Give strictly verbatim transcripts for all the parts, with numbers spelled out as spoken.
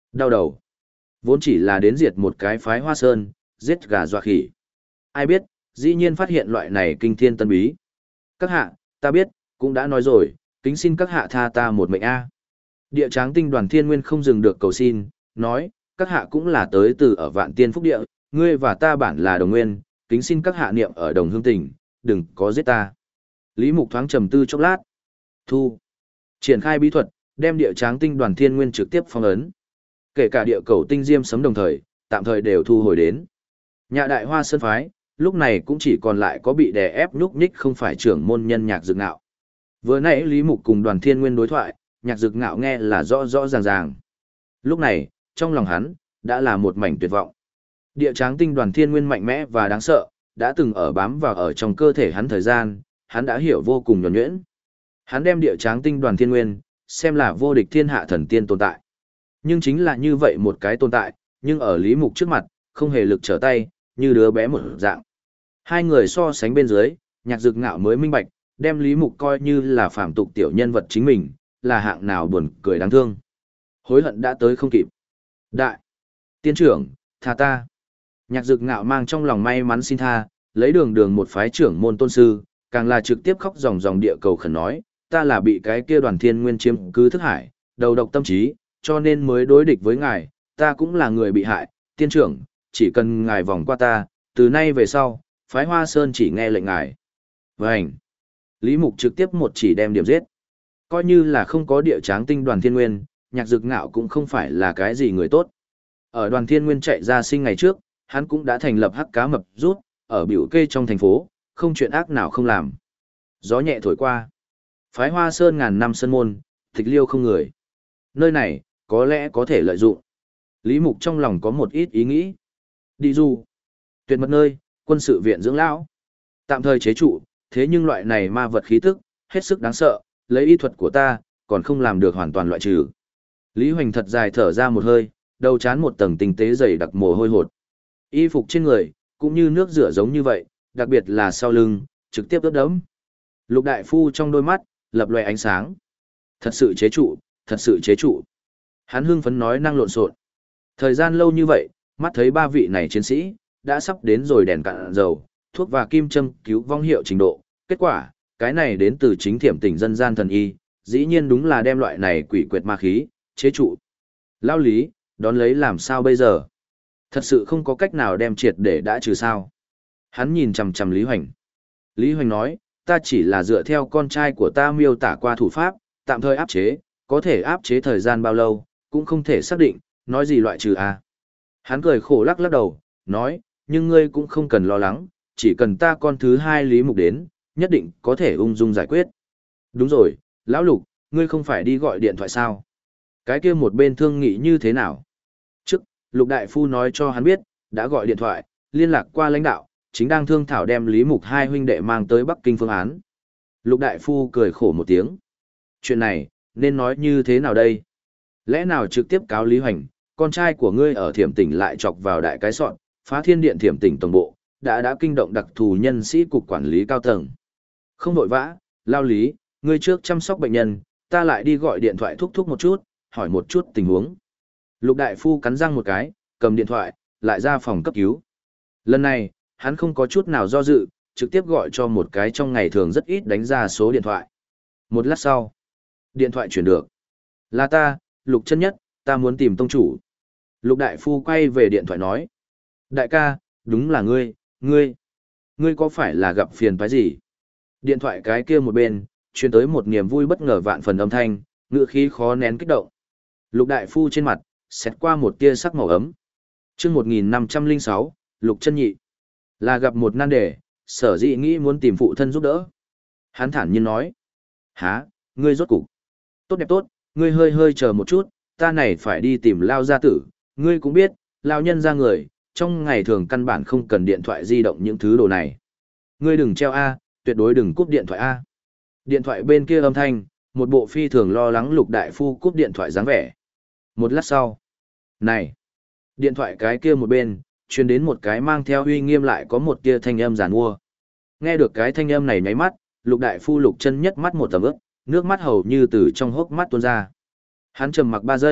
Đau đầu. Vốn chỉ là đến diệt một cái phái Hoa Sơn, giết gà dọa khỉ. Ai biết, dĩ nhiên phát hiện loại này kinh thiên tân bí. Các hạ, ta biết, cũng đã nói rồi, kính xin các hạ tha ta một mệnh a. Địa Tráng Tinh Đoàn Thiên Nguyên không dừng được cầu xin, nói, các hạ cũng là tới từ ở Vạn Tiên Phúc Địa, ngươi và ta bản là đồng nguyên, kính xin các hạ niệm ở đồng hương tình, đừng có giết ta. Lý Mục thoáng trầm tư chốc lát. Thu. Triển khai bí thuật, đem Địa Tráng Tinh Đoàn Thiên Nguyên trực tiếp phong ấn. Kể cả địa cầu tinh diêm sấm đồng thời, tạm thời đều thu hồi đến. Nhà Đại Hoa Sơn phái, lúc này cũng chỉ còn lại có bị đè ép nhúc nhích không phải trưởng môn nhân Nhạc Dực Ngạo. Vừa nãy Lý Mục cùng Đoàn Thiên Nguyên đối thoại, Nhạc Dực Ngạo nghe là rõ rõ ràng ràng. Lúc này, trong lòng hắn, đã là một mảnh tuyệt vọng. Địa Tráng Tinh Đoàn Thiên Nguyên mạnh mẽ và đáng sợ, đã từng ở bám vào ở trong cơ thể hắn thời gian, hắn đã hiểu vô cùng nhuần nhuyễn. Hắn đem Địa Tráng Tinh Đoàn Thiên Nguyên, xem là vô địch thiên hạ thần tiên tồn tại. Nhưng chính là như vậy một cái tồn tại, nhưng ở Lý Mục trước mặt, không hề lực trở tay, như đứa bé một dạng. Hai người so sánh bên dưới, Nhạc Dực Ngạo mới minh bạch, đem Lý Mục coi như là phàm tục tiểu nhân vật chính mình, là hạng nào buồn cười đáng thương. Hối hận đã tới không kịp. Đại! Tiên trưởng, tha ta! Nhạc Dực Ngạo mang trong lòng may mắn xin tha, lấy đường đường một phái trưởng môn tôn sư, càng là trực tiếp khóc ròng ròng địa cầu khẩn nói, ta là bị cái kia Đoàn Thiên Nguyên chiếm cứ thức hải, đầu độc tâm trí, cho nên mới đối địch với ngài, ta cũng là người bị hại, tiên trưởng, chỉ cần ngài vòng qua ta, từ nay về sau, phái Hoa Sơn chỉ nghe lệnh ngài. Vânh! Lý Mục trực tiếp một chỉ đem điểm giết. Coi như là không có Địa Tráng Tinh Đoàn Thiên Nguyên, Nhạc Dực Ngạo cũng không phải là cái gì người tốt. Ở Đoàn Thiên Nguyên chạy ra sinh ngày trước, hắn cũng đã thành lập hắc cá mập rút, ở biểu kê trong thành phố, không chuyện ác nào không làm. Gió nhẹ thổi qua. Phái Hoa Sơn ngàn năm sơn môn, tịch liêu không người. Nơi này, có lẽ có thể lợi dụng. Lý Mục trong lòng có một ít ý nghĩ. Đi du. Tuyệt mật nơi, quân sự viện dưỡng lão. Tạm thời chế trụ, thế nhưng loại này ma vật khí tức, hết sức đáng sợ, lấy y thuật của ta, còn không làm được hoàn toàn loại trừ. Lý Hoành thật dài thở ra một hơi, đầu chán một tầng tinh tế dày đặc mồ hôi hột. Y phục trên người, cũng như nước rửa giống như vậy, đặc biệt là sau lưng, trực tiếp ướt đẫm. Lục đại phu trong đôi mắt, lập loè ánh sáng. Thật sự chế trụ, thật sự chế trụ. Hắn hưng phấn nói năng lộn xộn. Thời gian lâu như vậy, mắt thấy ba vị này chiến sĩ, đã sắp đến rồi đèn cạn dầu, thuốc và kim châm cứu vong hiệu trình độ. Kết quả, cái này đến từ chính thiểm tỉnh dân gian thần y, dĩ nhiên đúng là đem loại này quỷ quyệt ma khí, chế trụ. Lao Lý, đón lấy làm sao bây giờ? Thật sự không có cách nào đem triệt để đã trừ sao. Hắn nhìn chằm chằm Lý Hoành. Lý Hoành nói, ta chỉ là dựa theo con trai của ta miêu tả qua thủ pháp, tạm thời áp chế, có thể áp chế thời gian bao lâu, cũng không thể xác định, nói gì loại trừ à. Hắn cười khổ lắc lắc đầu, nói, nhưng ngươi cũng không cần lo lắng, chỉ cần ta con thứ hai Lý Mục đến, nhất định có thể ung dung giải quyết. Đúng rồi, Lão Lục, ngươi không phải đi gọi điện thoại sao? Cái kia một bên thương nghị như thế nào? Trước, Lục Đại Phu nói cho hắn biết, đã gọi điện thoại, liên lạc qua lãnh đạo, chính đang thương thảo đem Lý Mục hai huynh đệ mang tới Bắc Kinh phương án. Lục Đại Phu cười khổ một tiếng. Chuyện này, nên nói như thế nào đây? Lẽ nào trực tiếp cáo Lý Hoành, con trai của ngươi ở thiểm tỉnh lại chọc vào đại cái sọn, phá thiên điện thiểm tỉnh tổng bộ, đã đã kinh động đặc thù nhân sĩ cục quản lý cao tầng. Không vội vã, Lao Lý, ngươi trước chăm sóc bệnh nhân, ta lại đi gọi điện thoại thúc thúc một chút, hỏi một chút tình huống. Lục Đại Phu cắn răng một cái, cầm điện thoại, lại ra phòng cấp cứu. Lần này, hắn không có chút nào do dự, trực tiếp gọi cho một cái trong ngày thường rất ít đánh ra số điện thoại. Một lát sau, điện thoại chuyển được. Là ta, Lục Chân Nhất, ta muốn tìm tông chủ. Lục Đại Phu quay về điện thoại nói. Đại ca, đúng là ngươi, ngươi. Ngươi có phải là gặp phiền toái gì? Điện thoại cái kia một bên, truyền tới một niềm vui bất ngờ vạn phần âm thanh, ngựa khí khó nén kích động. Lục Đại Phu trên mặt, xẹt qua một tia sắc màu ấm. Chương một nghìn năm trăm lẻ sáu, Lục Chân Nhị. Là gặp một nan đề, sở dĩ nghĩ muốn tìm phụ thân giúp đỡ. Hắn thản nhiên nói. Hả, ngươi rốt cục. Tốt đẹp tốt, ngươi hơi hơi chờ một chút, ta này phải đi tìm Lao gia tử. Ngươi cũng biết, Lao nhân ra người, trong ngày thường căn bản không cần điện thoại di động những thứ đồ này. Ngươi đừng treo A, tuyệt đối đừng cúp điện thoại A. Điện thoại bên kia âm thanh, một bộ phi thường lo lắng Lục Đại Phu cúp điện thoại dáng vẻ. Một lát sau. Này! Điện thoại cái kia một bên, truyền đến một cái mang theo uy nghiêm lại có một tia thanh âm giàn mua. Nghe được cái thanh âm này nháy mắt, Lục Đại Phu Lục Chân Nhất mắt một tầm ướp, nước mắt hầu như từ trong hốc mắt tuôn ra. Hắn trầm mặc ba giây,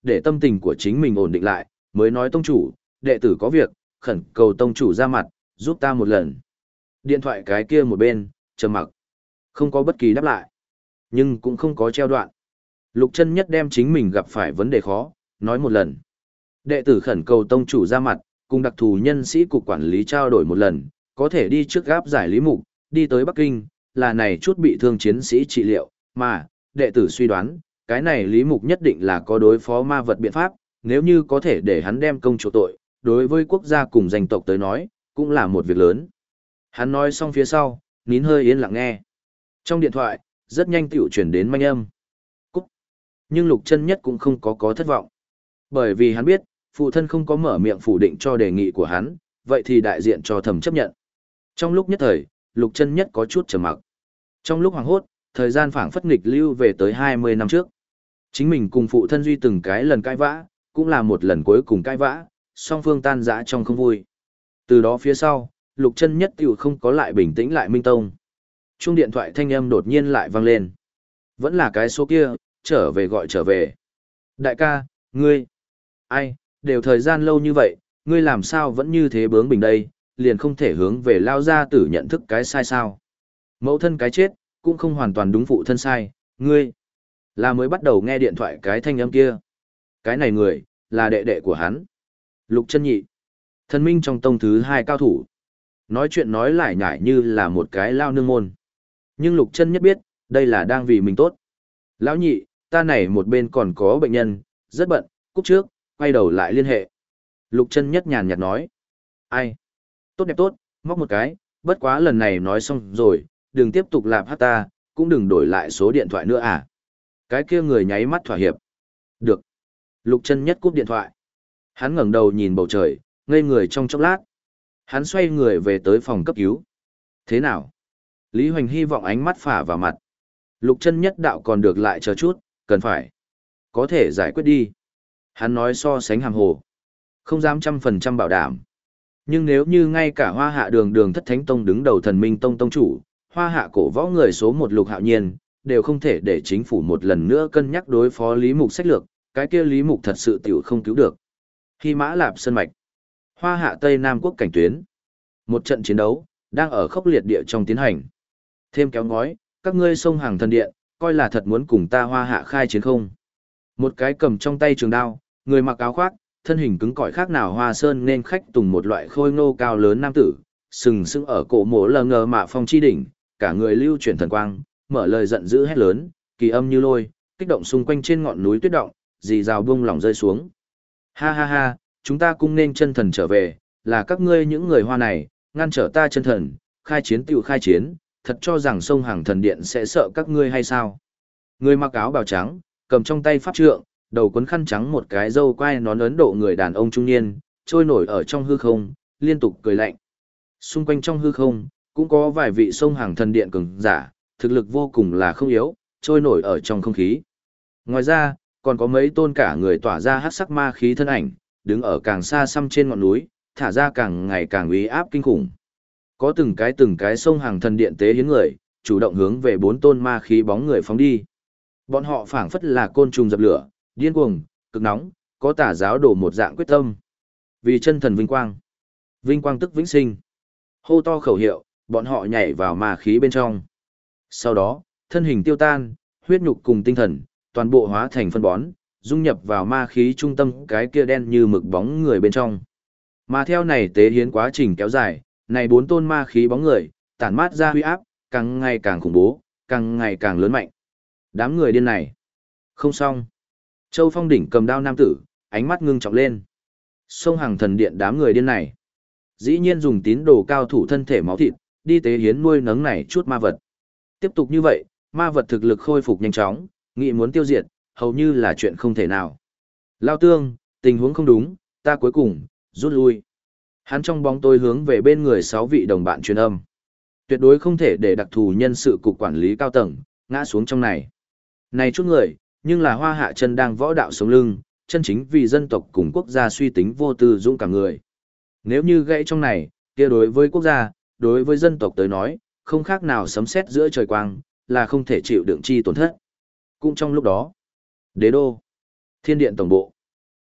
để tâm tình của chính mình ổn định lại, mới nói tông chủ, đệ tử có việc, khẩn cầu tông chủ ra mặt, giúp ta một lần. Điện thoại cái kia một bên, trầm mặc, không có bất kỳ đáp lại, nhưng cũng không có treo đoạn. Lục Chân Nhất đem chính mình gặp phải vấn đề khó, nói một lần. Đệ tử khẩn cầu tông chủ ra mặt, cùng đặc thù nhân sĩ cục quản lý trao đổi một lần, có thể đi trước gáp giải Lý Mục, đi tới Bắc Kinh, là này chút bị thương chiến sĩ trị liệu, mà, đệ tử suy đoán, cái này Lý Mục nhất định là có đối phó ma vật biện pháp, nếu như có thể để hắn đem công chỗ tội, đối với quốc gia cùng danh tộc tới nói, cũng là một việc lớn. Hắn nói xong phía sau, nín hơi yên lặng nghe. Trong điện thoại, rất nhanh tiểu chuyển đến manh âm. Cúc. Nhưng Lục Chân Nhất cũng không có có thất vọng. Bởi vì hắn biết, phụ thân không có mở miệng phủ định cho đề nghị của hắn, vậy thì đại diện cho thầm chấp nhận. Trong lúc nhất thời, Lục Chân Nhất có chút trầm mặc. Trong lúc hoảng hốt, thời gian phảng phất nghịch lưu về tới hai mươi năm trước. Chính mình cùng phụ thân duy từng cái lần cãi vã, cũng là một lần cuối cùng cãi vã, song phương tan rã trong không vui. Từ đó phía sau, Lục Chân Nhất tiểu không có lại bình tĩnh lại minh tông. Chuông điện thoại thanh âm đột nhiên lại vang lên. Vẫn là cái số kia, trở về gọi trở về. Đại ca, ngươi, ai, đều thời gian lâu như vậy, ngươi làm sao vẫn như thế bướng bỉnh đây, liền không thể hướng về lao gia tử nhận thức cái sai sao. Mẫu thân cái chết, cũng không hoàn toàn đúng phụ thân sai, ngươi, là mới bắt đầu nghe điện thoại cái thanh âm kia. Cái này người, là đệ đệ của hắn. Lục Chân Nhị, thần minh trong tông thứ hai cao thủ. Nói chuyện nói lại nhải như là một cái lao nương môn. Nhưng Lục Chân Nhất biết, đây là đang vì mình tốt. Lão nhị, ta này một bên còn có bệnh nhân, rất bận, cúp trước, quay đầu lại liên hệ. Lục Chân Nhất nhàn nhạt nói. Ai? Tốt đẹp tốt, móc một cái, bất quá lần này nói xong rồi, đừng tiếp tục lạp hát ta, cũng đừng đổi lại số điện thoại nữa à. Cái kia người nháy mắt thỏa hiệp. Được. Lục Chân Nhất cúp điện thoại. Hắn ngẩng đầu nhìn bầu trời, ngây người trong chốc lát. Hắn xoay người về tới phòng cấp cứu. Thế nào? Lý Hoành hy vọng ánh mắt phả vào mặt. Lục Chân Nhất đạo còn được lại chờ chút, cần phải. Có thể giải quyết đi. Hắn nói so sánh hàm hồ. Không dám trăm phần trăm bảo đảm. Nhưng nếu như ngay cả Hoa Hạ Đường Đường Thất Thánh Tông đứng đầu Thần Minh Tông tông chủ, Hoa Hạ cổ võ người số một Lục Hạo Nhiên, đều không thể để chính phủ một lần nữa cân nhắc đối phó Lý Mục sách lược, cái kia Lý Mục thật sự tiểu không cứu được. Khi Mã Lạp Sơn Mạch, Hoa Hạ Tây Nam Quốc cảnh tuyến. Một trận chiến đấu, đang ở khốc liệt địa trong tiến hành. Thêm kéo ngói, các ngươi sông hàng thần điện, coi là thật muốn cùng ta Hoa Hạ khai chiến không. Một cái cầm trong tay trường đao, người mặc áo khoác, thân hình cứng cỏi khác nào Hoa Sơn nên khách tùng một loại khôi ngô cao lớn nam tử, sừng sững ở cổ mộ lờ ngờ mạ phong chi đỉnh, cả người lưu chuyển thần quang, mở lời giận dữ hét lớn, kỳ âm như lôi, kích động xung quanh trên ngọn núi tuyết động, dì rào bung lỏng rơi xuống. Ha ha ha, chúng ta cung nên chân thần trở về, là các ngươi những người Hoa này, ngăn trở ta chân thần, khai chiến tiểu khai chiến, thật cho rằng sông hàng thần điện sẽ sợ các ngươi hay sao? Người mặc áo bào trắng, cầm trong tay pháp trượng, đầu quấn khăn trắng một cái râu quai nón Ấn Độ người đàn ông trung niên, trôi nổi ở trong hư không, liên tục cười lạnh. Xung quanh trong hư không, cũng có vài vị sông hàng thần điện cường giả, thực lực vô cùng là không yếu, trôi nổi ở trong không khí. Ngoài ra, còn có mấy tôn cả người tỏa ra hắc sắc ma khí thân ảnh, đứng ở càng xa xăm trên ngọn núi, thả ra càng ngày càng uy áp kinh khủng. Có từng cái từng cái sông hàng thần điện tế hiến người, chủ động hướng về bốn tôn ma khí bóng người phóng đi. Bọn họ phảng phất là côn trùng dập lửa, điên cuồng, cực nóng, có tà giáo đổ một dạng quyết tâm. Vì chân thần vinh quang. Vinh quang tức vĩnh sinh. Hô to khẩu hiệu, bọn họ nhảy vào ma khí bên trong. Sau đó, thân hình tiêu tan, huyết nhục cùng tinh thần, toàn bộ hóa thành phân bón, dung nhập vào ma khí trung tâm cái kia đen như mực bóng người bên trong. Mà theo này tế hiến quá trình kéo dài, này bốn tôn ma khí bóng người, tản mát ra huy áp, càng ngày càng khủng bố, càng ngày càng lớn mạnh. Đám người điên này. Không xong. Châu Phong đỉnh cầm đao nam tử, ánh mắt ngưng trọng lên. Sông hàng thần điện đám người điên này. Dĩ nhiên dùng tín đồ cao thủ thân thể máu thịt, đi tế hiến nuôi nấng này chút ma vật. Tiếp tục như vậy, ma vật thực lực khôi phục nhanh chóng, nghị muốn tiêu diệt, hầu như là chuyện không thể nào. Lao tương, tình huống không đúng, ta cuối cùng, rút lui. Hắn trong bóng tôi hướng về bên người sáu vị đồng bạn truyền âm. Tuyệt đối không thể để đặc thù nhân sự cục quản lý cao tầng, ngã xuống trong này. Này chút người, nhưng là Hoa Hạ chân đang võ đạo sống lưng, chân chính vì dân tộc cùng quốc gia suy tính vô tư dũng cảm người. Nếu như gãy trong này, kia đối với quốc gia, đối với dân tộc tới nói, không khác nào sấm sét giữa trời quang, là không thể chịu đựng chi tổn thất. Cũng trong lúc đó, đế đô, thiên điện tổng bộ,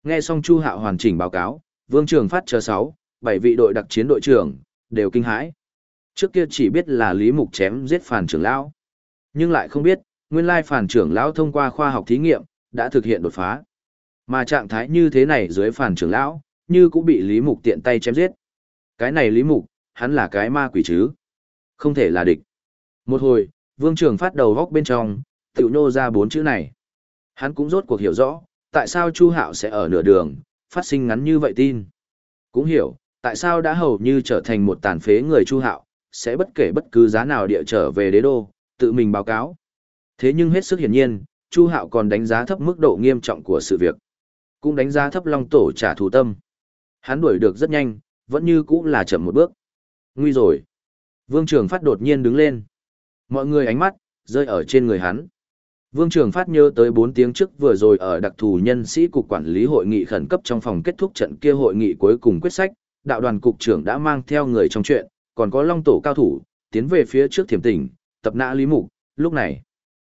Nghe xong Chu Hạo hoàn chỉnh báo cáo, Vương Trường Phát chờ sáu, bảy vị đội đặc chiến đội trưởng đều kinh hãi. Trước kia chỉ biết là Lý Mục chém giết Phàn trưởng lão, nhưng lại không biết, nguyên lai Phàn trưởng lão thông qua khoa học thí nghiệm đã thực hiện đột phá. Mà trạng thái như thế này dưới Phàn trưởng lão, như cũng bị Lý Mục tiện tay chém giết. Cái này Lý Mục, hắn là cái ma quỷ chứ? Không thể là địch. Một hồi, Vương Trường Phát đầu góc bên trong, tiểu nô ra bốn chữ này. Hắn cũng rốt cuộc hiểu rõ, tại sao Chu Hạo sẽ ở nửa đường, phát sinh ngắn như vậy tin. Cũng hiểu, tại sao đã hầu như trở thành một tàn phế người Chu Hạo, sẽ bất kể bất cứ giá nào địa trở về đế đô, tự mình báo cáo. Thế nhưng hết sức hiển nhiên, Chu Hạo còn đánh giá thấp mức độ nghiêm trọng của sự việc. Cũng đánh giá thấp Long Tổ trả thù tâm. Hắn đuổi được rất nhanh, vẫn như cũng là chậm một bước. Nguy rồi. Vương Trường Phát đột nhiên đứng lên. Mọi người ánh mắt, rơi ở trên người hắn. Vương Trường Phát nhớ tới bốn tiếng trước vừa rồi ở đặc thù nhân sĩ cục quản lý hội nghị khẩn cấp trong phòng kết thúc trận kia hội nghị cuối cùng quyết sách, đạo đoàn cục trưởng đã mang theo người trong chuyện, còn có Long Tổ cao thủ, tiến về phía trước Thiểm Tỉnh, tập nã Lý Mục, lúc này.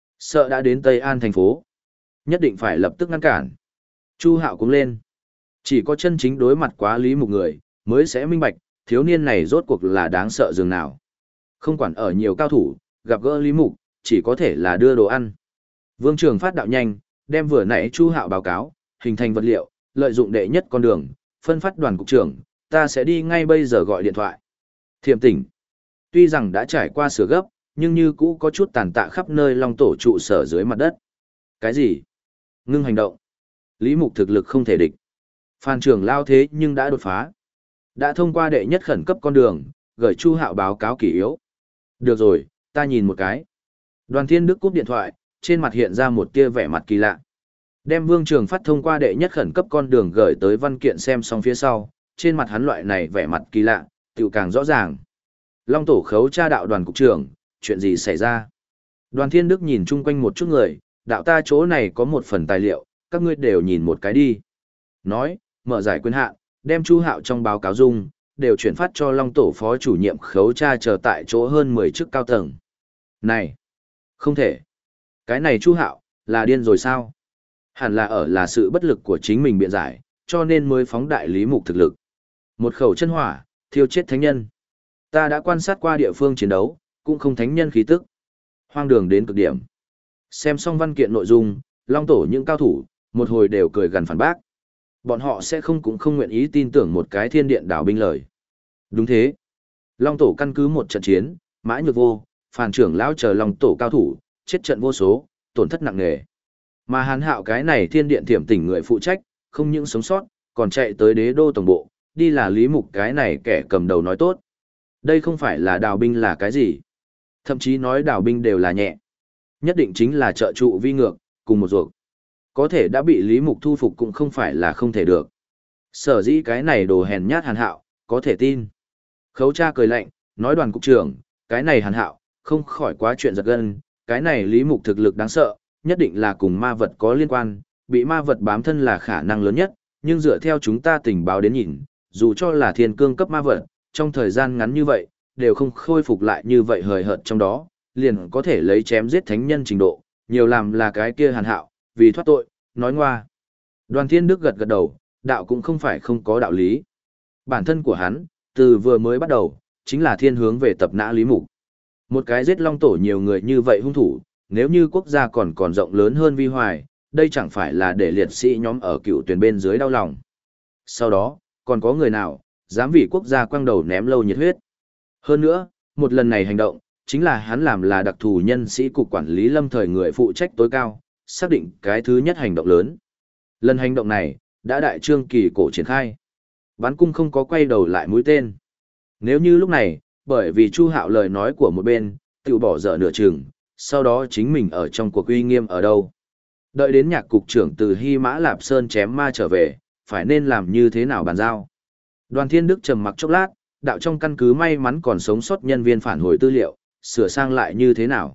Sợ đã đến Tây An thành phố. Nhất định phải lập tức ngăn cản. Chu Hạo cũng lên. Chỉ có chân chính đối mặt quá Lý Mục người, mới sẽ minh bạch, thiếu niên này rốt cuộc là đáng sợ dường nào. Không quản ở nhiều cao thủ, gặp gỡ Lý Mục, chỉ có thể là đưa đồ ăn. Vương Trường Phát đạo nhanh, đem vừa nãy Chu Hạo báo cáo, hình thành vật liệu, lợi dụng đệ nhất con đường, phân phát đoàn cục trưởng, ta sẽ đi ngay bây giờ gọi điện thoại. Thiểm Tỉnh. Tuy rằng đã trải qua sửa gấp, nhưng như cũ có chút tàn tạ khắp nơi Long Tổ trụ sở dưới mặt đất. Cái gì? Ngưng hành động. Lý Mục thực lực không thể địch. Phan trưởng lao thế nhưng đã đột phá. Đã thông qua đệ nhất khẩn cấp con đường, gửi Chu Hạo báo cáo kỷ yếu. Được rồi, ta nhìn một cái. Đoàn Thiên Đức cúp điện thoại, trên mặt hiện ra một tia vẻ mặt kỳ lạ. Đem Vương Trường Phát thông qua đệ nhất khẩn cấp con đường gửi tới văn kiện xem xong phía sau, trên mặt hắn loại này vẻ mặt kỳ lạ, tiểu càng rõ ràng. Long Tổ khấu tra đạo đoàn cục trưởng, chuyện gì xảy ra? Đoàn Thiên Đức nhìn chung quanh một chút người, đạo ta chỗ này có một phần tài liệu, các ngươi đều nhìn một cái đi. Nói, mở giải quyền hạn, đem Chu Hạo trong báo cáo dung, đều chuyển phát cho Long Tổ phó chủ nhiệm khấu tra chờ tại chỗ hơn mười chức cao tầng. Này, không thể. Cái này Chu Hạo, là điên rồi sao? Hẳn là ở là sự bất lực của chính mình biện giải, cho nên mới phóng đại Lý Mục thực lực. Một khẩu chân hỏa, thiêu chết thánh nhân. Ta đã quan sát qua địa phương chiến đấu, cũng không thánh nhân khí tức. Hoang đường đến cực điểm. Xem xong văn kiện nội dung, Long Tổ những cao thủ, một hồi đều cười gần phản bác. Bọn họ sẽ không cũng không nguyện ý tin tưởng một cái thiên điện đảo binh lời. Đúng thế. Long Tổ căn cứ một trận chiến, mã nhược vô, Phàn trưởng lão chờ Long Tổ cao thủ, chết trận vô số, tổn thất nặng nề. Mà Hàn Hạo cái này thiên điện Thiểm Tỉnh người phụ trách, không những sống sót, còn chạy tới đế đô tổng bộ, đi là Lý Mục cái này kẻ cầm đầu nói tốt. Đây không phải là đào binh là cái gì. Thậm chí nói đào binh đều là nhẹ. Nhất định chính là trợ trụ vi ngược, cùng một ruột. Có thể đã bị Lý Mục thu phục cũng không phải là không thể được. Sở dĩ cái này đồ hèn nhát Hàn Hạo, có thể tin. Khấu tra cười lạnh, nói đoàn cục trưởng, cái này Hàn Hạo, không khỏi quá chuyện giật gân, cái này Lý Mục thực lực đáng sợ, nhất định là cùng ma vật có liên quan, bị ma vật bám thân là khả năng lớn nhất, nhưng dựa theo chúng ta tình báo đến nhìn, dù cho là thiên cương cấp ma vật, trong thời gian ngắn như vậy, đều không khôi phục lại như vậy hời hợt trong đó, liền có thể lấy chém giết thánh nhân trình độ, nhiều làm là cái kia Hàn Hạo, vì thoát tội, nói ngoa. Đoàn Thiên Đức gật gật đầu, đạo cũng không phải không có đạo lý. Bản thân của hắn, từ vừa mới bắt đầu, chính là thiên hướng về tập nã Lý Mục. Một cái giết Long Tổ nhiều người như vậy hung thủ, nếu như quốc gia còn còn rộng lớn hơn vi hoài, đây chẳng phải là để liệt sĩ nhóm ở cựu tuyển bên dưới đau lòng. Sau đó, còn có người nào, dám vì quốc gia quăng đầu ném lâu nhiệt huyết. Hơn nữa, một lần này hành động, chính là hắn làm là đặc thù nhân sĩ cục quản lý lâm thời người phụ trách tối cao, xác định cái thứ nhất hành động lớn. Lần hành động này, đã đại trương kỳ cổ triển khai. Bắn cung không có quay đầu lại mũi tên. Nếu như lúc này, bởi vì Chu Hạo lời nói của một bên, tự bỏ dở nửa chừng, sau đó chính mình ở trong cuộc uy nghiêm ở đâu. Đợi đến nhạc cục trưởng từ Hy Mã Lạp Sơn chém ma trở về, phải nên làm như thế nào bàn giao. Đoàn Thiên Đức trầm mặc chốc lát, đạo trong căn cứ may mắn còn sống sót nhân viên phản hồi tư liệu, sửa sang lại như thế nào.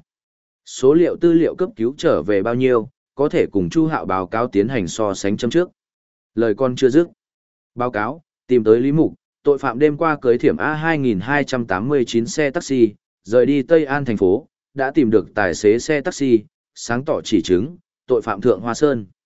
Số liệu tư liệu cấp cứu trở về bao nhiêu, có thể cùng Chu Hạo báo cáo tiến hành so sánh châm trước. Lời con chưa dứt. Báo cáo, tìm tới Lý Mục, tội phạm đêm qua cưới thiểm A hai nghìn hai trăm tám mươi chín xe taxi, rời đi Tây An thành phố, đã tìm được tài xế xe taxi, sáng tỏ chỉ chứng, tội phạm Thượng Hoa Sơn.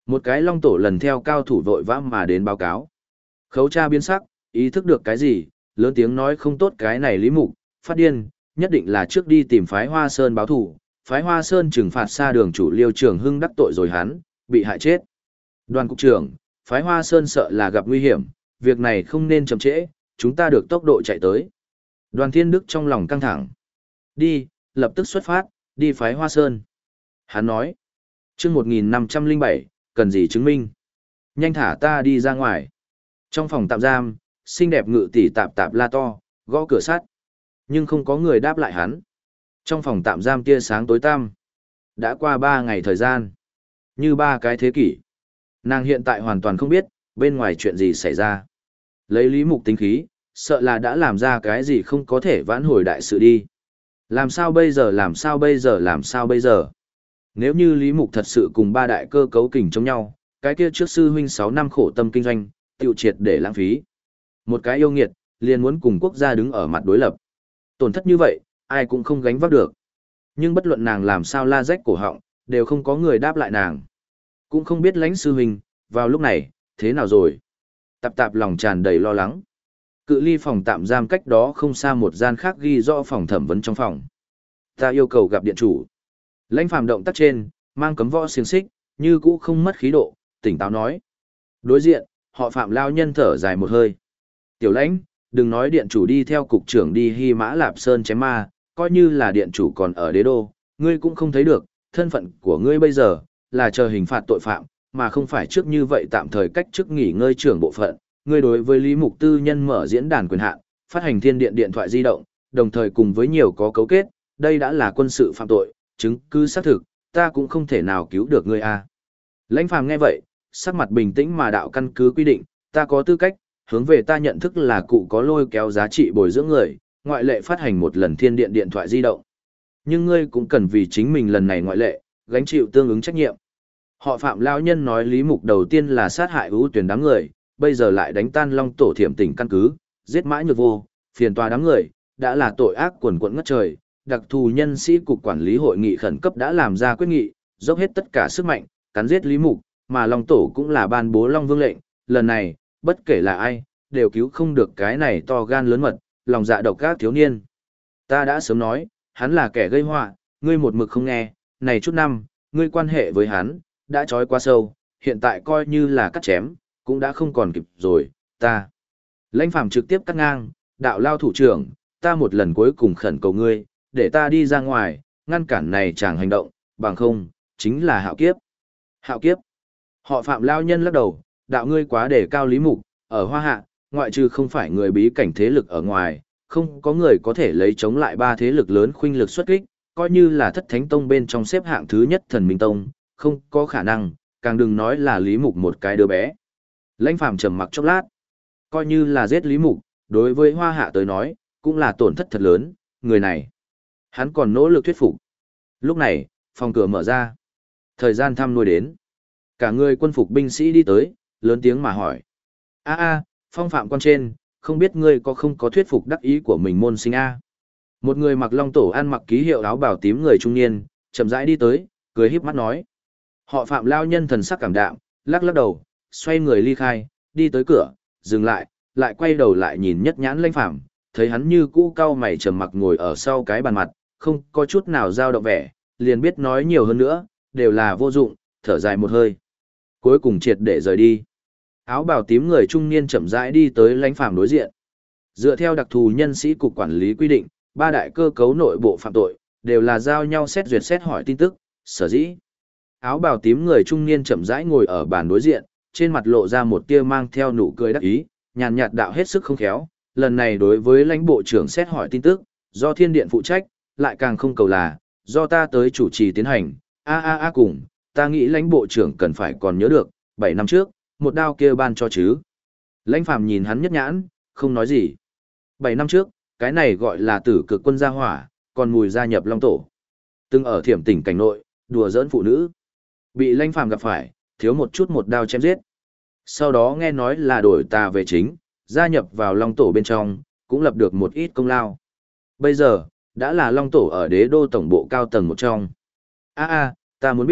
Một cái long tổ lần theo cao thủ vội vã mà đến báo cáo. Khấu tra biến sắc, ý thức được cái gì, lớn tiếng nói không tốt cái này Lý Mục, phát điên, nhất định là trước đi tìm phái Hoa Sơn báo thủ, phái Hoa Sơn trừng phạt xa đường chủ Liêu Trường Hưng đắc tội rồi hắn, bị hại chết. Đoàn cục trưởng, phái Hoa Sơn sợ là gặp nguy hiểm, việc này không nên chậm trễ, chúng ta được tốc độ chạy tới. Đoàn Thiên Đức trong lòng căng thẳng. Đi, lập tức xuất phát, đi phái Hoa Sơn. Hắn nói, chương một nghìn năm trăm lẻ bảy, cần gì chứng minh? Nhanh thả ta đi ra ngoài. Trong phòng tạm giam, xinh đẹp ngự tỷ tạp tạp la to, gõ cửa sắt. Nhưng không có người đáp lại hắn. Trong phòng tạm giam tia sáng tối tăm. Đã qua ba ngày thời gian. Như ba cái thế kỷ. Nàng hiện tại hoàn toàn không biết, bên ngoài chuyện gì xảy ra. Lấy Lý Mục tính khí, sợ là đã làm ra cái gì không có thể vãn hồi đại sự đi. Làm sao bây giờ làm sao bây giờ làm sao bây giờ? Nếu như Lý Mục thật sự cùng ba đại cơ cấu kình chống nhau, cái kia trước sư huynh sáu năm khổ tâm kinh doanh, tiêu triệt để lãng phí. Một cái yêu nghiệt, liền muốn cùng quốc gia đứng ở mặt đối lập. Tổn thất như vậy, ai cũng không gánh vác được. Nhưng bất luận nàng làm sao la rách cổ họng, đều không có người đáp lại nàng. Cũng không biết lãnh sư huynh, vào lúc này, thế nào rồi? Tạp tạp lòng tràn đầy lo lắng. Cự ly phòng tạm giam cách đó không xa một gian khác ghi rõ phòng thẩm vấn trong phòng. Ta yêu cầu gặp điện chủ. Lãnh Phàm động tác trên, mang cấm võ xiềng xích, như cũ không mất khí độ, tỉnh táo nói. Đối diện, họ Phạm lao nhân thở dài một hơi. Tiểu Lãnh, đừng nói điện chủ đi theo cục trưởng đi Hy Mã Lạp Sơn chém ma, coi như là điện chủ còn ở đế đô, ngươi cũng không thấy được, thân phận của ngươi bây giờ, là chờ hình phạt tội phạm, mà không phải trước như vậy tạm thời cách chức nghỉ ngơi trưởng bộ phận. Ngươi đối với Lý Mục tư nhân mở diễn đàn quyền hạn, phát hành thiên điện điện thoại di động, đồng thời cùng với nhiều có cấu kết, đây đã là quân sự phạm tội, chứng cứ xác thực, ta cũng không thể nào cứu được ngươi a. Lãnh Phàm nghe vậy, sắc mặt bình tĩnh mà đạo căn cứ quy định, ta có tư cách, hướng về ta nhận thức là cụ có lôi kéo giá trị bồi dưỡng người, ngoại lệ phát hành một lần thiên điện điện thoại di động. Nhưng ngươi cũng cần vì chính mình lần này ngoại lệ, gánh chịu tương ứng trách nhiệm. Họ Phạm lão nhân nói Lý Mục đầu tiên là sát hại ưu tuyển đám người, bây giờ lại đánh tan Long Tổ Thiểm Tỉnh căn cứ, giết Mã Nhược Vô, phiền tòa đám người, đã là tội ác quần quận ngất trời. Đặc thù nhân sĩ cục quản lý hội nghị khẩn cấp đã làm ra quyết nghị, dốc hết tất cả sức mạnh, cắn giết Lý Mục, mà Long Tổ cũng là ban bố Long Vương lệnh, lần này, bất kể là ai, đều cứu không được cái này to gan lớn mật, lòng dạ độc ác thiếu niên. Ta đã sớm nói, hắn là kẻ gây họa, ngươi một mực không nghe, này chút năm, ngươi quan hệ với hắn, đã trói quá sâu, hiện tại coi như là cắt chém, cũng đã không còn kịp rồi, ta. Lãnh Phàm trực tiếp cắt ngang, đạo lao thủ trưởng, ta một lần cuối cùng khẩn cầu ngươi, để ta đi ra ngoài, ngăn cản này chẳng hành động, bằng không, chính là hạo kiếp. Hạo kiếp. Họ Phạm lao nhân lắc đầu, đạo ngươi quá để cao Lý Mục, ở Hoa Hạ, ngoại trừ không phải người bí cảnh thế lực ở ngoài, không có người có thể lấy chống lại ba thế lực lớn khuynh lực xuất kích, coi như là thất thánh tông bên trong xếp hạng thứ nhất thần minh tông, không có khả năng, càng đừng nói là Lý Mục một cái đứa bé. Lãnh Phàm trầm mặc chốc lát, coi như là giết Lý Mục, đối với Hoa Hạ tới nói, cũng là tổn thất thật lớn, người này. Hắn còn nỗ lực thuyết phục. Lúc này, phòng cửa mở ra. Thời gian thăm nuôi đến. Cả người quân phục binh sĩ đi tới, lớn tiếng mà hỏi. a a phong phạm quan trên, không biết ngươi có không có thuyết phục đắc ý của mình môn sinh a. Một người mặc long tổ ăn mặc ký hiệu áo bào tím người trung niên, chậm rãi đi tới, cười híp mắt nói. Họ Phạm lao nhân thần sắc cảm đạm, lắc lắc đầu, xoay người ly khai, đi tới cửa, dừng lại, lại quay đầu lại nhìn nhất nhãn Lãnh Phàm, thấy hắn như cũ cau mày trầm mặc ngồi ở sau cái bàn mặt, không có chút nào dao động vẻ, liền biết nói nhiều hơn nữa, đều là vô dụng, thở dài một hơi. Cuối cùng triệt để rời đi. Áo bào tím người trung niên chậm rãi đi tới Lãnh Phàm đối diện. Dựa theo đặc thù nhân sĩ cục quản lý quy định, ba đại cơ cấu nội bộ phạm tội, đều là giao nhau xét duyệt xét hỏi tin tức, sở dĩ. Áo bào tím người trung niên chậm rãi ngồi ở bàn đối diện, trên mặt lộ ra một tia mang theo nụ cười đắc ý, nhàn nhạt đạo hết sức không khéo, lần này đối với lãnh bộ trưởng xét hỏi tin tức, do thiên điện phụ trách, lại càng không cầu là, do ta tới chủ trì tiến hành, a a a cùng, ta nghĩ lãnh bộ trưởng cần phải còn nhớ được, bảy năm trước, một đao kia ban cho chứ. Lãnh Phàm nhìn hắn nhất nhãn, không nói gì. Bảy năm trước, cái này gọi là tử cực quân gia hỏa, còn mùi gia nhập Long Tổ. Từng ở Thiểm Tỉnh cảnh nội, đùa giỡn phụ nữ. Bị Lãnh Phàm gặp phải, thiếu một chút một đao chém giết. Sau đó nghe nói là đổi tà về chính, gia nhập vào Long Tổ bên trong, cũng lập được một ít công lao. Bây giờ, đã là Long Tổ ở đế đô tổng bộ cao tầng một trong. A a, ta muốn biết,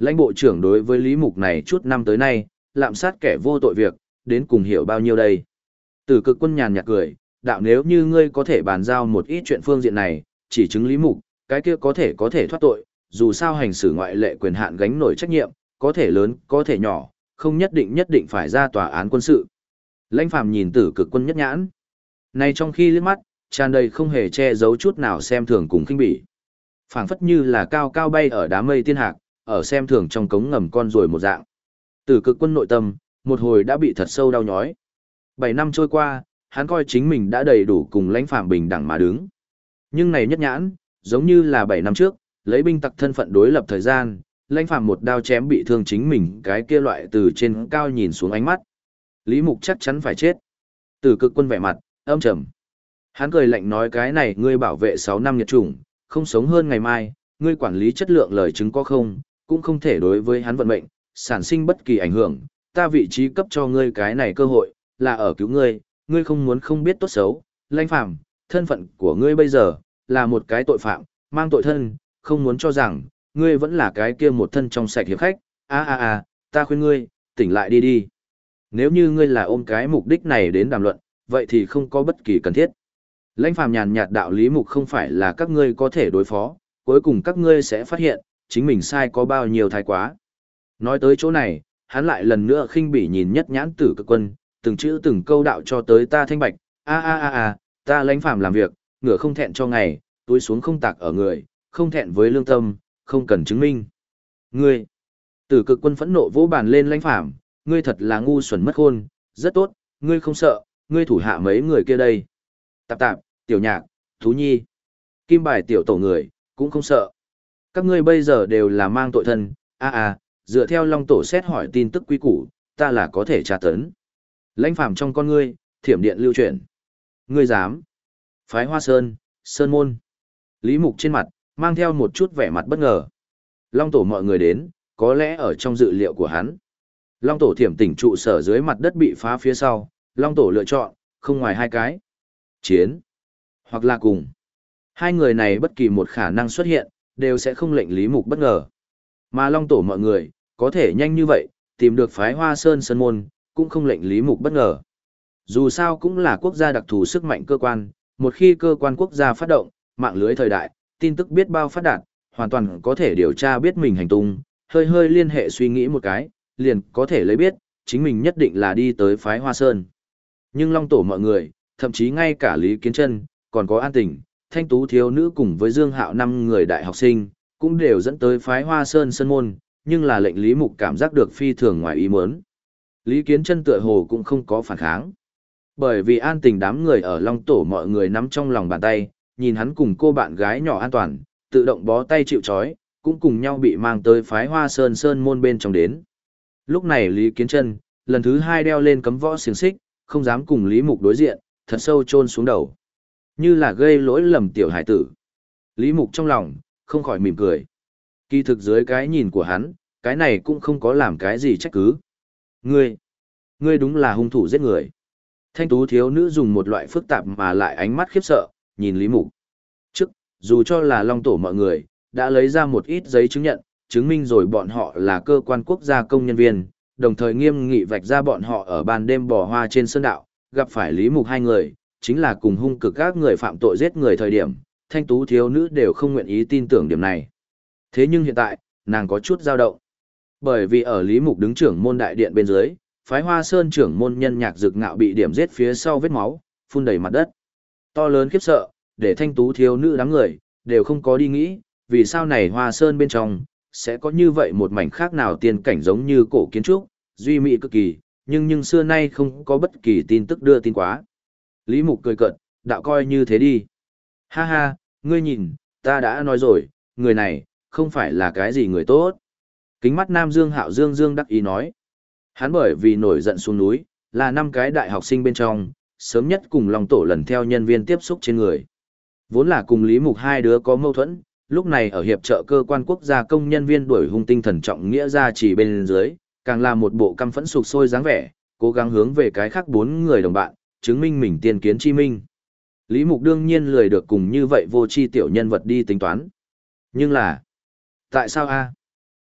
Lãnh bộ trưởng đối với Lý Mục này chút năm tới nay, lạm sát kẻ vô tội việc, đến cùng hiểu bao nhiêu đây. Tử Cực Quân nhàn nhạt cười, đạo nếu như ngươi có thể bàn giao một ít chuyện phương diện này, chỉ chứng Lý Mục, cái kia có thể có thể thoát tội, dù sao hành xử ngoại lệ quyền hạn gánh nổi trách nhiệm, có thể lớn, có thể nhỏ, không nhất định nhất định phải ra tòa án quân sự. Lãnh Phàm nhìn Tử Cực Quân nhất nhãn. Này trong khi liếc mắt, tràn đầy không hề che giấu chút nào xem thường cùng khinh bỉ. Phảng phất như là cao cao bay ở đám mây tiên hạc, ở xem thường trong cống ngầm con ruồi một dạng. Tử Cực Quân nội tâm, một hồi đã bị thật sâu đau nhói. Bảy năm trôi qua, hắn coi chính mình đã đầy đủ cùng Lãnh Phàm bình đẳng mà đứng. Nhưng này nhất nhãn, giống như là bảy năm trước, lấy binh tặc thân phận đối lập thời gian, Lãnh Phàm một đao chém bị thương chính mình cái kia loại từ trên cao nhìn xuống ánh mắt. Lý Mục chắc chắn phải chết. Tử Cực Quân vẻ mặt âm trầm. Hắn cười lạnh nói cái này ngươi bảo vệ sáu năm nhiệt chủng, không sống hơn ngày mai, ngươi quản lý chất lượng lời chứng có không, cũng không thể đối với hắn vận mệnh, sản sinh bất kỳ ảnh hưởng, ta vị trí cấp cho ngươi cái này cơ hội, là ở cứu ngươi, ngươi không muốn không biết tốt xấu, Lãnh Phàm, thân phận của ngươi bây giờ, là một cái tội phạm, mang tội thân, không muốn cho rằng, ngươi vẫn là cái kia một thân trong sạch hiệp khách, a a a, ta khuyên ngươi, tỉnh lại đi đi. Nếu như ngươi là ôm cái mục đích này đến đàm luận, vậy thì không có bất kỳ cần thiết. Lãnh Phàm nhàn nhạt đạo Lý Mục không phải là các ngươi có thể đối phó, cuối cùng các ngươi sẽ phát hiện, chính mình sai có bao nhiêu thái quá. Nói tới chỗ này, hắn lại lần nữa khinh bỉ nhìn nhất nhãn Tử Cực Quân, từng chữ từng câu đạo cho tới ta thanh bạch, a a a a, ta Lãnh Phàm làm việc, ngựa không thẹn cho ngày, túi xuống không tạc ở người, không thẹn với lương tâm, không cần chứng minh. Ngươi, Tử Cực Quân phẫn nộ vỗ bàn lên Lãnh Phàm, ngươi thật là ngu xuẩn mất khôn, rất tốt, ngươi không sợ, ngươi thủ hạ mấy người kia đây. Tạp tạp, tiểu nhạc, thú nhi, kim bài tiểu tổ người, cũng không sợ. Các ngươi bây giờ đều là mang tội thân, a a, dựa theo Long Tổ xét hỏi tin tức quý củ, ta là có thể tra tấn. Lãnh Phàm trong con ngươi, thiểm điện lưu chuyển. Ngươi dám? Phái Hoa Sơn, Sơn Môn. Lý Mục trên mặt, mang theo một chút vẻ mặt bất ngờ. Long Tổ mọi người đến, có lẽ ở trong dự liệu của hắn. Long Tổ thiểm tỉnh trụ sở dưới mặt đất bị phá phía sau, Long Tổ lựa chọn, không ngoài hai cái. Chiến, hoặc là cùng. Hai người này bất kỳ một khả năng xuất hiện, đều sẽ không lệnh Lý Mục bất ngờ. Mà Long Tổ mọi người, có thể nhanh như vậy, tìm được phái Hoa Sơn Sơn Môn, cũng không lệnh Lý Mục bất ngờ. Dù sao cũng là quốc gia đặc thù sức mạnh cơ quan, một khi cơ quan quốc gia phát động, mạng lưới thời đại, tin tức biết bao phát đạt, hoàn toàn có thể điều tra biết mình hành tung, hơi hơi liên hệ suy nghĩ một cái, liền có thể lấy biết, chính mình nhất định là đi tới phái Hoa Sơn. Nhưng Long Tổ mọi người, thậm chí ngay cả Lý Kiến Trân, còn có An Tình, Thanh Tú thiếu nữ cùng với Dương Hạo năm người đại học sinh, cũng đều dẫn tới phái Hoa Sơn Sơn Môn, nhưng là lệnh Lý Mục cảm giác được phi thường ngoài ý muốn. Lý Kiến Trân tựa hồ cũng không có phản kháng. Bởi vì An Tình đám người ở Long Tổ mọi người nắm trong lòng bàn tay, nhìn hắn cùng cô bạn gái nhỏ an toàn, tự động bó tay chịu trói, cũng cùng nhau bị mang tới phái Hoa Sơn Sơn Môn bên trong đến. Lúc này Lý Kiến Trân, lần thứ hai đeo lên cấm võ xiềng xích, không dám cùng Lý Mục đối diện, thật sâu chôn xuống đầu. Như là gây lỗi lầm tiểu hải tử. Lý Mục trong lòng, không khỏi mỉm cười. Kỳ thực dưới cái nhìn của hắn, cái này cũng không có làm cái gì trách cứ. Ngươi, ngươi đúng là hung thủ giết người. Thanh Tú thiếu nữ dùng một loại phức tạp mà lại ánh mắt khiếp sợ, nhìn Lý Mục. Trước, dù cho là Long Tổ mọi người, đã lấy ra một ít giấy chứng nhận, chứng minh rồi bọn họ là cơ quan quốc gia công nhân viên, đồng thời nghiêm nghị vạch ra bọn họ ở ban đêm bò hoa trên sơn đạo, gặp phải Lý Mục hai người, chính là cùng hung cực các người phạm tội giết người thời điểm, Thanh Tú thiếu nữ đều không nguyện ý tin tưởng điểm này. Thế nhưng hiện tại, nàng có chút dao động. Bởi vì ở Lý Mục đứng trưởng môn đại điện bên dưới, phái Hoa Sơn trưởng môn nhân Nhạc Dực Ngạo bị điểm giết phía sau vết máu, phun đầy mặt đất. To lớn khiếp sợ, để Thanh Tú thiếu nữ đám người, đều không có đi nghĩ, vì sao này Hoa Sơn bên trong, sẽ có như vậy một mảnh khác nào tiên cảnh giống như cổ kiến trúc, duy mỹ cực kỳ, nhưng nhưng xưa nay không có bất kỳ tin tức đưa tin quá. Lý Mục cười cợt, đạo coi như thế đi. Ha ha, ngươi nhìn, ta đã nói rồi, người này, không phải là cái gì người tốt. Kính mắt Nam Dương Hạo Dương Dương đắc ý nói. Hắn bởi vì nổi giận xuống núi, là năm cái đại học sinh bên trong, sớm nhất cùng Long Tổ lần theo nhân viên tiếp xúc trên người. Vốn là cùng Lý Mục hai đứa có mâu thuẫn, lúc này ở hiệp trợ cơ quan quốc gia công nhân viên đuổi hung tinh thần trọng nghĩa ra chỉ bên dưới, càng là một bộ căm phẫn sục sôi dáng vẻ, cố gắng hướng về cái khác bốn người đồng bạn, chứng minh mình tiên kiến chi minh. Lý Mục đương nhiên lười được cùng như vậy vô tri tiểu nhân vật đi tính toán. Nhưng là, tại sao a?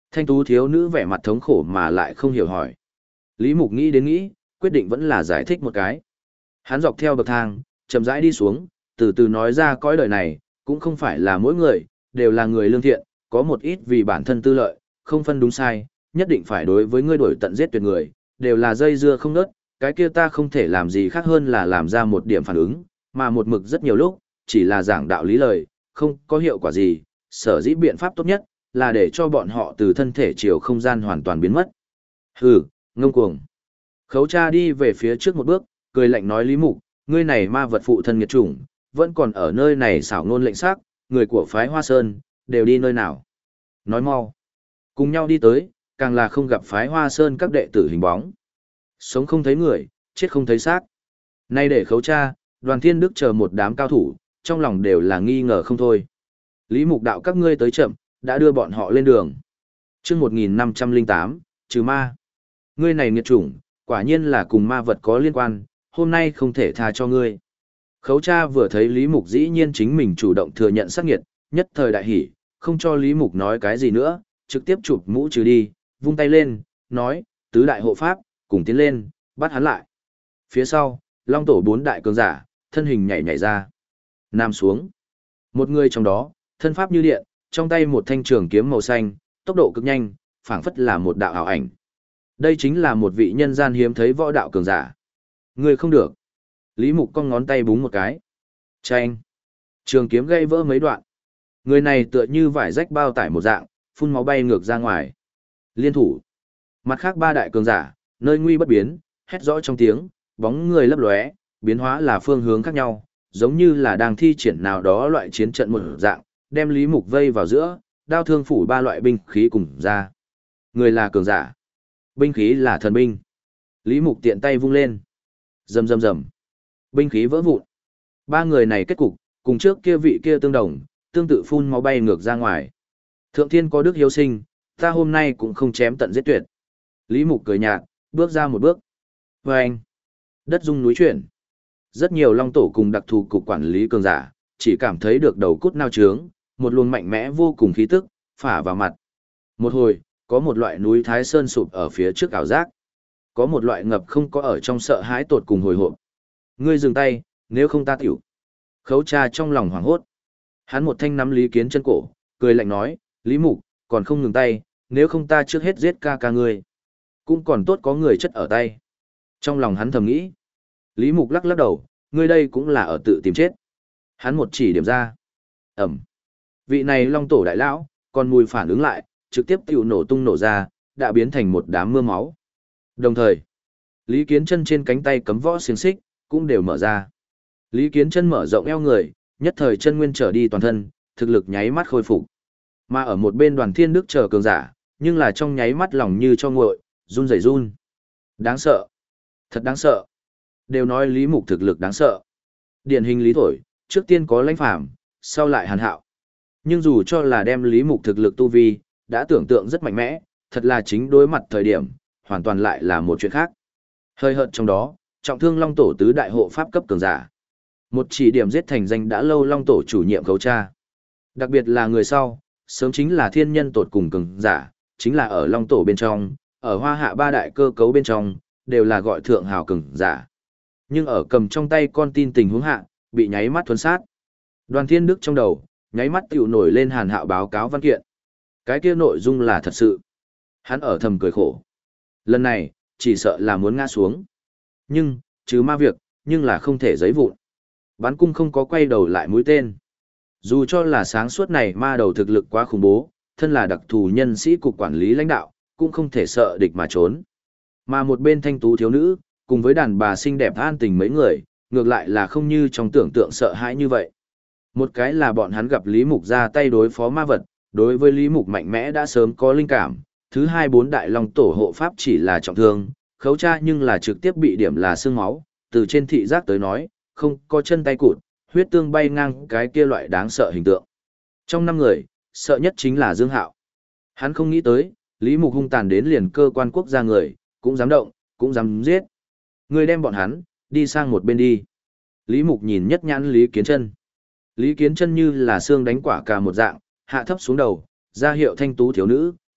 Thanh tú thiếu nữ vẻ mặt thống khổ mà lại không hiểu hỏi. Lý Mục nghĩ đến nghĩ, quyết định vẫn là giải thích một cái. Hắn dọc theo bậc thang, chậm rãi đi xuống, từ từ nói ra cõi đời này, cũng không phải là mỗi người, đều là người lương thiện, có một ít vì bản thân tư lợi, không phân đúng sai, nhất định phải đối với ngươi đổi tận giết tuyệt người, đều là dây dưa không ngớt, cái kia ta không thể làm gì khác hơn là làm ra một điểm phản ứng, mà một mực rất nhiều lúc, chỉ là giảng đạo lý lời, không có hiệu quả gì, sở dĩ biện pháp tốt nhất, là để cho bọn họ từ thân thể chiều không gian hoàn toàn biến mất. Hừ, ngông cuồng. Khấu cha đi về phía trước một bước, cười lạnh nói Lý Mục, ngươi này ma vật phụ thân nghiệt chủng, vẫn còn ở nơi này xảo ngôn lệnh xác, người của phái Hoa Sơn, đều đi nơi nào. Nói mau. Cùng nhau đi tới, càng là không gặp phái Hoa Sơn các đệ tử hình bóng. Sống không thấy người, chết không thấy xác. Nay để khấu cha, Đoàn Thiên Đức chờ một đám cao thủ, trong lòng đều là nghi ngờ không thôi. Lý Mục đạo các ngươi tới chậm, đã đưa bọn họ lên đường. Chương một nghìn năm trăm lẻ tám, trừ ma. Ngươi này nghiệt chủng, quả nhiên là cùng ma vật có liên quan, hôm nay không thể tha cho ngươi. Khấu cha vừa thấy Lý Mục dĩ nhiên chính mình chủ động thừa nhận sát nghiệt, nhất thời đại hỉ, không cho Lý Mục nói cái gì nữa, trực tiếp chụp mũ trừ đi, vung tay lên, nói, tứ đại hộ pháp, cùng tiến lên, bắt hắn lại. Phía sau, long tổ bốn đại cường giả, thân hình nhảy nhảy ra. Nam xuống. Một người trong đó, thân pháp như điện, trong tay một thanh trường kiếm màu xanh, tốc độ cực nhanh, phảng phất là một đạo ảo ảnh. Đây chính là một vị nhân gian hiếm thấy võ đạo cường giả. Người không được. Lý Mục cong ngón tay búng một cái. Chanh. Trường kiếm gây vỡ mấy đoạn. Người này tựa như vải rách bao tải một dạng, phun máu bay ngược ra ngoài. Liên thủ. Mặt khác ba đại cường giả, nơi nguy bất biến, hét rõ trong tiếng, bóng người lấp lóe, biến hóa là phương hướng khác nhau, giống như là đang thi triển nào đó loại chiến trận một dạng, đem Lý Mục vây vào giữa, đao thương phủ ba loại binh khí cùng ra. Người là cường giả, binh khí là thần binh. Lý Mục tiện tay vung lên. Rầm rầm rầm. Binh khí vỡ vụn. Ba người này kết cục, cùng trước kia vị kia tương đồng, tương tự phun máu bay ngược ra ngoài. Thượng thiên có đức hiếu sinh, ta hôm nay cũng không chém tận giết tuyệt. Lý Mục cười nhạt, bước ra một bước. Và anh, đất rung núi chuyển. Rất nhiều long tổ cùng đặc thù cục quản lý cường giả, chỉ cảm thấy được đầu cút nao trướng, một luồng mạnh mẽ vô cùng khí tức, phả vào mặt. Một hồi, có một loại núi Thái Sơn sụp ở phía trước ảo giác. Có một loại ngập không có ở trong sợ hãi tột cùng hồi hộp. Ngươi dừng tay, nếu không ta tiểu. Khấu cha trong lòng hoảng hốt. Hắn một thanh nắm Lý Kiến chân cổ, cười lạnh nói, Lý Mục, còn không ngừng tay, nếu không ta trước hết giết ca ca ngươi. Cũng còn tốt có người chất ở tay. Trong lòng hắn thầm nghĩ. Lý Mục lắc lắc đầu, ngươi đây cũng là ở tự tìm chết. Hắn một chỉ điểm ra. Ẩm. Vị này long tổ đại lão, còn mùi phản ứng lại, trực tiếp tiểu nổ tung nổ ra, đã biến thành một đám mưa máu. Đồng thời, Lý Kiến Chân trên cánh tay cấm võ xiềng xích, cũng đều mở ra. Lý Kiến Chân mở rộng eo người, nhất thời chân nguyên trở đi toàn thân, thực lực nháy mắt khôi phục. Mà ở một bên Đoàn Thiên Đức chờ cường giả, nhưng là trong nháy mắt lòng như cho nguội, run rẩy run. Đáng sợ. Thật đáng sợ. Đều nói Lý Mục thực lực đáng sợ. Điển hình Lý Thổi, trước tiên có Lãnh Phàm, sau lại Hàn Hạo. Nhưng dù cho là đem Lý Mục thực lực tu vi, đã tưởng tượng rất mạnh mẽ, thật là chính đối mặt thời điểm, hoàn toàn lại là một chuyện khác. Hơi hợt trong đó, trọng thương Long Tổ tứ đại hộ pháp cấp cường giả. Một chỉ điểm giết thành danh đã lâu Long Tổ chủ nhiệm Khấu Cha. Đặc biệt là người sau, sớm chính là thiên nhân tột cùng cường giả, chính là ở Long Tổ bên trong, ở Hoa Hạ ba đại cơ cấu bên trong, đều là gọi thượng hào cường giả. Nhưng ở cầm trong tay con tin tình huống hạ, bị nháy mắt thuần sát. Đoàn Thiên Đức trong đầu, nháy mắt tiểu nổi lên Hàn Hạo báo cáo văn kiện. Cái kia nội dung là thật sự. Hắn ở thầm cười khổ. Lần này, chỉ sợ là muốn ngã xuống. Nhưng, trừ ma việc, nhưng là không thể giấy vụn. Bắn cung không có quay đầu lại mũi tên. Dù cho là sáng suốt này ma đầu thực lực quá khủng bố, thân là đặc thù nhân sĩ cục quản lý lãnh đạo, cũng không thể sợ địch mà trốn. Mà một bên thanh tú thiếu nữ, cùng với đàn bà xinh đẹp an tình mấy người, ngược lại là không như trong tưởng tượng sợ hãi như vậy. Một cái là bọn hắn gặp Lý Mục ra tay đối phó ma vật, đối với Lý Mục mạnh mẽ đã sớm có linh cảm. Thứ hai bốn đại long tổ hộ pháp chỉ là trọng thương, Khấu Cha nhưng là trực tiếp bị điểm là xương máu, từ trên thị giác tới nói, không có chân tay cụt, huyết tương bay ngang cái kia loại đáng sợ hình tượng. Trong năm người, sợ nhất chính là Dương Hạo. Hắn không nghĩ tới, Lý Mục hung tàn đến liền cơ quan quốc gia người, cũng dám động, cũng dám giết. Người đem bọn hắn, đi sang một bên đi. Lý Mục nhìn nhất nhãn Lý Kiến Chân. Lý Kiến Chân như là xương đánh quả cà một dạng, hạ thấp xuống đầu, ra hiệu thanh tú thiếu nữ,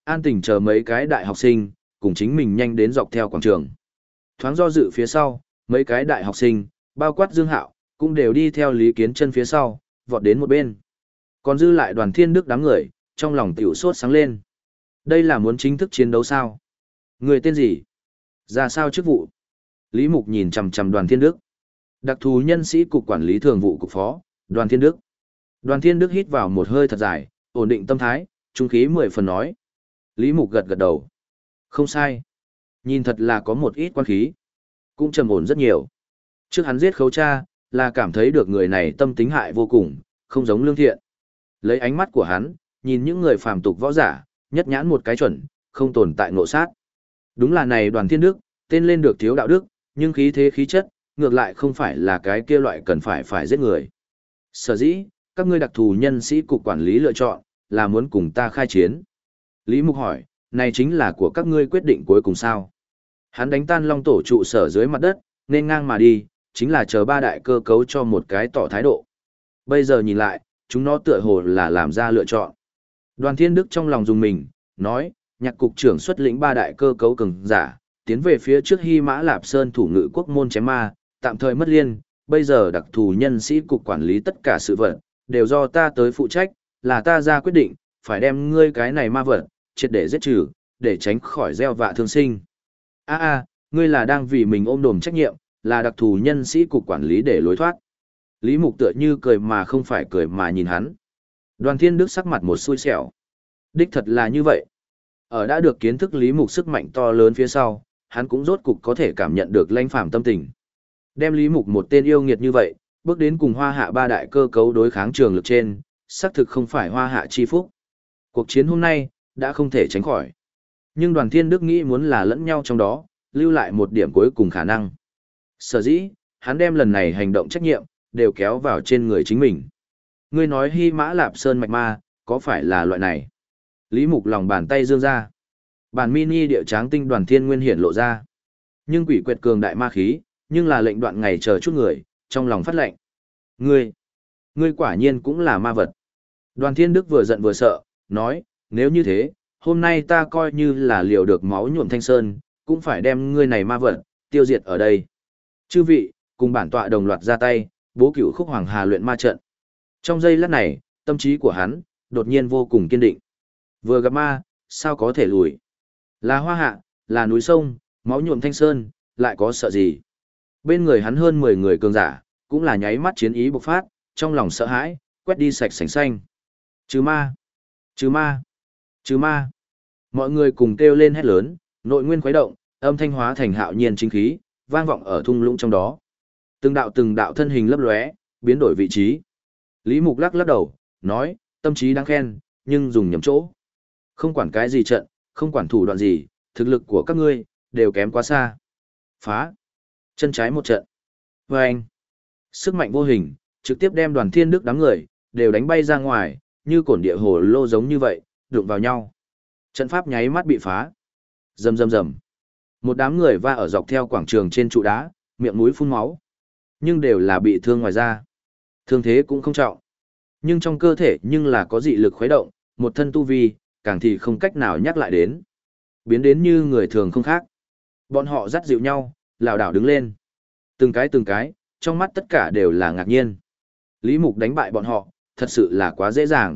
an tình chờ mấy cái đại học sinh, cùng chính mình nhanh đến dọc theo quảng trường. Thoáng do dự phía sau, mấy cái đại học sinh, bao quát Dương Hạo, cũng đều đi theo Lý Kiến Chân phía sau, vọt đến một bên. Còn dư lại Đoàn Thiên Đức đám người, trong lòng tiểu sốt sáng lên. Đây là muốn chính thức chiến đấu sao? Người tên gì? Ra sao chức vụ? Lý Mục nhìn chằm chằm Đoàn Thiên Đức. Đặc thù nhân sĩ cục quản lý thường vụ cục phó, Đoàn Thiên Đức. Đoàn Thiên Đức hít vào một hơi thật dài, ổn định tâm thái, trung khí mười phần nói. Lý Mục gật gật đầu. Không sai. Nhìn thật là có một ít quan khí. Cũng trầm ổn rất nhiều. Trước hắn giết Khấu Cha, là cảm thấy được người này tâm tính hại vô cùng, không giống lương thiện. Lấy ánh mắt của hắn, nhìn những người phàm tục võ giả, nhất nhãn một cái chuẩn, không tồn tại ngộ sát. Đúng là này Đoàn Thiên Đức, tên lên được thiếu đạo đức, nhưng khí thế khí chất, ngược lại không phải là cái kia loại cần phải phải giết người. Sở dĩ, các ngươi đặc thù nhân sĩ cục quản lý lựa chọn, là muốn cùng ta khai chiến. Lý Mục hỏi, này chính là của các ngươi quyết định cuối cùng sao? Hắn đánh tan Long Tổ trụ sở dưới mặt đất, nên ngang mà đi, chính là chờ ba đại cơ cấu cho một cái tỏ thái độ. Bây giờ nhìn lại, chúng nó tựa hồ là làm ra lựa chọn. Đoàn Thiên Đức trong lòng dùng mình, nói, nhạc cục trưởng xuất lĩnh ba đại cơ cấu cường giả, tiến về phía trước Hy Mã Lạp Sơn thủ ngự quốc môn chém ma, tạm thời mất liên, bây giờ đặc thù nhân sĩ cục quản lý tất cả sự vật, đều do ta tới phụ trách, là ta ra quyết định, phải đem ngươi cái này ma vật, triệt để giết trừ, để tránh khỏi gieo vạ thương sinh. A a, ngươi là đang vì mình ôm đồm trách nhiệm, là đặc thù nhân sĩ cục quản lý để lối thoát. Lý Mục tựa như cười mà không phải cười mà nhìn hắn. Đoàn Thiên Đức sắc mặt một xui xẻo. Đích thật là như vậy. Ở đã được kiến thức Lý Mục sức mạnh to lớn phía sau, hắn cũng rốt cục có thể cảm nhận được lãnh phàm tâm tình. Đem Lý Mục một tên yêu nghiệt như vậy, bước đến cùng Hoa Hạ ba đại cơ cấu đối kháng trường lực trên, xác thực không phải Hoa Hạ chi phúc. Cuộc chiến hôm nay, đã không thể tránh khỏi. Nhưng Đoàn Thiên Đức nghĩ muốn là lẫn nhau trong đó, lưu lại một điểm cuối cùng khả năng. Sở dĩ, hắn đem lần này hành động trách nhiệm, đều kéo vào trên người chính mình. Ngươi nói Hy Mã Lạp Sơn mạch ma, có phải là loại này? Lý Mục lòng bàn tay dương ra. Bản mini địa tráng tinh Đoàn Thiên Nguyên hiển lộ ra. Nhưng quỷ quyệt cường đại ma khí, nhưng là lệnh đoạn ngày chờ chút người, trong lòng phát lệnh. Ngươi, ngươi quả nhiên cũng là ma vật. Đoàn Thiên Đức vừa giận vừa sợ, nói, nếu như thế, hôm nay ta coi như là liều được máu nhuộm thanh sơn, cũng phải đem ngươi này ma vật, tiêu diệt ở đây. Chư vị, cùng bản tọa đồng loạt ra tay, bố cửu khúc hoàng hà luyện ma trận. Trong giây lát này, tâm trí của hắn, đột nhiên vô cùng kiên định. Vừa gặp ma, sao có thể lùi? Là Hoa Hạ, là núi sông, máu nhuộm thanh sơn, lại có sợ gì? Bên người hắn hơn mười người cường giả, cũng là nháy mắt chiến ý bộc phát, trong lòng sợ hãi, quét đi sạch sành xanh. Trừ ma! Trừ ma! Trừ ma! Mọi người cùng kêu lên hét lớn, nội nguyên khuấy động, âm thanh hóa thành hạo nhiên chính khí, vang vọng ở thung lũng trong đó. Từng đạo từng đạo thân hình lấp lóe, biến đổi vị trí. Lý Mục lắc lắc đầu, nói, tâm trí đáng khen, nhưng dùng nhầm chỗ. Không quản cái gì trận, không quản thủ đoạn gì, thực lực của các ngươi, đều kém quá xa. Phá! Chân trái một trận. Vâng! Sức mạnh vô hình, trực tiếp đem Đoàn Thiên Đức đám người, đều đánh bay ra ngoài, như cổn địa hồ lô giống như vậy, đụng vào nhau. Trận pháp nháy mắt bị phá. Rầm rầm rầm. Một đám người va ở dọc theo quảng trường trên trụ đá, miệng mũi phun máu. Nhưng đều là bị thương ngoài da. Thương thế cũng không trọng. Nhưng trong cơ thể nhưng là có dị lực khuấy động, một thân tu vi, càng thì không cách nào nhắc lại đến. Biến đến như người thường không khác. Bọn họ dắt dịu nhau, lảo đảo đứng lên. Từng cái từng cái, trong mắt tất cả đều là ngạc nhiên. Lý Mục đánh bại bọn họ, thật sự là quá dễ dàng.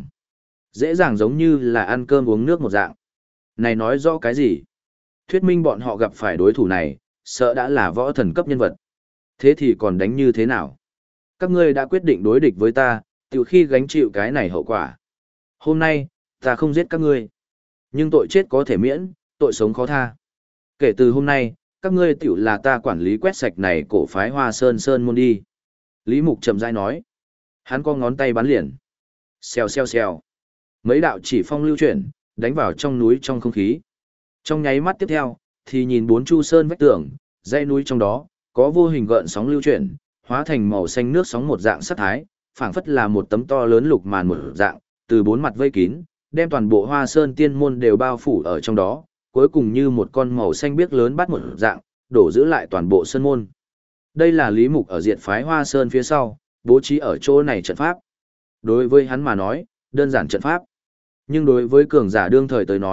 Dễ dàng giống như là ăn cơm uống nước một dạng. Này nói rõ cái gì? Thuyết minh bọn họ gặp phải đối thủ này, sợ đã là võ thần cấp nhân vật. Thế thì còn đánh như thế nào? Các ngươi đã quyết định đối địch với ta, từ khi gánh chịu cái này hậu quả. Hôm nay, ta không giết các ngươi. Nhưng tội chết có thể miễn, tội sống khó tha. Kể từ hôm nay, các ngươi tiểu là ta quản lý quét sạch này cổ phái Hoa Sơn Sơn môn đi. Lý Mục chậm rãi nói. Hắn có ngón tay bắn liền. Xèo xèo xèo. Mấy đạo chỉ phong lưu chuyển, đánh vào trong núi trong không khí. Trong nháy mắt tiếp theo, thì nhìn bốn chu sơn vách tường, dãy núi trong đó, có vô hình gợn sóng lưu chuyển, hóa thành màu xanh nước sóng một dạng sắc thái, phảng phất là một tấm to lớn lục màn một dạng, từ bốn mặt vây kín, đem toàn bộ Hoa Sơn tiên môn đều bao phủ ở trong đó, cuối cùng như một con màu xanh biếc lớn bắt một dạng, đổ giữ lại toàn bộ sơn môn. Đây là Lý Mục ở diệt phái Hoa Sơn phía sau, bố trí ở chỗ này trận pháp. Đối với hắn mà nói, đơn giản trận pháp. Nhưng đối với cường giả đương thời tới nói,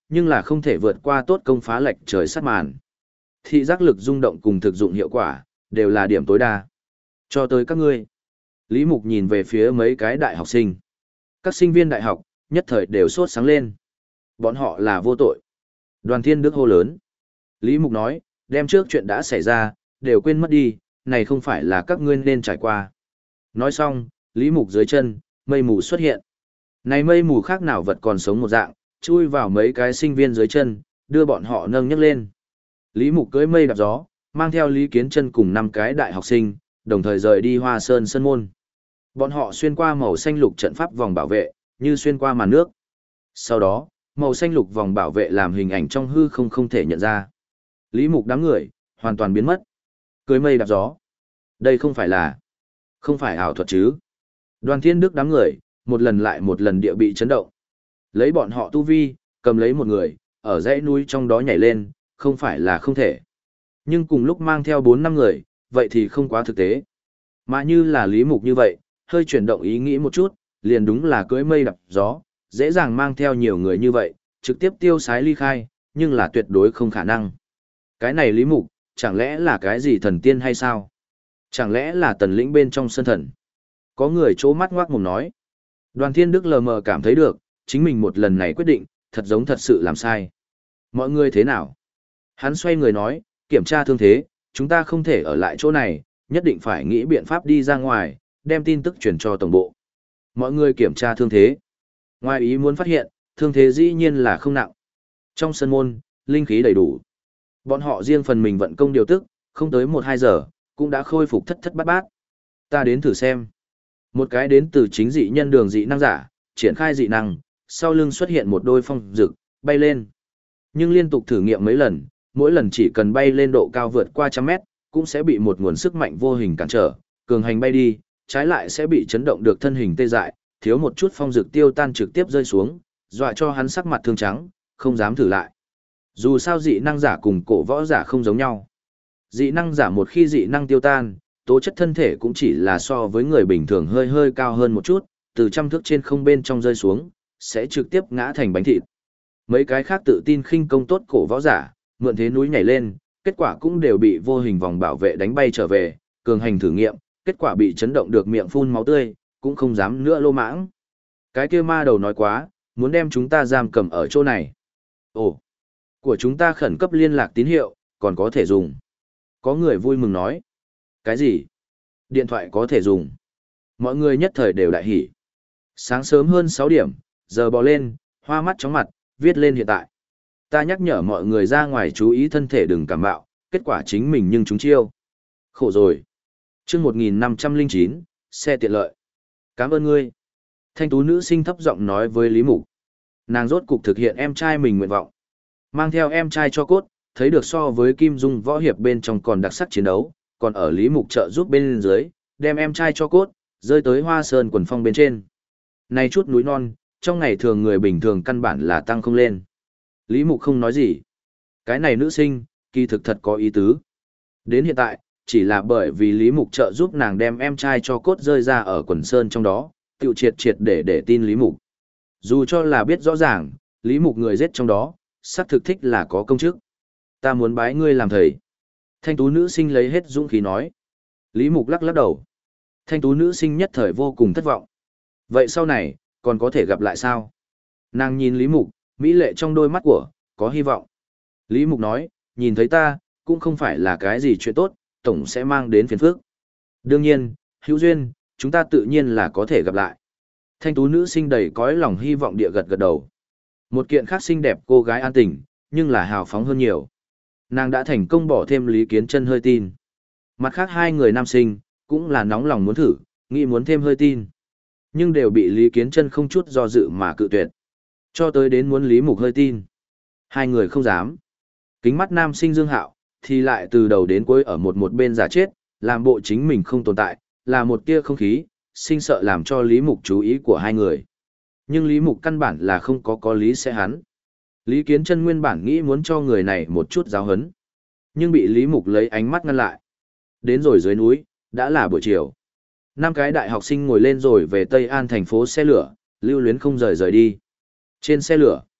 nhưng là không thể vượt qua tốt công phá lệch trời sắt màn. Thị giác lực rung động cùng thực dụng hiệu quả, đều là điểm tối đa. Cho tới các ngươi. Lý Mục nhìn về phía mấy cái đại học sinh. Các sinh viên đại học, nhất thời đều sốt sáng lên. Bọn họ là vô tội. Đoàn Thiên Đức hô lớn. Lý Mục nói, đem trước chuyện đã xảy ra, đều quên mất đi, này không phải là các ngươi nên trải qua. Nói xong, Lý Mục dưới chân, mây mù xuất hiện. Này mây mù khác nào vật còn sống một dạng, chui vào mấy cái sinh viên dưới chân, đưa bọn họ nâng nhấc lên. Lý Mục cưỡi mây đạp gió, mang theo Lý Kiến Chân cùng năm cái đại học sinh, đồng thời rời đi Hoa Sơn sân môn. Bọn họ xuyên qua màu xanh lục trận pháp vòng bảo vệ, như xuyên qua màn nước. Sau đó, màu xanh lục vòng bảo vệ làm hình ảnh trong hư không không thể nhận ra. Lý Mục đám người, hoàn toàn biến mất. Cưới mây đạp gió. Đây không phải là, không phải ảo thuật chứ. Đoàn Thiên Đức đám người, một lần lại một lần địa bị chấn động. Lấy bọn họ tu vi, cầm lấy một người, ở dãy núi trong đó nhảy lên, không phải là không thể. Nhưng cùng lúc mang theo bốn năm người, vậy thì không quá thực tế. Mà như là Lý Mục như vậy, hơi chuyển động ý nghĩ một chút, liền đúng là cưỡi mây đạp gió, dễ dàng mang theo nhiều người như vậy, trực tiếp tiêu sái ly khai, nhưng là tuyệt đối không khả năng. Cái này Lý Mục, chẳng lẽ là cái gì thần tiên hay sao? Chẳng lẽ là tần lĩnh bên trong sân thần? Có người chố mắt ngoác mồm nói. Đoàn Thiên Đức lờ mờ cảm thấy được, chính mình một lần này quyết định, thật giống thật sự làm sai. Mọi người thế nào? Hắn xoay người nói, kiểm tra thương thế, chúng ta không thể ở lại chỗ này, nhất định phải nghĩ biện pháp đi ra ngoài, đem tin tức truyền cho tổng bộ. Mọi người kiểm tra thương thế. Ngoài ý muốn phát hiện, thương thế dĩ nhiên là không nặng. Trong sân môn, linh khí đầy đủ. Bọn họ riêng phần mình vận công điều tức, không tới một hai giờ, cũng đã khôi phục thất thất bát bát. Ta đến thử xem. Một cái đến từ chính dị nhân đường dị năng giả, triển khai dị năng, sau lưng xuất hiện một đôi phong rực, bay lên. Nhưng liên tục thử nghiệm mấy lần, mỗi lần chỉ cần bay lên độ cao vượt qua trăm mét, cũng sẽ bị một nguồn sức mạnh vô hình cản trở, cường hành bay đi, trái lại sẽ bị chấn động được thân hình tê dại, thiếu một chút phong dược tiêu tan trực tiếp rơi xuống, dọa cho hắn sắc mặt thương trắng, không dám thử lại. Dù sao dị năng giả cùng cổ võ giả không giống nhau. Dị năng giả một khi dị năng tiêu tan, tố chất thân thể cũng chỉ là so với người bình thường hơi hơi cao hơn một chút, từ trăm thước trên không bên trong rơi xuống, sẽ trực tiếp ngã thành bánh thịt. Mấy cái khác tự tin khinh công tốt cổ võ giả, mượn thế núi nhảy lên, kết quả cũng đều bị vô hình vòng bảo vệ đánh bay trở về, cường hành thử nghiệm, kết quả bị chấn động được miệng phun máu tươi, cũng không dám nữa lô mãng. Cái kia ma đầu nói quá, muốn đem chúng ta giam cầm ở chỗ này. Ồ, của chúng ta khẩn cấp liên lạc tín hiệu, còn có thể dùng. Có người vui mừng nói. Cái gì? Điện thoại có thể dùng. Mọi người nhất thời đều đại hỉ. Sáng sớm hơn sáu điểm, giờ bò lên, hoa mắt chóng mặt, viết lên hiện tại. Ta nhắc nhở mọi người ra ngoài chú ý thân thể đừng cảm bạo, kết quả chính mình nhưng chúng chiêu. Khổ rồi. chương một nghìn năm trăm lẻ chín, xe tiện lợi. Cảm ơn ngươi. Thanh tú nữ sinh thấp giọng nói với Lý Mục. Nàng rốt cục thực hiện em trai mình nguyện vọng. Mang theo em trai cho cốt, thấy được so với Kim Dung võ hiệp bên trong còn đặc sắc chiến đấu, còn ở Lý Mục trợ giúp bên dưới, đem em trai cho cốt, rơi tới Hoa Sơn quần phong bên trên. Này chút núi non, trong ngày thường người bình thường căn bản là tăng không lên. Lý Mục không nói gì. Cái này nữ sinh, kỳ thực thật có ý tứ. Đến hiện tại, chỉ là bởi vì Lý Mục trợ giúp nàng đem em trai cho cốt rơi ra ở quần sơn trong đó, tiêu triệt triệt để để tin Lý Mục. Dù cho là biết rõ ràng, Lý Mục người giết trong đó, xác thực thích là có công chức. Ta muốn bái ngươi làm thầy. Thanh tú nữ sinh lấy hết dũng khí nói. Lý Mục lắc lắc đầu. Thanh tú nữ sinh nhất thời vô cùng thất vọng. Vậy sau này, còn có thể gặp lại sao? Nàng nhìn Lý Mục, mỹ lệ trong đôi mắt của, có hy vọng. Lý Mục nói, nhìn thấy ta, cũng không phải là cái gì chuyện tốt, tổng sẽ mang đến phiền phức. Đương nhiên, hữu duyên, chúng ta tự nhiên là có thể gặp lại. Thanh tú nữ sinh đầy cõi lòng hy vọng địa gật gật đầu. Một kiện khác xinh đẹp cô gái an tình, nhưng là hào phóng hơn nhiều. Nàng đã thành công bỏ thêm Lý Kiến Chân hơi tin. Mặt khác hai người nam sinh, cũng là nóng lòng muốn thử, nghĩ muốn thêm hơi tin. Nhưng đều bị Lý Kiến Chân không chút do dự mà cự tuyệt. Cho tới đến muốn Lý Mục hơi tin. Hai người không dám. Kính mắt nam sinh Dương Hạo, thì lại từ đầu đến cuối ở một một bên giả chết, làm bộ chính mình không tồn tại, là một tia không khí, sinh sợ làm cho Lý Mục chú ý của hai người. Nhưng Lý Mục căn bản là không có có lý sẽ hắn. Lý Kiến Chân nguyên bản nghĩ muốn cho người này một chút giáo hấn, nhưng bị Lý Mục lấy ánh mắt ngăn lại. Đến rồi dưới núi, đã là buổi chiều. Năm cái đại học sinh ngồi lên rồi về Tây An thành phố xe lửa, lưu luyến không rời rời đi. Trên xe lửa,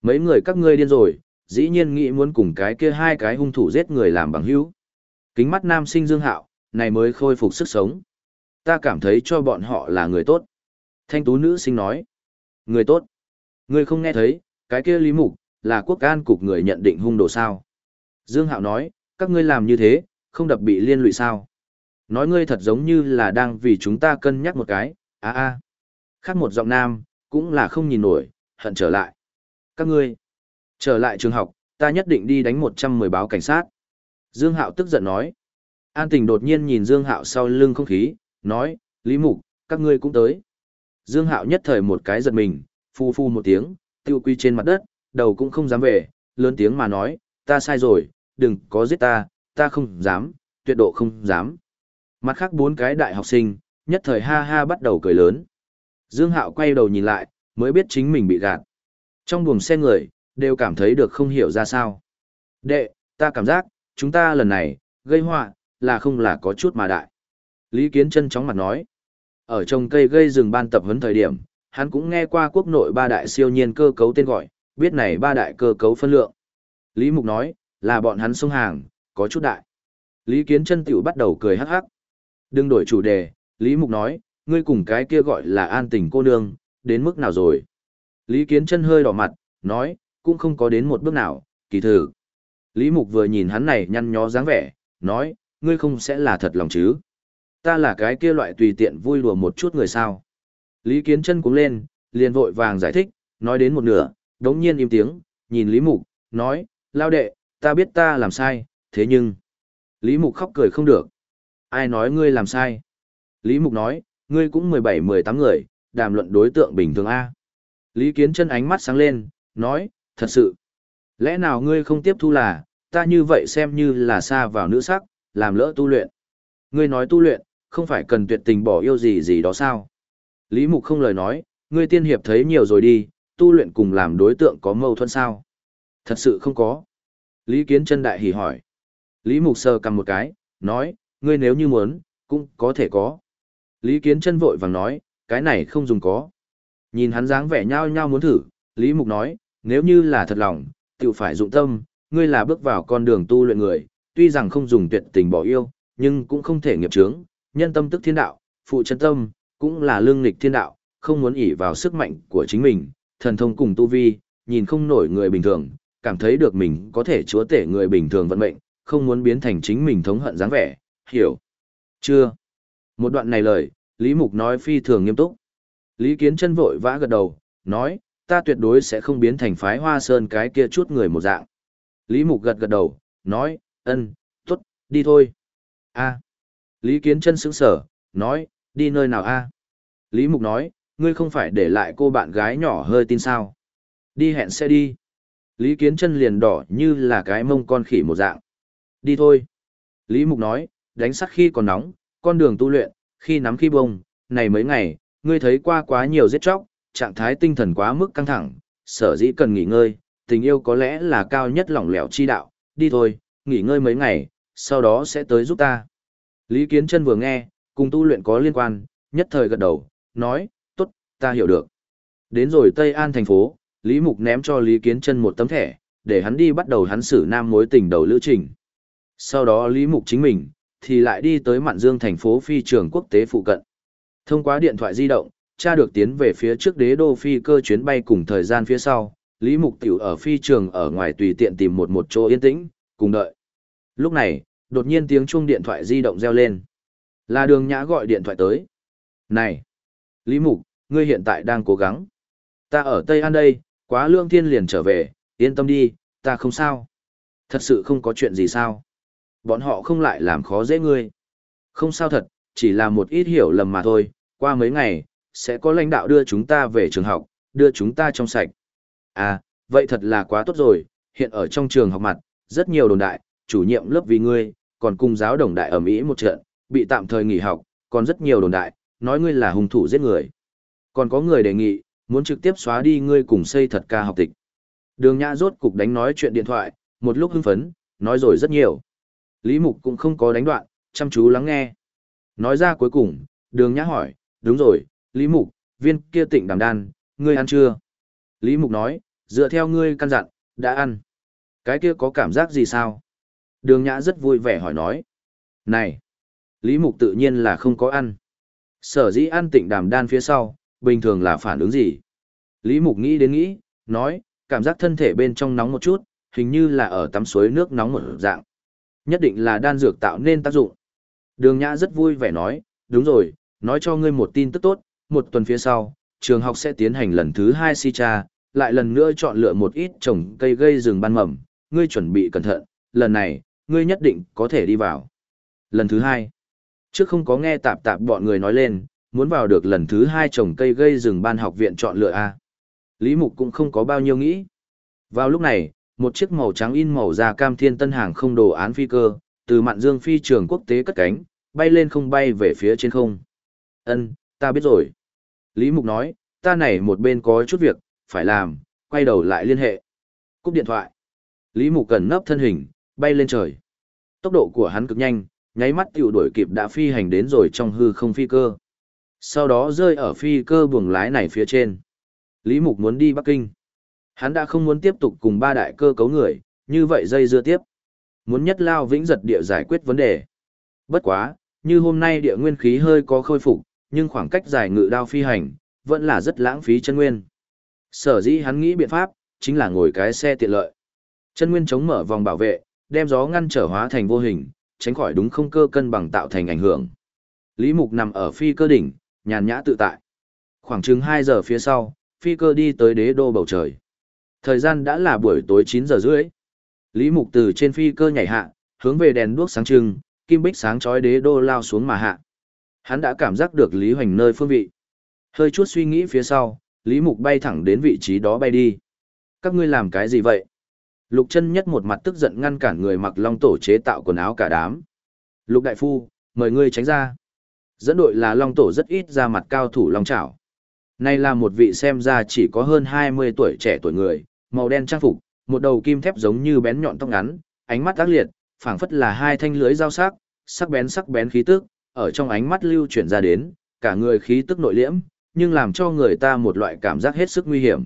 Mấy người các ngươi điên rồi, dĩ nhiên nghĩ muốn cùng cái kia hai cái hung thủ giết người làm bằng hữu. Kính mắt nam sinh Dương Hạo, này mới khôi phục sức sống. Ta cảm thấy cho bọn họ là người tốt. Thanh tú nữ sinh nói. Người tốt. Ngươi không nghe thấy, cái kia Lý Mục, là quốc an cục người nhận định hung đồ sao. Dương Hạo nói, các ngươi làm như thế, không đập bị liên lụy sao. Nói ngươi thật giống như là đang vì chúng ta cân nhắc một cái, a a. Khác một giọng nam, cũng là không nhìn nổi, hận trở lại. Các ngươi, trở lại trường học, ta nhất định đi đánh một trăm mười báo cảnh sát. Dương Hạo tức giận nói. An Tình đột nhiên nhìn Dương Hạo sau lưng không khí, nói, Lý Mục, các ngươi cũng tới. Dương Hạo nhất thời một cái giật mình, phu phu một tiếng, tiêu quy trên mặt đất, đầu cũng không dám về, lớn tiếng mà nói, ta sai rồi, đừng có giết ta, ta không dám, tuyệt độ không dám. Mặt khác bốn cái đại học sinh, nhất thời ha ha bắt đầu cười lớn. Dương Hạo quay đầu nhìn lại, mới biết chính mình bị gạt. Trong buồng xe người, đều cảm thấy được không hiểu ra sao. Đệ, ta cảm giác, chúng ta lần này, gây họa là không là có chút mà đại. Lý Kiến Chân chóng mặt nói. Ở trồng cây gây rừng ban tập huấn thời điểm, hắn cũng nghe qua quốc nội ba đại siêu nhiên cơ cấu tên gọi, biết này ba đại cơ cấu phân lượng. Lý Mục nói, là bọn hắn sông hàng, có chút đại. Lý Kiến Chân tiểu bắt đầu cười hắc hắc. Đừng đổi chủ đề, Lý Mục nói, ngươi cùng cái kia gọi là An Tình cô nương, đến mức nào rồi? Lý Kiến Chân hơi đỏ mặt, nói, cũng không có đến một bước nào, kỳ thử. Lý Mục vừa nhìn hắn này nhăn nhó dáng vẻ, nói, ngươi không sẽ là thật lòng chứ? Ta là cái kia loại tùy tiện vui đùa một chút người sao? Lý Kiến Chân cũng lên, liền vội vàng giải thích, nói đến một nửa, đống nhiên im tiếng, nhìn Lý Mục, nói, lao đệ, ta biết ta làm sai, thế nhưng... Lý Mục khóc cười không được. Ai nói ngươi làm sai? Lý Mục nói, ngươi cũng mười bảy mười tám người, đàm luận đối tượng bình thường A. Lý Kiến Chân ánh mắt sáng lên, nói, thật sự. Lẽ nào ngươi không tiếp thu là, ta như vậy xem như là xa vào nữ sắc, làm lỡ tu luyện. Ngươi nói tu luyện, không phải cần tuyệt tình bỏ yêu gì gì đó sao? Lý Mục không lời nói, ngươi tiên hiệp thấy nhiều rồi đi, tu luyện cùng làm đối tượng có mâu thuẫn sao? Thật sự không có. Lý Kiến Chân đại hỉ hỏi. Lý Mục sờ cầm một cái, nói, ngươi nếu như muốn, cũng có thể có. Lý Kiến Chân vội vàng nói, cái này không dùng có. Nhìn hắn dáng vẻ nhao nhao muốn thử, Lý Mục nói, nếu như là thật lòng, tự phải dụng tâm, ngươi là bước vào con đường tu luyện người, tuy rằng không dùng tuyệt tình bỏ yêu, nhưng cũng không thể nghiệp chướng, nhân tâm tức thiên đạo, phụ chân tâm, cũng là lương nghịch thiên đạo, không muốn ỷ vào sức mạnh của chính mình, thần thông cùng tu vi, nhìn không nổi người bình thường, cảm thấy được mình có thể chúa tể người bình thường vận mệnh, không muốn biến thành chính mình thống hận dáng vẻ, hiểu chưa? Một đoạn này lời, Lý Mục nói phi thường nghiêm túc. Lý Kiến Chân vội vã gật đầu, nói, ta tuyệt đối sẽ không biến thành phái Hoa Sơn cái kia chút người một dạng. Lý Mục gật gật đầu, nói, ân, tốt, đi thôi. A. Lý Kiến Chân sững sờ, nói, đi nơi nào a? Lý Mục nói, ngươi không phải để lại cô bạn gái nhỏ hơi tin sao? Đi hẹn xe đi. Lý Kiến Chân liền đỏ như là cái mông con khỉ một dạng. Đi thôi. Lý Mục nói, đánh sắt khi còn nóng, con đường tu luyện, khi nắm khi bông, này mấy ngày, ngươi thấy qua quá nhiều giết chóc, trạng thái tinh thần quá mức căng thẳng, sở dĩ cần nghỉ ngơi, tình yêu có lẽ là cao nhất lỏng lẻo chi đạo, đi thôi, nghỉ ngơi mấy ngày, sau đó sẽ tới giúp ta. Lý Kiến Chân vừa nghe, cùng tu luyện có liên quan, nhất thời gật đầu, nói, tốt, ta hiểu được. Đến rồi Tây An thành phố, Lý Mục ném cho Lý Kiến Chân một tấm thẻ, để hắn đi bắt đầu hắn xử nam mối tình đầu lữ trình. Sau đó Lý Mục chính mình, thì lại đi tới Mạn Dương thành phố phi trường quốc tế phụ cận. Thông qua điện thoại di động, tra được tiến về phía trước đế đô phi cơ chuyến bay cùng thời gian phía sau, Lý Mục tiểu ở phi trường ở ngoài tùy tiện tìm một một chỗ yên tĩnh, cùng đợi. Lúc này, đột nhiên tiếng chuông điện thoại di động reo lên. Là Đường Nhã gọi điện thoại tới. Này! Lý Mục, ngươi hiện tại đang cố gắng. Ta ở Tây An đây, quá lương thiên liền trở về, yên tâm đi, ta không sao. Thật sự không có chuyện gì sao. Bọn họ không lại làm khó dễ ngươi. Không sao thật, chỉ là một ít hiểu lầm mà thôi, qua mấy ngày, sẽ có lãnh đạo đưa chúng ta về trường học, đưa chúng ta trong sạch. À, vậy thật là quá tốt rồi, hiện ở trong trường học mặt, rất nhiều đồn đại, chủ nhiệm lớp vì ngươi, còn cùng giáo đồng đại ầm ĩ một trận, bị tạm thời nghỉ học, còn rất nhiều đồn đại, nói ngươi là hung thủ giết người. Còn có người đề nghị, muốn trực tiếp xóa đi ngươi cùng xây thật ca học tịch. Đường Nhã rốt cục đánh nói chuyện điện thoại, một lúc hưng phấn, nói rồi rất nhiều. Lý Mục cũng không có đánh đoạn, chăm chú lắng nghe. Nói ra cuối cùng, Đường Nhã hỏi, đúng rồi, Lý Mục, viên kia tịnh đàm đan, ngươi ăn chưa? Lý Mục nói, Dựa theo ngươi căn dặn, đã ăn. Cái kia có cảm giác gì sao? Đường Nhã rất vui vẻ hỏi nói. Này! Lý Mục tự nhiên là không có ăn. Sở dĩ ăn tịnh đàm đan phía sau, bình thường là phản ứng gì? Lý Mục nghĩ đến nghĩ, nói, cảm giác thân thể bên trong nóng một chút, hình như là ở tắm suối nước nóng một dạng. Nhất định là đan dược tạo nên tác dụng. Đường Nhã rất vui vẻ nói, đúng rồi, nói cho ngươi một tin tức tốt, một tuần phía sau, trường học sẽ tiến hành lần thứ hai si tra, lại lần nữa chọn lựa một ít trồng cây gây rừng ban mầm, ngươi chuẩn bị cẩn thận, lần này, ngươi nhất định có thể đi vào. Lần thứ hai, trước không có nghe tạp tạp bọn người nói lên, muốn vào được lần thứ hai trồng cây gây rừng ban học viện chọn lựa A. Lý Mục cũng không có bao nhiêu nghĩ. Vào lúc này, một chiếc màu trắng in màu da cam thiên tân hàng không đồ án phi cơ, từ Mạn Dương phi trường quốc tế cất cánh, bay lên không bay về phía trên không. Ân, ta biết rồi. Lý Mục nói, ta này một bên có chút việc, phải làm, quay đầu lại liên hệ. Cúp điện thoại. Lý Mục cần nấp thân hình, bay lên trời. Tốc độ của hắn cực nhanh, nháy mắt tiểu đuổi kịp đã phi hành đến rồi trong hư không phi cơ. Sau đó rơi ở phi cơ buồng lái này phía trên. Lý Mục muốn đi Bắc Kinh. Hắn đã không muốn tiếp tục cùng ba đại cơ cấu người, như vậy dây dưa tiếp. Muốn nhất lao vĩnh giật địa giải quyết vấn đề. Bất quá, như hôm nay địa nguyên khí hơi có khôi phục, nhưng khoảng cách dài ngự đao phi hành, vẫn là rất lãng phí chân nguyên. Sở dĩ hắn nghĩ biện pháp, chính là ngồi cái xe tiện lợi. Chân nguyên chống mở vòng bảo vệ, đem gió ngăn trở hóa thành vô hình, tránh khỏi đúng không cơ cân bằng tạo thành ảnh hưởng. Lý Mục nằm ở phi cơ đỉnh, nhàn nhã tự tại. Khoảng chừng hai giờ phía sau, phi cơ đi tới đế đô bầu trời. Thời gian đã là buổi tối chín giờ rưỡi. Lý Mục từ trên phi cơ nhảy hạ, hướng về đèn đuốc sáng trưng, kim bích sáng chói đế đô lao xuống mà hạ. Hắn đã cảm giác được Lý Hoành nơi phương vị. Hơi chút suy nghĩ phía sau, Lý Mục bay thẳng đến vị trí đó bay đi. Các ngươi làm cái gì vậy? Lục Chân Nhất một mặt tức giận ngăn cản người mặc Long Tổ chế tạo quần áo cả đám. Lục đại phu, mời ngươi tránh ra. Dẫn đội là Long Tổ rất ít ra mặt cao thủ Long Trảo. Này là một vị xem ra chỉ có hơn hai mươi tuổi trẻ tuổi người, màu đen trang phục, một đầu kim thép giống như bén nhọn tóc ngắn, ánh mắt ác liệt, phảng phất là hai thanh lưới dao sắc, sắc bén sắc bén khí tức, ở trong ánh mắt lưu chuyển ra đến, cả người khí tức nội liễm, nhưng làm cho người ta một loại cảm giác hết sức nguy hiểm.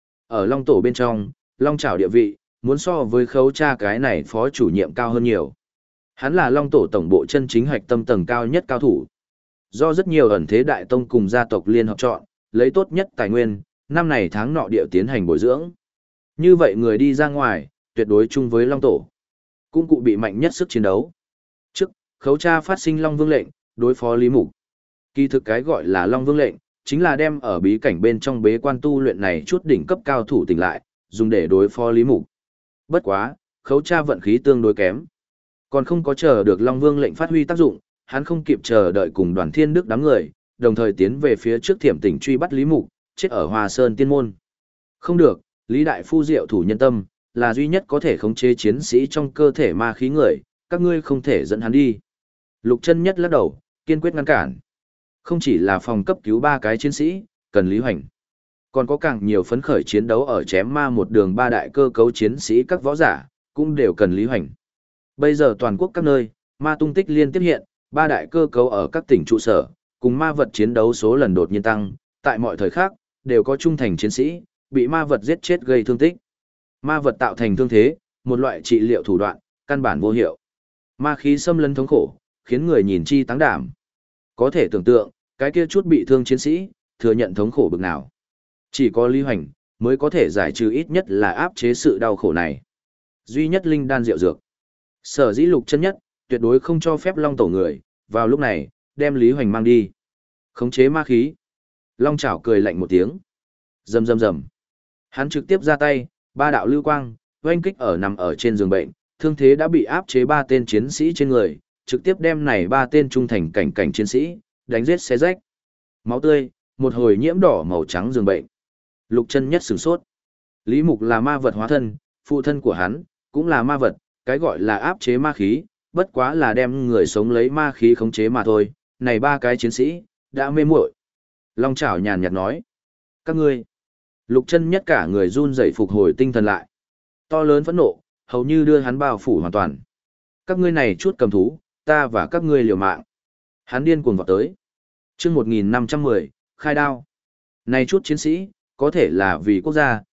Ở Long Tổ bên trong, Long Trảo địa vị, muốn so với Khấu Cha cái này phó chủ nhiệm cao hơn nhiều. Hắn là Long Tổ tổng bộ chân chính hạch tâm tầng cao nhất cao thủ. Do rất nhiều ẩn thế đại tông cùng gia tộc liên hợp chọn, lấy tốt nhất tài nguyên, năm này tháng nọ địa tiến hành bồi dưỡng. Như vậy người đi ra ngoài, tuyệt đối chung với Long Tổ. Cũng cụ bị mạnh nhất sức chiến đấu. Trước, Khấu Cha phát sinh Long Vương lệnh, đối phó Lý Mục. Kỳ thực cái gọi là Long Vương lệnh, chính là đem ở bí cảnh bên trong bế quan tu luyện này chút đỉnh cấp cao thủ tỉnh lại, dùng để đối phó Lý Mục. Bất quá, Khấu Cha vận khí tương đối kém. Còn không có chờ được Long Vương lệnh phát huy tác dụng, hắn không kịp chờ đợi cùng Đoàn Thiên Đức đám người, đồng thời tiến về phía trước thiểm tỉnh truy bắt Lý Mục, chết ở Hoa Sơn Tiên Môn. Không được, Lý Đại Phu diệu thủ nhân tâm, là duy nhất có thể khống chế chiến sĩ trong cơ thể ma khí người, các ngươi không thể dẫn hắn đi. Lục Chân Nhất lắc đầu, kiên quyết ngăn cản. Không chỉ là phòng cấp cứu ba cái chiến sĩ, cần Lý Hoành. Còn có càng nhiều phấn khởi chiến đấu ở chém ma một đường ba đại cơ cấu chiến sĩ các võ giả, cũng đều cần Lý Hoành. Bây giờ toàn quốc các nơi, ma tung tích liên tiếp hiện, ba đại cơ cấu ở các tỉnh trụ sở, cùng ma vật chiến đấu số lần đột nhiên tăng, tại mọi thời khắc, đều có trung thành chiến sĩ, bị ma vật giết chết gây thương tích. Ma vật tạo thành thương thế, một loại trị liệu thủ đoạn, căn bản vô hiệu. Ma khí xâm lấn thống khổ, khiến người nhìn chi táng đảm. Có thể tưởng tượng, cái kia chút bị thương chiến sĩ, thừa nhận thống khổ bực nào. Chỉ có Lý Hoành, mới có thể giải trừ ít nhất là áp chế sự đau khổ này. Duy nhất linh đan diệu dược. Sở dĩ Lục Chân Nhất, tuyệt đối không cho phép Long Tổ người, vào lúc này, đem Lý Hoành mang đi. Khống chế ma khí. Long Chảo cười lạnh một tiếng. Rầm rầm rầm. Hắn trực tiếp ra tay, ba đạo lưu quang, oanh kích ở nằm ở trên giường bệnh, thương thế đã bị áp chế ba tên chiến sĩ trên người, trực tiếp đem này ba tên trung thành cảnh cảnh chiến sĩ, đánh giết xé rách. Máu tươi, một hồi nhiễm đỏ màu trắng giường bệnh. Lục Chân Nhất sửng sốt. Lý Mục là ma vật hóa thân, phụ thân của hắn, cũng là ma vật, cái gọi là áp chế ma khí, bất quá là đem người sống lấy ma khí khống chế mà thôi, này ba cái chiến sĩ, đã mê muội. Long Chảo nhàn nhạt nói. Các ngươi. Lục Chân Nhất cả người run rẩy phục hồi tinh thần lại. To lớn phẫn nộ, hầu như đưa hắn bao phủ hoàn toàn. Các ngươi này chút cầm thú, ta và các ngươi liều mạng. Hắn điên cuồng vọt tới. Chương một nghìn năm trăm mười, khai đao. Này chút chiến sĩ, có thể là vì quốc gia,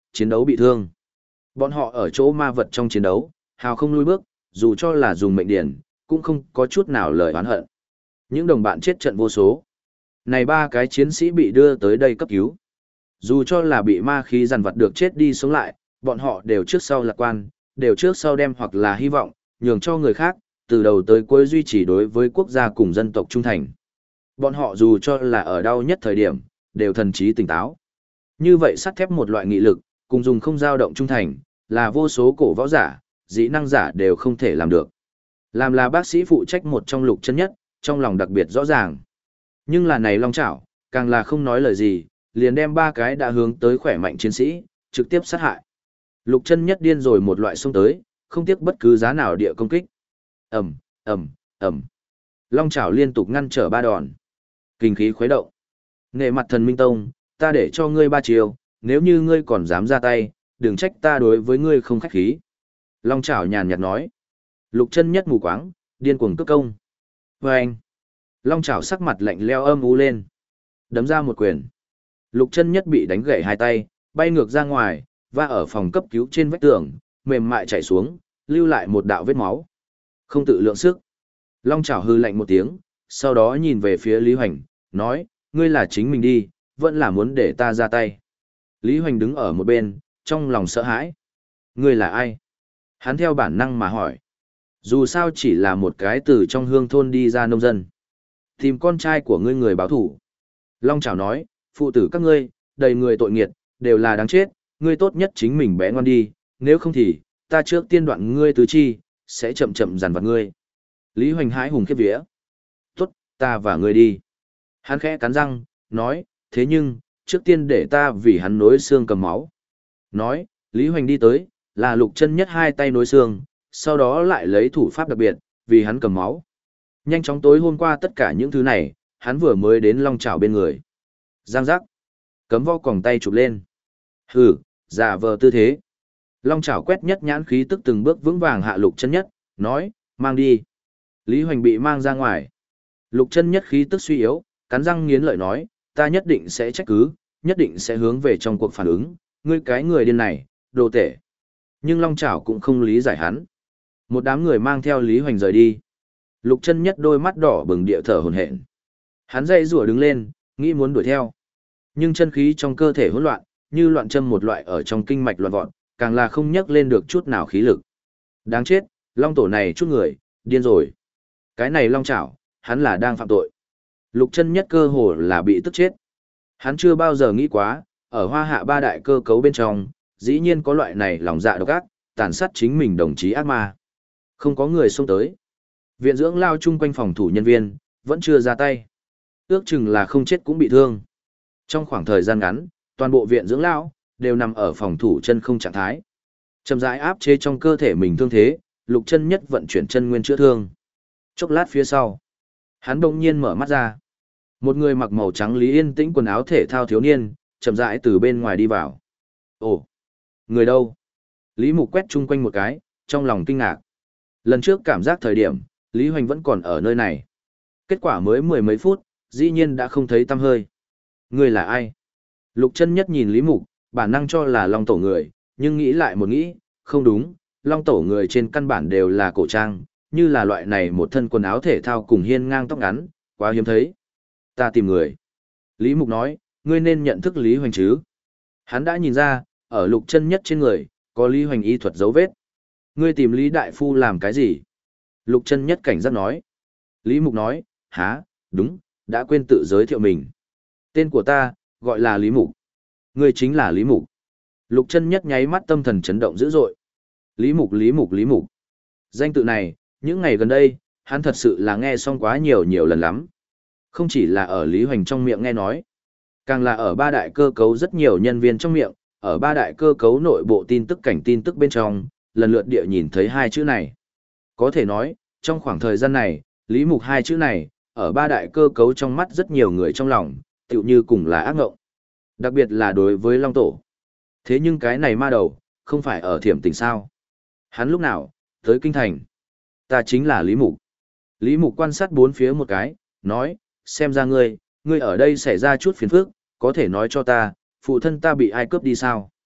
chiến đấu bị thương. Bọn họ ở chỗ ma vật trong chiến đấu, hào không lùi bước, dù cho là dùng mệnh điển, cũng không có chút nào lời oán hận. Những đồng bạn chết trận vô số. Này ba cái chiến sĩ bị đưa tới đây cấp cứu. Dù cho là bị ma khí dằn vặt được chết đi sống lại, bọn họ đều trước sau lạc quan, đều trước sau đem hoặc là hy vọng, nhường cho người khác, từ đầu tới cuối duy trì đối với quốc gia cùng dân tộc trung thành. Bọn họ dù cho là ở đau nhất thời điểm, đều thần trí tỉnh táo. Như vậy sắt thép một loại nghị lực, cùng dùng không dao động trung thành, là vô số cổ võ giả, dĩ năng giả đều không thể làm được. Làm là bác sĩ phụ trách một trong Lục Chân Nhất, trong lòng đặc biệt rõ ràng. Nhưng là này Long Chảo, càng là không nói lời gì, liền đem ba cái đã hướng tới khỏe mạnh chiến sĩ, trực tiếp sát hại. Lục Chân Nhất điên rồi một loại xông tới, không tiếc bất cứ giá nào địa công kích. Ầm, ầm, ầm. Long Chảo liên tục ngăn trở ba đòn. Kinh khí khuấy động. Nể mặt Thần Minh Tông, ta để cho ngươi ba chiều, nếu như ngươi còn dám ra tay, đừng trách ta đối với ngươi không khách khí. Long Chảo nhàn nhạt nói. Lục Chân Nhất mù quáng, điên cuồng cướp công. Và anh. Long Chảo sắc mặt lạnh leo âm u lên. Đấm ra một quyền. Lục Chân Nhất bị đánh gãy hai tay, bay ngược ra ngoài, và ở phòng cấp cứu trên vách tường, mềm mại chảy xuống, lưu lại một đạo vết máu. Không tự lượng sức. Long Chảo hư lạnh một tiếng, sau đó nhìn về phía Lý Hoành, nói, ngươi là chính mình đi, vẫn là muốn để ta ra tay. Lý Hoành đứng ở một bên, trong lòng sợ hãi. Ngươi là ai? Hắn theo bản năng mà hỏi. Dù sao chỉ là một cái từ trong hương thôn đi ra nông dân. Tìm con trai của ngươi người báo thủ. Long Chảo nói, phụ tử các ngươi, đầy người tội nghiệt, đều là đáng chết, ngươi tốt nhất chính mình bé ngoan đi, nếu không thì, ta trước tiên đoạn ngươi tứ chi, sẽ chậm chậm dằn vặt ngươi. Lý Hoành hái hùng khiếp vía. Tốt, ta và ngươi đi. Hắn khẽ cắn răng, nói, thế nhưng, trước tiên để ta vì hắn nối xương cầm máu. Nói, Lý Hoành đi tới, là Lục Chân Nhất hai tay nối xương, sau đó lại lấy thủ pháp đặc biệt, vì hắn cầm máu. Nhanh chóng tối hôm qua tất cả những thứ này, hắn vừa mới đến Long Chảo bên người. Giang giác. Cấm vo còng tay chụp lên. Hừ, giả vờ tư thế. Long Chảo quét nhất nhãn khí tức từng bước vững vàng hạ Lục Chân Nhất, nói, mang đi. Lý Hoành bị mang ra ngoài. Lục Chân Nhất khí tức suy yếu, cắn răng nghiến lợi nói, ta nhất định sẽ trách cứ, nhất định sẽ hướng về trong cuộc phản ứng, ngươi cái người điên này, đồ tể. Nhưng Long Chảo cũng không lý giải hắn. Một đám người mang theo Lý Hoành rời đi. Lục Chân Nhất đôi mắt đỏ bừng địa thở hổn hển. Hắn dậy rủa đứng lên, nghĩ muốn đuổi theo. Nhưng chân khí trong cơ thể hỗn loạn, như loạn châm một loại ở trong kinh mạch loạn vọt, càng là không nhấc lên được chút nào khí lực. Đáng chết, Long tổ này chút người, điên rồi. Cái này Long Chảo, hắn là đang phạm tội. Lục Chân Nhất cơ hồ là bị tức chết. Hắn chưa bao giờ nghĩ quá, ở Hoa Hạ ba đại cơ cấu bên trong, dĩ nhiên có loại này lòng dạ độc ác, tàn sát chính mình đồng chí ác ma. Không có người xông tới. Viện dưỡng lao chung quanh phòng thủ nhân viên, vẫn chưa ra tay. Ước chừng là không chết cũng bị thương. Trong khoảng thời gian ngắn, toàn bộ viện dưỡng lao, đều nằm ở phòng thủ chân không trạng thái. Chậm rãi áp chế trong cơ thể mình thương thế, Lục Chân Nhất vận chuyển chân nguyên chữa thương. Chốc lát phía sau, hắn bỗng nhiên mở mắt ra. Một người mặc màu trắng Lý Yên Tĩnh quần áo thể thao thiếu niên, chậm rãi từ bên ngoài đi vào. Ồ, người đâu? Lý Mục quét chung quanh một cái, trong lòng kinh ngạc. Lần trước cảm giác thời điểm, Lý Hoành vẫn còn ở nơi này. Kết quả mới mười mấy phút, dĩ nhiên đã không thấy tăm hơi. Người là ai? Lục Chân Nhất nhìn Lý Mục, bản năng cho là Long tổ người, nhưng nghĩ lại một nghĩ, không đúng, Long tổ người trên căn bản đều là cổ trang, như là loại này một thân quần áo thể thao cùng hiên ngang tóc ngắn, quá hiếm thấy. Ta tìm người. Lý Mục nói, ngươi nên nhận thức Lý Hoành chứ. Hắn đã nhìn ra, ở Lục Chân Nhất trên người, có Lý Hoành y thuật dấu vết. Ngươi tìm Lý Đại Phu làm cái gì? Lục Chân Nhất cảnh giác nói. Lý Mục nói, há, đúng, đã quên tự giới thiệu mình. Tên của ta, gọi là Lý Mục. Ngươi chính là Lý Mục. Lục Chân Nhất nháy mắt tâm thần chấn động dữ dội. Lý Mục Lý Mục Lý Mục. Danh tự này, những ngày gần đây, hắn thật sự là nghe xong quá nhiều nhiều lần lắm. Không chỉ là ở Lý Hoành trong miệng nghe nói, càng là ở ba đại cơ cấu rất nhiều nhân viên trong miệng, ở ba đại cơ cấu nội bộ tin tức cảnh tin tức bên trong, lần lượt địa nhìn thấy hai chữ này. Có thể nói, trong khoảng thời gian này, Lý Mục hai chữ này, ở ba đại cơ cấu trong mắt rất nhiều người trong lòng, tựu như cùng là ác ngộng. Đặc biệt là đối với Long Tổ. Thế nhưng cái này ma đầu, không phải ở Thiểm Tỉnh sao? Hắn lúc nào, tới Kinh Thành. Ta chính là Lý Mục. Lý Mục quan sát bốn phía một cái, nói, xem ra ngươi, ngươi ở đây xảy ra chút phiền phức, có thể nói cho ta, phụ thân ta bị ai cướp đi sao?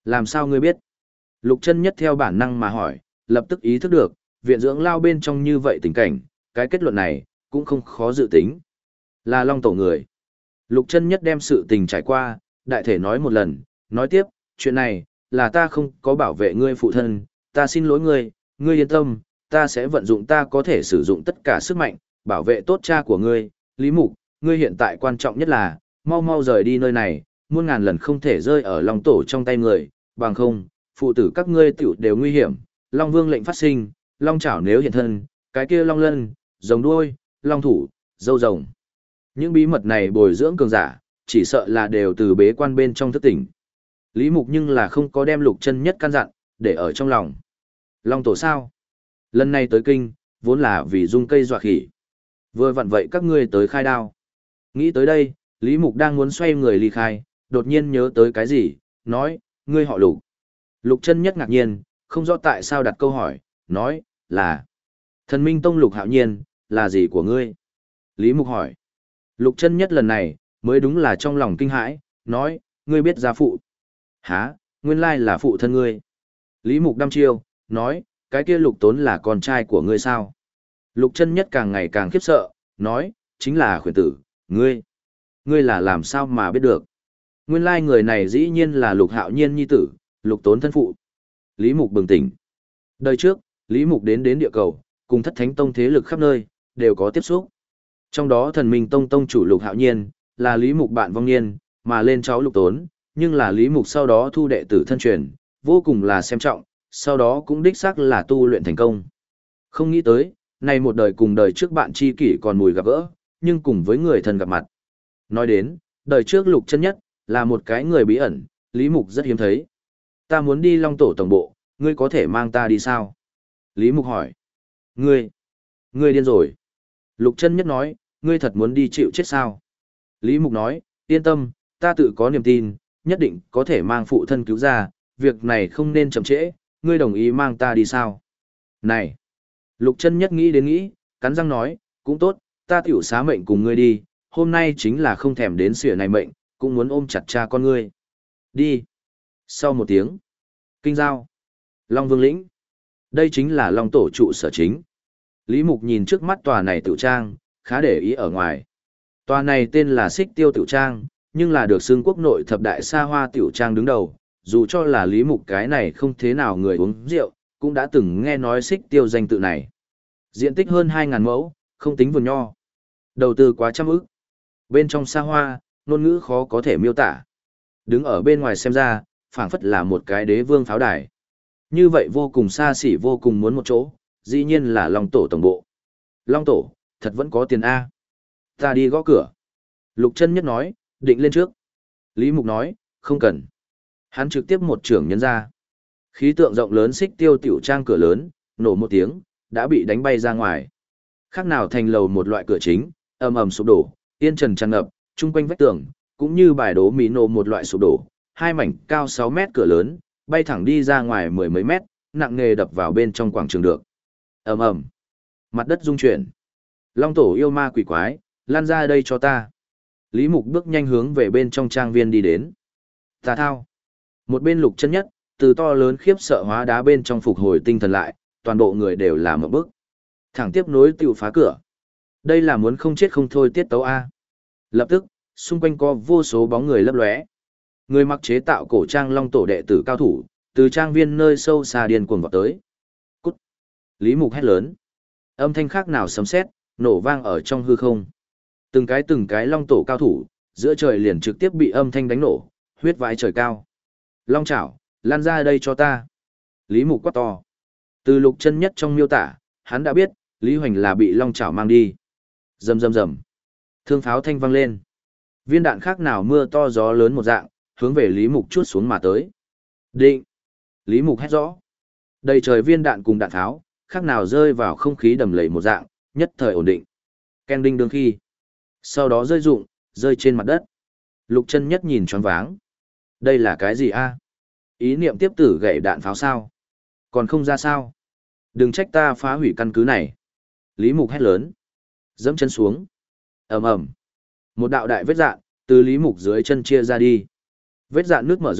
Làm sao ngươi biết? Lục chân nhất theo bản năng mà hỏi, lập tức ý thức được, viện dưỡng lao bên trong như vậy tình cảnh, cái kết luận này, cũng không khó dự tính. Là Long Tổ người. Lục chân nhất đem sự tình trải qua, đại thể nói một lần, nói tiếp, chuyện này, là ta không có bảo vệ ngươi phụ thân, ta xin lỗi ngươi, ngươi yên tâm, ta sẽ vận dụng ta có thể sử dụng tất cả sức mạnh, bảo vệ tốt cha của ngươi, Lý Mục, ngươi hiện tại quan trọng nhất là, mau mau rời đi nơi này, muôn ngàn lần không thể rơi ở Long Tổ trong tay người, bằng không, phụ tử các ngươi tiểu đều nguy hiểm, Long Vương lệnh phát sinh, Long Chảo nếu hiện thân, cái kia Long Lân, rồng đuôi, Long Thủ, dâu rồng. Những bí mật này bồi dưỡng cường giả, chỉ sợ là đều từ bế quan bên trong thức tỉnh. Lý Mục nhưng là không có đem Lục Chân Nhất căn dặn, để ở trong lòng. Long Tổ sao? Lần này tới kinh, vốn là vì dung cây dọa khỉ. Vừa vặn vậy các ngươi tới khai đao. Nghĩ tới đây, Lý Mục đang muốn xoay người ly khai, đột nhiên nhớ tới cái gì, nói, ngươi họ Lục. Lục Chân Nhất ngạc nhiên, không rõ tại sao đặt câu hỏi, nói, là Thần Minh Tông Lục Hạo Nhiên, là gì của ngươi? Lý Mục hỏi. Lục Chân Nhất lần này, mới đúng là trong lòng kinh hãi, nói, ngươi biết gia phụ. Hả, nguyên lai là phụ thân ngươi. Lý Mục đăm chiêu, nói, cái kia Lục Tốn là con trai của ngươi sao? Lục Chân Nhất càng ngày càng khiếp sợ, nói, chính là khuyển tử, ngươi. Ngươi là làm sao mà biết được? Nguyên lai người này dĩ nhiên là Lục Hạo Nhiên nhi tử, Lục Tốn thân phụ. Lý Mục bừng tỉnh. Đời trước, Lý Mục đến đến địa cầu, cùng Thất Thánh Tông thế lực khắp nơi, đều có tiếp xúc. Trong đó Thần Minh Tông tông chủ Lục Hạo Nhiên, là Lý Mục bạn vong niên, mà lên cháu Lục Tốn, nhưng là Lý Mục sau đó thu đệ tử thân truyền, vô cùng là xem trọng, sau đó cũng đích xác là tu luyện thành công. Không nghĩ tới, này một đời cùng đời trước bạn tri kỷ còn mùi gặp gỡ, nhưng cùng với người thân gặp mặt. Nói đến, đời trước Lục Chân Nhất, là một cái người bí ẩn, Lý Mục rất hiếm thấy. Ta muốn đi Long Tổ tổng bộ, ngươi có thể mang ta đi sao? Lý Mục hỏi. Ngươi, ngươi điên rồi. Lục Chân Nhất nói, ngươi thật muốn đi chịu chết sao? Lý Mục nói, yên tâm, ta tự có niềm tin, nhất định có thể mang phụ thân cứu ra, việc này không nên chậm trễ, ngươi đồng ý mang ta đi sao? Này! Lục Chân Nhất nghĩ đến nghĩ, cắn răng nói, cũng tốt, ta tiểu xá mệnh cùng ngươi đi, hôm nay chính là không thèm đến xỉa này mệnh, cũng muốn ôm chặt cha con ngươi. Đi! Sau một tiếng, kinh giao, Long Vương lĩnh. Đây chính là Long Tổ trụ sở chính. Lý Mục nhìn trước mắt tòa này tiểu trang, khá để ý ở ngoài. Tòa này tên là Xích Tiêu tiểu trang, nhưng là được xưng quốc nội thập đại xa hoa tiểu trang đứng đầu, dù cho là Lý Mục cái này không thế nào người uống rượu, cũng đã từng nghe nói Xích Tiêu danh tự này. Diện tích hơn hai nghìn mẫu, không tính vườn nho. Đầu tư quá trăm ức. Bên trong xa hoa, ngôn ngữ khó có thể miêu tả. Đứng ở bên ngoài xem ra, phảng phất là một cái đế vương pháo đài. Như vậy vô cùng xa xỉ vô cùng muốn một chỗ, dĩ nhiên là Long Tổ tổng bộ. Long Tổ, thật vẫn có tiền A. Ta đi gõ cửa. Lục Chân Nhất nói, định lên trước. Lý Mục nói, không cần. Hắn trực tiếp một trưởng nhấn ra. Khí tượng rộng lớn Xích Tiêu tiểu trang cửa lớn, nổ một tiếng, đã bị đánh bay ra ngoài. Khác nào thành lầu một loại cửa chính, ầm ầm sụp đổ, yên trần tràn ngập, chung quanh vách tường, cũng như bài đố mì nổ một loại sụp đổ, hai mảnh cao sáu mét cửa lớn, bay thẳng đi ra ngoài mười mấy mét, nặng nề đập vào bên trong quảng trường được. Ầm ầm, mặt đất rung chuyển. Long Tổ yêu ma quỷ quái, lan ra đây cho ta. Lý Mục bước nhanh hướng về bên trong trang viên đi đến. Tà thao. Một bên Lục Chân Nhất, từ to lớn khiếp sợ hóa đá bên trong phục hồi tinh thần lại, toàn bộ người đều là một bước. Thẳng tiếp nối tiểu phá cửa. Đây là muốn không chết không thôi tiết tấu A. Lập tức, xung quanh có vô số bóng người lấp lóe. Người mặc chế tạo cổ trang Long Tổ đệ tử cao thủ, từ trang viên nơi sâu xa điên cuồng vọt tới. Cút! Lý Mục hét lớn. Âm thanh khác nào sấm sét, nổ vang ở trong hư không. Từng cái từng cái Long Tổ cao thủ, giữa trời liền trực tiếp bị âm thanh đánh nổ, huyết vãi trời cao. Long Chảo, lan ra đây cho ta. Lý Mục quát to. Từ Lục Chân Nhất trong miêu tả, hắn đã biết, Lý Hoành là bị Long Chảo mang đi. Rầm rầm rầm. Thương pháo thanh vang lên. Viên đạn khác nào mưa to gió lớn một dạng, hướng về Lý Mục chuốt xuống mà tới. Định. Lý Mục hét rõ. Đầy trời viên đạn cùng đạn tháo, khác nào rơi vào không khí đầm lầy một dạng, nhất thời ổn định. Ken đinh đương khi. Sau đó rơi rụng, rơi trên mặt đất. Lục Chân Nhất nhìn choáng váng. Đây là cái gì a? Ý niệm tiếp tử gậy đạn pháo sao? Còn không ra sao? Đừng trách ta phá hủy căn cứ này. Lý Mục hét lớn. Dẫm chân xuống. Ầm ầm. Một đạo đại vết dạn, từ Lý Mục dưới chân chia ra đi. Vết dạn nước mở rộng,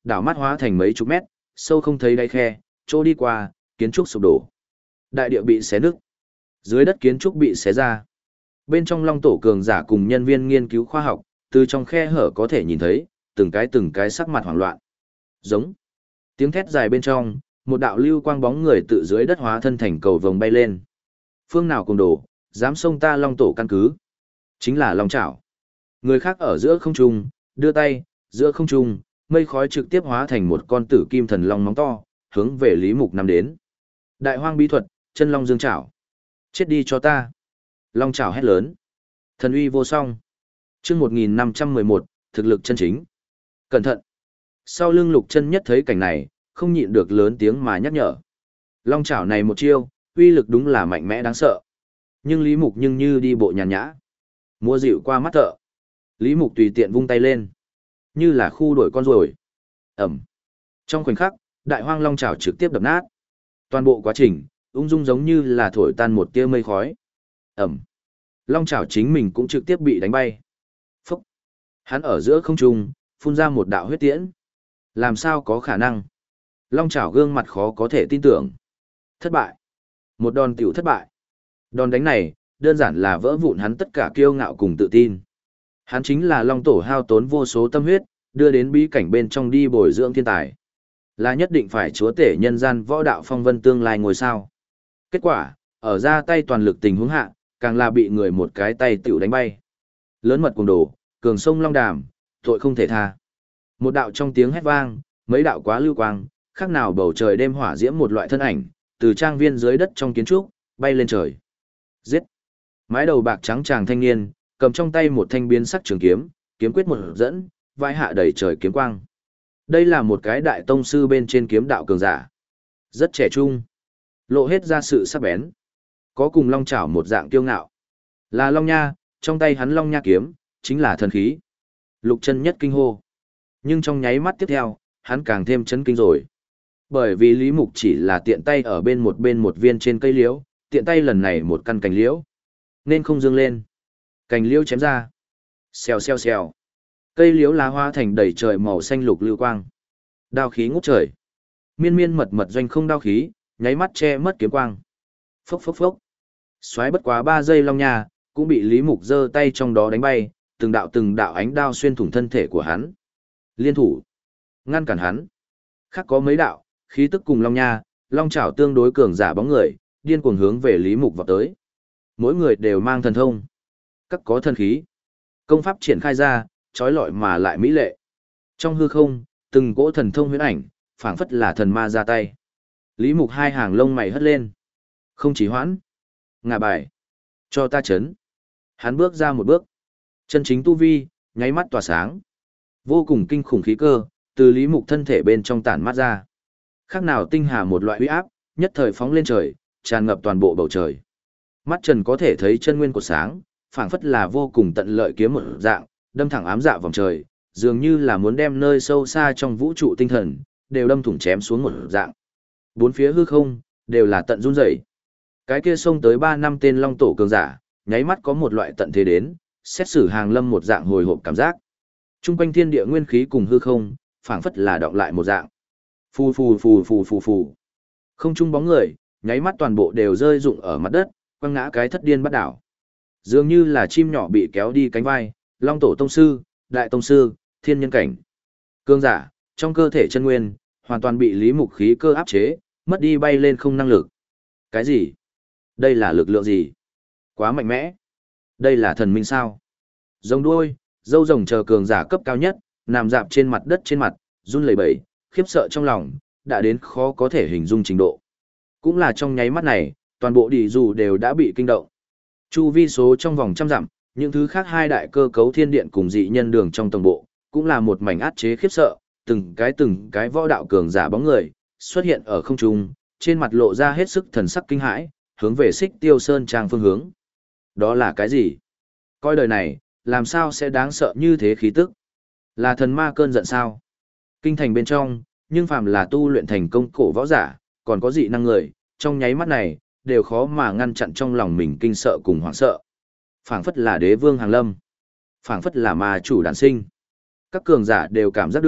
đảo mắt hóa thành mấy chục mét, sâu không thấy đáy khe, chỗ đi qua, kiến trúc sụp đổ. Đại địa bị xé nứt. Dưới đất kiến trúc bị xé ra. Bên trong Long Tổ cường giả cùng nhân viên nghiên cứu khoa học, từ trong khe hở có thể nhìn thấy, từng cái từng cái sắc mặt hoảng loạn. Giống. Tiếng thét dài bên trong, một đạo lưu quang bóng người tự dưới đất hóa thân thành cầu vồng bay lên. Phương nào cùng đồ, dám xông ta Long Tổ căn cứ. Chính là Long Chảo. Người khác ở giữa không trung, đưa tay, giữa không trung, mây khói trực tiếp hóa thành một con tử kim thần long móng to, hướng về Lý Mục năm đến. Đại hoang bí thuật, chân long dương chảo. Chết đi cho ta. Long chảo hét lớn. Thần uy vô song. Chương một nghìn năm trăm mười một, thực lực chân chính. Cẩn thận. Sau lưng Lục Chân Nhất thấy cảnh này, không nhịn được lớn tiếng mà nhắc nhở. Long chảo này một chiêu, uy lực đúng là mạnh mẽ đáng sợ. Nhưng Lý Mục nhưng như đi bộ nhàn nhã. Mua dịu qua mắt thợ. Lý Mục tùy tiện vung tay lên. Như là khu đuổi con ruồi. Ẩm. Trong khoảnh khắc, đại hoang long chảo trực tiếp đập nát. Toàn bộ quá trình, ung dung giống như là thổi tan một tia mây khói. Ẩm. Long chảo chính mình cũng trực tiếp bị đánh bay. Phúc. Hắn ở giữa không trung, phun ra một đạo huyết tiễn. Làm sao có khả năng? Long chảo gương mặt khó có thể tin tưởng. Thất bại. Một đòn tiểu thất bại. Đòn đánh này, đơn giản là vỡ vụn hắn tất cả kiêu ngạo cùng tự tin. Hắn chính là Long Tổ hao tốn vô số tâm huyết, đưa đến bí cảnh bên trong đi bồi dưỡng thiên tài. Là nhất định phải chúa tể nhân gian võ đạo phong vân tương lai ngôi sao. Kết quả, ở ra tay toàn lực tình huống hạ, càng là bị người một cái tay tiểu đánh bay. Lớn mật cùng đồ, cường sông long đàm, tội không thể tha. Một đạo trong tiếng hét vang, mấy đạo quá lưu quang, khác nào bầu trời đêm hỏa diễm một loại thân ảnh, từ trang viên dưới đất trong kiến trúc, bay lên trời. Giết! Mái đầu bạc trắng chàng thanh niên, cầm trong tay một thanh biến sắc trường kiếm, kiếm quyết một dẫn, vai hạ đầy trời kiếm quang. Đây là một cái đại tông sư bên trên kiếm đạo cường giả. Rất trẻ trung, lộ hết ra sự sắc bén. Có cùng long chảo một dạng kiêu ngạo. Là long nha, trong tay hắn long nha kiếm, chính là thần khí. Lục Chân Nhất kinh hô. Nhưng trong nháy mắt tiếp theo, hắn càng thêm chấn kinh rồi. Bởi vì Lý Mục chỉ là tiện tay ở bên một bên một viên trên cây liễu, tiện tay lần này một căn cành liễu. Nên không dương lên. Cành liễu chém ra. Xèo xèo xèo. Cây liễu lá hoa thành đầy trời màu xanh lục lưu quang. Đao khí ngút trời. Miên miên mật mật doanh không đao khí, nháy mắt che mất kiếm quang. Phốc phốc phốc. Xoáy bất quá ba giây long nha, cũng bị Lý Mục giơ tay trong đó đánh bay, từng đạo từng đạo ánh đao xuyên thủng thân thể của hắn. Liên thủ. Ngăn cản hắn. Khác có mấy đạo, khí tức cùng long nha, long chảo tương đối cường giả bóng người, điên cuồng hướng về Lý Mục vào tới. Mỗi người đều mang thần thông. Các có thần khí. Công pháp triển khai ra, trói lọi mà lại mỹ lệ. Trong hư không, từng cỗ thần thông huyễn ảnh, phảng phất là thần ma ra tay. Lý Mục hai hàng lông mày hất lên. Không chỉ hoãn. Ngả bài. Cho ta chấn. Hắn bước ra một bước. Chân chính tu vi, nháy mắt tỏa sáng. Vô cùng kinh khủng khí cơ, từ Lý Mục thân thể bên trong tản mát ra. Khác nào tinh hà một loại uy áp, nhất thời phóng lên trời, tràn ngập toàn bộ bầu trời. Mắt Trần có thể thấy chân nguyên của sáng, phảng phất là vô cùng tận lợi kiếm một dạng, đâm thẳng ám dạ vòng trời, dường như là muốn đem nơi sâu xa trong vũ trụ tinh thần, đều đâm thủng chém xuống một dạng. Bốn phía hư không, đều là tận run rẩy. Cái kia xông tới ba năm tên long tổ cường giả, nháy mắt có một loại tận thế đến, xét xử hàng lâm một dạng hồi hộp cảm giác. Trung quanh thiên địa nguyên khí cùng hư không, phảng phất là đọng lại một dạng. Phù phù phù phù phù phù. Không trung bóng người, nháy mắt toàn bộ đều rơi rụng ở mặt đất, quăng ngã cái thất điên bắt đảo. Dường như là chim nhỏ bị kéo đi cánh vai, long tổ tông sư, đại tông sư, thiên nhân cảnh. Cương giả, trong cơ thể chân nguyên, hoàn toàn bị Lý Mục khí cơ áp chế, mất đi bay lên không năng lực. Cái gì? Đây là lực lượng gì? Quá mạnh mẽ. Đây là thần minh sao? Rồng đuôi, dâu rồng chờ cường giả cấp cao nhất, nằm dạp trên mặt đất trên mặt, run lẩy bẩy, khiếp sợ trong lòng, đã đến khó có thể hình dung trình độ. Cũng là trong nháy mắt này, toàn bộ đỉ dù đều đã bị kinh động. Chu vi số trong vòng trăm dặm, những thứ khác hai đại cơ cấu thiên điện cùng dị nhân đường trong tổng bộ, cũng là một mảnh át chế khiếp sợ, từng cái từng cái võ đạo cường giả bóng người, xuất hiện ở không trung, trên mặt lộ ra hết sức thần sắc kinh hãi, hướng về Xích Tiêu Sơn trang phương hướng. Đó là cái gì? Coi đời này, làm sao sẽ đáng sợ như thế khí tức? Là thần ma cơn giận sao? Kinh thành bên trong, nhưng phàm là tu luyện thành công cổ võ giả, còn có dị năng người, trong nháy mắt này, đều khó mà ngăn chặn trong lòng mình kinh sợ cùng hoảng sợ. Phảng phất là đế vương hàng lâm, phảng phất là ma chủ đản sinh. Các cường giả đều cảm giác được,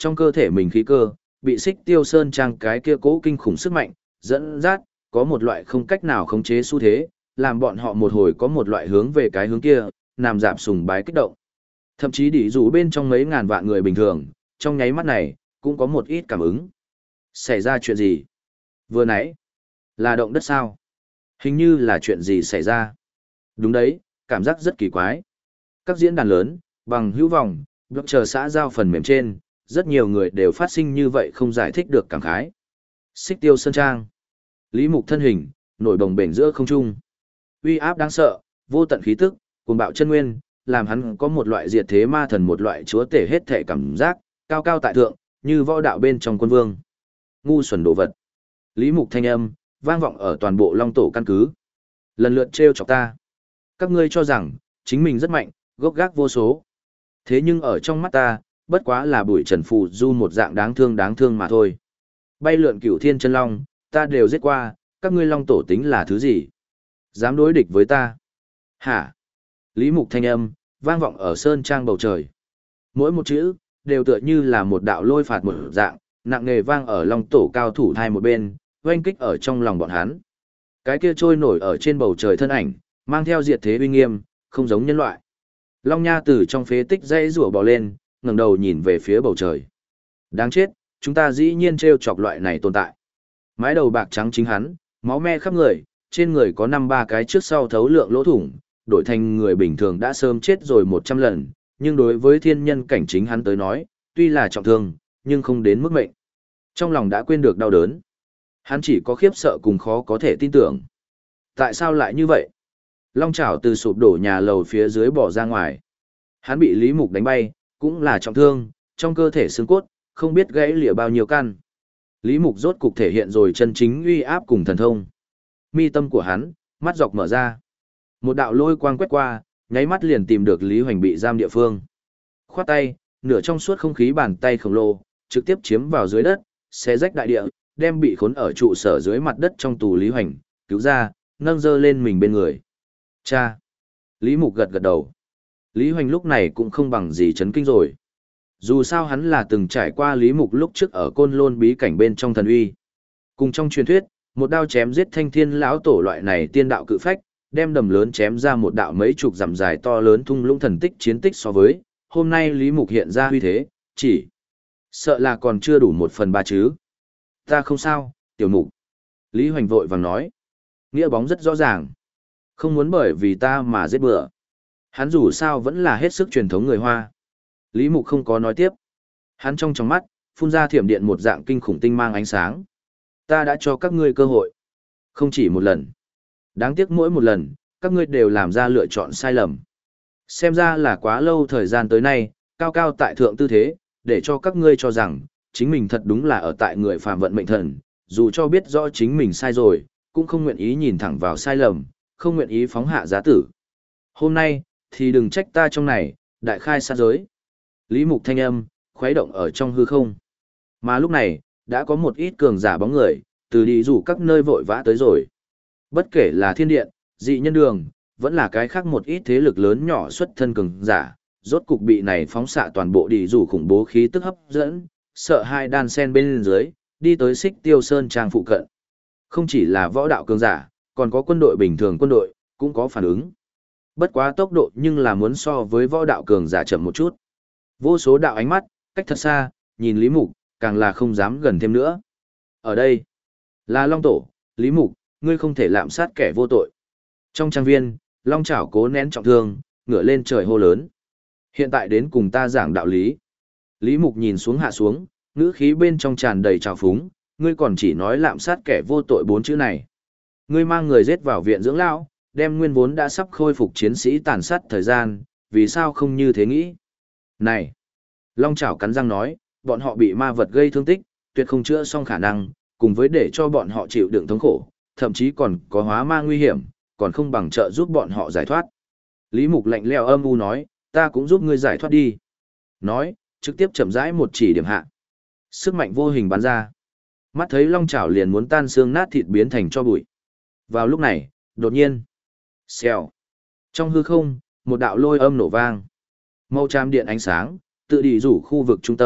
Trong cơ thể mình khí cơ, bị Xích Tiêu Sơn Trang cái kia cố kinh khủng sức mạnh, dẫn dắt, có một loại không cách nào khống chế xu thế, làm bọn họ một hồi có một loại hướng về cái hướng kia, nằm dạp sùng bái kích động. Thậm chí đỉ rủ bên trong mấy ngàn vạn người bình thường, trong nháy mắt này, cũng có một ít cảm ứng. Xảy ra chuyện gì? Vừa nãy, là động đất sao? Hình như là chuyện gì xảy ra? Đúng đấy, cảm giác rất kỳ quái. Các diễn đàn lớn, bằng hữu vòng, blog chờ xã giao phần mềm trên, rất nhiều người đều phát sinh như vậy không giải thích được cảm khái. Xích Tiêu Sơn Trang. Lý Mục thân hình, nổi bồng bềnh giữa không trung. Uy áp đáng sợ, vô tận khí tức, cuồng bạo chân nguyên, làm hắn có một loại diệt thế ma thần một loại chúa tể hết thể cảm giác, cao cao tại thượng, như võ đạo bên trong quân vương. Ngu xuẩn đồ vật. Lý Mục thanh âm, vang vọng ở toàn bộ Long Tổ căn cứ. Lần lượt trêu chọc ta. Các ngươi cho rằng, chính mình rất mạnh, gốc gác vô số. Thế nhưng ở trong mắt ta, bất quá là bụi trần phù du một dạng đáng thương đáng thương mà thôi. Bay lượn cửu thiên chân long, ta đều giết qua, các ngươi Long Tổ tính là thứ gì? Dám đối địch với ta? Hả? Lý Mục thanh âm, vang vọng ở sơn trang bầu trời. Mỗi một chữ, đều tựa như là một đạo lôi phạt một dạng, nặng nề vang ở Long Tổ cao thủ hai một bên, oanh kích ở trong lòng bọn hắn. Cái kia trôi nổi ở trên bầu trời thân ảnh, mang theo diệt thế uy nghiêm, không giống nhân loại. Long Nha từ trong phế tích dãy rủa bò lên, ngẩng đầu nhìn về phía bầu trời. Đáng chết, chúng ta dĩ nhiên trêu chọc loại này tồn tại. Mái đầu bạc trắng chính hắn, máu me khắp người, trên người có năm ba cái trước sau thấu lượng lỗ thủng, đổi thành người bình thường đã sớm chết rồi một trăm lần, nhưng đối với thiên nhân cảnh chính hắn tới nói, tuy là trọng thương, nhưng không đến mức mệnh. Trong lòng đã quên được đau đớn. Hắn chỉ có khiếp sợ cùng khó có thể tin tưởng. Tại sao lại như vậy? Long chảo từ sụp đổ nhà lầu phía dưới bỏ ra ngoài. Hắn bị Lý Mục đánh bay, cũng là trọng thương, trong cơ thể xương cốt, không biết gãy lìa bao nhiêu căn. Lý Mục rốt cục thể hiện rồi chân chính uy áp cùng thần thông. Mi tâm của hắn, mắt dọc mở ra. Một đạo lôi quang quét qua, nháy mắt liền tìm được Lý Hoành bị giam địa phương. Khoát tay, nửa trong suốt không khí bàn tay khổng lồ, trực tiếp chiếm vào dưới đất, xé rách đại địa, đem bị khốn ở trụ sở dưới mặt đất trong tù Lý Hoành, cứu ra, nâng dơ lên mình bên người. Cha! Lý Mục gật gật đầu. Lý Hoành lúc này cũng không bằng gì chấn kinh rồi. Dù sao hắn là từng trải qua Lý Mục lúc trước ở Côn Lôn bí cảnh bên trong thần uy. Cùng trong truyền thuyết, một đao chém giết thanh thiên lão tổ loại này tiên đạo cự phách, đem đầm lớn chém ra một đạo mấy chục dặm dài to lớn thung lũng thần tích chiến tích so với, hôm nay Lý Mục hiện ra huy thế, chỉ sợ là còn chưa đủ một phần ba chứ. Ta không sao, tiểu mục. Lý Hoành vội vàng nói. Nghĩa bóng rất rõ ràng. Không muốn bởi vì ta mà giết bữa. Hắn dù sao vẫn là hết sức truyền thống người Hoa. Lý Mục không có nói tiếp. Hắn trong trong mắt, phun ra thiểm điện một dạng kinh khủng tinh mang ánh sáng. Ta đã cho các ngươi cơ hội. Không chỉ một lần. Đáng tiếc mỗi một lần, các ngươi đều làm ra lựa chọn sai lầm. Xem ra là quá lâu thời gian tới nay, cao cao tại thượng tư thế, để cho các ngươi cho rằng, chính mình thật đúng là ở tại người phàm vận mệnh thần, dù cho biết rõ chính mình sai rồi, cũng không nguyện ý nhìn thẳng vào sai lầm, không nguyện ý phóng hạ giá tử. Hôm nay, thì đừng trách ta trong này, đại khai sát giới. Lý Mục thanh âm, khuấy động ở trong hư không. Mà lúc này, đã có một ít cường giả bóng người, từ đi rủ các nơi vội vã tới rồi. Bất kể là thiên điện, dị nhân đường, vẫn là cái khác một ít thế lực lớn nhỏ xuất thân cường giả, rốt cục bị này phóng xạ toàn bộ đi rủ khủng bố khí tức hấp dẫn, sợ hai đan sen bên dưới, đi tới Xích Tiêu Sơn Trang phụ cận. Không chỉ là võ đạo cường giả, còn có quân đội bình thường quân đội, cũng có phản ứng. Bất quá tốc độ nhưng là muốn so với võ đạo cường giả chậm một chút. Vô số đạo ánh mắt, cách thật xa, nhìn Lý Mục, càng là không dám gần thêm nữa. Ở đây, là Long Tổ, Lý Mục, ngươi không thể lạm sát kẻ vô tội. Trong trang viên, Long Chảo cố nén trọng thương, ngửa lên trời hô lớn. Hiện tại đến cùng ta giảng đạo lý. Lý Mục nhìn xuống hạ xuống, ngữ khí bên trong tràn đầy trào phúng, ngươi còn chỉ nói lạm sát kẻ vô tội bốn chữ này. Ngươi mang người giết vào viện dưỡng lão, đem nguyên vốn đã sắp khôi phục chiến sĩ tàn sát thời gian, vì sao không như thế nghĩ? Này! Long Chảo cắn răng nói, bọn họ bị ma vật gây thương tích, tuyệt không chữa xong khả năng, cùng với để cho bọn họ chịu đựng thống khổ, thậm chí còn có hóa ma nguy hiểm, còn không bằng trợ giúp bọn họ giải thoát. Lý Mục lạnh lẽo âm u nói, ta cũng giúp ngươi giải thoát đi. Nói, trực tiếp chậm rãi một chỉ điểm hạ. Sức mạnh vô hình bắn ra. Mắt thấy Long Chảo liền muốn tan xương nát thịt biến thành cho bụi. Vào lúc này, đột nhiên, xèo. Trong hư không, một đạo lôi âm nổ vang. Màu tràm điện ánh sáng, tự đi rủ khu vực trung tâm,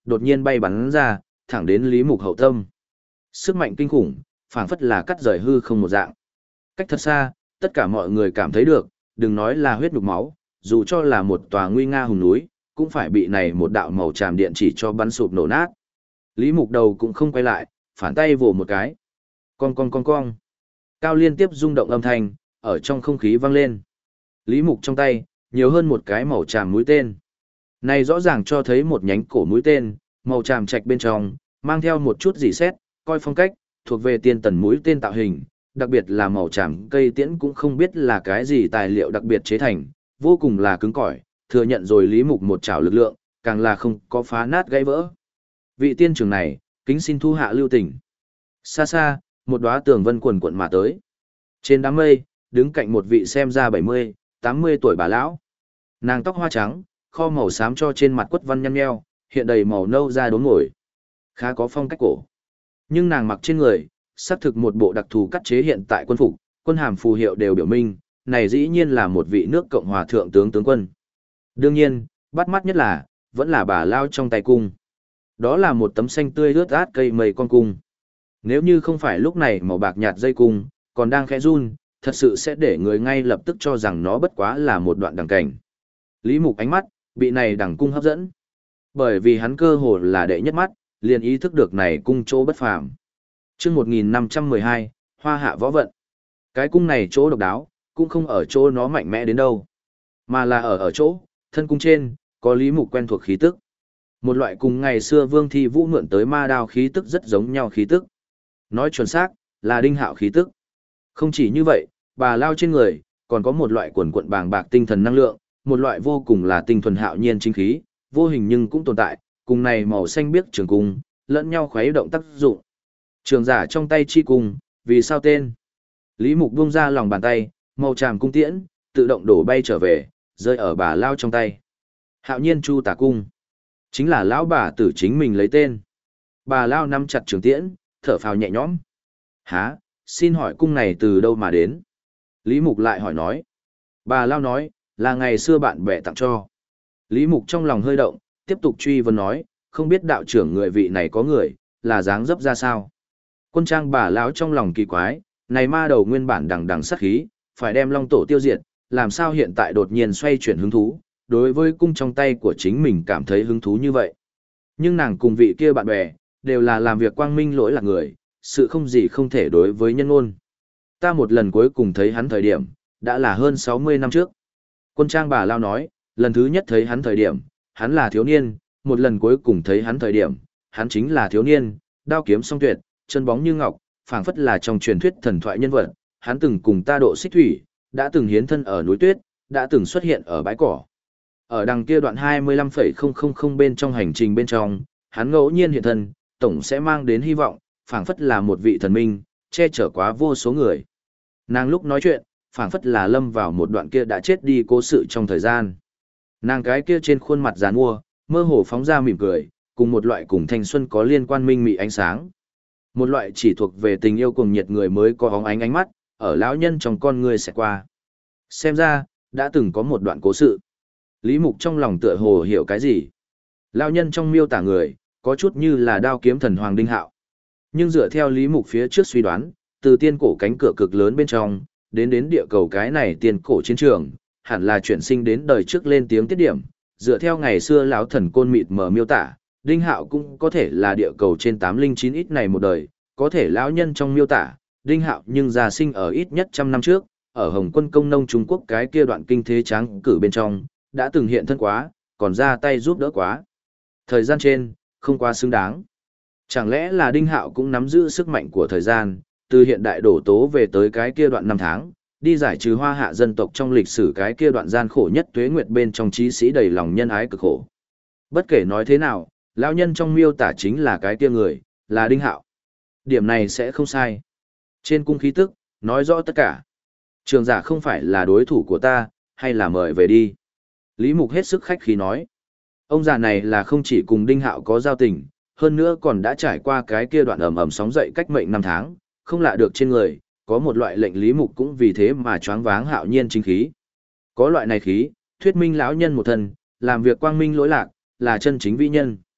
đột nhiên bay bắn ra, thẳng đến Lý Mục hậu tâm. Sức mạnh kinh khủng, phảng phất là cắt rời hư không một dạng. Cách thật xa, tất cả mọi người cảm thấy được, đừng nói là huyết nhục máu, dù cho là một tòa nguy nga hùng núi, cũng phải bị này một đạo màu tràm điện chỉ cho bắn sụp nổ nát. Lý Mục đầu cũng không quay lại, phản tay vồ một cái. Cong cong cong cong. Cao liên tiếp rung động âm thanh, ở trong không khí vang lên. Lý Mục trong tay, nhiều hơn một cái màu tràm mũi tên. Này rõ ràng cho thấy một nhánh cổ mũi tên, màu tràm trạch bên trong, mang theo một chút dỉ sét, coi phong cách, thuộc về tiên tần mũi tên tạo hình, đặc biệt là màu tràm cây tiễn cũng không biết là cái gì tài liệu đặc biệt chế thành, vô cùng là cứng cỏi, thừa nhận rồi Lý Mục một chảo lực lượng, càng là không có phá nát gãy vỡ. Vị tiên trưởng này, kính xin thu hạ lưu tình. Xa xa, một đóa tường vân quần quận mà tới. Trên đám mây, đứng cạnh một vị xem ra bảy mươi, tám mươi tuổi bà lão. Nàng tóc hoa trắng, kho màu xám cho trên mặt quất văn nhăn nheo, hiện đầy màu nâu da đốm ngồi. Khá có phong cách cổ. Nhưng nàng mặc trên người, xác thực một bộ đặc thù cắt chế hiện tại quân phục, quân hàm phù hiệu đều biểu minh, này dĩ nhiên là một vị nước Cộng hòa thượng tướng tướng quân. Đương nhiên, bắt mắt nhất là, vẫn là bà lao trong tay cung. Đó là một tấm xanh tươi ướt át cây mây con cung. Nếu như không phải lúc này màu bạc nhạt dây cung, còn đang khẽ run, thật sự sẽ để người ngay lập tức cho rằng nó bất quá là một đoạn đằng cảnh. Lý Mục ánh mắt, bị này đằng cung hấp dẫn. Bởi vì hắn cơ hồ là đệ nhất mắt, liền ý thức được này cung chỗ bất phàm. Chương một nghìn năm trăm mười hai, Hoa hạ võ vận. Cái cung này chỗ độc đáo, cũng không ở chỗ nó mạnh mẽ đến đâu, mà là ở ở chỗ, thân cung trên, có Lý Mục quen thuộc khí tức. Một loại cùng ngày xưa Vương Thi Vũ mượn tới ma đao khí tức rất giống nhau khí tức. Nói chuẩn xác, là Đinh Hạo khí tức. Không chỉ như vậy, bà lao trên người, còn có một loại quần quận bàng bạc tinh thần năng lượng, một loại vô cùng là tinh thuần hạo nhiên chính khí, vô hình nhưng cũng tồn tại, cùng này màu xanh biếc trường cung, lẫn nhau khuấy động tác dụng. Trường giả trong tay chi cung, vì sao tên? Lý Mục buông ra lòng bàn tay, màu tràm cung tiễn, tự động đổ bay trở về, rơi ở bà lao trong tay. Hạo nhiên chu tả cung. Chính là lão bà tử chính mình lấy tên. Bà lao nắm chặt trường tiễn, thở phào nhẹ nhõm. Hả, xin hỏi cung này từ đâu mà đến? Lý Mục lại hỏi nói. Bà lao nói, là ngày xưa bạn bè tặng cho. Lý Mục trong lòng hơi động, tiếp tục truy vấn nói, không biết đạo trưởng người vị này có người, là dáng dấp ra sao? Quân trang bà lão trong lòng kỳ quái, này ma đầu nguyên bản đằng đằng sát khí, phải đem long tổ tiêu diệt, làm sao hiện tại đột nhiên xoay chuyển hứng thú, đối với cung trong tay của chính mình cảm thấy hứng thú như vậy. Nhưng nàng cùng vị kia bạn bè, đều là làm việc quang minh lỗi lạc người, sự không gì không thể đối với nhân ôn. Ta một lần cuối cùng thấy hắn thời điểm, đã là hơn sáu mươi năm trước. Quân trang bà lao nói, lần thứ nhất thấy hắn thời điểm, hắn là thiếu niên, một lần cuối cùng thấy hắn thời điểm, hắn chính là thiếu niên, đao kiếm song tuyệt, chân bóng như ngọc, phảng phất là trong truyền thuyết thần thoại nhân vật, hắn từng cùng ta độ xích thủy, đã từng hiến thân ở núi tuyết, đã từng xuất hiện ở bãi cỏ. Ở đằng kia đoạn hai mươi lăm phẩy không không không bên trong hành trình bên trong, hắn ngẫu nhiên hiện thân, tổng sẽ mang đến hy vọng, phảng phất là một vị thần minh, che chở quá vô số người. Nàng lúc nói chuyện, phảng phất là lâm vào một đoạn kia đã chết đi cố sự trong thời gian. Nàng cái kia trên khuôn mặt giàn mua, mơ hồ phóng ra mỉm cười, cùng một loại cùng thanh xuân có liên quan minh mị ánh sáng. Một loại chỉ thuộc về tình yêu cùng nhiệt người mới có óng ánh ánh mắt, ở lão nhân trong con người sẽ qua. Xem ra, đã từng có một đoạn cố sự. Lý Mục trong lòng tựa hồ hiểu cái gì. Lão nhân trong miêu tả người, có chút như là đao kiếm thần Hoàng Đinh Hạo. Nhưng dựa theo Lý Mục phía trước suy đoán, từ tiên cổ cánh cửa cực lớn bên trong, đến đến địa cầu cái này tiên cổ chiến trường, hẳn là chuyển sinh đến đời trước lên tiếng tiết điểm. Dựa theo ngày xưa lão thần côn mịt mờ miêu tả, Đinh Hạo cũng có thể là địa cầu trên tám linh chín ít này một đời, có thể lão nhân trong miêu tả, Đinh Hạo nhưng già sinh ở ít nhất trăm năm trước, ở Hồng Quân công nông Trung Quốc cái kia đoạn kinh thế tráng cử bên trong, đã từng hiện thân quá, còn ra tay giúp đỡ quá. Thời gian trên, không quá xứng đáng. Chẳng lẽ là Đinh Hạo cũng nắm giữ sức mạnh của thời gian, từ hiện đại đổ tố về tới cái kia đoạn năm tháng, đi giải trừ hoa hạ dân tộc trong lịch sử cái kia đoạn gian khổ nhất tuế nguyệt bên trong trí sĩ đầy lòng nhân ái cực khổ. Bất kể nói thế nào, lão nhân trong miêu tả chính là cái kia người, là Đinh Hạo. Điểm này sẽ không sai. Trên cung khí tức, nói rõ tất cả. Trường giả không phải là đối thủ của ta, hay là mời về đi. Lý Mục hết sức khách khí nói. Ông già này là không chỉ cùng Đinh Hạo có giao tình, hơn nữa còn đã trải qua cái kia đoạn ầm ầm sóng dậy cách mệnh năm tháng, không lạ được trên người, có một loại lệnh Lý Mục cũng vì thế mà choáng váng hạo nhiên chính khí. Có loại này khí, thuyết minh lão nhân một thân, làm việc quang minh lỗi lạc, là chân chính vĩ nhân.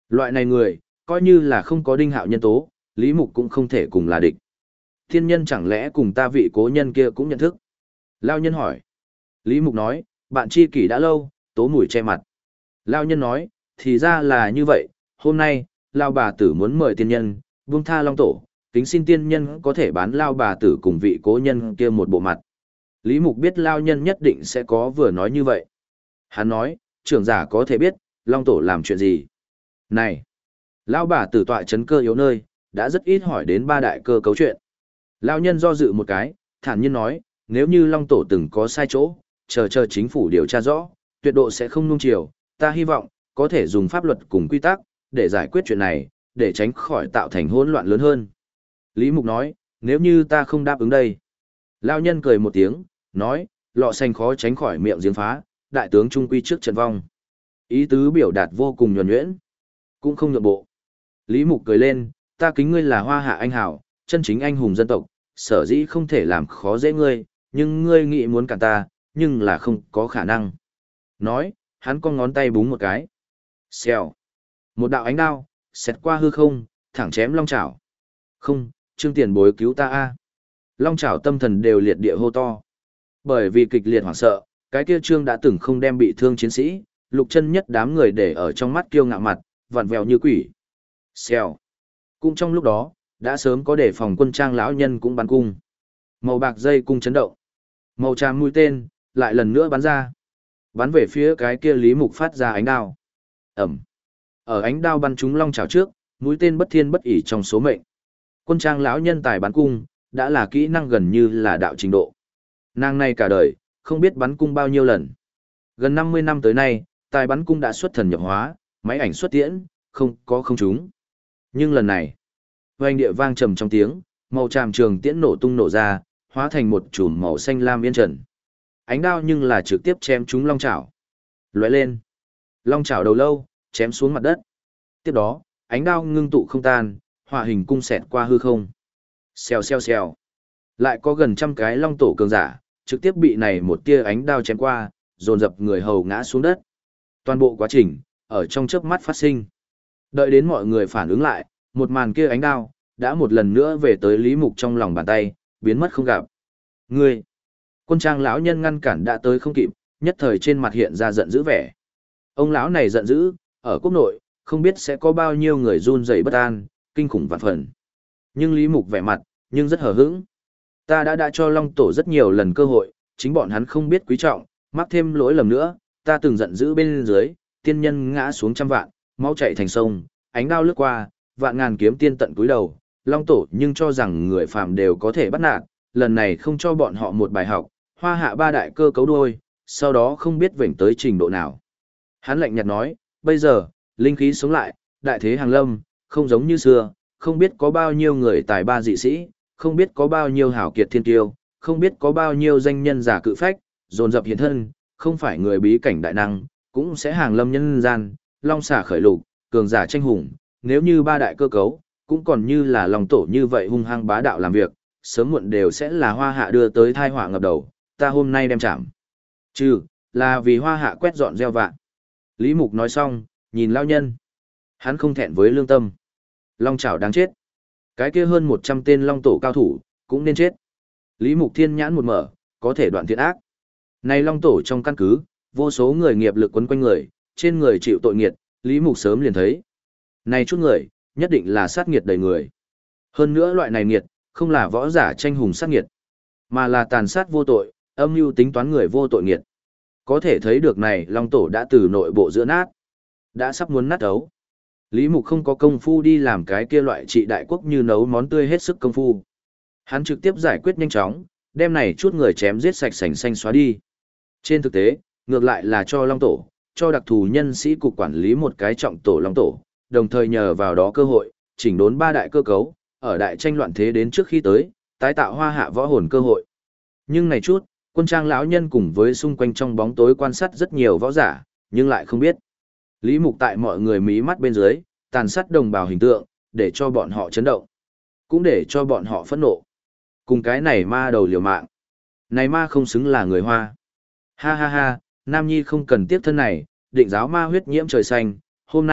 Loại này người, coi như là không có đinh hạo nhân tố, Lý Mục cũng không thể cùng là địch. Thiên nhân chẳng lẽ cùng ta vị cố nhân kia cũng nhận thức? Lao nhân hỏi. Lý Mục nói, bạn tri kỷ đã lâu, tố mùi che mặt. Lao nhân nói, thì ra là như vậy, hôm nay, Lao bà tử muốn mời tiên nhân, buông tha long tổ, kính xin tiên nhân có thể bán Lao bà tử cùng vị cố nhân kia một bộ mặt. Lý Mục biết Lao nhân nhất định sẽ có vừa nói như vậy. Hắn nói, trưởng giả có thể biết, long tổ làm chuyện gì. Này, Lao bà tử tọa chấn cơ yếu nơi, đã rất ít hỏi đến ba đại cơ cấu chuyện. Lao nhân do dự một cái, thản nhiên nói, nếu như long tổ từng có sai chỗ, chờ chờ chính phủ điều tra rõ, tuyệt độ sẽ không nung chiều, ta hy vọng, có thể dùng pháp luật cùng quy tắc, để giải quyết chuyện này, để tránh khỏi tạo thành hỗn loạn lớn hơn. Lý Mục nói, nếu như ta không đáp ứng đây. Lao nhân cười một tiếng, nói, lọ xanh khó tránh khỏi miệng giếng phá, đại tướng trung quy trước trận vong. Ý tứ biểu đạt vô cùng nhuần nhuyễn, cũng không nhượng bộ. Lý Mục cười lên, ta kính ngươi là hoa hạ anh hảo, chân chính anh hùng dân tộc, sở dĩ không thể làm khó dễ ngươi, nhưng ngươi nghĩ muốn cản ta, nhưng là không có khả năng. Nói, hắn con ngón tay búng một cái. Xèo. Một đạo ánh đao, xẹt qua hư không, thẳng chém long chảo. Không, Trương Tiền Bối cứu ta a. Long chảo tâm thần đều liệt địa hô to. Bởi vì kịch liệt hoảng sợ, cái kia Trương đã từng không đem bị thương chiến sĩ, Lục Chân nhất đám người để ở trong mắt kiêu ngạo mặt, vặn vẹo như quỷ. Xèo. Cũng trong lúc đó, đã sớm có đề phòng quân trang lão nhân cũng bắn cung. Màu bạc dây cung chấn động. Màu tràm mũi tên, lại lần nữa bắn ra. Bắn về phía cái kia Lý Mục phát ra ánh đao. Ẩm. Ở ánh đao bắn trúng long chảo trước, mũi tên bất thiên bất ỷ trong số mệnh. Quân trang lão nhân tài bắn cung, đã là kỹ năng gần như là đạo trình độ. Nàng này cả đời, không biết bắn cung bao nhiêu lần. Gần năm mươi năm tới nay, tài bắn cung đã xuất thần nhập hóa, máy ảnh xuất tiễn, không có không trúng. Nhưng lần này, vang địa vang trầm trong tiếng, màu tràm trường tiễn nổ tung nổ ra, hóa thành một chùm màu xanh lam yên trần. Ánh đao nhưng là trực tiếp chém trúng long chảo. Lóe lên. Long chảo đầu lâu, chém xuống mặt đất. Tiếp đó, ánh đao ngưng tụ không tan, hỏa hình cung xẹt qua hư không. Xèo xèo xèo. Lại có gần trăm cái long tổ cường giả, trực tiếp bị này một tia ánh đao chém qua, dồn dập người hầu ngã xuống đất. Toàn bộ quá trình, ở trong chớp mắt phát sinh. Đợi đến mọi người phản ứng lại, một màn kia ánh đao, đã một lần nữa về tới Lý Mục trong lòng bàn tay, biến mất không gặp. Ngươi! Quân trang lão nhân ngăn cản đã tới không kịp, nhất thời trên mặt hiện ra giận dữ vẻ. Ông lão này giận dữ, ở quốc nội, không biết sẽ có bao nhiêu người run rẩy bất an, kinh khủng vạn phần. Nhưng Lý Mục vẻ mặt, nhưng rất hờ hững. Ta đã đã cho Long Tổ rất nhiều lần cơ hội, chính bọn hắn không biết quý trọng, mắc thêm lỗi lầm nữa, ta từng giận dữ bên dưới, tiên nhân ngã xuống trăm vạn, máu chảy thành sông, ánh đao lướt qua, vạn ngàn kiếm tiên tận cúi đầu, Long Tổ nhưng cho rằng người phàm đều có thể bắt nạt, lần này không cho bọn họ một bài học, hoa hạ ba đại cơ cấu đôi, sau đó không biết vểnh tới trình độ nào. Hắn lạnh nhạt nói, bây giờ, linh khí sống lại, đại thế hàng lâm, không giống như xưa, không biết có bao nhiêu người tài ba dị sĩ, không biết có bao nhiêu hảo kiệt thiên tiêu, không biết có bao nhiêu danh nhân giả cự phách, dồn dập hiện thân, không phải người bí cảnh đại năng, cũng sẽ hàng lâm nhân gian, long xả khởi lục, cường giả tranh hùng, nếu như ba đại cơ cấu, cũng còn như là Long Tổ như vậy hung hăng bá đạo làm việc, sớm muộn đều sẽ là hoa hạ đưa tới thai họa ngập đầu, ta hôm nay đem chạm. Trừ, là vì hoa hạ quét dọn gieo vạn. Lý Mục nói xong, nhìn lao nhân. Hắn không thẹn với lương tâm. Long chảo đáng chết. Cái kia hơn một trăm tên Long Tổ cao thủ, cũng nên chết. Lý Mục thiên nhãn một mở, có thể đoạn thiện ác. Này Long Tổ trong căn cứ, vô số người nghiệp lực quấn quanh người, trên người chịu tội nghiệt, Lý Mục sớm liền thấy. Này chút người, nhất định là sát nghiệt đầy người. Hơn nữa loại này nghiệt, không là võ giả tranh hùng sát nghiệt, mà là tàn sát vô tội, âm mưu tính toán người vô tội nghiệt. Có thể thấy được này Long Tổ đã từ nội bộ giữa nát, đã sắp muốn nát ấu. Lý Mục không có công phu đi làm cái kia loại trị đại quốc như nấu món tươi hết sức công phu. Hắn trực tiếp giải quyết nhanh chóng, đem này chút người chém giết sạch sành xanh xóa đi. Trên thực tế, ngược lại là cho Long Tổ, cho đặc thù nhân sĩ cục quản lý một cái trọng tổ Long Tổ, đồng thời nhờ vào đó cơ hội, chỉnh đốn ba đại cơ cấu, ở đại tranh loạn thế đến trước khi tới, tái tạo hoa hạ võ hồn cơ hội. Nhưng này chút, quân trang lão nhân cùng với xung quanh trong bóng tối quan sát rất nhiều võ giả, nhưng lại không biết. Lý Mục tại mọi người mí mắt bên dưới, tàn sát đồng bào hình tượng, để cho bọn họ chấn động, cũng để cho bọn họ phẫn nộ. Cùng cái này ma đầu liều mạng. Này ma không xứng là người Hoa. Ha ha ha, Nam Nhi không cần tiếp thân này, định giáo ma huyết nhiễm trời xanh, hôm nay,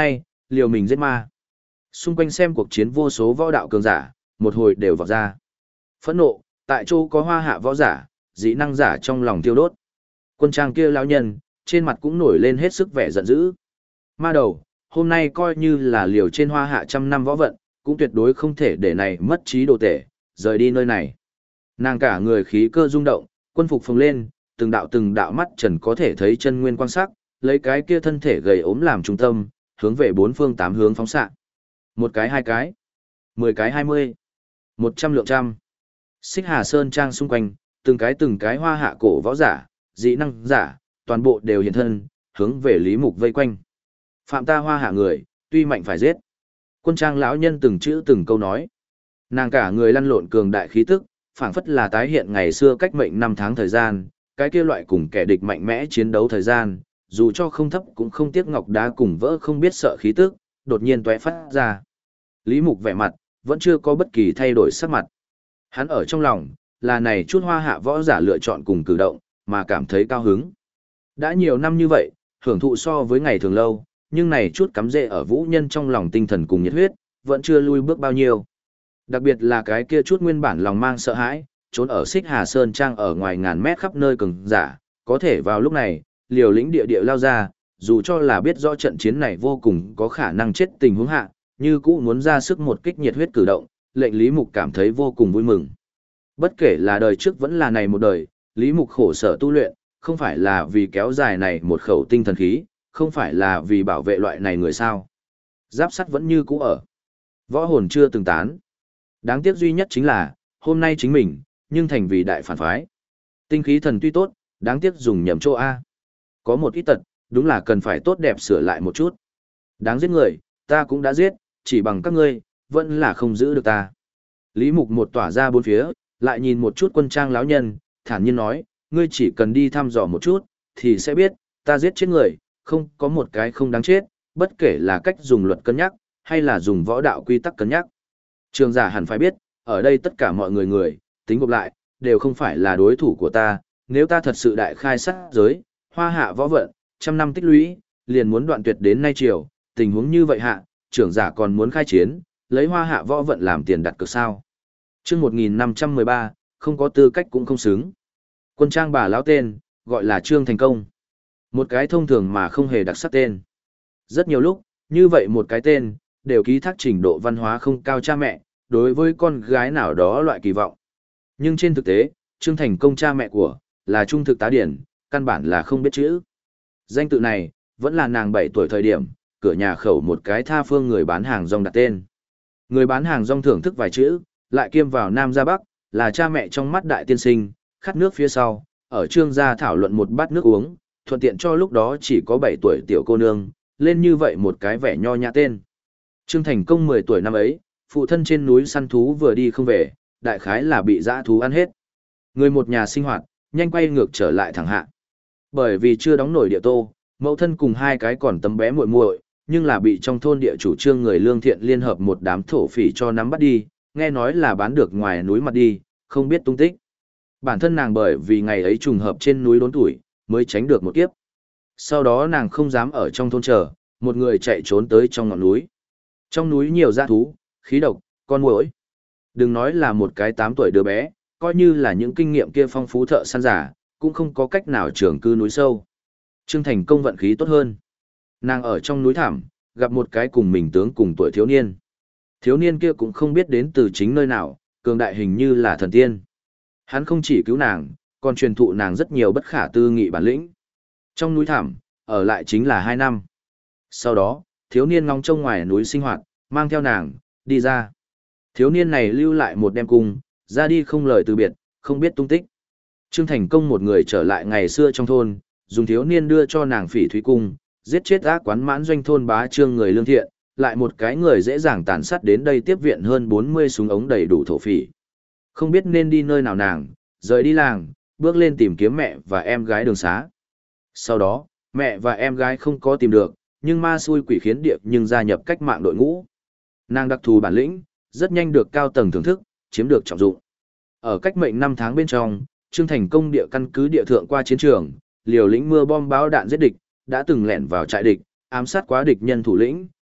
liều mình giết ma. Xung quanh xem cuộc chiến vô số võ đạo cường giả, một hồi đều vọt ra. Phẫn nộ, tại chỗ có hoa hạ võ giả, dị năng giả trong lòng tiêu đốt. Quân trang kia lão nhân, trên mặt cũng nổi lên hết sức vẻ giận dữ. Ma đầu, hôm nay coi như là liều trên hoa hạ trăm năm võ vận, cũng tuyệt đối không thể để này mất trí đồ tể, rời đi nơi này. Nàng cả người khí cơ rung động, quân phục phồng lên, từng đạo từng đạo mắt trần có thể thấy chân nguyên quang sắc, lấy cái kia thân thể gầy ốm làm trung tâm, hướng về bốn phương tám hướng phóng xạ. Một cái hai cái, mười cái hai mươi, một trăm lượng trăm. Xích Hà Sơn trang xung quanh, từng cái từng cái hoa hạ cổ võ giả, dị năng giả, toàn bộ đều hiện thân, hướng về Lý Mục vây quanh. Phạm ta hoa hạ người, tuy mạnh phải giết. Quân trang lão nhân từng chữ từng câu nói. Nàng cả người lăn lộn cường đại khí tức, phảng phất là tái hiện ngày xưa cách mệnh năm tháng thời gian, cái kia loại cùng kẻ địch mạnh mẽ chiến đấu thời gian, dù cho không thấp cũng không tiếc ngọc đá cùng vỡ không biết sợ khí tức, đột nhiên tóe phát ra. Lý Mục vẻ mặt, vẫn chưa có bất kỳ thay đổi sắc mặt. Hắn ở trong lòng, là này chút hoa hạ võ giả lựa chọn cùng cử động, mà cảm thấy cao hứng. Đã nhiều năm như vậy, hưởng thụ so với ngày thường lâu, nhưng này chút cắm rễ ở vũ nhân trong lòng tinh thần cùng nhiệt huyết, vẫn chưa lui bước bao nhiêu. Đặc biệt là cái kia chút nguyên bản lòng mang sợ hãi, trốn ở Xích Hà Sơn Trang ở ngoài ngàn mét khắp nơi cường giả, có thể vào lúc này, liều lĩnh địa địa lao ra, dù cho là biết rõ trận chiến này vô cùng có khả năng chết tình huống hạ, như cũ muốn ra sức một kích nhiệt huyết cử động, lệnh Lý Mục cảm thấy vô cùng vui mừng. Bất kể là đời trước vẫn là này một đời, Lý Mục khổ sở tu luyện, không phải là vì kéo dài này một khẩu tinh thần khí, không phải là vì bảo vệ loại này người sao. Giáp sắt vẫn như cũ ở. Võ hồn chưa từng tán. Đáng tiếc duy nhất chính là, hôm nay chính mình, nhưng thành vì đại phản phái. Tinh khí thần tuy tốt, đáng tiếc dùng nhầm chỗ A. Có một ít tật, đúng là cần phải tốt đẹp sửa lại một chút. Đáng giết người, ta cũng đã giết, chỉ bằng các ngươi, vẫn là không giữ được ta. Lý Mục một tỏa ra bốn phía, lại nhìn một chút quân trang lão nhân, thản nhiên nói, ngươi chỉ cần đi thăm dò một chút, thì sẽ biết, ta giết chết người, không có một cái không đáng chết, bất kể là cách dùng luật cân nhắc, hay là dùng võ đạo quy tắc cân nhắc. Trường giả hẳn phải biết, ở đây tất cả mọi người người, tính gộp lại, đều không phải là đối thủ của ta, nếu ta thật sự đại khai sát giới, hoa hạ võ vận, trăm năm tích lũy, liền muốn đoạn tuyệt đến nay chiều, tình huống như vậy hạ, trưởng giả còn muốn khai chiến, lấy hoa hạ võ vận làm tiền đặt cược sao. Chương một nghìn năm trăm mười ba, không có tư cách cũng không xứng. Quân trang bà lão tên, gọi là Trương Thành Công. Một cái thông thường mà không hề đặc sắc tên. Rất nhiều lúc, như vậy một cái tên, đều ký thác trình độ văn hóa không cao cha mẹ, đối với con gái nào đó loại kỳ vọng. Nhưng trên thực tế, Trương Thành Công cha mẹ của, là trung thực tá điển, căn bản là không biết chữ. Danh tự này, vẫn là nàng bảy tuổi thời điểm, cửa nhà khẩu một cái tha phương người bán hàng rong đặt tên. Người bán hàng rong thưởng thức vài chữ, lại kiêm vào Nam ra Bắc, là cha mẹ trong mắt đại tiên sinh, khát nước phía sau, ở Trương gia thảo luận một bát nước uống, thuận tiện cho lúc đó chỉ có bảy tuổi tiểu cô nương, lên như vậy một cái vẻ nho nhã tên. Trương Thành Công mười tuổi năm ấy, phụ thân trên núi săn thú vừa đi không về, đại khái là bị dã thú ăn hết. Người một nhà sinh hoạt, nhanh quay ngược trở lại thẳng hạ. Bởi vì chưa đóng nổi địa tô, mẫu thân cùng hai cái còn tấm bé muội muội, nhưng là bị trong thôn địa chủ Trương người lương thiện liên hợp một đám thổ phỉ cho nắm bắt đi, nghe nói là bán được ngoài núi mặt đi, không biết tung tích. Bản thân nàng bởi vì ngày ấy trùng hợp trên núi đốn tuổi, mới tránh được một kiếp. Sau đó nàng không dám ở trong thôn chờ, một người chạy trốn tới trong ngọn núi. Trong núi nhiều dã thú, khí độc, con muỗi. Đừng nói là một cái tám tuổi đứa bé, coi như là những kinh nghiệm kia phong phú thợ săn giả, cũng không có cách nào trưởng cư núi sâu. Trương Thành Công vận khí tốt hơn. Nàng ở trong núi thảm, gặp một cái cùng mình tướng cùng tuổi thiếu niên. Thiếu niên kia cũng không biết đến từ chính nơi nào, cường đại hình như là thần tiên. Hắn không chỉ cứu nàng, còn truyền thụ nàng rất nhiều bất khả tư nghị bản lĩnh. Trong núi thảm, ở lại chính là hai năm. Sau đó, thiếu niên ngóng trông ngoài núi sinh hoạt, mang theo nàng, đi ra. Thiếu niên này lưu lại một đêm cung, ra đi không lời từ biệt, không biết tung tích. Trương Thành Công một người trở lại ngày xưa trong thôn, dùng thiếu niên đưa cho nàng phỉ thúy cung, giết chết ác quán mãn doanh thôn bá Trương người lương thiện, lại một cái người dễ dàng tàn sát đến đây tiếp viện hơn bốn mươi súng ống đầy đủ thổ phỉ. Không biết nên đi nơi nào nàng, rời đi làng, bước lên tìm kiếm mẹ và em gái đường xá. Sau đó, mẹ và em gái không có tìm được, nhưng ma xui quỷ khiến điệp nhưng gia nhập cách mạng đội ngũ. Nàng đặc thù bản lĩnh, rất nhanh được cao tầng thưởng thức, chiếm được trọng dụng. Ở cách mệnh năm tháng bên trong, Trương Thành Công địa căn cứ địa thượng qua chiến trường, liều lĩnh mưa bom bão đạn giết địch, đã từng lẻn vào trại địch, ám sát quá địch nhân thủ lĩnh,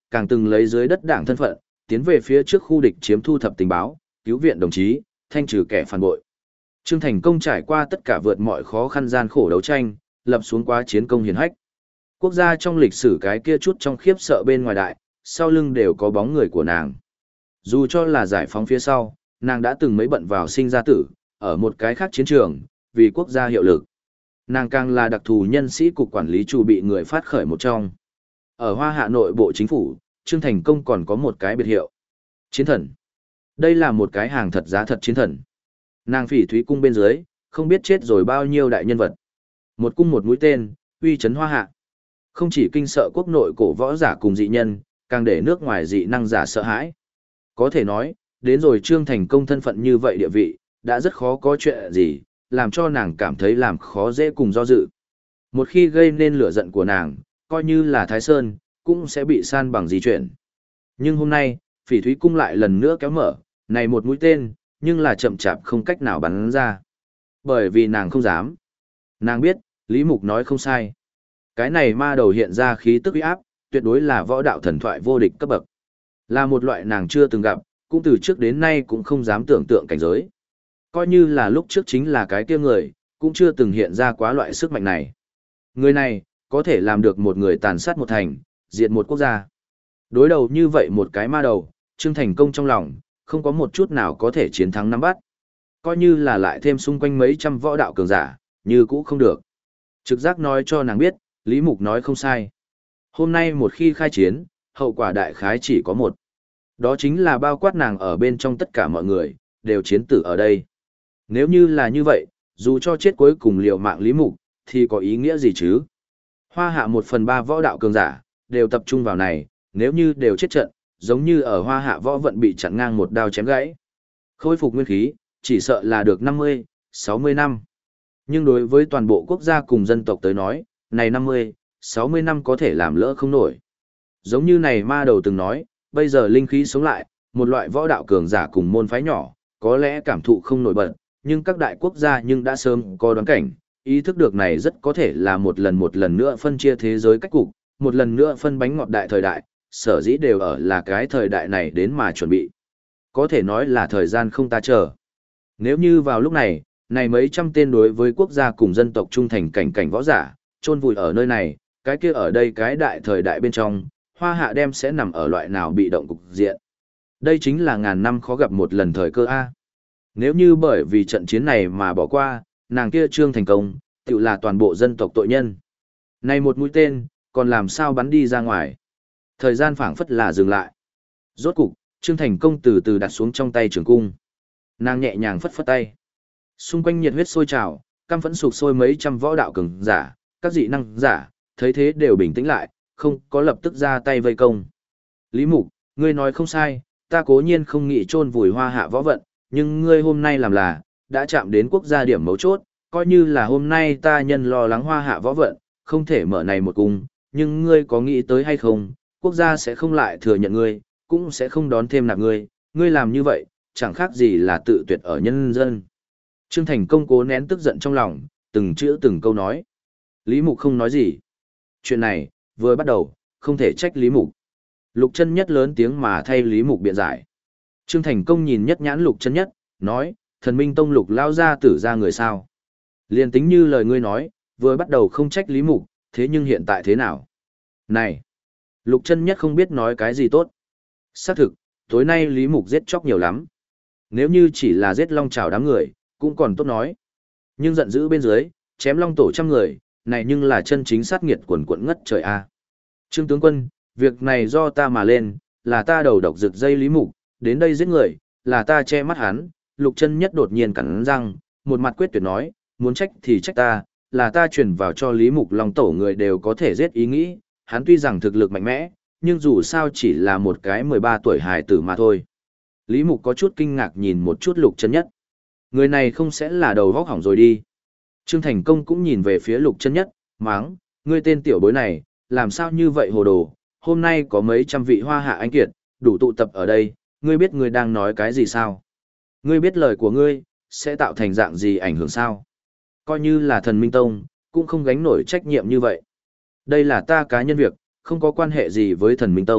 càng từng lấy dưới đất đảng thân phận, tiến về phía trước khu địch chiếm thu thập tình báo, cứu viện đồng chí, thanh trừ kẻ phản bội. Trương Thành Công trải qua tất cả vượt mọi khó khăn gian khổ đấu tranh, lập xuống quá chiến công hiển hách. Quốc gia trong lịch sử cái kia chút trong khiếp sợ bên ngoài đại, sau lưng đều có bóng người của nàng. Dù cho là giải phóng phía sau, nàng đã từng mấy bận vào sinh ra tử, ở một cái khác chiến trường, vì quốc gia hiệu lực. Nàng càng là đặc thù nhân sĩ cục quản lý chủ bị người phát khởi một trong. Ở Hoa Hạ nội bộ chính phủ, Trương Thành Công còn có một cái biệt hiệu. Chiến thần. Đây là một cái hàng thật giá thật chiến thần. Nàng Phỉ Thúy cung bên dưới, không biết chết rồi bao nhiêu đại nhân vật. Một cung một mũi tên, uy chấn Hoa Hạ. Không chỉ kinh sợ quốc nội cổ võ giả cùng dị nhân, càng để nước ngoài dị năng giả sợ hãi. Có thể nói, đến rồi Trương Thành Công thân phận như vậy địa vị, đã rất khó có chuyện gì, làm cho nàng cảm thấy làm khó dễ cùng do dự. Một khi gây nên lửa giận của nàng, coi như là Thái Sơn, cũng sẽ bị san bằng di chuyển. Nhưng hôm nay, Phỉ Thúy cung lại lần nữa kéo mở, này một mũi tên, nhưng là chậm chạp không cách nào bắn ra. Bởi vì nàng không dám. Nàng biết, Lý Mục nói không sai. Cái này ma đầu hiện ra khí tức uy áp, tuyệt đối là võ đạo thần thoại vô địch cấp bậc. Là một loại nàng chưa từng gặp, cũng từ trước đến nay cũng không dám tưởng tượng cảnh giới. Coi như là lúc trước chính là cái kia người, cũng chưa từng hiện ra quá loại sức mạnh này. Người này, có thể làm được một người tàn sát một thành, diệt một quốc gia. Đối đầu như vậy một cái ma đầu, Trương Thành Công trong lòng, không có một chút nào có thể chiến thắng nắm bắt. Coi như là lại thêm xung quanh mấy trăm võ đạo cường giả, như cũ không được. Trực giác nói cho nàng biết, Lý Mục nói không sai. Hôm nay một khi khai chiến, hậu quả đại khái chỉ có một. Đó chính là bao quát nàng ở bên trong tất cả mọi người, đều chiến tử ở đây. Nếu như là như vậy, dù cho chết cuối cùng liều mạng Lý Mục, thì có ý nghĩa gì chứ? Hoa Hạ một phần ba võ đạo cường giả, đều tập trung vào này, nếu như đều chết trận, giống như ở Hoa Hạ võ vận bị chặn ngang một đao chém gãy. Khôi phục nguyên khí, chỉ sợ là được năm mươi, sáu mươi năm. Nhưng đối với toàn bộ quốc gia cùng dân tộc tới nói, này năm mươi, sáu mươi năm có thể làm lỡ không nổi. Giống như này ma đầu từng nói, bây giờ linh khí sống lại, một loại võ đạo cường giả cùng môn phái nhỏ, có lẽ cảm thụ không nổi bật, nhưng các đại quốc gia nhưng đã sớm có đoán cảnh, ý thức được này rất có thể là một lần một lần nữa phân chia thế giới cách cục, một lần nữa phân bánh ngọt đại thời đại, sở dĩ đều ở là cái thời đại này đến mà chuẩn bị. Có thể nói là thời gian không ta chờ. Nếu như vào lúc này, này mấy trăm tên đối với quốc gia cùng dân tộc trung thành cảnh cảnh võ giả, chôn vùi ở nơi này, cái kia ở đây cái đại thời đại bên trong, Hoa Hạ đem sẽ nằm ở loại nào bị động cục diện. Đây chính là ngàn năm khó gặp một lần thời cơ A. Nếu như bởi vì trận chiến này mà bỏ qua, nàng kia Trương Thành Công, tự là toàn bộ dân tộc tội nhân. Này một mũi tên, còn làm sao bắn đi ra ngoài. Thời gian phảng phất là dừng lại. Rốt cục, Trương Thành Công từ từ đặt xuống trong tay trường cung. Nàng nhẹ nhàng phất phất tay. Xung quanh nhiệt huyết sôi trào, căm phẫn sục sôi mấy trăm võ đạo cường giả, các dị năng giả, thấy thế đều bình tĩnh lại, không có lập tức ra tay vây công. Lý Mục, ngươi nói không sai, ta cố nhiên không nghĩ chôn vùi Hoa Hạ võ vận, nhưng ngươi hôm nay làm là, đã chạm đến quốc gia điểm mấu chốt, coi như là hôm nay ta nhân lo lắng Hoa Hạ võ vận, không thể mở này một cung, nhưng ngươi có nghĩ tới hay không, quốc gia sẽ không lại thừa nhận ngươi, cũng sẽ không đón thêm nạp ngươi, ngươi làm như vậy, chẳng khác gì là tự tuyệt ở nhân dân. Trương Thành Công cố nén tức giận trong lòng, từng chữ từng câu nói. Lý Mục không nói gì. Chuyện này, vừa bắt đầu, không thể trách Lý Mục. Lục Chân Nhất lớn tiếng mà thay Lý Mục biện giải. Trương Thành Công nhìn nhất nhãn Lục Chân Nhất, nói, Thần Minh Tông Lục lao ra tử ra người sao. Liên tính như lời ngươi nói, vừa bắt đầu không trách Lý Mục, thế nhưng hiện tại thế nào? Này! Lục Chân Nhất không biết nói cái gì tốt. Xác thực, tối nay Lý Mục giết chóc nhiều lắm. Nếu như chỉ là giết long trào đám người, cũng còn tốt nói. Nhưng giận dữ bên dưới, chém long tổ trăm người, này nhưng là chân chính sát nghiệt quần quận ngất trời a. Trương tướng quân, việc này do ta mà lên, là ta đầu độc rực dây Lý Mục, đến đây giết người, là ta che mắt hắn. Lục Chân Nhất đột nhiên cắn răng, một mặt quyết tuyệt nói, muốn trách thì trách ta, là ta truyền vào cho Lý Mục long tổ người đều có thể giết ý nghĩ, hắn tuy rằng thực lực mạnh mẽ, nhưng dù sao chỉ là một cái mười ba tuổi hài tử mà thôi. Lý Mục có chút kinh ngạc nhìn một chút Lục Chân Nhất. Người này không sẽ là đầu vóc hỏng rồi đi. Trương Thành Công cũng nhìn về phía Lục Chân Nhất, máng, ngươi tên tiểu bối này, làm sao như vậy hồ đồ, hôm nay có mấy trăm vị Hoa Hạ anh kiệt, đủ tụ tập ở đây, ngươi biết ngươi đang nói cái gì sao? Ngươi biết lời của ngươi, sẽ tạo thành dạng gì ảnh hưởng sao? Coi như là Thần Minh Tông, cũng không gánh nổi trách nhiệm như vậy. Đây là ta cá nhân việc, không có quan hệ gì với Thần Minh Tông,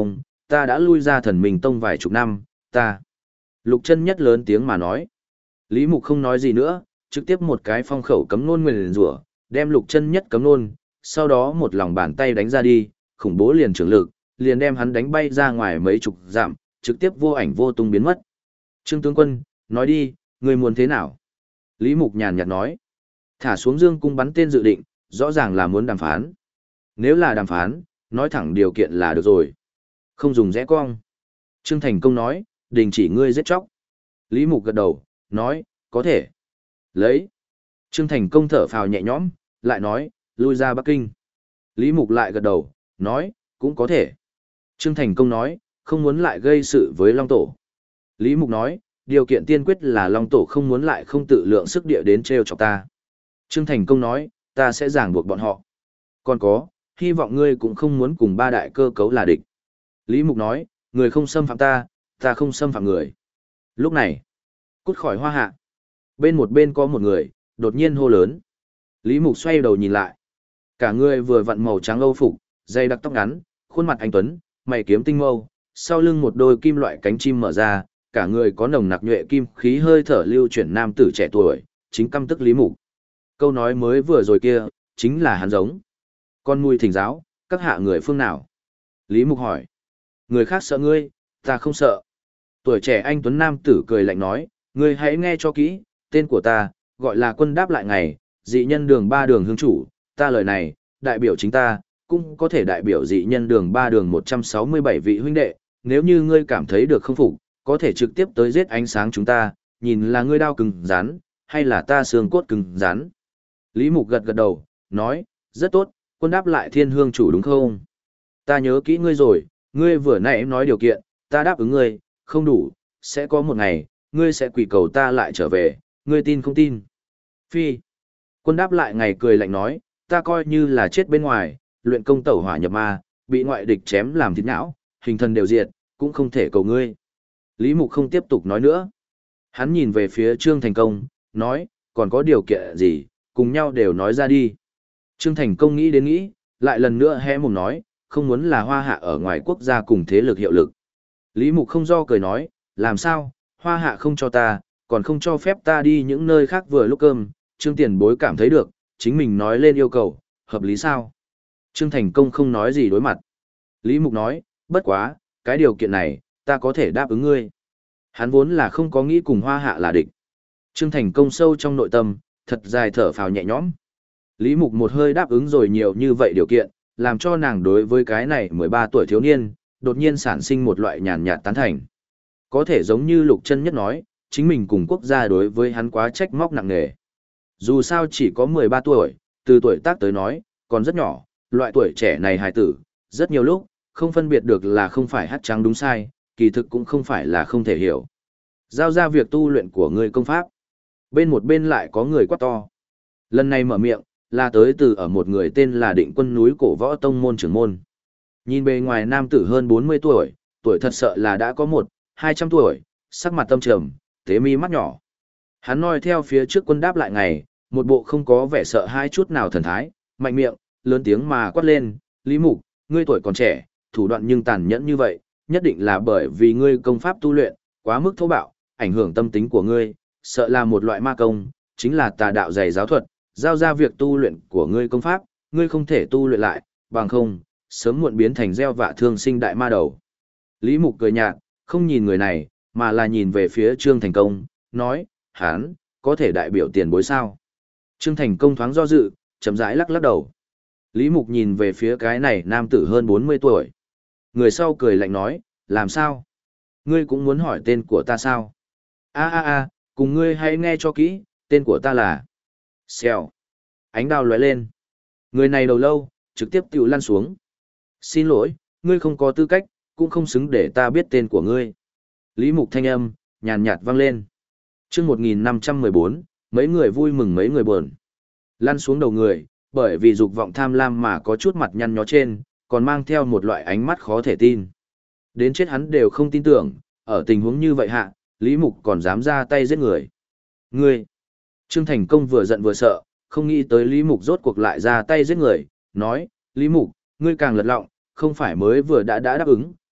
ta đã lui ra thần mình tông vài chục năm, ta. Lục chân nhất lớn tiếng mà nói. Lý Mục không nói gì nữa, trực tiếp một cái phong khẩu cấm nôn nguyền rủa, đem lục chân nhất cấm nôn, sau đó một lòng bàn tay đánh ra đi, khủng bố liền trưởng lực, liền đem hắn đánh bay ra ngoài mấy chục dặm, trực tiếp vô ảnh vô tung biến mất. Trương tướng quân, nói đi, người muốn thế nào? Lý Mục nhàn nhạt nói. Thả xuống dương cung bắn tên dự định, rõ ràng là muốn đàm phán. Nếu là đàm phán, nói thẳng điều kiện là được rồi. Không dùng rẽ cong. Trương Thành Công nói, đình chỉ ngươi giết chóc. Lý Mục gật đầu, nói, có thể. Lấy. Trương Thành Công thở phào nhẹ nhõm, lại nói, lui ra Bắc Kinh. Lý Mục lại gật đầu, nói, cũng có thể. Trương Thành Công nói, không muốn lại gây sự với Long Tổ. Lý Mục nói, điều kiện tiên quyết là Long Tổ không muốn lại không tự lượng sức địa đến treo chọc ta. Trương Thành Công nói, ta sẽ ràng buộc bọn họ. Còn có, hy vọng ngươi cũng không muốn cùng ba đại cơ cấu là địch. Lý Mục nói, người không xâm phạm ta, ta không xâm phạm người. Lúc này, cút khỏi hoa hạ. Bên một bên có một người, đột nhiên hô lớn. Lý Mục xoay đầu nhìn lại. Cả người vừa vặn màu trắng âu phục, dây đặc tóc ngắn, khuôn mặt anh tuấn, mày kiếm tinh mâu, sau lưng một đôi kim loại cánh chim mở ra, cả người có nồng nặc nhuệ kim khí hơi thở lưu chuyển nam tử trẻ tuổi, chính căm tức Lý Mục. Câu nói mới vừa rồi kia, chính là hắn giống. Con mùi thỉnh giáo, các hạ người phương nào? Lý Mục hỏi. Người khác sợ ngươi, ta không sợ. Tuổi trẻ anh tuấn nam tử cười lạnh nói, ngươi hãy nghe cho kỹ, tên của ta, gọi là Quân Đáp Lại Ngày, dị nhân đường ba đường hương chủ, ta lời này, đại biểu chính ta, cũng có thể đại biểu dị nhân đường ba đường một trăm sáu mươi bảy vị huynh đệ, nếu như ngươi cảm thấy được không phục, có thể trực tiếp tới giết ánh sáng chúng ta, nhìn là ngươi đao cứng rắn, hay là ta xương cốt cứng rắn. Lý Mục gật gật đầu, nói, rất tốt, Quân Đáp Lại Thiên hương chủ đúng không? Ta nhớ kỹ ngươi rồi, ngươi vừa nãy nói điều kiện, ta đáp ứng ngươi, không đủ, sẽ có một ngày, ngươi sẽ quỳ cầu ta lại trở về, ngươi tin không tin? Phi. Quân Đáp Lại Ngày cười lạnh nói, ta coi như là chết bên ngoài, luyện công tẩu hỏa nhập ma, bị ngoại địch chém làm thịt não, hình thần đều diệt, cũng không thể cầu ngươi. Lý Mục không tiếp tục nói nữa. Hắn nhìn về phía Trương Thành Công, nói, còn có điều kiện gì, cùng nhau đều nói ra đi. Trương Thành Công nghĩ đến nghĩ, lại lần nữa hé mồm nói, không muốn là Hoa Hạ ở ngoài quốc gia cùng thế lực hiệu lực. Lý Mục không do cười nói, làm sao, Hoa Hạ không cho ta, còn không cho phép ta đi những nơi khác vừa lúc cơm, Trương Tiền Bối cảm thấy được, chính mình nói lên yêu cầu, hợp lý sao? Trương Thành Công không nói gì đối mặt. Lý Mục nói, bất quá, cái điều kiện này, ta có thể đáp ứng ngươi. Hắn vốn là không có nghĩ cùng Hoa Hạ là địch. Trương Thành Công sâu trong nội tâm, thật dài thở phào nhẹ nhõm. Lý Mục một hơi đáp ứng rồi nhiều như vậy điều kiện, làm cho nàng đối với cái này mười ba tuổi thiếu niên, đột nhiên sản sinh một loại nhàn nhạt tán thành. Có thể giống như Lục Chân Nhất nói, chính mình cùng quốc gia đối với hắn quá trách móc nặng nề. Dù sao chỉ có mười ba tuổi, từ tuổi tác tới nói, còn rất nhỏ, loại tuổi trẻ này hài tử, rất nhiều lúc, không phân biệt được là không phải hát trắng đúng sai, kỳ thực cũng không phải là không thể hiểu. Giao ra việc tu luyện của người công pháp. Bên một bên lại có người quát to. Lần này mở miệng, là tới từ ở một người tên là Định Quân núi cổ võ tông môn trưởng môn. Nhìn bề ngoài nam tử hơn bốn mươi tuổi, tuổi thật sợ là đã có một, hai trăm tuổi, sắc mặt tâm trầm, tế mi mắt nhỏ. Hắn noi theo phía trước Quân Đáp Lại Ngày, một bộ không có vẻ sợ hai chút nào thần thái, mạnh miệng, lớn tiếng mà quát lên, Lý Mục, ngươi tuổi còn trẻ, thủ đoạn nhưng tàn nhẫn như vậy, nhất định là bởi vì ngươi công pháp tu luyện, quá mức thô bạo, ảnh hưởng tâm tính của ngươi, sợ là một loại ma công, chính là tà đạo dày giáo thuật, giao ra việc tu luyện của ngươi công pháp, ngươi không thể tu luyện lại, bằng không, sớm muộn biến thành gieo vạ thương sinh đại ma đầu. Lý Mục cười nhạt, không nhìn người này, mà là nhìn về phía Trương Thành Công, nói, hán, có thể đại biểu tiền bối sao? Trương Thành Công thoáng do dự, chậm rãi lắc lắc đầu. Lý Mục nhìn về phía cái này nam tử hơn bốn mươi tuổi. Người sau cười lạnh nói, làm sao? Ngươi cũng muốn hỏi tên của ta sao? A a a, cùng ngươi hãy nghe cho kỹ, tên của ta là... Xèo. Ánh đao lóe lên. Người này đầu lâu, trực tiếp tiểu lăn xuống. Xin lỗi, ngươi không có tư cách, cũng không xứng để ta biết tên của ngươi. Lý Mục thanh âm, nhàn nhạt vang lên. Trước một nghìn năm trăm mười bốn, mấy người vui mừng mấy người buồn. Lăn xuống đầu người, bởi vì dục vọng tham lam mà có chút mặt nhăn nhó trên, còn mang theo một loại ánh mắt khó thể tin. Đến chết hắn đều không tin tưởng, ở tình huống như vậy hạ, Lý Mục còn dám ra tay giết người. Ngươi! Trương Thành Công vừa giận vừa sợ, không nghĩ tới Lý Mục rốt cuộc lại ra tay giết người, nói, Lý Mục, ngươi càng lật lọng, không phải mới vừa đã đã đáp ứng,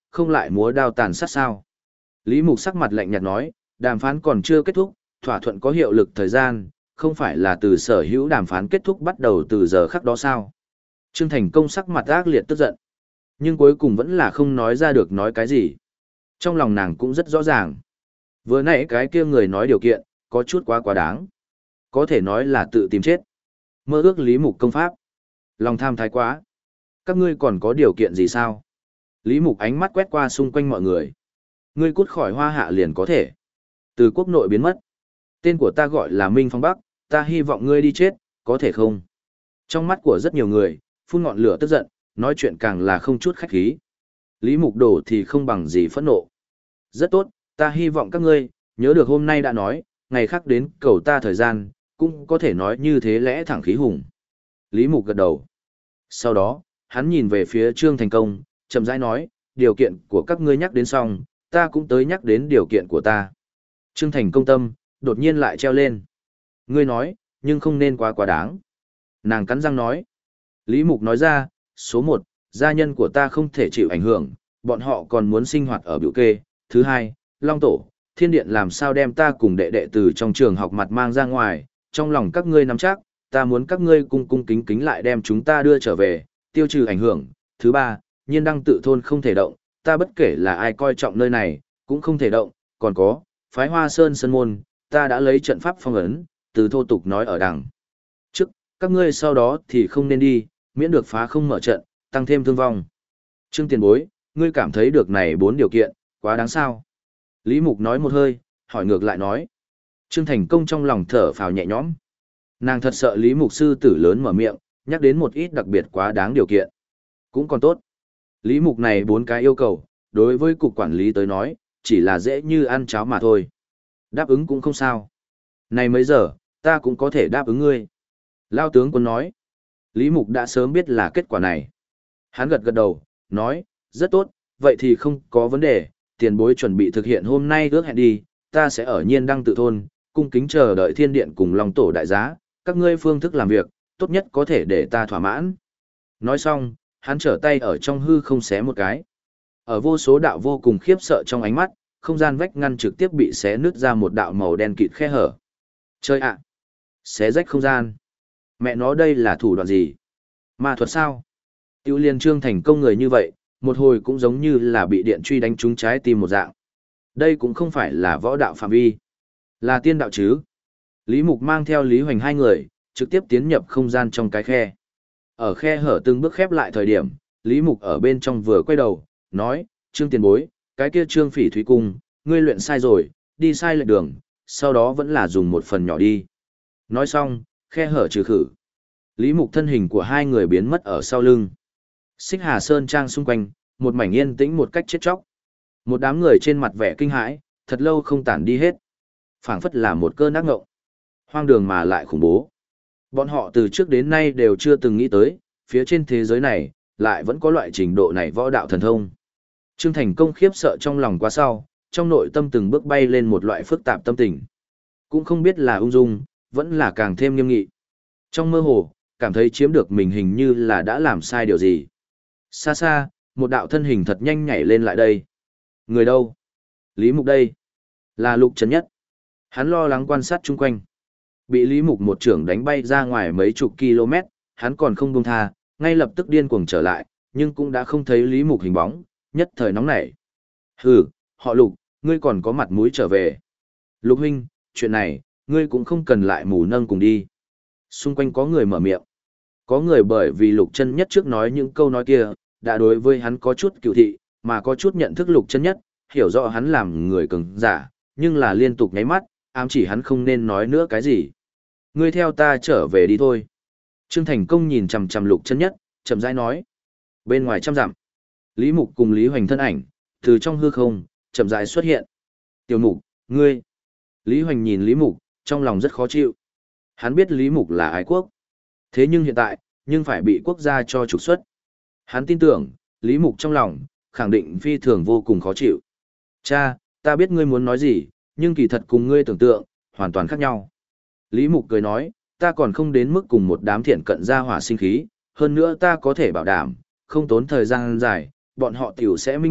không lại múa đao tàn sát sao? Lý Mục sắc mặt lạnh nhạt nói, đàm phán còn chưa kết thúc, thỏa thuận có hiệu lực thời gian, không phải là từ sở hữu đàm phán kết thúc bắt đầu từ giờ khắc đó sao? Trương Thành Công sắc mặt ác liệt tức giận, nhưng cuối cùng vẫn là không nói ra được nói cái gì. Trong lòng nàng cũng rất rõ ràng. Vừa nãy cái kia người nói điều kiện, có chút quá quá đáng. Có thể nói là tự tìm chết. Mơ ước Lý Mục công pháp. Lòng tham thái quá. Các ngươi còn có điều kiện gì sao? Lý Mục ánh mắt quét qua xung quanh mọi người. Ngươi cút khỏi Hoa Hạ liền có thể. Từ quốc nội biến mất. Tên của ta gọi là Minh Phong Bắc, ta hy vọng ngươi đi chết, có thể không? Trong mắt của rất nhiều người, phun ngọn lửa tức giận, nói chuyện càng là không chút khách khí. Lý Mục đổ thì không bằng gì phẫn nộ. Rất tốt, ta hy vọng các ngươi, nhớ được hôm nay đã nói, ngày khác đến cầu ta thời gian, cũng có thể nói như thế lẽ thẳng khí hùng. Lý Mục gật đầu. Sau đó, hắn nhìn về phía Trương Thành Công, chậm rãi nói, điều kiện của các ngươi nhắc đến xong, ta cũng tới nhắc đến điều kiện của ta. Trương Thành Công tâm, đột nhiên lại treo lên. Ngươi nói, nhưng không nên quá quá đáng. Nàng cắn răng nói. Lý Mục nói ra, số một, gia nhân của ta không thể chịu ảnh hưởng, bọn họ còn muốn sinh hoạt ở biểu kê. Thứ hai, Long Tổ, Thiên Điện làm sao đem ta cùng đệ đệ từ trong trường học mặt mang ra ngoài, trong lòng các ngươi nắm chắc, ta muốn các ngươi cung cung kính kính lại đem chúng ta đưa trở về, tiêu trừ ảnh hưởng. Thứ ba, Nhiên Đăng tự thôn không thể động, ta bất kể là ai coi trọng nơi này, cũng không thể động, còn có, phái Hoa Sơn Sơn Môn, ta đã lấy trận pháp phong ấn, từ thô tục nói ở đằng trước, các ngươi sau đó thì không nên đi, miễn được phá không mở trận, tăng thêm thương vong. Trương Tiền Bối, ngươi cảm thấy được này bốn điều kiện, quá đáng sao? Lý Mục nói một hơi, hỏi ngược lại nói. Trương Thành Công trong lòng thở phào nhẹ nhõm. Nàng thật sợ Lý Mục sư tử lớn mở miệng, nhắc đến một ít đặc biệt quá đáng điều kiện. Cũng còn tốt. Lý Mục này bốn cái yêu cầu, đối với cục quản lý tới nói, chỉ là dễ như ăn cháo mà thôi. Đáp ứng cũng không sao. Này mấy giờ, ta cũng có thể đáp ứng ngươi. Lao tướng quân nói. Lý Mục đã sớm biết là kết quả này. Hắn gật gật đầu, nói, rất tốt, vậy thì không có vấn đề, tiền bối chuẩn bị thực hiện hôm nay ước hẹn đi, ta sẽ ở Nhiên Đăng tự thôn, cung kính chờ đợi Thiên Điện cùng Long Tổ đại giá, các ngươi phương thức làm việc, tốt nhất có thể để ta thỏa mãn. Nói xong, hắn trở tay ở trong hư không xé một cái. Ở vô số đạo vô cùng khiếp sợ trong ánh mắt, không gian vách ngăn trực tiếp bị xé nứt ra một đạo màu đen kịt khe hở. Chơi ạ! Xé rách không gian. Mẹ nó đây là thủ đoạn gì? Ma thuật sao? Tiêu Liên Trương Thành Công người như vậy, một hồi cũng giống như là bị điện truy đánh trúng trái tim một dạng. Đây cũng không phải là võ đạo phạm vi, là tiên đạo chứ. Lý Mục mang theo Lý Hoành hai người, trực tiếp tiến nhập không gian trong cái khe. Ở khe hở từng bước khép lại thời điểm, Lý Mục ở bên trong vừa quay đầu, nói, Trương Tiền Bối, cái kia Trương Phỉ Thúy Cung, ngươi luyện sai rồi, đi sai lệch đường, sau đó vẫn là dùng một phần nhỏ đi. Nói xong, khe hở trừ khử. Lý Mục thân hình của hai người biến mất ở sau lưng. Xích Hà Sơn Trang xung quanh, một mảnh yên tĩnh một cách chết chóc. Một đám người trên mặt vẻ kinh hãi, thật lâu không tản đi hết. Phảng phất là một cơn ác ngộng. Hoang đường mà lại khủng bố. Bọn họ từ trước đến nay đều chưa từng nghĩ tới, phía trên thế giới này, lại vẫn có loại trình độ này võ đạo thần thông. Trương Thành Công khiếp sợ trong lòng quá sau, trong nội tâm từng bước bay lên một loại phức tạp tâm tình. Cũng không biết là ung dung, vẫn là càng thêm nghiêm nghị. Trong mơ hồ, cảm thấy chiếm được mình hình như là đã làm sai điều gì. Xa xa, một đạo thân hình thật nhanh nhảy lên lại đây. Người đâu? Lý Mục đây. Là Lục Trấn Nhất. Hắn lo lắng quan sát chung quanh. Bị Lý Mục một trưởng đánh bay ra ngoài mấy chục km, hắn còn không buông tha, ngay lập tức điên cuồng trở lại, nhưng cũng đã không thấy Lý Mục hình bóng, nhất thời nóng nảy. Hừ, họ Lục, ngươi còn có mặt mũi trở về. Lục huynh, chuyện này, ngươi cũng không cần lại mù nâng cùng đi. Xung quanh có người mở miệng. Có người bởi vì Lục Chân Nhất trước nói những câu nói kia, đã đối với hắn có chút cựu thị, mà có chút nhận thức Lục Chân Nhất, hiểu rõ hắn làm người cường giả, nhưng là liên tục nháy mắt, ám chỉ hắn không nên nói nữa cái gì. Ngươi theo ta trở về đi thôi. Trương Thành Công nhìn chằm chằm Lục Chân Nhất, chậm rãi nói. Bên ngoài trăm dặm, Lý Mục cùng Lý Hoành thân ảnh, từ trong hư không, chậm rãi xuất hiện. Tiểu Mục, ngươi. Lý Hoành nhìn Lý Mục, trong lòng rất khó chịu. Hắn biết Lý Mục là ái quốc. Thế nhưng hiện tại, nhưng phải bị quốc gia cho trục xuất. Hắn tin tưởng, Lý Mục trong lòng, khẳng định phi thường vô cùng khó chịu. Cha, ta biết ngươi muốn nói gì, nhưng kỳ thật cùng ngươi tưởng tượng, hoàn toàn khác nhau. Lý Mục cười nói, ta còn không đến mức cùng một đám thiện cận gia hỏa sinh khí, hơn nữa ta có thể bảo đảm, không tốn thời gian dài, bọn họ tiểu sẽ minh bạch,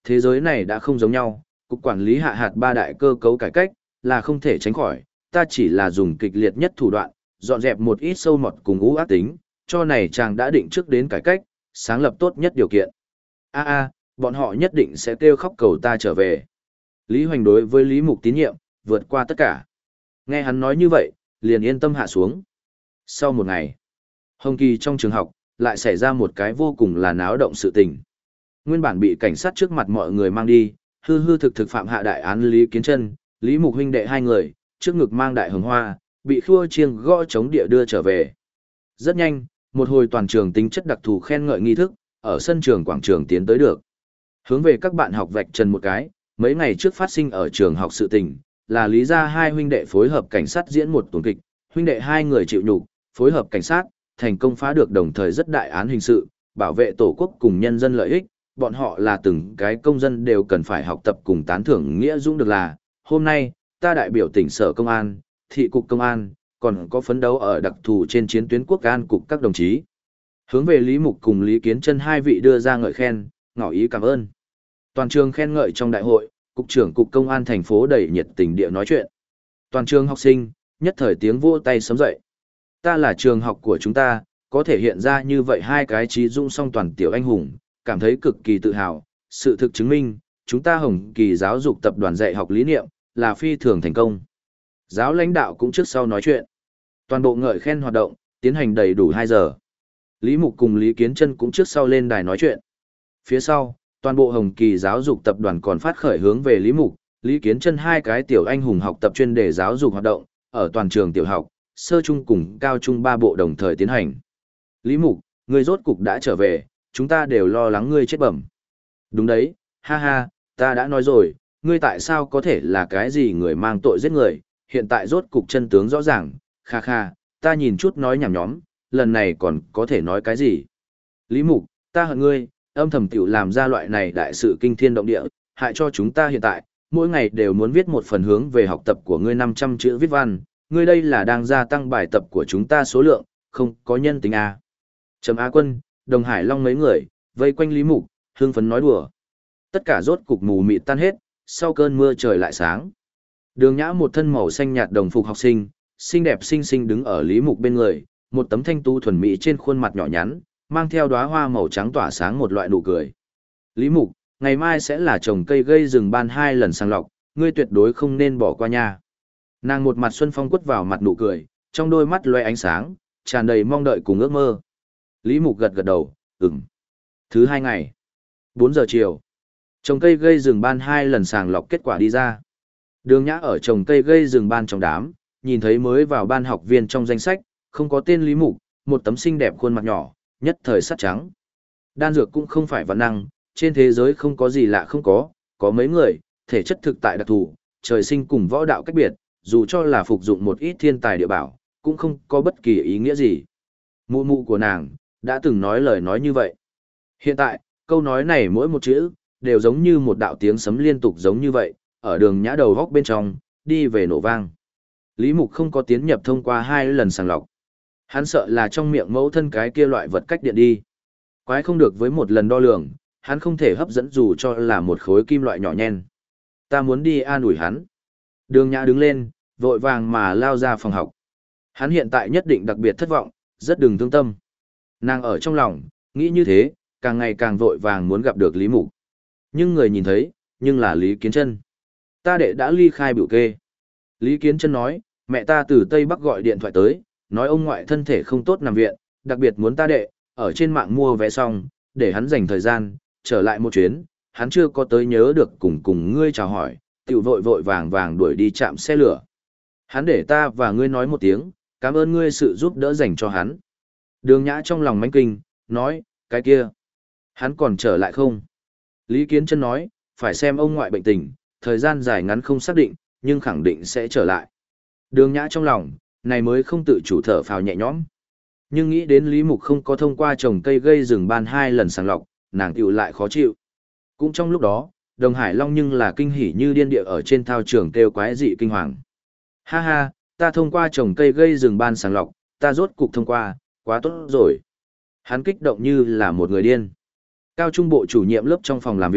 thế giới này đã không giống nhau, cục quản lý hạ hạt ba đại cơ cấu cải cách, là không thể tránh khỏi, ta chỉ là dùng kịch liệt nhất thủ đoạn, dọn dẹp một ít sâu mọt cùng ú ác tính, cho này chàng đã định trước đến cải cách, sáng lập tốt nhất điều kiện. A a, bọn họ nhất định sẽ kêu khóc cầu ta trở về. Lý Hoành đối với Lý Mục tín nhiệm, vượt qua tất cả. Nghe hắn nói như vậy, liền yên tâm hạ xuống. Sau một ngày, Hồng Kỳ trong trường học, lại xảy ra một cái vô cùng là náo động sự tình. Nguyên bản bị cảnh sát trước mặt mọi người mang đi, hư hư thực thực phạm hạ đại án Lý Kiến Chân, Lý Mục huynh đệ hai người, trước ngực mang đại hồng hoa, bị khua chiêng gõ chống địa đưa trở về. Rất nhanh, một hồi toàn trường tính chất đặc thù khen ngợi nghi thức, ở sân trường quảng trường tiến tới được. Hướng về các bạn học vạch trần một cái, mấy ngày trước phát sinh ở trường học sự tình, là lý ra hai huynh đệ phối hợp cảnh sát diễn một tuần kịch, huynh đệ hai người chịu nhục, phối hợp cảnh sát, thành công phá được đồng thời rất đại án hình sự, bảo vệ tổ quốc cùng nhân dân lợi ích, bọn họ là từng cái công dân đều cần phải học tập cùng tán thưởng nghĩa dũng được là, hôm nay, ta đại biểu tỉnh sở công an, thị cục công an, còn có phấn đấu ở đặc thù trên chiến tuyến quốc an cục các đồng chí. Hướng về Lý Mục cùng Lý Kiến Chân hai vị đưa ra ngợi khen, ngỏ ý cảm ơn. Toàn trường khen ngợi trong đại hội, cục trưởng cục công an thành phố đầy nhiệt tình địa nói chuyện. Toàn trường học sinh, nhất thời tiếng vỗ tay sớm dậy. Ta là trường học của chúng ta, có thể hiện ra như vậy hai cái trí dũng song toàn tiểu anh hùng, cảm thấy cực kỳ tự hào. Sự thực chứng minh, chúng ta Hồng Kỳ giáo dục tập đoàn dạy học lý niệm, là phi thường thành công. Giáo lãnh đạo cũng trước sau nói chuyện. Toàn bộ ngợi khen hoạt động, tiến hành đầy đủ hai giờ. Lý Mục cùng Lý Kiến Chân cũng trước sau lên đài nói chuyện. Phía sau, toàn bộ Hồng Kỳ giáo dục tập đoàn còn phát khởi hướng về Lý Mục, Lý Kiến Chân hai cái tiểu anh hùng học tập chuyên đề giáo dục hoạt động, ở toàn trường tiểu học, sơ trung cùng cao trung ba bộ đồng thời tiến hành. Lý Mục, ngươi rốt cục đã trở về, chúng ta đều lo lắng ngươi chết bẩm. Đúng đấy, ha ha, ta đã nói rồi, ngươi tại sao có thể là cái gì người mang tội giết người, hiện tại rốt cục chân tướng rõ ràng, kha kha, ta nhìn chút nói nhảm nhóm, lần này còn có thể nói cái gì. Lý Mục, ta hận ngươi, âm thầm tiểu làm ra loại này đại sự kinh thiên động địa, hại cho chúng ta hiện tại, mỗi ngày đều muốn viết một phần hướng về học tập của ngươi năm trăm chữ viết văn, ngươi đây là đang gia tăng bài tập của chúng ta số lượng, không có nhân tính à. Trầm Á Quân, Đồng Hải Long mấy người, vây quanh Lý Mục, hương phấn nói đùa. Tất cả rốt cục mù mịt tan hết, sau cơn mưa trời lại sáng. Đường Nhã một thân màu xanh nhạt đồng phục học sinh, xinh đẹp xinh xinh đứng ở Lý Mục bên người, một tấm thanh tú thuần mỹ trên khuôn mặt nhỏ nhắn, mang theo đóa hoa màu trắng tỏa sáng một loại nụ cười. Lý Mục, ngày mai sẽ là trồng cây gây rừng ban hai lần sàng lọc, ngươi tuyệt đối không nên bỏ qua nha. Nàng một mặt xuân phong quất vào mặt nụ cười, trong đôi mắt loe ánh sáng, tràn đầy mong đợi cùng ước mơ. Lý Mục gật gật đầu, ừm. Thứ hai ngày, bốn giờ chiều, trồng cây gây rừng ban hai lần sàng lọc kết quả đi ra. Đường Nhã ở trồng cây gây rừng ban trong đám, nhìn thấy mới vào ban học viên trong danh sách, không có tên Lý Mục, một tấm xinh đẹp khuôn mặt nhỏ, nhất thời sắt trắng. Đan dược cũng không phải vạn năng, trên thế giới không có gì lạ không có, có mấy người, thể chất thực tại đặc thù, trời sinh cùng võ đạo cách biệt, dù cho là phục dụng một ít thiên tài địa bảo, cũng không có bất kỳ ý nghĩa gì. Mụ mụ của nàng, đã từng nói lời nói như vậy. Hiện tại, câu nói này mỗi một chữ, đều giống như một đạo tiếng sấm liên tục giống như vậy, ở đường Nhã đầu góc bên trong, đi về nổ vang. Lý Mục không có tiến nhập thông qua hai lần sàng lọc. Hắn sợ là trong miệng mẫu thân cái kia loại vật cách điện đi. Quái không được với một lần đo lường, hắn không thể hấp dẫn dù cho là một khối kim loại nhỏ nhen. Ta muốn đi an ủi hắn. Đường Nhã đứng lên, vội vàng mà lao ra phòng học. Hắn hiện tại nhất định đặc biệt thất vọng, rất đừng thương tâm. Nàng ở trong lòng, nghĩ như thế, càng ngày càng vội vàng muốn gặp được Lý Mục. Nhưng người nhìn thấy, nhưng là Lý Kiến Chân. Ta đệ đã ly khai biểu kê. Lý Kiến Chân nói, mẹ ta từ Tây Bắc gọi điện thoại tới, nói ông ngoại thân thể không tốt nằm viện, đặc biệt muốn ta đệ, ở trên mạng mua vé xong, để hắn dành thời gian, trở lại một chuyến, hắn chưa có tới nhớ được cùng cùng ngươi chào hỏi, tiểu vội vội vàng vàng đuổi đi chạm xe lửa. Hắn để ta và ngươi nói một tiếng, cảm ơn ngươi sự giúp đỡ dành cho hắn. Đường Nhã trong lòng mánh kinh, nói, cái kia, hắn còn trở lại không? Lý Kiến Chân nói, phải xem ông ngoại bệnh tình, thời gian dài ngắn không xác định, nhưng khẳng định sẽ trở lại. Đường Nhã trong lòng, này mới không tự chủ thở phào nhẹ nhõm. Nhưng nghĩ đến Lý Mục không có thông qua trồng cây gây rừng ban hai lần sàng lọc, nàng tiểu lại khó chịu. Cũng trong lúc đó, Đồng Hải Long nhưng là kinh hỉ như điên địa ở trên thao trường kêu quái dị kinh hoàng. Ha ha, ta thông qua trồng cây gây rừng ban sàng lọc, ta rốt cục thông qua, quá tốt rồi. Hắn kích động như là một người điên. Cao trung bộ chủ nhiệm lớp trong phòng làm việc,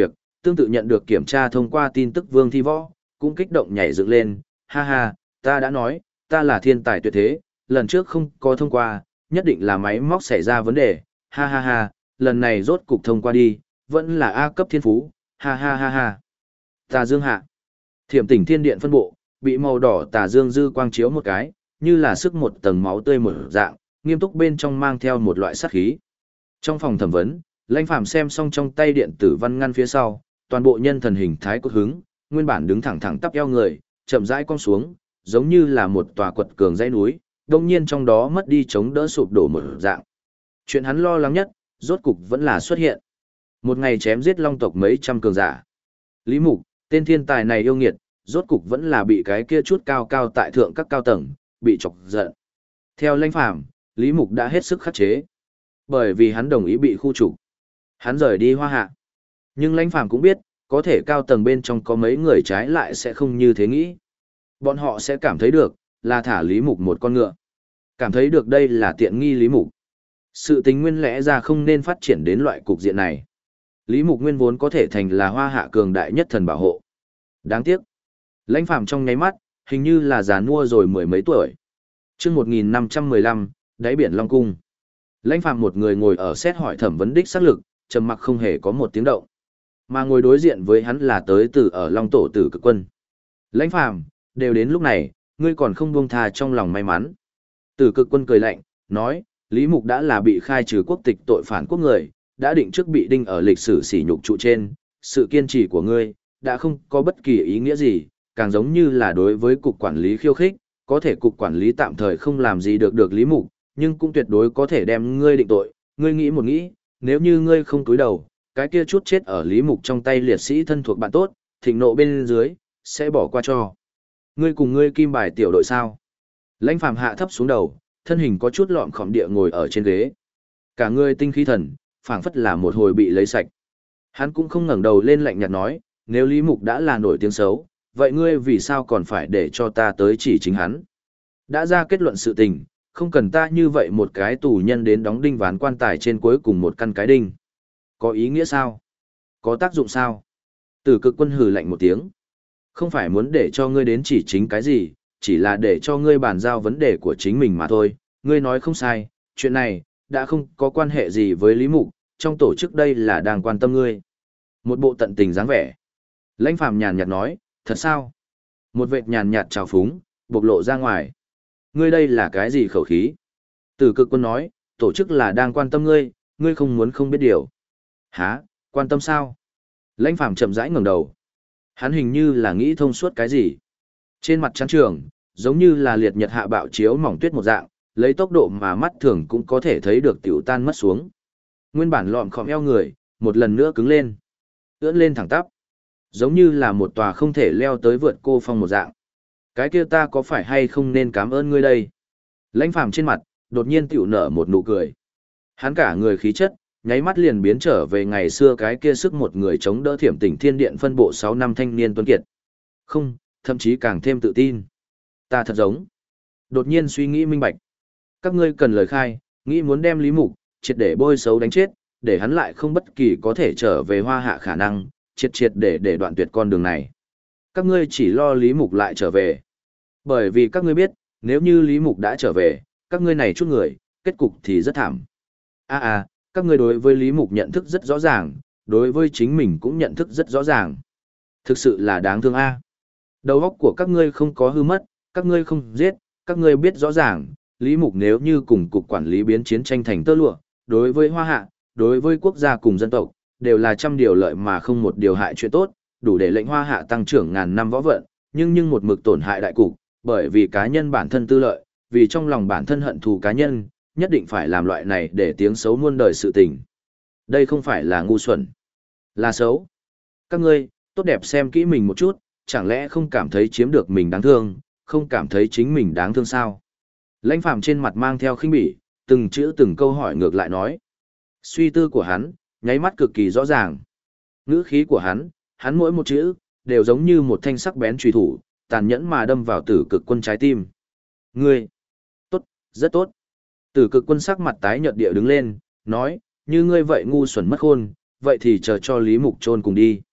tương tự nhận được kiểm tra thông qua tin tức Vương Thi Võ, cũng kích động nhảy dựng lên, ha ha, ta đã nói, ta là thiên tài tuyệt thế, lần trước không có thông qua, nhất định là máy móc xảy ra vấn đề, ha ha ha, lần này rốt cục thông qua đi, vẫn là A cấp thiên phú, ha ha ha ha. Tà Dương hạ. Thiểm tỉnh thiên điện phân bộ, bị màu đỏ tà dương dư quang chiếu một cái, như là sức một tầng máu tươi một dạng, nghiêm túc bên trong mang theo một loại sát khí. Trong phòng thẩm vấn, Lãnh Phàm xem xong trong tay điện tử văn ngăn phía sau, toàn bộ nhân thần hình thái cốt hứng, nguyên bản đứng thẳng thẳng tắp eo người, chậm rãi cong xuống, giống như là một tòa quật cường dãy núi, đồng nhiên trong đó mất đi chống đỡ sụp đổ một dạng. Chuyện hắn lo lắng nhất, rốt cục vẫn là xuất hiện. Một ngày chém giết long tộc mấy trăm cường giả. Lý Mục, tên thiên tài này yêu nghiệt, rốt cục vẫn là bị cái kia chút cao cao tại thượng các cao tầng, bị chọc giận. Theo Lãnh Phàm, Lý Mục đã hết sức khắc chế. Bởi vì hắn đồng ý bị khu trục. Hắn rời đi Hoa Hạ. Nhưng Lãnh Phàm cũng biết, có thể cao tầng bên trong có mấy người trái lại sẽ không như thế nghĩ. Bọn họ sẽ cảm thấy được, là thả Lý Mục một con ngựa. Cảm thấy được đây là tiện nghi Lý Mục. Sự tình nguyên lẽ ra không nên phát triển đến loại cục diện này. Lý Mục nguyên vốn có thể thành là Hoa Hạ cường đại nhất thần bảo hộ. Đáng tiếc. Lãnh Phàm trong nháy mắt, hình như là già nua rồi mười mấy tuổi. Chương một nghìn năm trăm mười lăm, đáy biển Long Cung. Lãnh Phàm một người ngồi ở xét hỏi thẩm vấn đích xác lực, trầm mặc không hề có một tiếng động. Mà ngồi đối diện với hắn là tới từ ở Long Tổ Tử Cực Quân. Lãnh Phàm, đều đến lúc này, ngươi còn không buông tha trong lòng may mắn. Tử Cực Quân cười lạnh, nói, Lý Mục đã là bị khai trừ quốc tịch tội phản quốc người, đã định trước bị đinh ở lịch sử sỉ nhục trụ trên, sự kiên trì của ngươi, đã không có bất kỳ ý nghĩa gì, càng giống như là đối với cục quản lý khiêu khích, có thể cục quản lý tạm thời không làm gì được được Lý Mục, nhưng cũng tuyệt đối có thể đem ngươi định tội, ngươi nghĩ một nghĩ, nếu như ngươi không cúi đầu, cái kia chút chết ở Lý Mục trong tay liệt sĩ thân thuộc bạn tốt, thịnh nộ bên dưới, sẽ bỏ qua cho. Ngươi cùng ngươi kim bài tiểu đội sao? Lãnh Phàm hạ thấp xuống đầu, thân hình có chút lọm khom địa ngồi ở trên ghế. Cả ngươi tinh khí thần, phảng phất là một hồi bị lấy sạch. Hắn cũng không ngẩng đầu lên lạnh nhạt nói, nếu Lý Mục đã là nổi tiếng xấu, vậy ngươi vì sao còn phải để cho ta tới chỉ chính hắn? Đã ra kết luận sự tình, không cần ta như vậy một cái tù nhân đến đóng đinh ván quan tài trên cuối cùng một căn cái đinh. Có ý nghĩa sao? Có tác dụng sao? Tử Cực Quân hừ lạnh một tiếng. Không phải muốn để cho ngươi đến chỉ chính cái gì, chỉ là để cho ngươi bàn giao vấn đề của chính mình mà thôi. Ngươi nói không sai, chuyện này, đã không có quan hệ gì với Lý Mục, trong tổ chức đây là đang quan tâm ngươi. Một bộ tận tình dáng vẻ. Lãnh Phàm nhàn nhạt nói, thật sao? Một vệt nhàn nhạt trào phúng, bộc lộ ra ngoài. Ngươi đây là cái gì khẩu khí? Tử Cực Quân nói, tổ chức là đang quan tâm ngươi, ngươi không muốn không biết điều. Hả, quan tâm sao? Lãnh Phàm chậm rãi ngẩng đầu. Hắn hình như là nghĩ thông suốt cái gì. Trên mặt trắng trường, giống như là liệt nhật hạ bạo chiếu mỏng tuyết một dạng, lấy tốc độ mà mắt thường cũng có thể thấy được tiểu tan mất xuống. Nguyên bản lọm khom eo người, một lần nữa cứng lên. Ưỡn lên thẳng tắp. Giống như là một tòa không thể leo tới vượt cô phong một dạng. Cái kia ta có phải hay không nên cảm ơn ngươi đây? Lãnh Phàm trên mặt, đột nhiên tiểu nở một nụ cười. Hắn cả người khí chất, nháy mắt liền biến trở về ngày xưa cái kia sức một người chống đỡ Thiểm Tỉnh Thiên Điện phân bộ sáu năm thanh niên tuấn kiệt. Không, thậm chí càng thêm tự tin. Ta thật giống. Đột nhiên suy nghĩ minh bạch. Các ngươi cần lời khai, nghĩ muốn đem Lý Mục, triệt để bôi xấu đánh chết, để hắn lại không bất kỳ có thể trở về Hoa Hạ khả năng, triệt triệt để để đoạn tuyệt con đường này. Các ngươi chỉ lo Lý Mục lại trở về. Bởi vì các ngươi biết, nếu như Lý Mục đã trở về, các ngươi này chút người, kết cục thì rất thảm. À à, các ngươi đối với Lý Mục nhận thức rất rõ ràng, đối với chính mình cũng nhận thức rất rõ ràng. Thực sự là đáng thương a. Đầu óc của các ngươi không có hư mất, các ngươi không giết, các ngươi biết rõ ràng, Lý Mục nếu như cùng cục quản lý biến chiến tranh thành tơ lụa, đối với Hoa Hạ, đối với quốc gia cùng dân tộc, đều là trăm điều lợi mà không một điều hại chuyện tốt, đủ để lệnh Hoa Hạ tăng trưởng ngàn năm võ vận, nhưng nhưng một mực tổn hại đại cục, bởi vì cá nhân bản thân tư lợi, vì trong lòng bản thân hận thù cá nhân, nhất định phải làm loại này để tiếng xấu muôn đời sự tình. Đây không phải là ngu xuẩn, là xấu. Các ngươi, tốt đẹp xem kỹ mình một chút, chẳng lẽ không cảm thấy chiếm được mình đáng thương, không cảm thấy chính mình đáng thương sao? Lãnh Phàm trên mặt mang theo khinh bỉ, từng chữ từng câu hỏi ngược lại nói. Suy tư của hắn, nháy mắt cực kỳ rõ ràng. Ngữ khí của hắn, hắn mỗi một chữ, đều giống như một thanh sắc bén chùy thủ, tàn nhẫn mà đâm vào Tử Cực Quân trái tim. Ngươi, tốt, rất tốt. Tử Cực Quân sắc mặt tái nhợt địa đứng lên, nói, như ngươi vậy ngu xuẩn mất khôn, vậy thì chờ cho Lý Mục chôn cùng đi.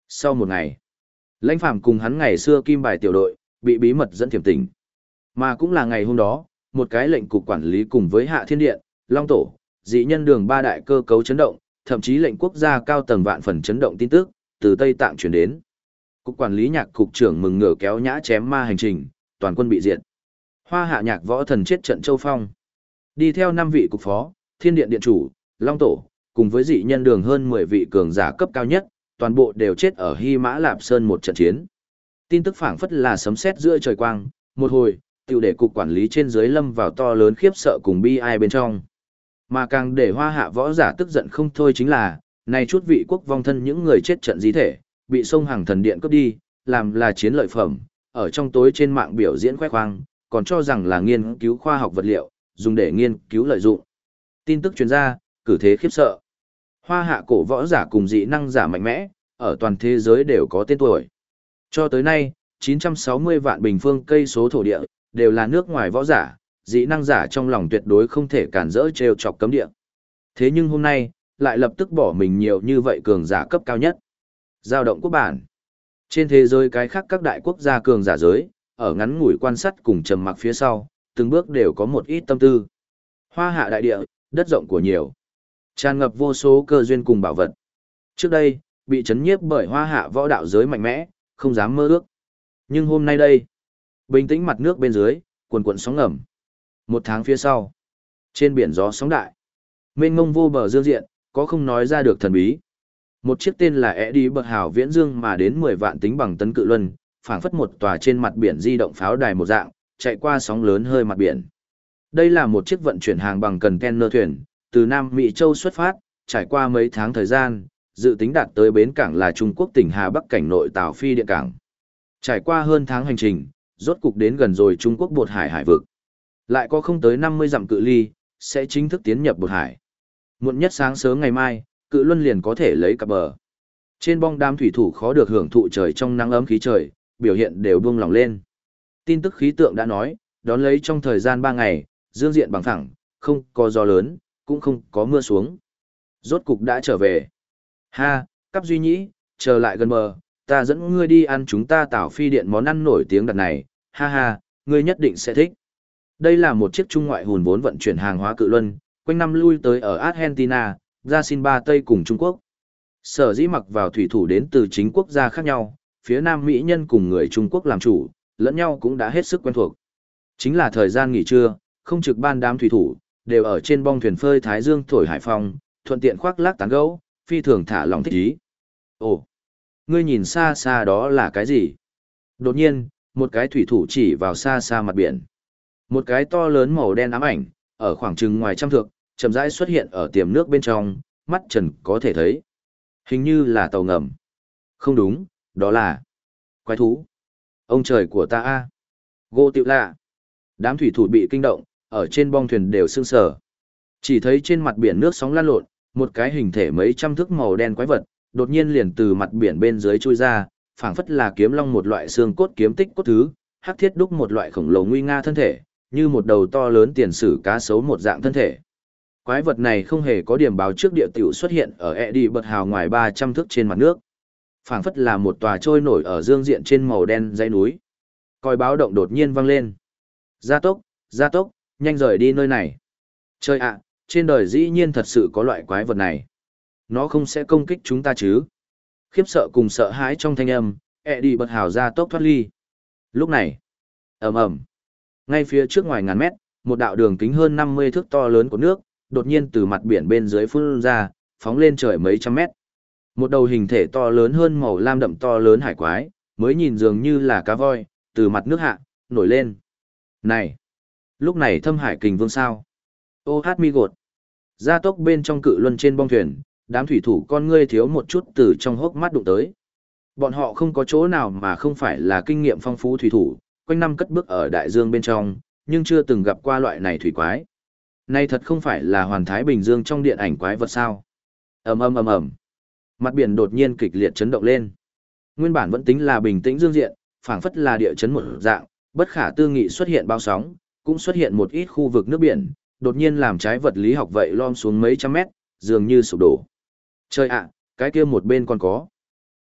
Sau một ngày, Lãnh Phàm cùng hắn ngày xưa kim bài tiểu đội, bị bí mật dẫn thiểm tỉnh. Mà cũng là ngày hôm đó, một cái lệnh cục quản lý cùng với Hạ Thiên Điện, Long Tổ, dị nhân đường ba đại cơ cấu chấn động, thậm chí lệnh quốc gia cao tầng vạn phần chấn động tin tức, từ Tây Tạng chuyển đến. Cục quản lý Nhạc cục trưởng mừng ngửa kéo nhã chém ma hành trình, toàn quân bị diệt. Hoa Hạ Nhạc võ thần chết trận Châu Phong. Đi theo năm vị cục phó, Thiên Điện Điện chủ, Long Tổ, cùng với dị nhân đường hơn mười vị cường giả cấp cao nhất, toàn bộ đều chết ở Hy Mã Lạp Sơn một trận chiến. Tin tức phảng phất là sấm sét giữa trời quang, một hồi, tiểu để cục quản lý trên dưới lâm vào to lớn khiếp sợ cùng bi ai bên trong. Mà càng để Hoa Hạ võ giả tức giận không thôi chính là, này chút vị quốc vong thân những người chết trận di thể, bị sông hàng thần điện cướp đi, làm là chiến lợi phẩm, ở trong tối trên mạng biểu diễn khoe khoang, còn cho rằng là nghiên cứu khoa học vật liệu, dùng để nghiên cứu lợi dụng. Tin tức truyền ra, cử thế khiếp sợ. Hoa Hạ cổ võ giả cùng dị năng giả mạnh mẽ, ở toàn thế giới đều có tên tuổi. Cho tới nay, chín trăm sáu mươi vạn bình phương cây số thổ địa, đều là nước ngoài võ giả, dị năng giả trong lòng tuyệt đối không thể cản rỡ trêu chọc cấm địa. Thế nhưng hôm nay, lại lập tức bỏ mình nhiều như vậy cường giả cấp cao nhất. Giao động quốc bản. Trên thế giới cái khác các đại quốc gia cường giả giới, ở ngắn ngủi quan sát cùng trầm mặc phía sau, từng bước đều có một ít tâm tư. Hoa Hạ đại địa, đất rộng của nhiều, tràn ngập vô số cơ duyên cùng bảo vật. Trước đây, bị chấn nhiếp bởi Hoa Hạ võ đạo giới mạnh mẽ, không dám mơ ước. Nhưng hôm nay đây, bình tĩnh mặt nước bên dưới, cuồn cuộn sóng ngầm. Một tháng phía sau, trên biển gió sóng đại, mênh mông vô bờ dương diện, có không nói ra được thần bí. Một chiếc tên là Eddie bậc hào viễn dương mà đến mười vạn tính bằng tấn cự luân, phảng phất một tòa trên mặt biển di động pháo đài một dạng, chạy qua sóng lớn hơi mặt biển. Đây là một chiếc vận chuyển hàng bằng container thuyền, từ Nam Mỹ Châu xuất phát, trải qua mấy tháng thời gian, dự tính đạt tới bến cảng là Trung Quốc tỉnh Hà Bắc cảnh nội Tào Phi Điện Cảng. Trải qua hơn tháng hành trình, rốt cục đến gần rồi Trung Quốc Bột Hải hải vực. Lại có không tới năm mươi dặm cự ly, sẽ chính thức tiến nhập Bột Hải. Muộn nhất sáng sớm ngày mai, cự luân liền có thể lấy cập bờ. Trên bong đám thủy thủ khó được hưởng thụ trời trong nắng ấm khí trời, biểu hiện đều buông lỏng lên. Tin tức khí tượng đã nói, đón lấy trong thời gian ba ngày, dương diện bằng phẳng, không có gió lớn, cũng không có mưa xuống. Rốt cục đã trở về. Ha, Cáp Duy Nhĩ, chờ lại gần bờ, ta dẫn ngươi đi ăn chúng ta Tảo Phi Điện món ăn nổi tiếng đợt này, ha ha, ngươi nhất định sẽ thích. Đây là một chiếc trung ngoại hùn vốn vận chuyển hàng hóa cự luân, quanh năm lui tới ở Argentina, Brazil ba Tây cùng Trung Quốc. Sở dĩ mặc vào thủy thủ đến từ chính quốc gia khác nhau, phía Nam Mỹ nhân cùng người Trung Quốc làm chủ, lẫn nhau cũng đã hết sức quen thuộc. Chính là thời gian nghỉ trưa, không trực ban đám thủy thủ, đều ở trên bong thuyền phơi Thái Dương thổi hải phong, thuận tiện khoác lác tán gẫu, phi thường thả lòng thích ý. Ồ, ngươi nhìn xa xa đó là cái gì? Đột nhiên, một cái thủy thủ chỉ vào xa xa mặt biển. Một cái to lớn màu đen ám ảnh, ở khoảng chừng ngoài trăm thước, chậm rãi xuất hiện ở tiềm nước bên trong, mắt trần có thể thấy. Hình như là tàu ngầm. Không đúng, đó là quái thú. Ông trời của ta a. Gỗ tiểu lạ. Đám thủy thủ bị kinh động, ở trên bong thuyền đều sưng sờ. Chỉ thấy trên mặt biển nước sóng lan lộn, một cái hình thể mấy trăm thước màu đen quái vật, đột nhiên liền từ mặt biển bên dưới chui ra, phảng phất là kiếm long một loại xương cốt kiếm tích cốt thứ, hắc thiết đúc một loại khổng lồ nguy nga thân thể, như một đầu to lớn tiền sử cá sấu một dạng thân thể. Quái vật này không hề có điểm báo trước địa tiểu xuất hiện ở Eddie bật hào ngoài ba trăm thước trên mặt nước. Phảng phất là một tòa trôi nổi ở dương diện trên màu đen dãy núi. Còi báo động đột nhiên vang lên. Gia tốc, gia tốc, nhanh rời đi nơi này. Trời ạ, trên đời dĩ nhiên thật sự có loại quái vật này. Nó không sẽ công kích chúng ta chứ? Khiếp sợ cùng sợ hãi trong thanh âm, Eddie bật hào gia tốc thoát ly. Lúc này, ầm ầm, ngay phía trước ngoài ngàn mét, một đạo đường kính hơn năm mươi thước to lớn của nước, đột nhiên từ mặt biển bên dưới phun ra, phóng lên trời mấy trăm mét. Một đầu hình thể to lớn hơn màu lam đậm to lớn hải quái, mới nhìn dường như là cá voi, từ mặt nước hạ, nổi lên. Này! Lúc này Thâm Hải Kình Vương sao? Ô hát mi gột! Gia tốc bên trong cự luân trên bong thuyền, đám thủy thủ con ngươi thiếu một chút từ trong hốc mắt đụng tới. Bọn họ không có chỗ nào mà không phải là kinh nghiệm phong phú thủy thủ, quanh năm cất bước ở đại dương bên trong, nhưng chưa từng gặp qua loại này thủy quái. Này thật không phải là Hoàn Thái Bình Dương trong điện ảnh quái vật sao? Ầm ầm ầm ầm. Mặt biển đột nhiên kịch liệt chấn động lên. Nguyên bản vẫn tính là bình tĩnh dương diện, phảng phất là địa chấn một dạng, bất khả tư nghị xuất hiện bao sóng, cũng xuất hiện một ít khu vực nước biển, đột nhiên làm trái vật lý học vậy lom xuống mấy trăm mét, dường như sụp đổ. Trời ạ, cái kia một bên còn có.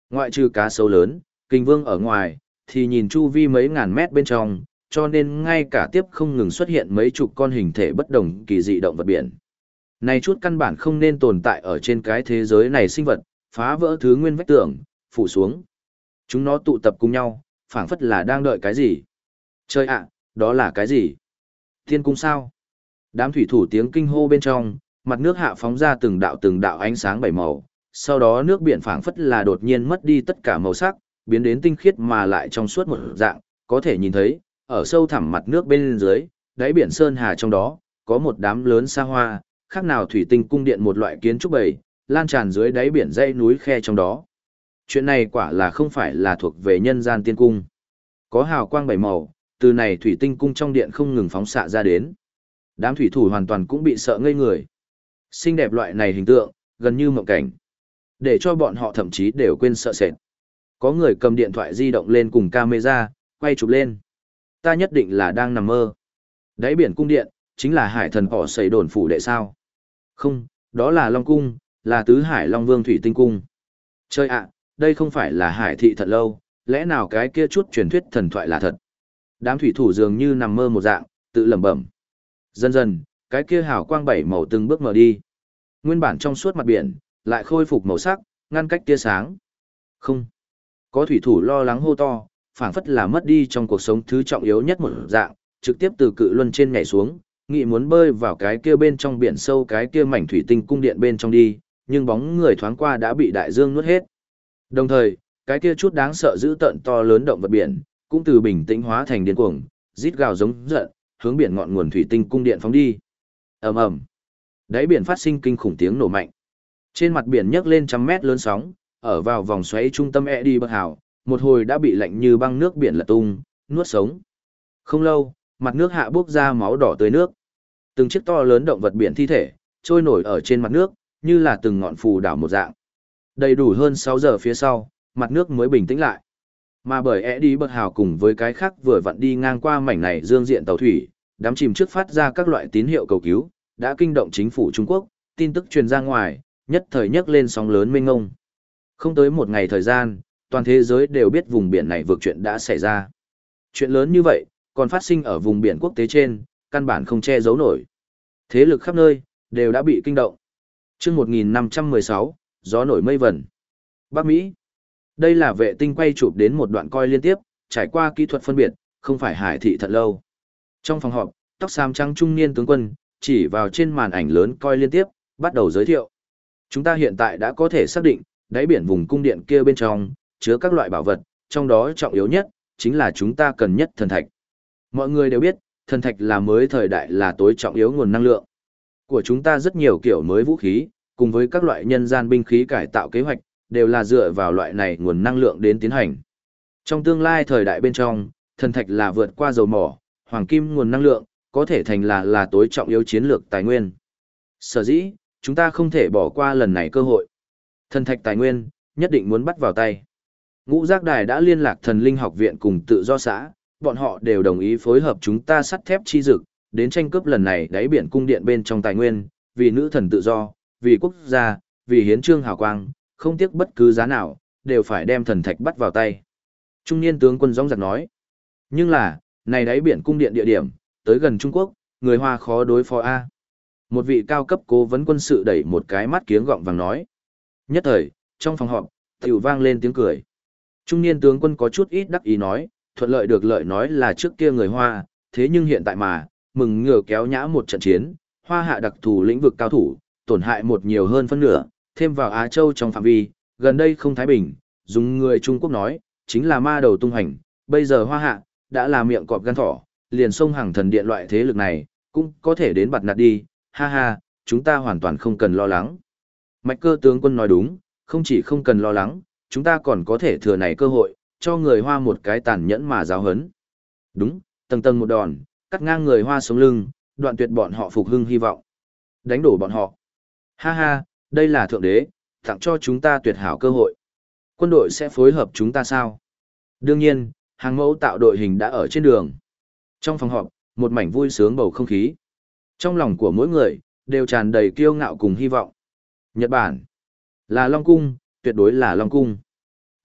Ngoại trừ cá sấu lớn, kinh vương ở ngoài, thì nhìn chu vi mấy ngàn mét bên trong, cho nên ngay cả tiếp không ngừng xuất hiện mấy chục con hình thể bất đồng kỳ dị động vật biển. Này chút căn bản không nên tồn tại ở trên cái thế giới này sinh vật, phá vỡ thứ nguyên vách tường, phủ xuống. Chúng nó tụ tập cùng nhau, phảng phất là đang đợi cái gì. Chơi ạ, đó là cái gì? Thiên cung sao? Đám thủy thủ tiếng kinh hô bên trong, mặt nước hạ phóng ra từng đạo từng đạo ánh sáng bảy màu, sau đó nước biển phảng phất là đột nhiên mất đi tất cả màu sắc, biến đến tinh khiết mà lại trong suốt một dạng, có thể nhìn thấy, ở sâu thẳm mặt nước bên dưới, đáy biển sơn hà trong đó, có một đám lớn sa hoa, khác nào thủy tinh cung điện một loại kiến trúc bầy, lan tràn dưới đáy biển dãy núi khe trong đó. Chuyện này quả là không phải là thuộc về nhân gian tiên cung. Có hào quang bảy màu, từ này thủy tinh cung trong điện không ngừng phóng xạ ra đến. Đám thủy thủ hoàn toàn cũng bị sợ ngây người. Xinh đẹp loại này hình tượng, gần như mộng cảnh. Để cho bọn họ thậm chí đều quên sợ sệt. Có người cầm điện thoại di động lên cùng camera, quay chụp lên. Ta nhất định là đang nằm mơ. Đáy biển cung điện, chính là hải thần họ xây đồn phủ đệ sao. Không, đó là Long Cung, là tứ hải Long Vương Thủy Tinh Cung. Chơi ạ, đây không phải là hải thị thật lâu, lẽ nào cái kia chút truyền thuyết thần thoại là thật. Đám thủy thủ dường như nằm mơ một dạng, tự lẩm bẩm. Dần dần, cái kia hào quang bảy màu từng bước mở đi. Nguyên bản trong suốt mặt biển, lại khôi phục màu sắc, ngăn cách tia sáng. Không. Có thủy thủ lo lắng hô to, phảng phất là mất đi trong cuộc sống thứ trọng yếu nhất một dạng, trực tiếp từ cự luân trên nhảy xuống, nghĩ muốn bơi vào cái kia bên trong biển sâu cái kia mảnh thủy tinh cung điện bên trong đi, nhưng bóng người thoáng qua đã bị đại dương nuốt hết. Đồng thời, cái kia chút đáng sợ dữ tợn to lớn động vật biển, cũng từ bình tĩnh hóa thành điên cuồng, rít gào giống giận, hướng biển ngọn nguồn thủy tinh cung điện phóng đi. Ầm ầm. Đáy biển phát sinh kinh khủng tiếng nổ mạnh. Trên mặt biển nhấc lên trăm mét lớn sóng, ở vào vòng xoáy trung tâm Eddie Bờ Hào, một hồi đã bị lạnh như băng nước biển lật tung, nuốt sống. Không lâu, mặt nước hạ bốc ra máu đỏ tươi nước. Từng chiếc to lớn động vật biển thi thể, trôi nổi ở trên mặt nước, như là từng ngọn phù đảo một dạng. Đầy đủ hơn sáu giờ phía sau, mặt nước mới bình tĩnh lại. Mà bởi Eddie Bờ Hào cùng với cái khác vừa vặn đi ngang qua mảnh này dương diện tàu thủy, đám chìm trước phát ra các loại tín hiệu cầu cứu, đã kinh động chính phủ Trung Quốc, tin tức truyền ra ngoài, nhất thời nhấc lên sóng lớn mênh ngông. Không tới một ngày thời gian, toàn thế giới đều biết vùng biển này vượt chuyện đã xảy ra. Chuyện lớn như vậy, còn phát sinh ở vùng biển quốc tế trên, căn bản không che giấu nổi. Thế lực khắp nơi, đều đã bị kinh động. Trước một nghìn năm trăm mười sáu, gió nổi mây vẩn. Bắc Mỹ. Đây là vệ tinh quay chụp đến một đoạn coi liên tiếp, trải qua kỹ thuật phân biệt, không phải hải thị thật lâu. Trong phòng họp, tóc xám trắng trung niên tướng quân, chỉ vào trên màn ảnh lớn coi liên tiếp, bắt đầu giới thiệu. Chúng ta hiện tại đã có thể xác định, đáy biển vùng cung điện kia bên trong, chứa các loại bảo vật, trong đó trọng yếu nhất, chính là chúng ta cần nhất thần thạch. Mọi người đều biết, thần thạch là mới thời đại là tối trọng yếu nguồn năng lượng. Của chúng ta rất nhiều kiểu mới vũ khí, cùng với các loại nhân gian binh khí cải tạo kế hoạch, đều là dựa vào loại này nguồn năng lượng đến tiến hành. Trong tương lai thời đại bên trong, thần thạch là vượt qua dầu mỏ, hoàng kim nguồn năng lượng, có thể thành là là tối trọng yếu chiến lược tài nguyên. Sở dĩ, chúng ta không thể bỏ qua lần này cơ hội. Thần thạch tài nguyên, nhất định muốn bắt vào tay. Ngũ Giác Đài đã liên lạc thần linh học viện cùng tự do xã, bọn họ đều đồng ý phối hợp chúng ta sắt thép chi dực, đến tranh cướp lần này đáy biển cung điện bên trong tài nguyên, vì nữ thần tự do, vì quốc gia, vì hiến trương hào quang, không tiếc bất cứ giá nào, đều phải đem thần thạch bắt vào tay. Trung niên tướng quân dõng dạc nói. Nhưng là, này đáy biển cung điện địa điểm, tới gần Trung Quốc, người Hoa khó đối phó A. Một vị cao cấp cố vấn quân sự đẩy một cái mắt kiếng gọng vàng nói. Nhất thời, trong phòng họp, tiểu vang lên tiếng cười. Trung niên tướng quân có chút ít đắc ý nói, thuận lợi được lợi nói là trước kia người Hoa, thế nhưng hiện tại mà, mừng ngừa kéo nhã một trận chiến, Hoa hạ đặc thù lĩnh vực cao thủ, tổn hại một nhiều hơn phân nửa, thêm vào Á Châu trong phạm vi, gần đây không thái bình, dùng người Trung Quốc nói, chính là ma đầu tung hành, bây giờ Hoa hạ, đã là miệng cọp gan thỏ, liền sông hàng thần điện loại thế lực này, cũng có thể đến bặt nạt đi, ha ha, chúng ta hoàn toàn không cần lo lắng. Mạch Cơ tướng quân nói đúng, không chỉ không cần lo lắng, chúng ta còn có thể thừa này cơ hội, cho người Hoa một cái tàn nhẫn mà giáo hấn. Đúng, tầng tầng một đòn, cắt ngang người Hoa sống lưng, đoạn tuyệt bọn họ phục hưng hy vọng. Đánh đổ bọn họ. Ha ha, đây là thượng đế, tặng cho chúng ta tuyệt hảo cơ hội. Quân đội sẽ phối hợp chúng ta sao? Đương nhiên, hàng mẫu tạo đội hình đã ở trên đường. Trong phòng họp, một mảnh vui sướng bầu không khí. Trong lòng của mỗi người, đều tràn đầy kiêu ngạo cùng hy vọng. Nhật Bản, là Long Cung, tuyệt đối là Long Cung.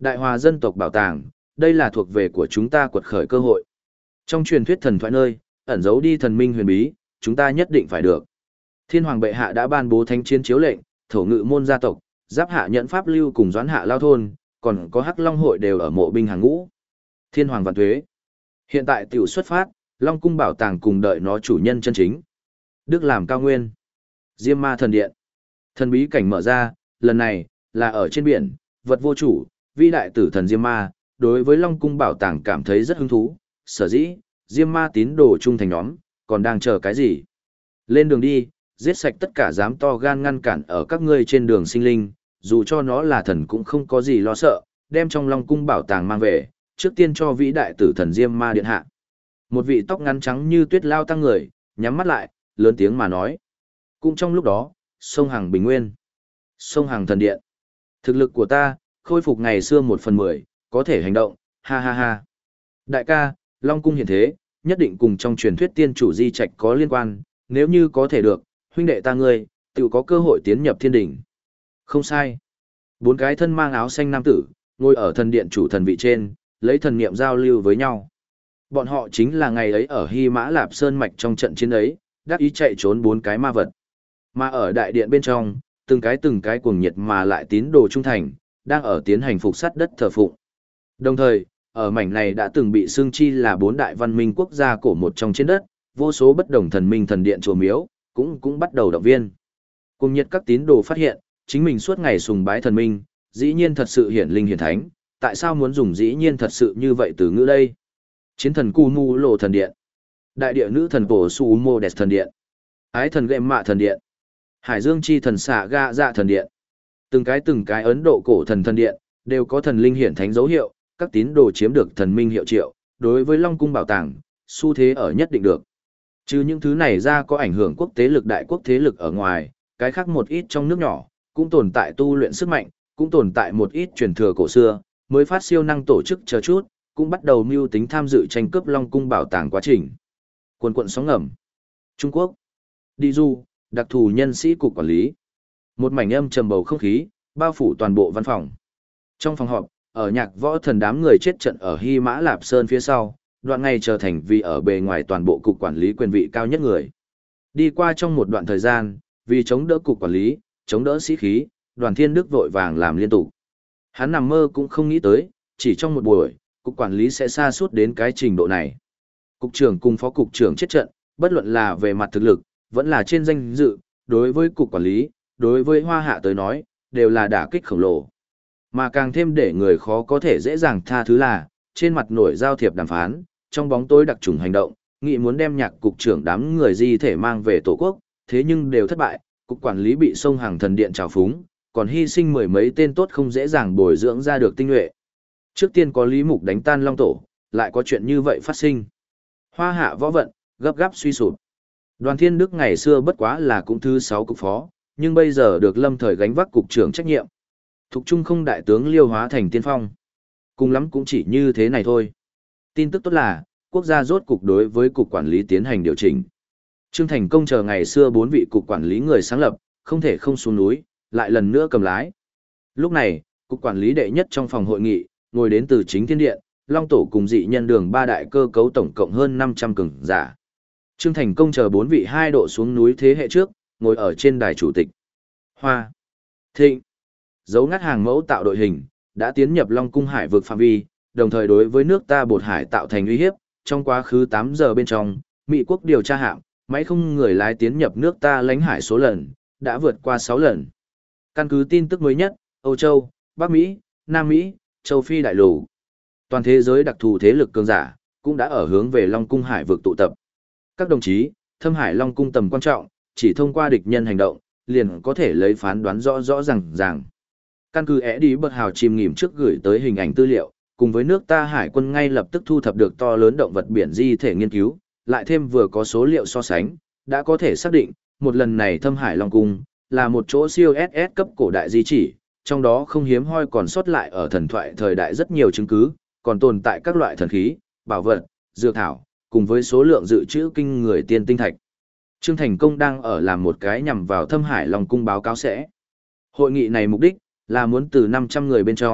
Đại Hòa dân tộc bảo tàng, đây là thuộc về của chúng ta quật khởi cơ hội. Trong truyền thuyết thần thoại nơi, ẩn giấu đi thần minh huyền bí, chúng ta nhất định phải được. Thiên hoàng bệ hạ đã ban bố thánh chiến chiếu lệnh, thổ ngự môn gia tộc, giáp hạ nhận pháp lưu cùng doãn hạ lao thôn, còn có hắc long hội đều ở mộ binh hàng ngũ. Thiên hoàng vạn thuế. Hiện tại tiểu xuất phát, Long cung bảo tàng cùng đợi nó chủ nhân chân chính. Đức làm cao nguyên. Diêm ma thần điện. Thần bí cảnh mở ra, lần này, là ở trên biển, vật vô chủ, vĩ đại tử thần Diêm ma, đối với Long cung bảo tàng cảm thấy rất hứng thú, sở dĩ, Diêm ma tín đồ trung thành nhóm, còn đang chờ cái gì? Lên đường đi, giết sạch tất cả dám to gan ngăn cản ở các ngươi trên đường sinh linh, dù cho nó là thần cũng không có gì lo sợ, đem trong Long cung bảo tàng mang về, trước tiên cho vĩ đại tử thần Diêm ma điện hạ. Một vị tóc ngắn trắng như tuyết lao tăng người, nhắm mắt lại, lớn tiếng mà nói. Cũng trong lúc đó, sông Hằng bình nguyên, sông Hằng thần điện. Thực lực của ta, khôi phục ngày xưa một phần mười, có thể hành động, ha ha ha. Đại ca, Long cung hiện thế, nhất định cùng trong truyền thuyết tiên chủ di trạch có liên quan, nếu như có thể được, huynh đệ ta ngươi, tự có cơ hội tiến nhập thiên đỉnh. Không sai. Bốn cái thân mang áo xanh nam tử, ngồi ở thần điện chủ thần vị trên, lấy thần niệm giao lưu với nhau. Bọn họ chính là ngày ấy ở Hy Mã Lạp Sơn Mạch trong trận chiến ấy, đắc ý chạy trốn bốn cái ma vật. Mà ở đại điện bên trong, từng cái từng cái cuồng nhiệt mà lại tín đồ trung thành, đang ở tiến hành phục sát đất thờ phụng. Đồng thời, ở mảnh này đã từng bị xưng chi là bốn đại văn minh quốc gia cổ một trong trên đất, vô số bất đồng thần minh thần điện chùa miếu, cũng cũng bắt đầu động viên. Cuồng nhiệt các tín đồ phát hiện, chính mình suốt ngày sùng bái thần minh, dĩ nhiên thật sự hiển linh hiển thánh, tại sao muốn dùng dĩ nhiên thật sự như vậy từ ngữ đây? Chiến thần Cu Mu Lộ thần điện, đại địa nữ thần Tổ Su Mô Đẹp thần điện, ái thần Gệm Mạ thần điện, Hải Dương chi thần Xạ Ga Dạ thần điện. Từng cái từng cái Ấn Độ cổ thần thần điện, đều có thần linh hiển thánh dấu hiệu, các tín đồ chiếm được thần minh hiệu triệu, đối với Long cung bảo tàng, xu thế ở nhất định được. Trừ những thứ này ra có ảnh hưởng quốc tế lực đại quốc thế lực ở ngoài, cái khác một ít trong nước nhỏ, cũng tồn tại tu luyện sức mạnh, cũng tồn tại một ít truyền thừa cổ xưa, mới phát siêu năng tổ chức chờ chút, cũng bắt đầu mưu tính tham dự tranh cướp Long cung bảo tàng quá trình. Quần quận sóng ngầm. Trung Quốc. Đi du, đặc thù nhân sĩ cục quản lý. Một mảnh âm trầm bầu không khí, bao phủ toàn bộ văn phòng. Trong phòng họp, ở nhạc võ thần đám người chết trận ở Hy Mã Lạp Sơn phía sau, đoạn ngày trở thành vì ở bề ngoài toàn bộ cục quản lý quyền vị cao nhất người. Đi qua trong một đoạn thời gian, vì chống đỡ cục quản lý, chống đỡ sĩ khí, Đoàn Thiên Đức vội vàng làm liên tục. Hắn nằm mơ cũng không nghĩ tới, chỉ trong một buổi, cục quản lý sẽ sa sút đến cái trình độ này. Cục trưởng cùng phó cục trưởng chết trận, bất luận là về mặt thực lực, vẫn là trên danh dự, đối với cục quản lý, đối với Hoa Hạ tới nói, đều là đả kích khổng lồ. Mà càng thêm để người khó có thể dễ dàng tha thứ là, trên mặt nổi giao thiệp đàm phán, trong bóng tối đặc trùng hành động, nghị muốn đem nhạc cục trưởng đám người di thể mang về tổ quốc, thế nhưng đều thất bại, cục quản lý bị sông hàng thần điện trào phúng, còn hy sinh mười mấy tên tốt không dễ dàng bồi dưỡng ra được tinh nhuệ. Trước tiên có Lý Mục đánh tan Long Tổ, lại có chuyện như vậy phát sinh. Hoa Hạ võ vận, gấp gáp suy sụp. Đoàn Thiên Đức ngày xưa bất quá là cũng thứ sáu cục phó, nhưng bây giờ được lâm thời gánh vác cục trưởng trách nhiệm. Thục trung không đại tướng liêu hóa thành tiên phong. Cùng lắm cũng chỉ như thế này thôi. Tin tức tốt là, quốc gia rốt cục đối với cục quản lý tiến hành điều chỉnh. Trương Thành Công chờ ngày xưa bốn vị cục quản lý người sáng lập, không thể không xuống núi, lại lần nữa cầm lái. Lúc này, cục quản lý đệ nhất trong phòng hội nghị, ngồi đến từ chính thiên điện, Long Tổ cùng dị nhân đường ba đại cơ cấu tổng cộng hơn năm trăm cường giả. Trương Thành Công chờ bốn vị hai độ xuống núi thế hệ trước, ngồi ở trên đài chủ tịch. Hoa, Thịnh, dấu ngắt hàng mẫu tạo đội hình, đã tiến nhập Long cung hải vực phạm vi, đồng thời đối với nước ta bột hải tạo thành uy hiếp. Trong quá khứ tám giờ bên trong, Mỹ quốc điều tra hạm, máy không người lái tiến nhập nước ta lãnh hải số lần, đã vượt qua sáu lần. Căn cứ tin tức mới nhất, Âu Châu, Bắc Mỹ, Nam Mỹ, Châu Phi đại lục, toàn thế giới đặc thù thế lực cường giả, cũng đã ở hướng về Long cung hải vực tụ tập. Các đồng chí, thâm hải Long cung tầm quan trọng, chỉ thông qua địch nhân hành động, liền có thể lấy phán đoán rõ rõ ràng ràng. Căn cứ ẻ đi bật hào chìm nghỉm trước gửi tới hình ảnh tư liệu, cùng với nước ta hải quân ngay lập tức thu thập được to lớn động vật biển di thể nghiên cứu, lại thêm vừa có số liệu so sánh, đã có thể xác định, một lần này thâm hải Long cung, là một chỗ siêu ét ét cấp cổ đại di chỉ, trong đó không hiếm hoi còn sót lại ở thần thoại thời đại rất nhiều chứng cứ, còn tồn tại các loại thần khí, bảo vật, dược thảo, cùng với số lượng dự trữ kinh người tiên tinh thạch. Trương Thành Công đang ở làm một cái nhằm vào thâm hải Long cung báo cáo sẽ. Hội nghị này mục đích là muốn từ năm trăm người bên trong,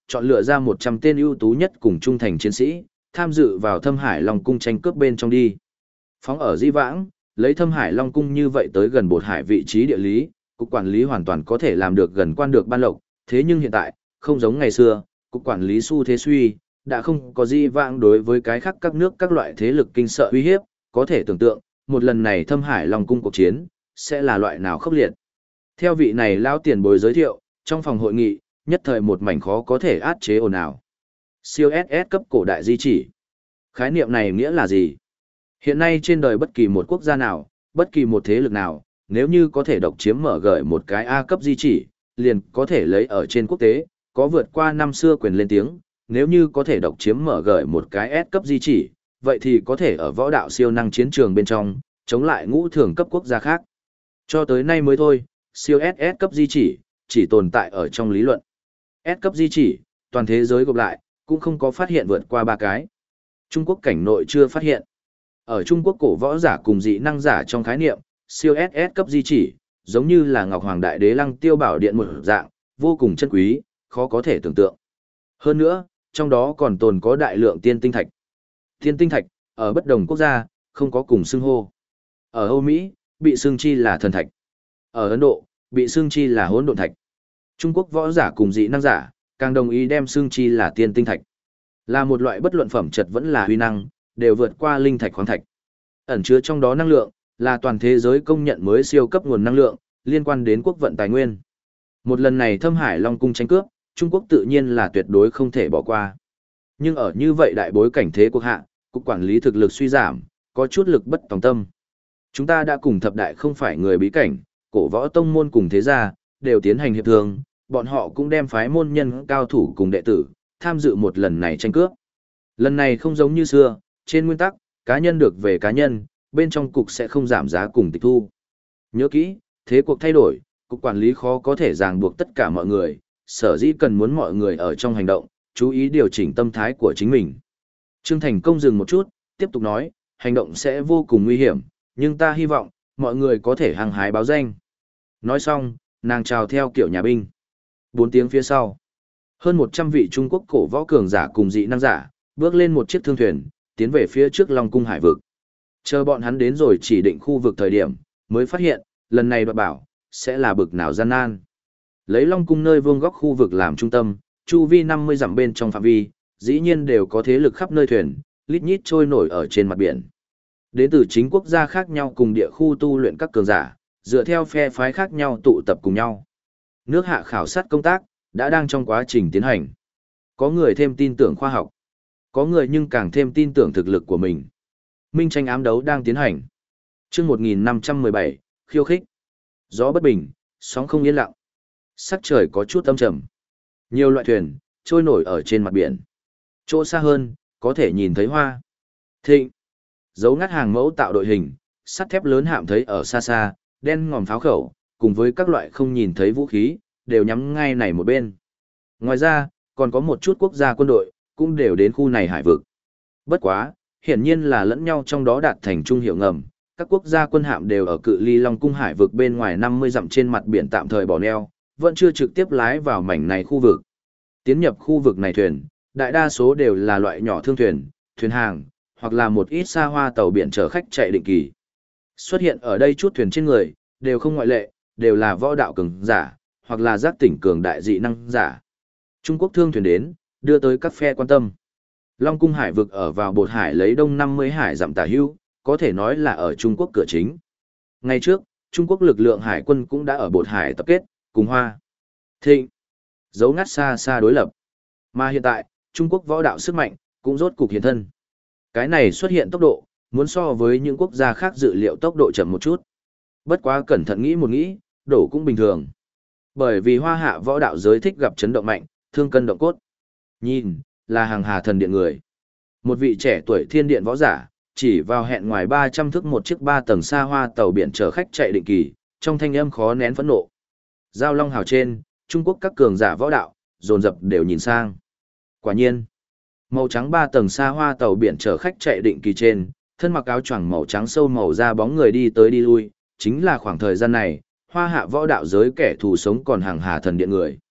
chọn lựa ra một trăm tên ưu tú nhất cùng trung thành chiến sĩ, tham dự vào Thâm Hải Long cung tranh cướp bên trong đi. Phóng ở Di vãng, lấy Thâm Hải Long cung như vậy tới gần Bột Hải vị trí địa lý, cục quản lý hoàn toàn có thể làm được gần quan được ban lộc, thế nhưng hiện tại, không giống ngày xưa, cục quản lý xu thế suy, đã không có Di vãng đối với cái khác các nước các loại thế lực kinh sợ uy hiếp, có thể tưởng tượng, một lần này Thâm Hải Long cung cuộc chiến, sẽ là loại nào khốc liệt. Theo vị này lão tiền bối giới thiệu, trong phòng hội nghị, nhất thời một mảnh khó có thể át chế ồn ào. Siêu ét ét cấp cổ đại di chỉ. Khái niệm này nghĩa là gì? Hiện nay trên đời bất kỳ một quốc gia nào, bất kỳ một thế lực nào, nếu như có thể độc chiếm mở gợi một cái A cấp di chỉ, liền có thể lấy ở trên quốc tế, có vượt qua năm xưa quyền lên tiếng, nếu như có thể độc chiếm mở gợi một cái S cấp di chỉ, vậy thì có thể ở võ đạo siêu năng chiến trường bên trong, chống lại ngũ thường cấp quốc gia khác. Cho tới nay mới thôi, siêu ét ét cấp di chỉ, chỉ tồn tại ở trong lý luận. S cấp di chỉ, toàn thế giới gộp lại, cũng không có phát hiện vượt qua ba cái. Trung Quốc cảnh nội chưa phát hiện. Ở Trung Quốc cổ võ giả cùng dị năng giả trong khái niệm, siêu ét ét cấp di chỉ, giống như là Ngọc Hoàng Đại Đế Lăng Tiêu Bảo Điện một dạng, vô cùng chân quý, khó có thể tưởng tượng. Hơn nữa, trong đó còn tồn có đại lượng tiên tinh thạch. Tiên tinh thạch, ở bất đồng quốc gia, không có cùng xưng hô. Ở Âu Mỹ, bị xưng chi là thần thạch. Ở Ấn Độ, bị xưng chi là hỗn độn thạch. Trung Quốc võ giả cùng dị năng giả, càng đồng ý đem xưng chi là tiên tinh thạch. Là một loại bất luận phẩm chất vẫn là huy năng, đều vượt qua linh thạch khoáng thạch. Ẩn chứa trong đó năng lượng, là toàn thế giới công nhận mới siêu cấp nguồn năng lượng, liên quan đến quốc vận tài nguyên. Một lần này Thâm Hải Long cung tranh cướp, Trung Quốc tự nhiên là tuyệt đối không thể bỏ qua. Nhưng ở như vậy đại bối cảnh thế quốc hạ, cục quản lý thực lực suy giảm, có chút lực bất tòng tâm. Chúng ta đã cùng thập đại không phải người bí cảnh, cổ võ tông môn cùng thế gia, đều tiến hành hiệp thương, bọn họ cũng đem phái môn nhân cao thủ cùng đệ tử, tham dự một lần này tranh cướp. Lần này không giống như xưa, trên nguyên tắc, cá nhân được về cá nhân, bên trong cục sẽ không giảm giá cùng tịch thu. Nhớ kỹ, thế cuộc thay đổi, cục quản lý khó có thể ràng buộc tất cả mọi người, sở dĩ cần muốn mọi người ở trong hành động, chú ý điều chỉnh tâm thái của chính mình. Trương Thành Công dừng một chút, tiếp tục nói, hành động sẽ vô cùng nguy hiểm, nhưng ta hy vọng, mọi người có thể hăng hái báo danh. Nói xong, nàng chào theo kiểu nhà binh. Bốn tiếng phía sau, hơn một trăm vị Trung Quốc cổ võ cường giả cùng dị năng giả, bước lên một chiếc thương thuyền, tiến về phía trước Long cung hải vực. Chờ bọn hắn đến rồi chỉ định khu vực thời điểm, mới phát hiện, lần này đoạt bảo, sẽ là bực nào gian nan. Lấy Long cung nơi vuông góc khu vực làm trung tâm, chu vi năm mươi dặm bên trong phạm vi, dĩ nhiên đều có thế lực khắp nơi thuyền, lít nhít trôi nổi ở trên mặt biển. Đến từ chính quốc gia khác nhau cùng địa khu tu luyện các cường giả, dựa theo phe phái khác nhau tụ tập cùng nhau. Nước hạ khảo sát công tác, đã đang trong quá trình tiến hành. Có người thêm tin tưởng khoa học, có người nhưng càng thêm tin tưởng thực lực của mình. Minh tranh ám đấu đang tiến hành. Chương một nghìn năm trăm mười bảy, khiêu khích. Gió bất bình, sóng không yên lặng. Sắc trời có chút âm trầm. Nhiều loại thuyền trôi nổi ở trên mặt biển. Chỗ xa hơn, có thể nhìn thấy hoa. Thịnh. Dấu ngắt hàng mẫu tạo đội hình, sắt thép lớn hạm thấy ở xa xa, đen ngòm pháo khẩu, cùng với các loại không nhìn thấy vũ khí, đều nhắm ngay này một bên. Ngoài ra, còn có một chút quốc gia quân đội, cũng đều đến khu này hải vực. Bất quá, hiển nhiên là lẫn nhau trong đó đạt thành trung hiểu ngầm, các quốc gia quân hạm đều ở cự ly Long cung hải vực bên ngoài năm mươi dặm trên mặt biển tạm thời bỏ neo, vẫn chưa trực tiếp lái vào mảnh này khu vực. Tiến nhập khu vực này thuyền, đại đa số đều là loại nhỏ thương thuyền, thuyền hàng, hoặc là một ít xa hoa tàu biển chở khách chạy định kỳ. Xuất hiện ở đây chút thuyền trên người, đều không ngoại lệ, đều là võ đạo cường giả, hoặc là giác tỉnh cường đại dị năng giả. Trung Quốc thương thuyền đến, đưa tới các phe quan tâm. Long cung hải vực ở vào Bột Hải lấy đông năm mươi hải dặm tả hữu, có thể nói là ở Trung Quốc cửa chính. Ngày trước, Trung Quốc lực lượng hải quân cũng đã ở Bột Hải tập kết, cùng Hoa, Thịnh, giấu ngắt xa xa đối lập. Mà hiện tại, Trung Quốc võ đạo sức mạnh, cũng rốt cục hiện thân. Cái này xuất hiện tốc độ, muốn so với những quốc gia khác dự liệu tốc độ chậm một chút. Bất quá cẩn thận nghĩ một nghĩ, đổ cũng bình thường. Bởi vì Hoa hạ võ đạo giới thích gặp chấn động mạnh, thương cân động cốt. Nhìn, là hàng hà thần điện người. Một vị trẻ tuổi thiên điện võ giả, chỉ vào hẹn ngoài ba trăm thước một chiếc ba tầng xa hoa tàu biển chở khách chạy định kỳ, trong thanh âm khó nén phẫn nộ. Giao Long hào trên, Trung Quốc các cường giả võ đạo, dồn dập đều nhìn sang. Quả nhiên, màu trắng ba tầng xa hoa tàu biển chở khách chạy định kỳ trên, thân mặc áo choàng màu trắng sâu màu da bóng người đi tới đi lui, chính là khoảng thời gian này, Hoa hạ võ đạo giới kẻ thù sống còn hàng hà thần điện người.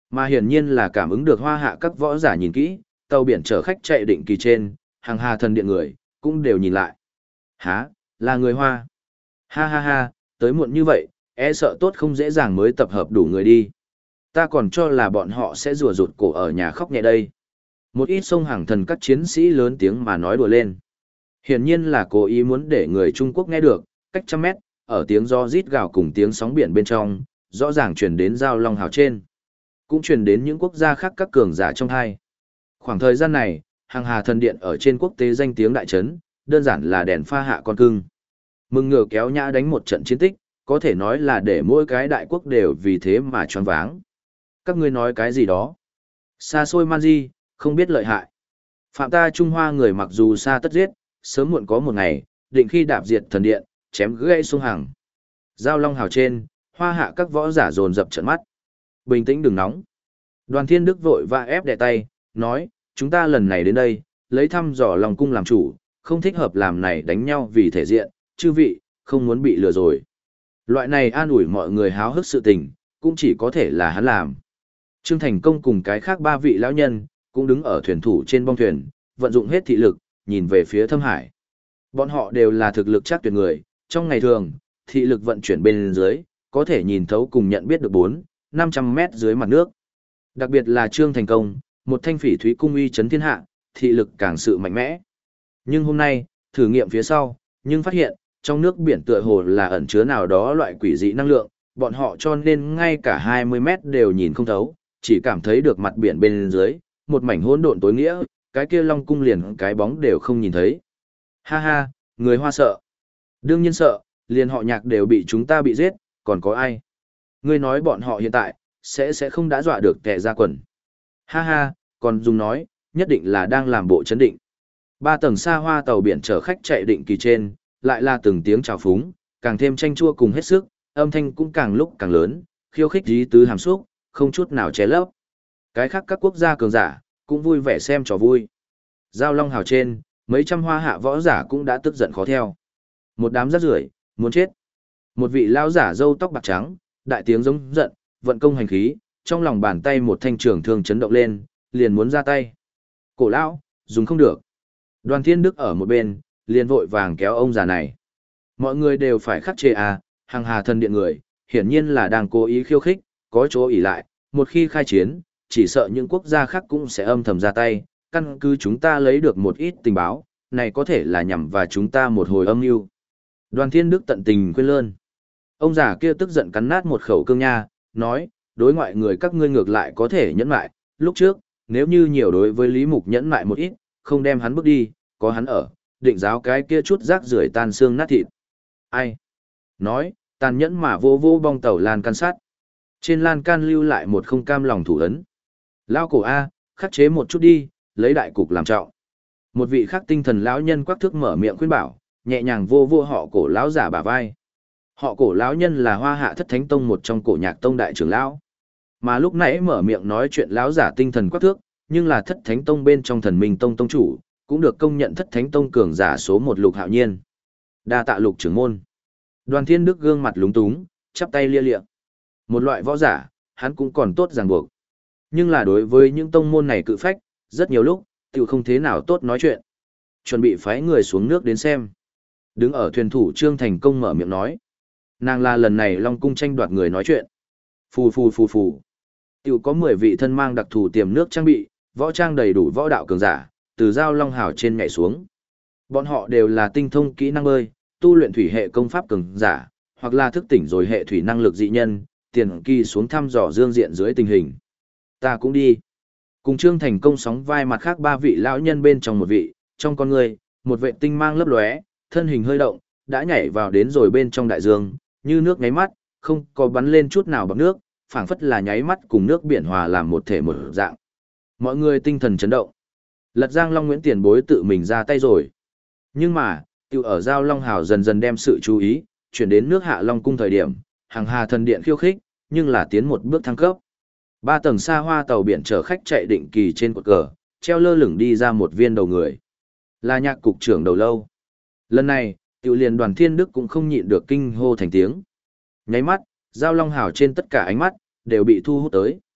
Mà hiển nhiên là cảm ứng được hoa hạ các võ giả nhìn kỹ, tàu biển chở khách chạy định kỳ trên, hàng hà thần điện người, cũng đều nhìn lại. Hả, là người hoa. Ha ha ha, tới muộn như vậy, e sợ tốt không dễ dàng mới tập hợp đủ người đi. Ta còn cho là bọn họ sẽ rùa rụt cổ ở nhà khóc nhẹ đây. Một ít sông hàng thần các chiến sĩ lớn tiếng mà nói đùa lên. Hiển nhiên là cố ý muốn để người Trung Quốc nghe được, cách trăm mét, ở tiếng gió rít gào cùng tiếng sóng biển bên trong, rõ ràng truyền đến giao long hào trên. Cũng truyền đến những quốc gia khác các cường giả trong hai. Khoảng thời gian này, hàng hà thần điện ở trên quốc tế danh tiếng đại trấn, đơn giản là đèn pha hạ con cưng. Mừng ngửa kéo nhã đánh một trận chiến tích, có thể nói là để mỗi cái đại quốc đều vì thế mà choáng váng. Các ngươi nói cái gì đó? Xa xôi man di, không biết lợi hại. Phạm ta Trung Hoa người mặc dù xa tất giết, sớm muộn có một ngày, định khi đạp diệt thần điện, chém gãy sông hàng. Giao long hào trên, hoa hạ các võ giả dồn dập trận mắt. Bình tĩnh đừng nóng. Đoàn Thiên Đức vội và ép đè tay, nói, chúng ta lần này đến đây, lấy thăm dò lòng cung làm chủ, không thích hợp làm này đánh nhau vì thể diện, chư vị, không muốn bị lừa rồi. Loại này an ủi mọi người háo hức sự tình, cũng chỉ có thể là hắn làm. Trương Thành Công cùng cái khác ba vị lão nhân, cũng đứng ở thuyền thủ trên bong thuyền, vận dụng hết thị lực, nhìn về phía thâm hải. Bọn họ đều là thực lực chắc tuyệt người, trong ngày thường, thị lực vận chuyển bên dưới, có thể nhìn thấu cùng nhận biết được bốn, năm trăm mét dưới mặt nước. Đặc biệt là Trương Thành Công, một thanh phỉ thúy cung uy chấn thiên hạ, thị lực càng sự mạnh mẽ. Nhưng hôm nay, thử nghiệm phía sau, nhưng phát hiện, trong nước biển tựa hồ là ẩn chứa nào đó loại quỷ dị năng lượng, bọn họ cho nên ngay cả hai mươi mét đều nhìn không thấu, chỉ cảm thấy được mặt biển bên dưới, một mảnh hỗn độn tối nghĩa, cái kia long cung liền cái bóng đều không nhìn thấy. Ha ha, người hoa sợ. Đương nhiên sợ, liền họ nhạc đều bị chúng ta bị giết, còn có ai? Ngươi nói bọn họ hiện tại, sẽ sẽ không đã dọa được kẻ ra quần. Ha ha, còn dùng nói, nhất định là đang làm bộ chấn định. Ba tầng xa hoa tàu biển chở khách chạy định kỳ trên, lại là từng tiếng chào phúng, càng thêm tranh chua cùng hết sức, âm thanh cũng càng lúc càng lớn, khiêu khích dí tứ hàm xúc, không chút nào che lấp. Cái khác các quốc gia cường giả, cũng vui vẻ xem trò vui. Giao long hào trên, mấy trăm hoa hạ võ giả cũng đã tức giận khó theo. Một đám rác rưởi, muốn chết. Một vị lão giả râu tóc bạc trắng, đại tiếng giống giận, vận công hành khí, trong lòng bàn tay một thanh trường thương chấn động lên, liền muốn ra tay. Cổ lão, dùng không được. Đoàn Thiên Đức ở một bên, liền vội vàng kéo ông già này. Mọi người đều phải khắc chế à, hàng hà thần điện người, hiển nhiên là đang cố ý khiêu khích, có chỗ ỉ lại, một khi khai chiến, chỉ sợ những quốc gia khác cũng sẽ âm thầm ra tay, căn cứ chúng ta lấy được một ít tình báo, này có thể là nhằm vào chúng ta một hồi âm mưu. Đoàn Thiên Đức tận tình khuyên lơn. Ông già kia tức giận cắn nát một khẩu cương nha, nói, đối ngoại người các ngươi ngược lại có thể nhẫn lại, lúc trước, nếu như nhiều đối với Lý Mục nhẫn lại một ít, không đem hắn bước đi, có hắn ở, định giáo cái kia chút rác rưởi tan xương nát thịt. Ai? Nói, tàn nhẫn mà vô vô bong tàu lan can sát. Trên lan can lưu lại một không cam lòng thủ ấn. Lao cổ A, khắc chế một chút đi, lấy đại cục làm trọng. Một vị khắc tinh thần lão nhân quắc thước mở miệng khuyên bảo, nhẹ nhàng vô vô họ cổ lão giả bả vai. Họ cổ lão nhân là Hoa Hạ Thất Thánh Tông một trong cổ nhạc tông đại trưởng lão. Mà lúc nãy mở miệng nói chuyện lão giả tinh thần quắc thước, nhưng là Thất Thánh Tông bên trong Thần Minh Tông tông chủ, cũng được công nhận Thất Thánh Tông cường giả số một Lục Hạo Nhiên. Đa tạ Lục trưởng môn. Đoàn Thiên Đức gương mặt lúng túng, chắp tay lia lịa. Một loại võ giả, hắn cũng còn tốt ràng buộc. Nhưng là đối với những tông môn này cự phách, rất nhiều lúc, tiểu không thế nào tốt nói chuyện. Chuẩn bị phái người xuống nước đến xem. Đứng ở thuyền thủ Trương Thành Công mở miệng nói. Nàng là lần này Long Cung tranh đoạt người nói chuyện. Phù phù phù phù. Tiểu có mười vị thân mang đặc thù tiềm nước trang bị, võ trang đầy đủ võ đạo cường giả, từ giao long hào trên nhảy xuống. Bọn họ đều là tinh thông kỹ năng bơi, tu luyện thủy hệ công pháp cường giả, hoặc là thức tỉnh rồi hệ thủy năng lực dị nhân, tiền kỳ xuống thăm dò dương diện dưới tình hình. Ta cũng đi. Cùng Trương Thành Công sóng vai mặt khác ba vị lão nhân bên trong một vị, trong con người, một vệ tinh mang lấp lóe, thân hình hơi động, đã nhảy vào đến rồi bên trong đại dương, như nước nháy mắt, không có bắn lên chút nào bằng nước, phảng phất là nháy mắt cùng nước biển hòa làm một thể một dạng. Mọi người tinh thần chấn động. Lật Giang Long Nguyễn tiền bối tự mình ra tay rồi. Nhưng mà, tiểu ở Giao Long Hào dần dần đem sự chú ý, chuyển đến nước Hạ Long Cung thời điểm, hàng hà thần điện khiêu khích, nhưng là tiến một bước thăng cấp. Ba tầng xa hoa tàu biển chở khách chạy định kỳ trên cột cờ, treo lơ lửng đi ra một viên đầu người. Là Nhạc cục trưởng Đầu Lâu. Lần này, tiểu liền Đoàn Thiên Đức cũng không nhịn được kinh hô thành tiếng. Nháy mắt, Giao Long Hào trên tất cả ánh mắt, đều bị thu hút tới.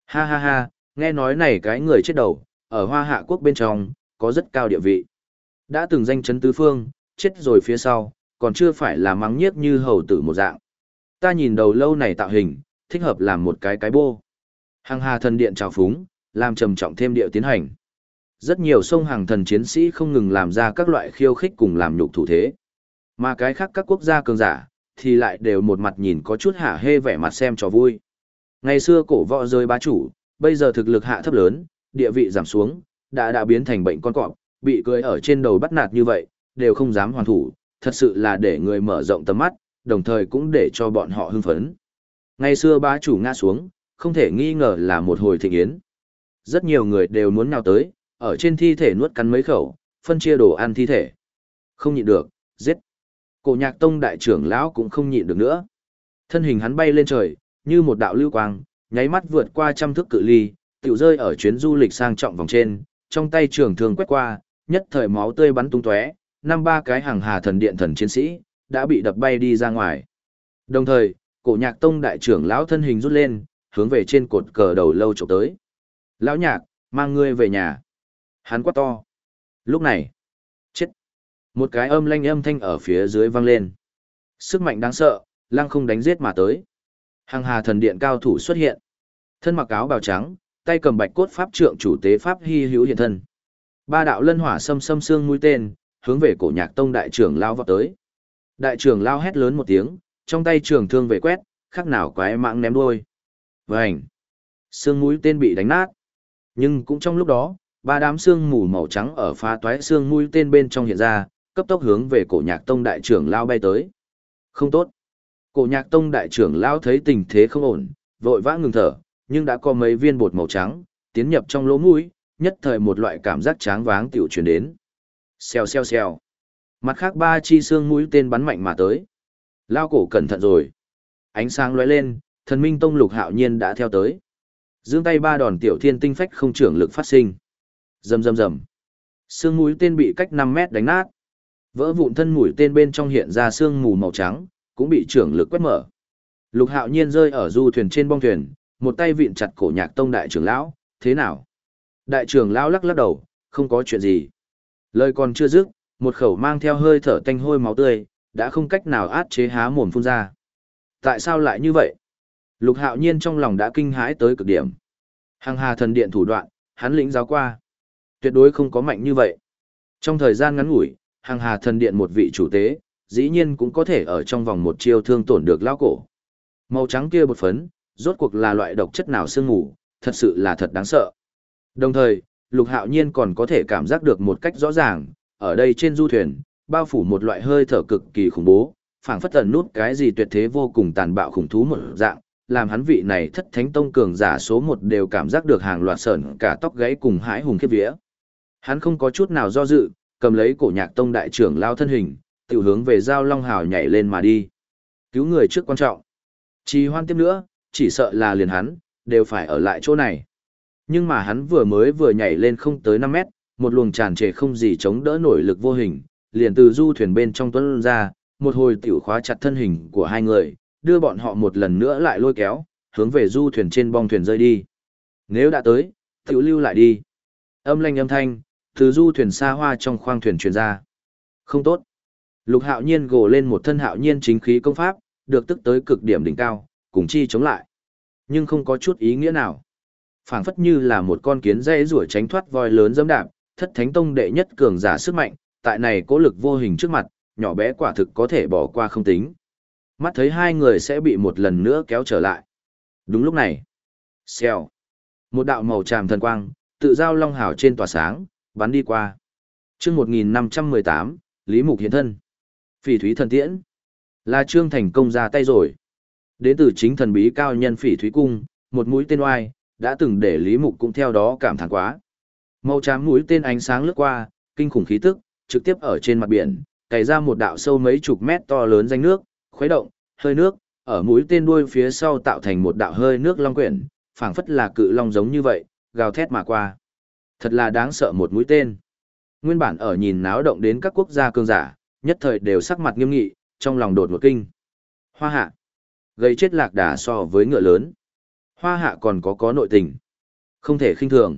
Ha ha ha, nghe nói này cái người chết đầu, ở Hoa Hạ quốc bên trong, có rất cao địa vị. Đã từng danh chấn tứ phương, chết rồi phía sau, còn chưa phải là mắng nhiếc như hầu tử một dạng. Ta nhìn đầu lâu này tạo hình, thích hợp làm một cái cái bô. Hằng Hà thần điện trào phúng, làm trầm trọng thêm điệu tiến hành. Rất nhiều sông hàng thần chiến sĩ không ngừng làm ra các loại khiêu khích cùng làm nhục thủ thế. Mà cái khác các quốc gia cường giả, thì lại đều một mặt nhìn có chút hả hê vẻ mặt xem cho vui. Ngày xưa cổ võ giới bá chủ, bây giờ thực lực hạ thấp lớn, địa vị giảm xuống, đã đã biến thành bệnh con cọp, bị cưỡi ở trên đầu bắt nạt như vậy, đều không dám hoàn thủ, thật sự là để người mở rộng tầm mắt, đồng thời cũng để cho bọn họ hưng phấn. Ngày xưa bá chủ ngã xuống, không thể nghi ngờ là một hồi thịnh yến. Rất nhiều người đều muốn nhào tới, ở trên thi thể nuốt cắn mấy khẩu, phân chia đồ ăn thi thể. Không nhịn được, giết. Cổ Nhạc Tông đại trưởng lão cũng không nhịn được nữa. Thân hình hắn bay lên trời, như một đạo lưu quang, nháy mắt vượt qua trăm thước cự ly, tiểu rơi ở chuyến du lịch sang trọng vòng trên, trong tay trường thương quét qua, nhất thời máu tươi bắn tung tóe, năm ba cái Hằng Hà thần điện thần chiến sĩ đã bị đập bay đi ra ngoài. Đồng thời, Cổ Nhạc Tông đại trưởng lão thân hình rút lên, hướng về trên cột cờ đầu lâu chụp tới. "Lão Nhạc, mang ngươi về nhà." Hắn quát to. Lúc này, chết. Một cái âm lanh âm thanh ở phía dưới vang lên. Sức mạnh đáng sợ, lăng không đánh giết mà tới. Hằng Hà thần điện cao thủ xuất hiện. Thân mặc áo bào trắng, tay cầm bạch cốt pháp trượng chủ tế pháp hy hữu hiện thân. Ba đạo lân hỏa xâm xâm xương mũi tên, hướng về Cổ Nhạc Tông đại trưởng lao vọt tới. Đại trưởng lao hét lớn một tiếng, trong tay trường thương về quét, khác nào quái mạng ném đuôi. Vành. Xương mũi tên bị đánh nát. Nhưng cũng trong lúc đó, ba đám xương mù màu trắng ở phá toái xương mũi tên bên trong hiện ra, cấp tốc hướng về Cổ Nhạc Tông đại trưởng lao bay tới. Không tốt. Cổ Nhạc Tông đại trưởng lao thấy tình thế không ổn, vội vã ngừng thở, nhưng đã có mấy viên bột màu trắng tiến nhập trong lỗ mũi, nhất thời một loại cảm giác tráng váng tiểu truyền đến. Xèo xèo xèo. Mặt khác ba chi xương mũi tên bắn mạnh mà tới. Lao cổ cẩn thận rồi. Ánh sáng lóe lên, Thần Minh Tông Lục Hạo Nhiên đã theo tới. Giương tay ba đòn tiểu thiên tinh phách không trưởng lực phát sinh. Rầm rầm rầm. Xương mũi tên bị cách năm mét đánh nát. Vỡ vụn thân mũi tên bên trong hiện ra xương mù màu trắng, cũng bị trưởng lực quét mở. Lục Hạo Nhiên rơi ở du thuyền trên bong thuyền, một tay vịn chặt Cổ Nhạc Tông đại trưởng lão, "Thế nào?" Đại trưởng lão lắc lắc đầu, "Không có chuyện gì." Lời còn chưa dứt, một khẩu mang theo hơi thở tanh hôi máu tươi, đã không cách nào át chế há mồm phun ra. Tại sao lại như vậy? Lục Hạo Nhiên trong lòng đã kinh hãi tới cực điểm. Hằng Hà thần điện thủ đoạn, hắn lĩnh giáo qua. Tuyệt đối không có mạnh như vậy. Trong thời gian ngắn ngủi, Hằng Hà thần điện một vị chủ tế, dĩ nhiên cũng có thể ở trong vòng một chiêu thương tổn được lão cổ. Màu trắng kia bột phấn, rốt cuộc là loại độc chất nào sương ngủ, thật sự là thật đáng sợ. Đồng thời, Lục Hạo Nhiên còn có thể cảm giác được một cách rõ ràng, ở đây trên du thuyền, bao phủ một loại hơi thở cực kỳ khủng bố, phảng phất ẩn nút cái gì tuyệt thế vô cùng tàn bạo khủng thú một dạng, làm hắn vị này thất thánh tông cường giả số một đều cảm giác được hàng loạt sởn cả tóc gáy cùng hãi hùng khiếp vía. Hắn không có chút nào do dự, cầm lấy Cổ Nhạc Tông đại trưởng lao thân hình, tự hướng về Giao Long Hào nhảy lên mà đi. Cứu người trước quan trọng. Trì hoãn tiếp nữa, chỉ sợ là liền hắn, đều phải ở lại chỗ này. Nhưng mà hắn vừa mới vừa nhảy lên không tới năm mét, một luồng tràn trề không gì chống đỡ nổi lực vô hình, liền từ du thuyền bên trong tuấn ra, một hồi tiểu khóa chặt thân hình của hai người, đưa bọn họ một lần nữa lại lôi kéo, hướng về du thuyền trên bong thuyền rơi đi. Nếu đã tới, tiểu lưu lại đi. Âm lanh âm thanh, từ du thuyền xa hoa trong khoang thuyền truyền ra. Không tốt. Lục Hạo Nhiên gồ lên một thân hạo nhiên chính khí công pháp, được tức tới cực điểm đỉnh cao, cùng chi chống lại. Nhưng không có chút ý nghĩa nào. Phảng phất như là một con kiến dây rủa tránh thoát voi lớn dẫm đạp, thất thánh tông đệ nhất cường giả sức mạnh, tại này cố lực vô hình trước mặt, nhỏ bé quả thực có thể bỏ qua không tính. Mắt thấy hai người sẽ bị một lần nữa kéo trở lại. Đúng lúc này, xèo, một đạo màu tràm thần quang, tự Giao Long Hào trên tỏa sáng, bắn đi qua. Chương một nghìn năm trăm mười tám, Lý Mục hiện thân. Phỉ Thúy thần tiễn. Là Trương thành công ra tay rồi. Đến từ chính thần bí cao nhân Phỉ Thúy cung, một mũi tên oai, đã từng để Lý Mục cũng theo đó cảm thán quá. Màu trắng mũi tên ánh sáng lướt qua, kinh khủng khí tức, trực tiếp ở trên mặt biển, cày ra một đạo sâu mấy chục mét to lớn danh nước, khuấy động, hơi nước, ở mũi tên đuôi phía sau tạo thành một đạo hơi nước long quyển, phảng phất là cự long giống như vậy, gào thét mà qua. Thật là đáng sợ một mũi tên. Nguyên bản ở nhìn náo động đến các quốc gia cường giả, nhất thời đều sắc mặt nghiêm nghị, trong lòng đột một kinh. Hoa hạ, gây chết lạc đà so với ngựa lớn. Hoa hạ còn có có nội tình. Không thể khinh thường.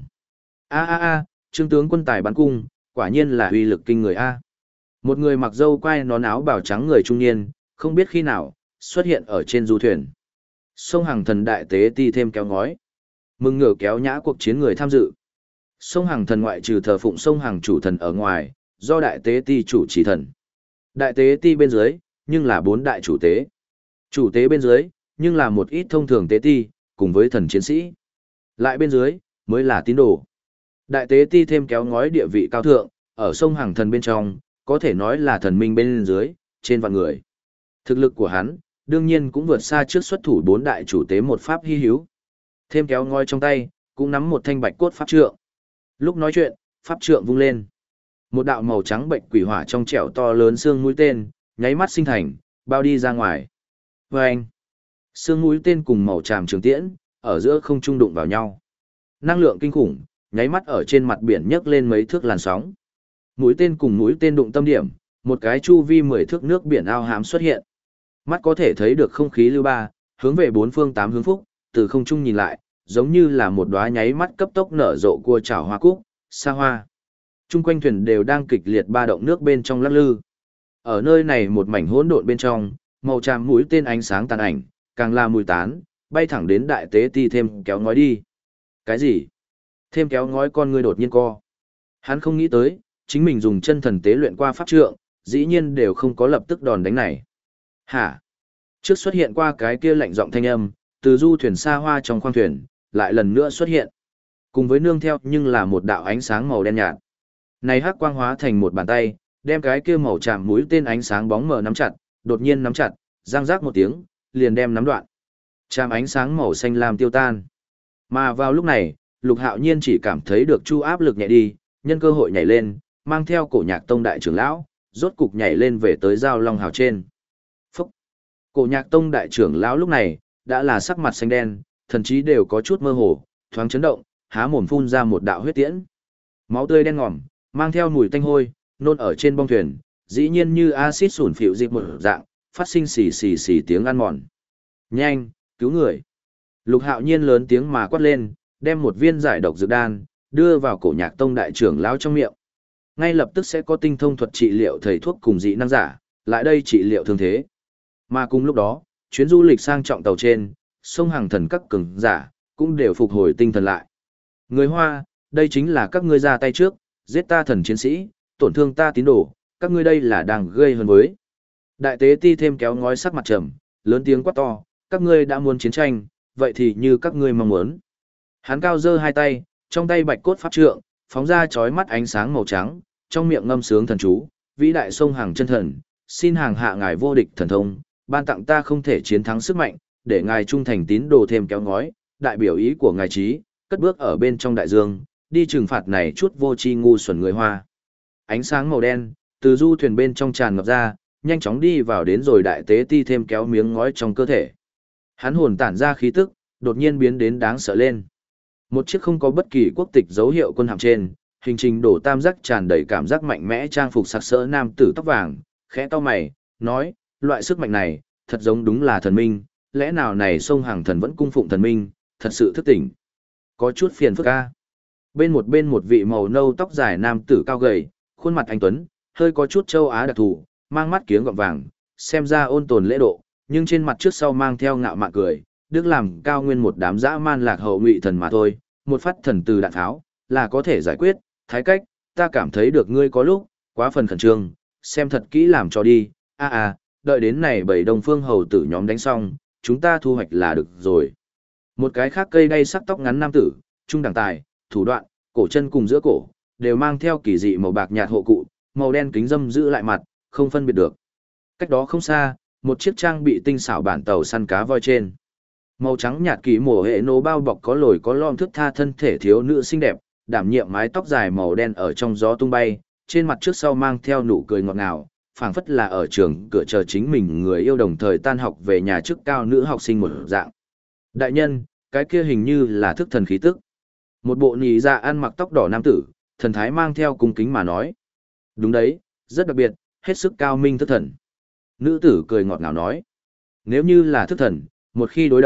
A a a, Trương tướng quân tài bắn cung, quả nhiên là uy lực kinh người a. Một người mặc râu quai nón áo bào trắng người trung niên, không biết khi nào, xuất hiện ở trên du thuyền. Sông Hằng Thần đại tế ti thêm kéo ngói. Mừng ngửa kéo nhã cuộc chiến người tham dự. Sông Hằng Thần ngoại trừ thờ phụng sông Hằng chủ thần ở ngoài, do đại tế ti chủ trì thần. Đại tế ti bên dưới, nhưng là bốn đại chủ tế. Chủ tế bên dưới, nhưng là một ít thông thường tế ti, cùng với thần chiến sĩ. Lại bên dưới, mới là tín đồ. Đại tế ti thêm kéo ngói địa vị cao thượng, ở sông Hằng Thần bên trong, có thể nói là thần minh bên dưới, trên vạn người. Thực lực của hắn, đương nhiên cũng vượt xa trước xuất thủ bốn đại chủ tế một pháp hy hữu. Thêm kéo ngói trong tay, cũng nắm một thanh bạch cốt pháp trượng. Lúc nói chuyện, pháp trượng vung lên. Một đạo màu trắng bệnh quỷ hỏa trong trẻo to lớn xương mũi tên, nháy mắt sinh thành, bao đi ra ngoài. Và anh, xương mũi tên cùng màu tràm trường tiễn, ở giữa không trung đụng vào nhau. Năng lượng kinh khủng, nháy mắt ở trên mặt biển nhấc lên mấy thước làn sóng. Mũi tên cùng mũi tên đụng tâm điểm, một cái chu vi mười thước nước biển ao hám xuất hiện. Mắt có thể thấy được không khí lưu ba, hướng về bốn phương tám hướng phúc, từ không trung nhìn lại, giống như là một đóa nháy mắt cấp tốc nở rộ cua chảo hoa cúc, xa hoa. Trung quanh thuyền đều đang kịch liệt ba động nước bên trong lắc lư. Ở nơi này một mảnh hỗn độn bên trong, màu tràm mũi tên ánh sáng tàn ảnh, càng là mùi tán, bay thẳng đến đại tế ti thêm kéo ngói đi. Cái gì? Thêm kéo ngói con người đột nhiên co. Hắn không nghĩ tới, chính mình dùng chân thần tế luyện qua pháp trượng, dĩ nhiên đều không có lập tức đòn đánh này. Hả? Trước xuất hiện qua cái kia lạnh giọng thanh âm, từ du thuyền xa hoa trong khoang thuyền, lại lần nữa xuất hiện. Cùng với nương theo nhưng là một đạo ánh sáng màu đen nhạt. Này hắc quang hóa thành một bàn tay, đem cái kia màu chạm mũi tên ánh sáng bóng mờ nắm chặt, đột nhiên nắm chặt, răng rác một tiếng, liền đem nắm đoạn. Chạm ánh sáng màu xanh lam tiêu tan. Mà vào lúc này, Lục Hạo Nhiên chỉ cảm thấy được chu áp lực nhẹ đi, nhân cơ hội nhảy lên, mang theo cổ nhạc tông đại trưởng lão, rốt cục nhảy lên về tới giao long hào trên. Phúc! Cổ nhạc tông đại trưởng lão lúc này, đã là sắc mặt xanh đen, thần chí đều có chút mơ hồ, thoáng chấn động, há mồm phun ra một đạo huyết tiễn. Máu tươi đen ngòm, mang theo mùi tanh hôi, nôn ở trên bong thuyền, dĩ nhiên như axit sủn phịu dịch một dạng, phát sinh xì xì xì tiếng ăn mòn. Nhanh, cứu người! Lục Hạo Nhiên lớn tiếng mà quát lên, đem một viên giải độc dược đan, đưa vào cổ nhạc tông đại trưởng lão trong miệng. Ngay lập tức sẽ có tinh thông thuật trị liệu thầy thuốc cùng dị năng giả, lại đây trị liệu thương thế. Mà cùng lúc đó, chuyến du lịch sang trọng tàu trên, sông Hằng Thần các cường giả, cũng đều phục hồi tinh thần lại. Người Hoa, đây chính là các ngươi ra tay trước, giết ta thần chiến sĩ, tổn thương ta tín đồ, các ngươi đây là đang gây hơn với. Đại tế ti thêm kéo ngói sắc mặt trầm, lớn tiếng quát to, các ngươi đã muốn chiến tranh, vậy thì như các ngươi mong muốn. Hắn cao giơ hai tay, trong tay bạch cốt pháp trượng, phóng ra chói mắt ánh sáng màu trắng, trong miệng ngâm sướng thần chú, vĩ đại sông Hằng chân thần, xin hàng hạ ngài vô địch thần thông, ban tặng ta không thể chiến thắng sức mạnh, để ngài trung thành tín đồ thêm kéo ngói, đại biểu ý của ngài trí, cất bước ở bên trong đại dương, đi trừng phạt này chút vô tri ngu xuẩn người Hoa. Ánh sáng màu đen, từ du thuyền bên trong tràn ngập ra, nhanh chóng đi vào đến rồi đại tế ti thêm kéo miếng ngói trong cơ thể. Hắn hồn tản ra khí tức, đột nhiên biến đến đáng sợ lên. Một chiếc không có bất kỳ quốc tịch dấu hiệu quân hạm trên, hình trình đổ tam giác tràn đầy cảm giác mạnh mẽ trang phục sặc sỡ nam tử tóc vàng, khẽ to mày, nói, loại sức mạnh này, thật giống đúng là thần minh, lẽ nào này sông Hằng Thần vẫn cung phụng thần minh, thật sự thức tỉnh. Có chút phiền phức ca. Bên một bên một vị màu nâu tóc dài nam tử cao gầy, khuôn mặt anh tuấn, hơi có chút châu Á đặc thù, mang mắt kiếng gọng vàng, xem ra ôn tồn lễ độ, nhưng trên mặt trước sau mang theo ngạo mạn cười, đức làm cao nguyên một đám dã man lạc hậu ngụy thần mà thôi, một phát thần từ đạn tháo, là có thể giải quyết, thái cách, ta cảm thấy được ngươi có lúc, quá phần khẩn trương, xem thật kỹ làm cho đi, a a, đợi đến này bảy đông phương hầu tử nhóm đánh xong, chúng ta thu hoạch là được rồi. Một cái khác cây đay sắc tóc ngắn nam tử, trung đẳng tài, thủ đoạn, cổ chân cùng giữa cổ, đều mang theo kỳ dị màu bạc nhạt hộ cụ, màu đen kính dâm giữ lại mặt, không phân biệt được. Cách đó không xa, một chiếc trang bị tinh xảo bản tàu săn cá voi trên. Màu trắng nhạt kỳ mổ hệ nổ bao bọc có lồi có lõm thước tha thân thể thiếu nữ xinh đẹp, đảm nhiệm mái tóc dài màu đen ở trong gió tung bay, trên mặt trước sau mang theo nụ cười ngọt ngào, phảng phất là ở trường cửa chờ chính mình người yêu đồng thời tan học về nhà trước cao nữ học sinh một dạng. Đại nhân, cái kia hình như là thức thần khí tức. Một bộ nhị dạ ăn mặc tóc đỏ nam tử, thần thái mang theo cung kính mà nói. Đúng đấy, rất đặc biệt, hết sức cao minh thức thần. Nữ tử cười ngọt ngào nói. Nếu như là thức thần, một khi đối đầu,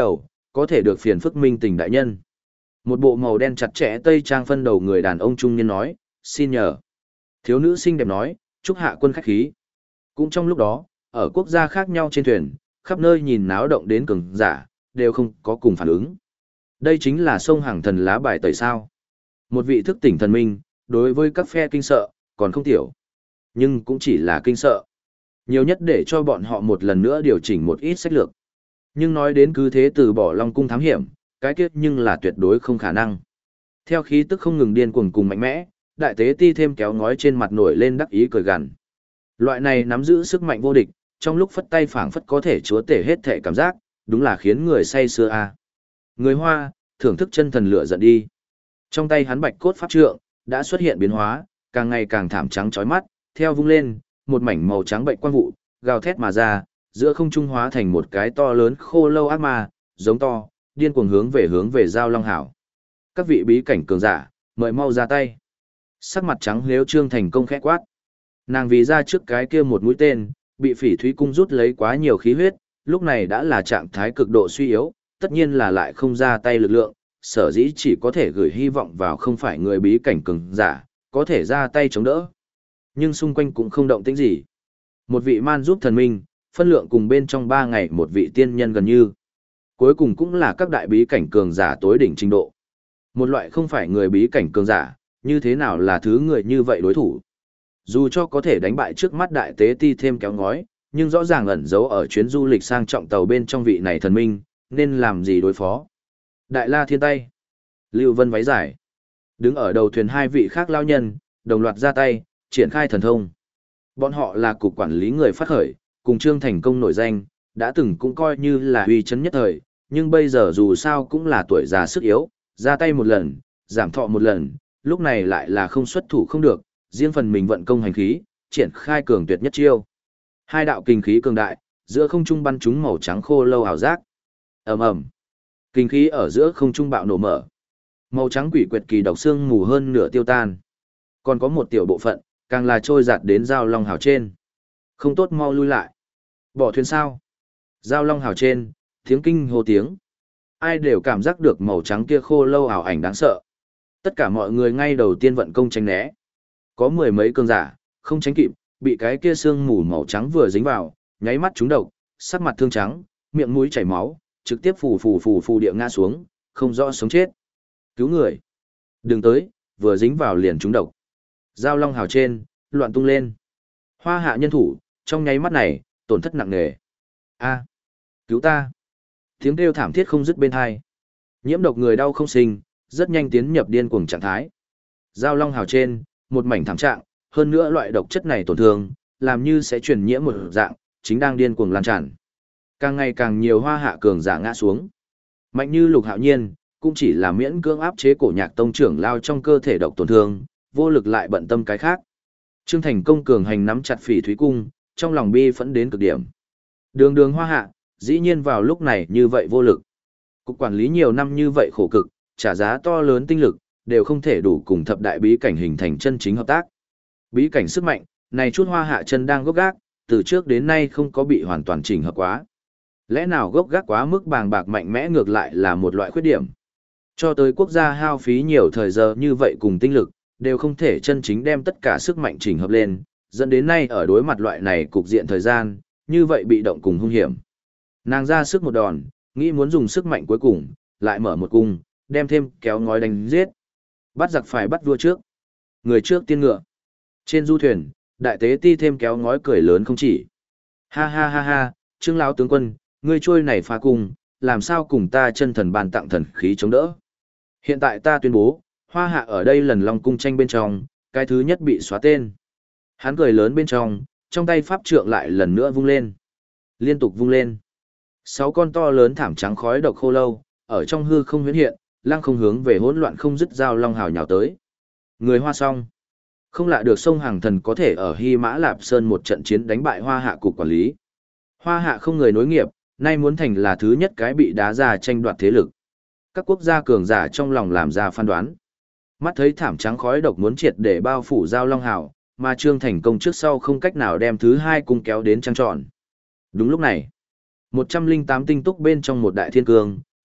có thể được phiền phức Minh Tình đại nhân. Một bộ màu đen chặt chẽ tây trang phân đầu người đàn ông trung niên nói, xin nhờ. Thiếu nữ xinh đẹp nói, chúc hạ quân khách khí. Cũng trong lúc đó, ở quốc gia khác nhau trên thuyền, khắp nơi nhìn náo động đến cường giả, đều không có cùng phản ứng. Đây chính là sông hàng thần lá bài tẩy sao. Một vị thức tỉnh thần minh, đối với các phe kinh sợ, còn không tiểu. Nhưng cũng chỉ là kinh sợ. Nhiều nhất để cho bọn họ một lần nữa điều chỉnh một ít sách lược. Nhưng nói đến cứ thế từ bỏ Long cung thám hiểm, cái kết nhưng là tuyệt đối không khả năng. Theo khí tức không ngừng điên cuồng cùng mạnh mẽ, đại tế ti thêm kéo ngói trên mặt nổi lên đắc ý cười gằn. Loại này nắm giữ sức mạnh vô địch, trong lúc phất tay phảng phất có thể chúa tể hết thể cảm giác, đúng là khiến người say sưa a. À. Người Hoa, thưởng thức chân thần lửa giận đi. Trong tay hắn bạch cốt pháp trượng đã xuất hiện biến hóa, càng ngày càng thảm trắng chói mắt, theo vung lên, một mảnh màu trắng bệnh quang vụ, gào thét mà ra, giữa không trung hóa thành một cái to lớn khô lâu ác ma, giống to, điên cuồng hướng về hướng về Giao Long Hảo. Các vị bí cảnh cường giả, mời mau ra tay. Sắc mặt trắng nếu Trương Thành Công khẽ quát. Nàng vì ra trước cái kia một mũi tên, bị Phỉ Thúy cung rút lấy quá nhiều khí huyết, lúc này đã là trạng thái cực độ suy yếu, tất nhiên là lại không ra tay lực lượng, sở dĩ chỉ có thể gửi hy vọng vào không phải người bí cảnh cường giả, có thể ra tay chống đỡ. Nhưng xung quanh cũng không động tĩnh gì. Một vị man giúp thần minh, phân lượng cùng bên trong ba ngày một vị tiên nhân gần như. Cuối cùng cũng là các đại bí cảnh cường giả tối đỉnh trình độ. Một loại không phải người bí cảnh cường giả, như thế nào là thứ người như vậy đối thủ. Dù cho có thể đánh bại trước mắt đại tế ti thêm kéo ngói, nhưng rõ ràng ẩn giấu ở chuyến du lịch sang trọng tàu bên trong vị này thần minh, nên làm gì đối phó. Đại La Thiên tay, Lưu Vân váy dài. Đứng ở đầu thuyền hai vị khác lao nhân, đồng loạt ra tay, triển khai thần thông. Bọn họ là cục quản lý người phát khởi, cùng Trương Thành Công nổi danh, đã từng cũng coi như là uy chấn nhất thời, nhưng bây giờ dù sao cũng là tuổi già sức yếu, ra tay một lần, giảm thọ một lần, lúc này lại là không xuất thủ không được, riêng phần mình vận công hành khí, triển khai cường tuyệt nhất chiêu. Hai đạo kinh khí cường đại, giữa không trung bắn chúng màu trắng khô lâu ảo giác. Ầm ầm. Kinh khí ở giữa không trung bạo nổ mở. Màu trắng quỷ quyệt kỳ độc xương mù hơn nửa tiêu tan. Còn có một tiểu bộ phận, càng là trôi giạt đến Giao Long Hào trên. Không tốt mau lui lại. Bỏ thuyền sao? Giao Long Hào trên, tiếng kinh hô tiếng. Ai đều cảm giác được màu trắng kia khô lâu ảo ảnh đáng sợ. Tất cả mọi người ngay đầu tiên vận công tránh né. Có mười mấy cường giả, không tránh kịp, bị cái kia sương mù màu trắng vừa dính vào, nháy mắt trúng độc, sắc mặt thương trắng, miệng mũi chảy máu, trực tiếp phù phù phù phù địa ngã xuống, không rõ sống chết. Cứu người. Đừng tới, vừa dính vào liền trúng độc. Giao Long Hào trên, loạn tung lên. Hoa hạ nhân thủ, trong nháy mắt này, tổn thất nặng nề. A, cứu ta. Tiếng kêu thảm thiết không dứt bên hai. Nhiễm độc người đau không sinh, rất nhanh tiến nhập điên cuồng trạng thái. Giao Long Hào trên, một mảnh thảm trạng, hơn nữa loại độc chất này tổn thương, làm như sẽ truyền nhiễm một dạng, chính đang điên cuồng lan tràn. Càng ngày càng nhiều hoa hạ cường giả ngã xuống. Mạnh như Lục Hạo Nhiên, cũng chỉ là miễn cưỡng áp chế cổ nhạc tông trưởng lao trong cơ thể độc tổn thương, vô lực lại bận tâm cái khác. Trương Thành Công cường hành nắm chặt Phỉ Thúy cung, trong lòng bi phẫn đến cực điểm. Đường đường hoa hạ, dĩ nhiên vào lúc này như vậy vô lực. Cục quản lý nhiều năm như vậy khổ cực, trả giá to lớn tinh lực, đều không thể đủ cùng thập đại bí cảnh hình thành chân chính hợp tác. Bí cảnh sức mạnh, này chút hoa hạ chân đang gốc gác, từ trước đến nay không có bị hoàn toàn chỉnh hợp quá. Lẽ nào gốc gác quá mức bàng bạc mạnh mẽ ngược lại là một loại khuyết điểm. Cho tới quốc gia hao phí nhiều thời giờ như vậy cùng tinh lực, đều không thể chân chính đem tất cả sức mạnh chỉnh hợp lên, dẫn đến nay ở đối mặt loại này cục diện thời gian, như vậy bị động cùng hung hiểm. Nàng ra sức một đòn, nghĩ muốn dùng sức mạnh cuối cùng, lại mở một cung, đem thêm kéo ngói đánh giết. Bắt giặc phải bắt vua trước. Người trước tiên ngựa. Trên du thuyền, đại tế ti thêm kéo ngói cười lớn không chỉ. Ha ha ha ha, Trương lão tướng quân, ngươi trôi này phá cung, làm sao cùng ta chân thần ban tặng thần khí chống đỡ. Hiện tại ta tuyên bố, hoa hạ ở đây lần Long cung tranh bên trong, cái thứ nhất bị xóa tên. Hắn cười lớn bên trong, trong tay pháp trượng lại lần nữa vung lên. Liên tục vung lên. Sáu con to lớn thảm trắng khói độc khô lâu, ở trong hư không huyễn hiện, lăng không hướng về hỗn loạn không dứt Giao Long Hào nhào tới. Người Hoa xong. Không lạ được sông Hàng Thần có thể ở Hy Mã Lạp Sơn một trận chiến đánh bại Hoa Hạ cục quản lý. Hoa Hạ không người nối nghiệp, nay muốn thành là thứ nhất cái bị đá ra tranh đoạt thế lực. Các quốc gia cường giả trong lòng làm ra phán đoán. Mắt thấy thảm trắng khói độc muốn triệt để bao phủ Giao Long Hào, mà Trương Thành Công trước sau không cách nào đem thứ hai cung kéo đến trăng tròn. Đúng lúc này, một trăm linh tám tinh túc bên trong một đại thiên cương,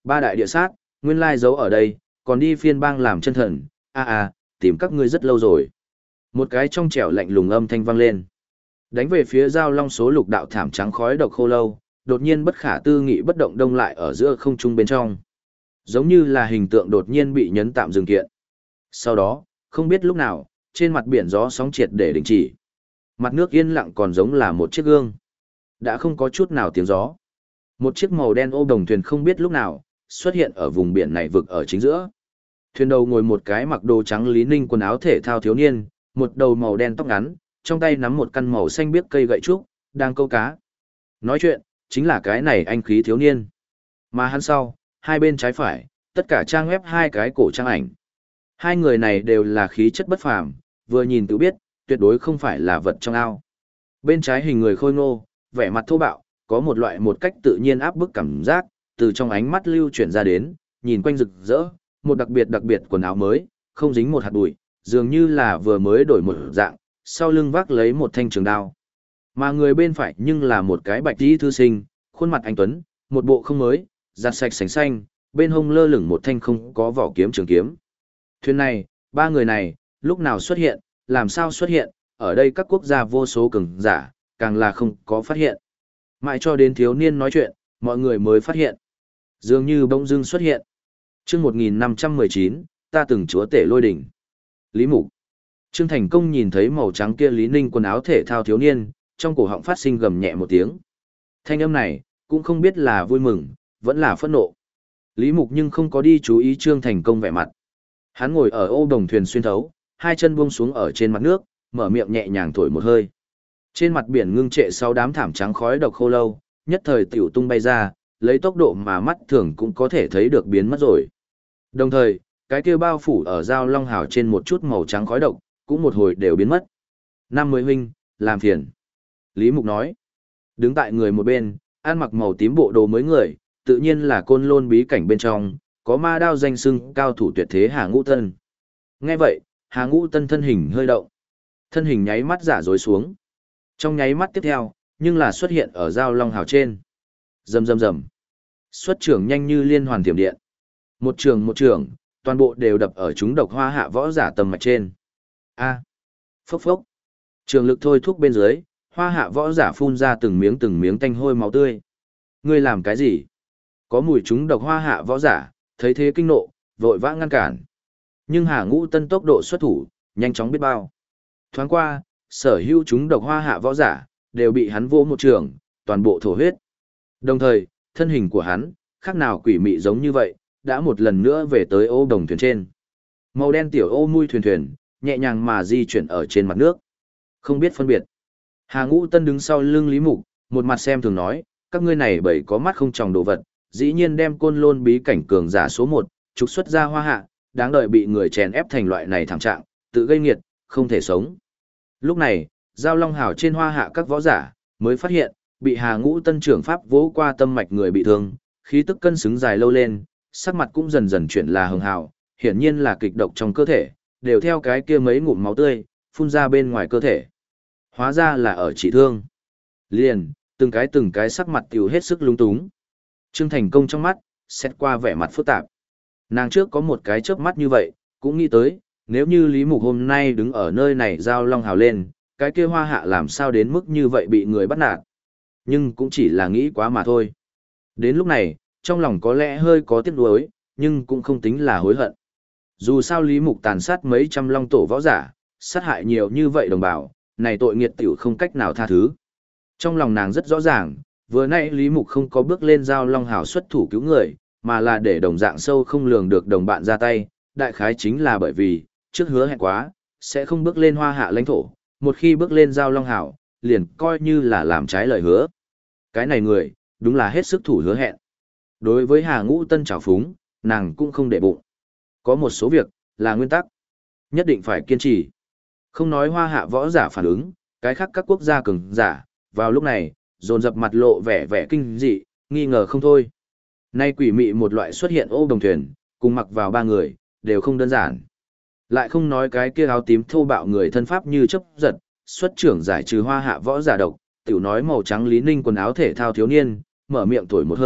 Ba đại địa sát, nguyên lai giấu ở đây, còn đi phiên bang làm chân thần, a a, tìm các ngươi rất lâu rồi. Một cái trong trẻo lạnh lùng âm thanh vang lên. Đánh về phía Giao Long số lục đạo thảm trắng khói độc khô lâu, đột nhiên bất khả tư nghị bất động đông lại ở giữa không trung bên trong. Giống như là hình tượng đột nhiên bị nhấn tạm dừng kiện. Sau đó, không biết lúc nào, trên mặt biển gió sóng triệt để đình chỉ. Mặt nước yên lặng còn giống là một chiếc gương. Đã không có chút nào tiếng gió. Một chiếc màu đen ô đồng thuyền không biết lúc nào, xuất hiện ở vùng biển này vực ở chính giữa. Thuyền đầu ngồi một cái mặc đồ trắng Lý Ninh quần áo thể thao thiếu niên, một đầu màu đen tóc ngắn, trong tay nắm một căn màu xanh biếc cây gậy trúc, đang câu cá. Nói chuyện, chính là cái này anh khí thiếu niên. Mà hắn sau, hai bên trái phải, tất cả trang web hai cái cổ trang ảnh. Hai người này đều là khí chất bất phàm, vừa nhìn tự biết, tuyệt đối không phải là vật trong ao. Bên trái hình người khôi ngô, vẻ mặt thô bạo, có một loại một cách tự nhiên áp bức cảm giác, từ trong ánh mắt lưu chuyển ra đến, nhìn quanh rực rỡ, một đặc biệt đặc biệt quần áo mới, không dính một hạt bụi, dường như là vừa mới đổi một dạng, sau lưng vác lấy một thanh trường đao. Mà người bên phải nhưng là một cái bạch y thư sinh, khuôn mặt anh tuấn, một bộ không mới, giặt sạch sành xanh, bên hông lơ lửng một thanh không có vỏ kiếm trường kiếm. Thuyền này, ba người này, lúc nào xuất hiện, làm sao xuất hiện, ở đây các quốc gia vô số cường giả, càng là không có phát hiện. Mãi cho đến thiếu niên nói chuyện, mọi người mới phát hiện. Dường như bỗng dưng xuất hiện. Chương một nghìn năm trăm mười chín, ta từng chúa tể lôi đỉnh. Lý Mục. Trương Thành Công nhìn thấy màu trắng kia Lý Ninh quần áo thể thao thiếu niên, trong cổ họng phát sinh gầm nhẹ một tiếng. Thanh âm này, cũng không biết là vui mừng, vẫn là phẫn nộ. Lý Mục nhưng không có đi chú ý Trương Thành Công vẻ mặt. Hắn ngồi ở ô đồng thuyền xuyên thấu, hai chân buông xuống ở trên mặt nước, mở miệng nhẹ nhàng thổi một hơi. Trên mặt biển ngưng trệ sau đám thảm trắng khói độc khô lâu, nhất thời tiểu tung bay ra, lấy tốc độ mà mắt thường cũng có thể thấy được biến mất rồi. Đồng thời, cái kia bao phủ ở Giao Long Hào trên một chút màu trắng khói độc, cũng một hồi đều biến mất. Năm mươi huynh, làm phiền. Lý Mục nói. Đứng tại người một bên, ăn mặc màu tím bộ đồ mới người, tự nhiên là Côn Lôn bí cảnh bên trong, có ma đao danh xưng cao thủ tuyệt thế Hà Ngũ Tân. Nghe vậy, Hà Ngũ Tân thân hình hơi động. Thân hình nháy mắt giả dối xuống. Trong nháy mắt tiếp theo, nhưng là xuất hiện ở Giao Long Hào trên. Rầm rầm rầm. Xuất trưởng nhanh như liên hoàn thiểm điện. Một trường một trường, toàn bộ đều đập ở chúng độc hoa hạ võ giả tầm mạch trên. A. Phốc phốc. Trường lực thôi thúc bên dưới, hoa hạ võ giả phun ra từng miếng từng miếng tanh hôi máu tươi. Ngươi làm cái gì? Có mùi chúng độc hoa hạ võ giả, thấy thế kinh nộ, vội vã ngăn cản. Nhưng Hà Ngũ Tân tốc độ xuất thủ, nhanh chóng biết bao. Thoáng qua, sở hữu chúng độc hoa hạ võ giả, đều bị hắn vô một trường, toàn bộ thổ huyết. Đồng thời, thân hình của hắn, khác nào quỷ mị giống như vậy, đã một lần nữa về tới ô đồng thuyền trên. Màu đen tiểu ô mui thuyền thuyền, nhẹ nhàng mà di chuyển ở trên mặt nước. Không biết phân biệt. Hà Ngũ Tân đứng sau lưng Lý Mục, một mặt xem thường nói, các ngươi này bởi có mắt không tròng đồ vật, dĩ nhiên đem Côn Lôn bí cảnh cường giả số một, trục xuất ra hoa hạ, đáng đợi bị người chèn ép thành loại này thảm trạng, tự gây nghiệt, không thể sống. Lúc này, Giao Long Hào trên hoa hạ các võ giả, mới phát hiện, bị Hà Ngũ Tân trưởng pháp vỗ qua tâm mạch người bị thương, khí tức cân xứng dài lâu lên, sắc mặt cũng dần dần chuyển là hường hào, hiển nhiên là kịch độc trong cơ thể, đều theo cái kia mấy ngụm máu tươi, phun ra bên ngoài cơ thể. Hóa ra là ở trị thương. Liền, từng cái từng cái sắc mặt tiểu hết sức lung túng. Trương Thành Công trong mắt, xét qua vẻ mặt phức tạp. Nàng trước có một cái chớp mắt như vậy, cũng nghĩ tới, nếu như Lý Mục hôm nay đứng ở nơi này Giao Long Hào lên, cái kia hoa hạ làm sao đến mức như vậy bị người bắt nạt. Nhưng cũng chỉ là nghĩ quá mà thôi. Đến lúc này, trong lòng có lẽ hơi có tiếc nuối, nhưng cũng không tính là hối hận. Dù sao Lý Mục tàn sát mấy trăm long tổ võ giả, sát hại nhiều như vậy đồng bào, này tội nghiệt tiểu không cách nào tha thứ. Trong lòng nàng rất rõ ràng, vừa nãy Lý Mục không có bước lên Giao Long Hào xuất thủ cứu người, mà là để đồng dạng sâu không lường được đồng bạn ra tay, đại khái chính là bởi vì, trước hứa hẹn quá, sẽ không bước lên hoa hạ lãnh thổ, một khi bước lên Giao Long Hào, liền coi như là làm trái lời hứa. Cái này người, đúng là hết sức thủ hứa hẹn. Đối với Hà Ngũ Tân trào phúng, nàng cũng không để bụng. Có một số việc, là nguyên tắc. Nhất định phải kiên trì. Không nói hoa hạ võ giả phản ứng, cái khác các quốc gia cường giả, vào lúc này, dồn dập mặt lộ vẻ vẻ kinh dị, nghi ngờ không thôi. Nay quỷ mị một loại xuất hiện ô đồng thuyền, cùng mặc vào ba người, đều không đơn giản. Lại không nói cái kia áo tím thô bạo người thân pháp như chấp giật, xuất trưởng giải trừ hoa hạ võ giả độc, tiểu nói màu trắng Lý Ninh quần áo thể thao thiếu niên, mở miệng thổi một hơi,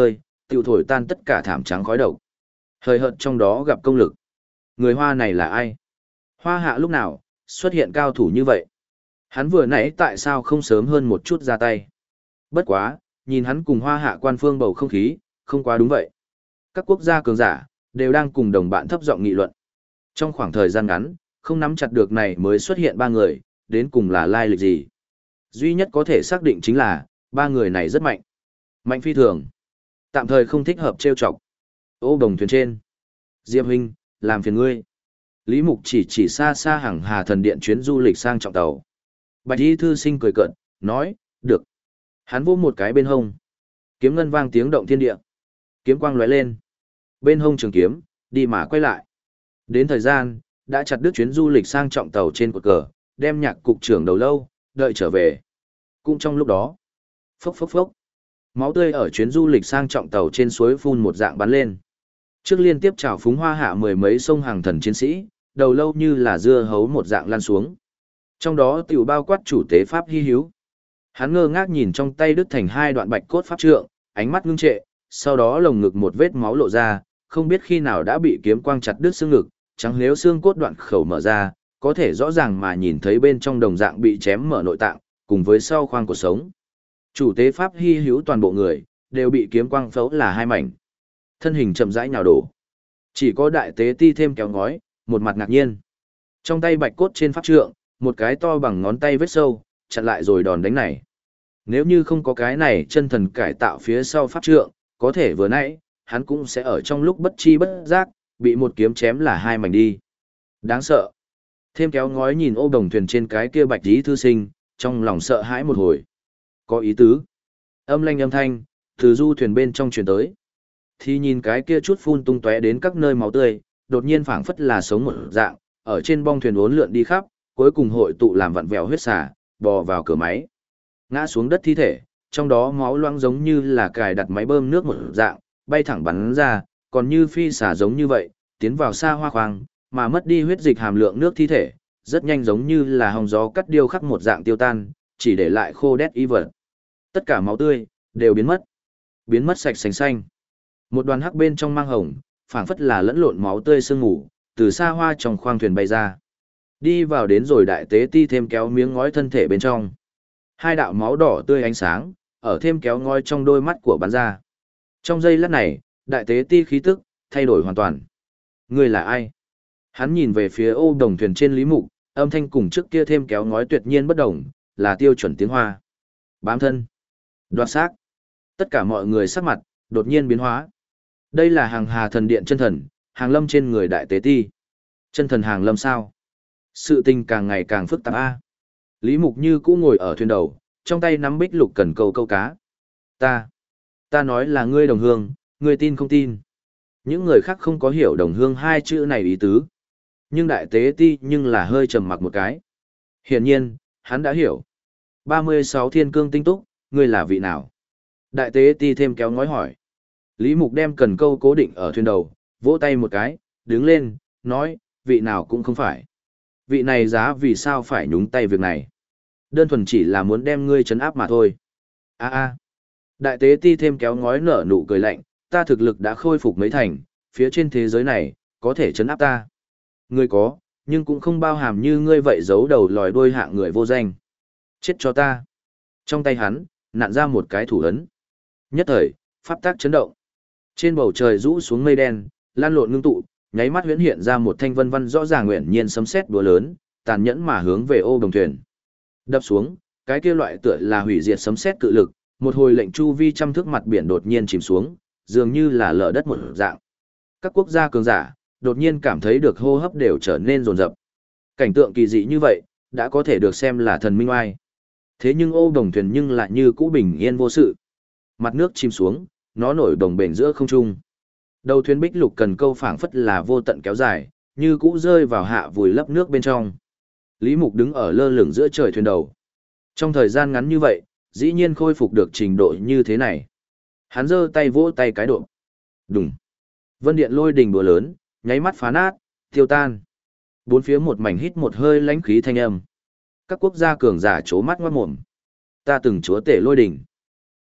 tiêu thổi tan tất cả thảm trắng khói độc. Hời hợt trong đó gặp công lực. Người Hoa này là ai? Hoa Hạ lúc nào xuất hiện cao thủ như vậy? Hắn vừa nãy tại sao không sớm hơn một chút ra tay? Bất quá, nhìn hắn cùng Hoa Hạ quan phương bầu không khí, không quá đúng vậy. Các quốc gia cường giả đều đang cùng đồng bạn thấp giọng nghị luận. Trong khoảng thời gian ngắn, không nắm chặt được này mới xuất hiện ba người, đến cùng là lai lịch gì. Duy nhất có thể xác định chính là, ba người này rất mạnh. Mạnh phi thường. Tạm thời không thích hợp trêu chọc. Ô đồng thuyền trên. Diệp huynh, làm phiền ngươi. Lý Mục chỉ chỉ xa xa hàng Hà Thần Điện chuyến du lịch sang trọng tàu. Bạch Y thư sinh cười cợt, nói, được. Hắn vỗ một cái bên hông. Kiếm ngân vang tiếng động thiên địa. Kiếm quang lóe lên. Bên hông trường kiếm, đi mà quay lại. Đến thời gian, đã chặt đứt chuyến du lịch sang trọng tàu trên cột cờ, đem nhạc cục trưởng đầu lâu, đợi trở về. Cũng trong lúc đó, phốc phốc phốc, máu tươi ở chuyến du lịch sang trọng tàu trên suối phun một dạng bắn lên. Trước liên tiếp trào phúng Hoa Hạ mười mấy sông hàng thần chiến sĩ, đầu lâu như là dưa hấu một dạng lan xuống. Trong đó tiểu bao quát chủ tế pháp hy hữu. Hắn ngơ ngác nhìn trong tay đứt thành hai đoạn bạch cốt pháp trượng, ánh mắt ngưng trệ, sau đó lồng ngực một vết máu lộ ra, không biết khi nào đã bị kiếm quang chặt đứt xương ngực, trắng nếu xương cốt đoạn khẩu mở ra, có thể rõ ràng mà nhìn thấy bên trong đồng dạng bị chém mở nội tạng, cùng với sau khoang cuộc sống. Chủ tế pháp hy hữu toàn bộ người, đều bị kiếm quang phấu là hai mảnh. Thân hình chậm rãi nhào đổ. Chỉ có đại tế ti thêm kéo ngói, một mặt ngạc nhiên. Trong tay bạch cốt trên pháp trượng, một cái to bằng ngón tay vết sâu, chặn lại rồi đòn đánh này. Nếu như không có cái này chân thần cải tạo phía sau pháp trượng, có thể vừa nãy, hắn cũng sẽ ở trong lúc bất chi bất giác, bị một kiếm chém là hai mảnh đi. Đáng sợ. Thêm kéo ngói nhìn ô đồng thuyền trên cái kia bạch tí thư sinh, trong lòng sợ hãi một hồi. Có ý tứ. Âm lanh âm thanh, từ du thuyền bên trong truyền tới. Thì nhìn cái kia chút phun tung tóe đến các nơi máu tươi, đột nhiên phảng phất là sống một dạng, ở trên bong thuyền uốn lượn đi khắp, cuối cùng hội tụ làm vặn vẹo huyết xả, bò vào cửa máy. Ngã xuống đất thi thể, trong đó máu loãng giống như là cài đặt máy bơm nước một dạng, bay thẳng bắn ra, còn như phi xả giống như vậy, tiến vào xa hoa khoang, mà mất đi huyết dịch hàm lượng nước thi thể, rất nhanh giống như là hồng gió cắt điêu khắc một dạng tiêu tan, chỉ để lại khô đét y vật. Tất cả máu tươi đều biến mất, biến mất sạch sành xanh. Một đoàn hắc bên trong mang hồng, phảng phất là lẫn lộn máu tươi sương ngủ, từ xa hoa trong khoang thuyền bay ra. Đi vào đến rồi đại tế ti thêm kéo miếng ngói thân thể bên trong. Hai đạo máu đỏ tươi ánh sáng, ở thêm kéo ngói trong đôi mắt của bắn ra. Trong giây lát này, đại tế ti khí tức, thay đổi hoàn toàn. Người là ai? Hắn nhìn về phía ô đồng thuyền trên Lý Mục, âm thanh cùng trước kia thêm kéo ngói tuyệt nhiên bất đồng, là tiêu chuẩn tiếng Hoa. Bám thân. Đoạt xác. Tất cả mọi người sắc mặt, đột nhiên biến hóa. Đây là hàng Hà Thần Điện chân thần, hàng lâm trên người đại tế ti. Chân thần hàng lâm sao? Sự tình càng ngày càng phức tạp a. Lý Mục như cũ ngồi ở thuyền đầu, trong tay nắm bích lục cần câu câu cá. Ta, ta nói là ngươi đồng hương, ngươi tin không tin. Những người khác không có hiểu đồng hương hai chữ này ý tứ. Nhưng đại tế ti nhưng là hơi trầm mặc một cái. Hiển nhiên, hắn đã hiểu. ba mươi sáu thiên cương tinh túc, ngươi là vị nào? Đại tế ti thêm kéo ngói hỏi. Lý Mục đem cần câu cố định ở thuyền đầu, vỗ tay một cái, đứng lên, nói, vị nào cũng không phải. Vị này giá vì sao phải nhúng tay việc này. Đơn thuần chỉ là muốn đem ngươi trấn áp mà thôi. a a Đại tế ti thêm kéo ngói nở nụ cười lạnh, ta thực lực đã khôi phục mấy thành, phía trên thế giới này, có thể trấn áp ta. Ngươi có, nhưng cũng không bao hàm như ngươi vậy giấu đầu lòi đuôi hạng người vô danh. Chết cho ta. Trong tay hắn, nặn ra một cái thủ ấn. Nhất thời, pháp tác chấn động. Trên bầu trời rũ xuống mây đen, lan lộn ngưng tụ, nháy mắt huyễn hiện ra một thanh vân vân rõ ràng nguyện nhiên sấm sét đúa lớn, tàn nhẫn mà hướng về ô đồng thuyền. Đập xuống, cái kia loại tựa là hủy diệt sấm sét cự lực, một hồi lệnh chu vi trăm thước mặt biển đột nhiên chìm xuống, dường như là lở đất một dạng. Các quốc gia cường giả đột nhiên cảm thấy được hô hấp đều trở nên rồn rập. Cảnh tượng kỳ dị như vậy, đã có thể được xem là thần minh oai. Thế nhưng ô đồng thuyền nhưng lại như cũ bình yên vô sự. Mặt nước chìm xuống, nó nổi đồng bền giữa không trung. Đầu thuyền bích lục cần câu phảng phất là vô tận kéo dài, như cũ rơi vào hạ vùi lấp nước bên trong. Lý Mục đứng ở lơ lửng giữa trời thuyền đầu. Trong thời gian ngắn như vậy, dĩ nhiên khôi phục được trình độ như thế này. Hắn giơ tay vỗ tay cái độ. Đùng. Vân điện lôi đình búa lớn, nháy mắt phá nát, tiêu tan. Bốn phía một mảnh hít một hơi lãnh khí thanh âm. Các quốc gia cường giả chố mắt ngoát mồm. Ta từng chúa tể lôi đình.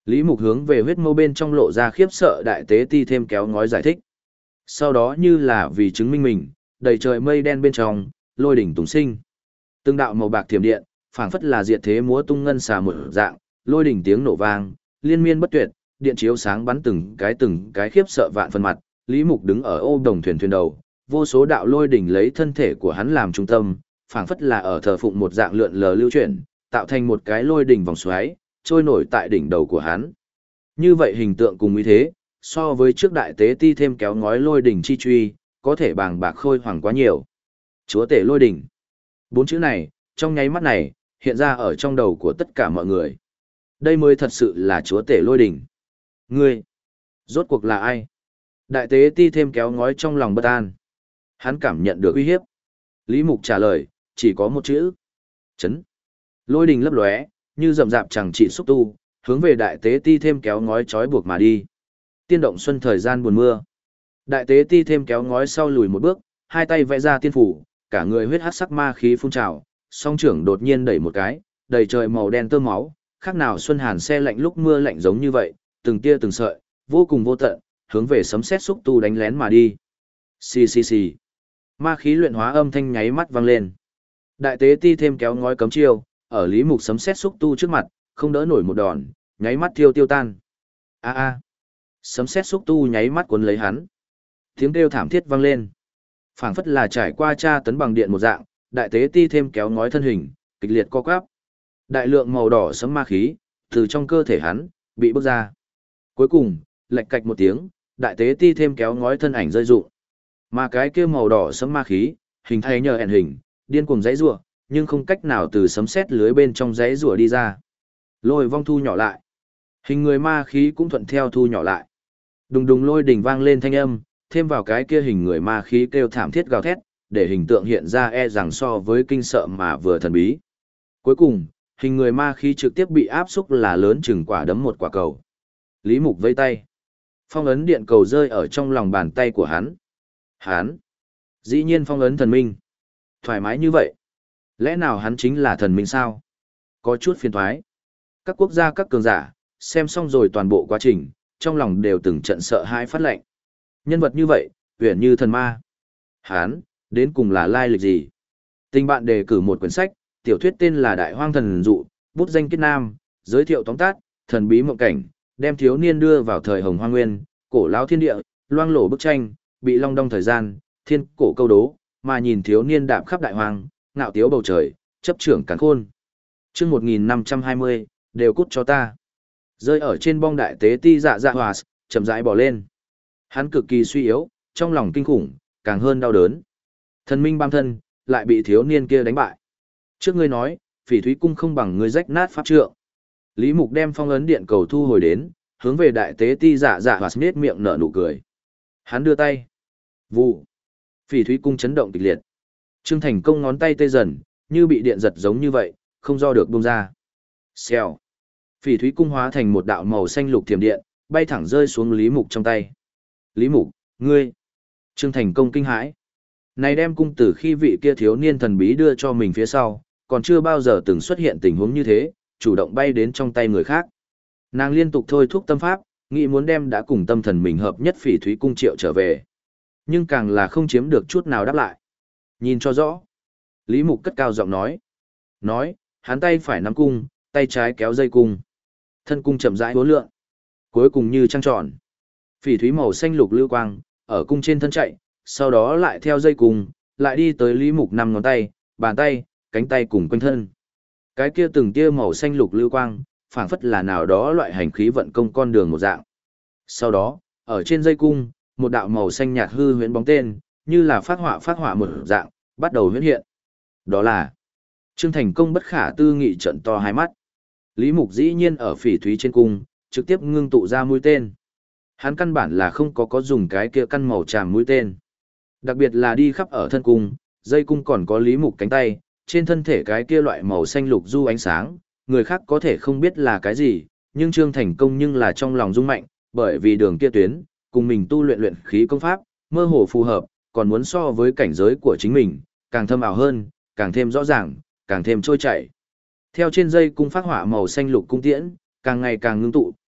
Lý Mục hướng về huyết mâu bên trong lộ ra khiếp sợ đại tế ti thêm kéo ngói giải thích. Sau đó như là vì chứng minh mình, đầy trời mây đen bên trong, lôi đỉnh tùng sinh. Từng đạo màu bạc thiểm điện, phảng phất là diệt thế múa tung ngân xà một dạng, lôi đỉnh tiếng nổ vang, liên miên bất tuyệt, điện chiếu sáng bắn từng cái từng cái khiếp sợ vạn phần mặt. Lý Mục đứng ở ô đồng thuyền thuyền đầu, vô số đạo lôi đỉnh lấy thân thể của hắn làm trung tâm, phảng phất là ở thờ phụng một dạng lượn lờ lưu chuyển, tạo thành một cái lôi đỉnh vòng xoáy, trôi nổi tại đỉnh đầu của hắn. Như vậy hình tượng cùng ý thế, so với trước đại tế ti thêm kéo ngói lôi đỉnh chi truy, có thể bàng bạc khôi hoàng quá nhiều. Chúa tể lôi đỉnh. Bốn chữ này, trong nháy mắt này, hiện ra ở trong đầu của tất cả mọi người. Đây mới thật sự là chúa tể lôi đỉnh. Ngươi, rốt cuộc là ai? Đại tế ti thêm kéo ngói trong lòng bất an. Hắn cảm nhận được uy hiếp. Lý Mục trả lời, chỉ có một chữ. Chấn. Lôi đỉnh lấp lóe, như rậm rạp chẳng trị xúc tu, hướng về đại tế ti thêm kéo ngói trói buộc mà đi. Tiên động xuân thời gian buồn mưa. Đại tế ti thêm kéo ngói sau lùi một bước, hai tay vẽ ra tiên phủ, cả người huyết hắc sắc ma khí phun trào, song trưởng đột nhiên đẩy một cái, đầy trời màu đen tơ máu, khác nào xuân hàn xe lạnh lúc mưa lạnh giống như vậy, từng tia từng sợi, vô cùng vô tận, hướng về sấm sét xúc tu đánh lén mà đi. Xì xì xì. Ma khí luyện hóa âm thanh nháy mắt vang lên. Đại tế ti thêm kéo ngói cấm chiêu, ở Lý Mục sấm sét xúc tu trước mặt, không đỡ nổi một đòn, nháy mắt tiêu tiêu tan. A a. Sấm sét xúc tu nháy mắt cuốn lấy hắn. Tiếng kêu thảm thiết vang lên. Phảng phất là trải qua tra tấn bằng điện một dạng, đại tế ti thêm kéo ngói thân hình, kịch liệt co quắp. Đại lượng màu đỏ sấm ma khí từ trong cơ thể hắn bị bức ra. Cuối cùng, lạch cạch một tiếng, đại tế ti thêm kéo ngói thân ảnh rơi rụng. Mà cái kia màu đỏ sấm ma khí, hình thay nhờ ẻn hình, điên cuồng giãy giụa, nhưng không cách nào từ sấm sét lưới bên trong giãy giụa đi ra. Lôi vong thu nhỏ lại. Hình người ma khí cũng thuận theo thu nhỏ lại. Đùng đùng lôi đỉnh vang lên thanh âm, thêm vào cái kia hình người ma khí kêu thảm thiết gào thét, để hình tượng hiện ra e rằng so với kinh sợ mà vừa thần bí. Cuối cùng, hình người ma khí trực tiếp bị áp xúc là lớn chừng quả đấm một quả cầu. Lý Mục vây tay. Phong ấn điện cầu rơi ở trong lòng bàn tay của hắn. Hắn. Dĩ nhiên phong ấn thần minh. Thoải mái như vậy. Lẽ nào hắn chính là thần minh sao? Có chút phiền thoái. Các quốc gia các cường giả, xem xong rồi toàn bộ quá trình, trong lòng đều từng trận sợ hãi phát lệnh. Nhân vật như vậy, huyền như thần ma. Hán, đến cùng là lai lịch gì? Tình bạn đề cử một quyển sách, tiểu thuyết tên là Đại Hoang Thần Dụ, bút danh Kết Nam, giới thiệu tóm tắt, thần bí mộng cảnh, đem thiếu niên đưa vào thời Hồng Hoang Nguyên, cổ lão thiên địa, loang lổ bức tranh, bị long đong thời gian, thiên cổ câu đố, mà nhìn thiếu niên đạp khắp đại hoang, ngạo tiếu bầu trời, chấp trưởng càn khôn. Chương một nghìn năm trăm hai mươi, đều cút cho ta. Rơi ở trên bong đại tế ti dạ dạ hòa, chậm rãi bỏ lên. Hắn cực kỳ suy yếu, trong lòng kinh khủng, càng hơn đau đớn. Thần minh bam thân, lại bị thiếu niên kia đánh bại. Trước ngươi nói, Phỉ Thúy cung không bằng ngươi rách nát pháp trượng. Lý Mục đem phong ấn điện cầu thu hồi đến, hướng về đại tế ti dạ dạ hòa nết miệng nở nụ cười. Hắn đưa tay. Vụ. Phỉ Thúy cung chấn động kịch liệt. Trương Thành Công ngón tay tê dần, như bị điện giật giống như vậy, không do được buông ra. Xèo. Phỉ Thúy cung hóa thành một đạo màu xanh lục thiểm điện, bay thẳng rơi xuống Lý Mục trong tay. Lý Mục, ngươi. Trương Thành Công kinh hãi. Này đem cung tử khi vị kia thiếu niên thần bí đưa cho mình phía sau, còn chưa bao giờ từng xuất hiện tình huống như thế, chủ động bay đến trong tay người khác. Nàng liên tục thôi thúc tâm pháp, nghĩ muốn đem đã cùng tâm thần mình hợp nhất Phỉ Thúy cung triệu trở về. Nhưng càng là không chiếm được chút nào đáp lại. Nhìn cho rõ. Lý Mục cất cao giọng nói. Nói, hắn tay phải nắm cung, tay trái kéo dây cung. Thân cung chậm rãi uốn lượn. Cuối cùng như trăng tròn. Phỉ thúy màu xanh lục lưu quang, ở cung trên thân chạy, sau đó lại theo dây cung, lại đi tới Lý Mục năm ngón tay, bàn tay, cánh tay cùng quanh thân. Cái kia từng tia màu xanh lục lưu quang, phảng phất là nào đó loại hành khí vận công con đường một dạng. Sau đó, ở trên dây cung, một đạo màu xanh nhạt hư huyễn bóng tên, như là phát họa phát họa một dạng, bắt đầu huyễn hiện. Đó là Trương Thành Công bất khả tư nghị trận to hai mắt. Lý Mục dĩ nhiên ở phỉ thúy trên cung, trực tiếp ngưng tụ ra mũi tên. Hắn căn bản là không có có dùng cái kia căn màu tràm mũi tên. Đặc biệt là đi khắp ở thân cung, dây cung còn có Lý Mục cánh tay, trên thân thể cái kia loại màu xanh lục du ánh sáng, người khác có thể không biết là cái gì, nhưng Trương Thành Công nhưng là trong lòng rung mạnh, bởi vì đường kia tuyến, cùng mình tu luyện luyện khí công pháp, mơ hồ phù hợp, còn muốn so với cảnh giới của chính mình, càng thâm ảo hơn, càng thêm rõ ràng, càng thêm trôi chảy. Theo trên dây cung phát hỏa màu xanh lục cung tiễn, càng ngày càng ngưng tụ,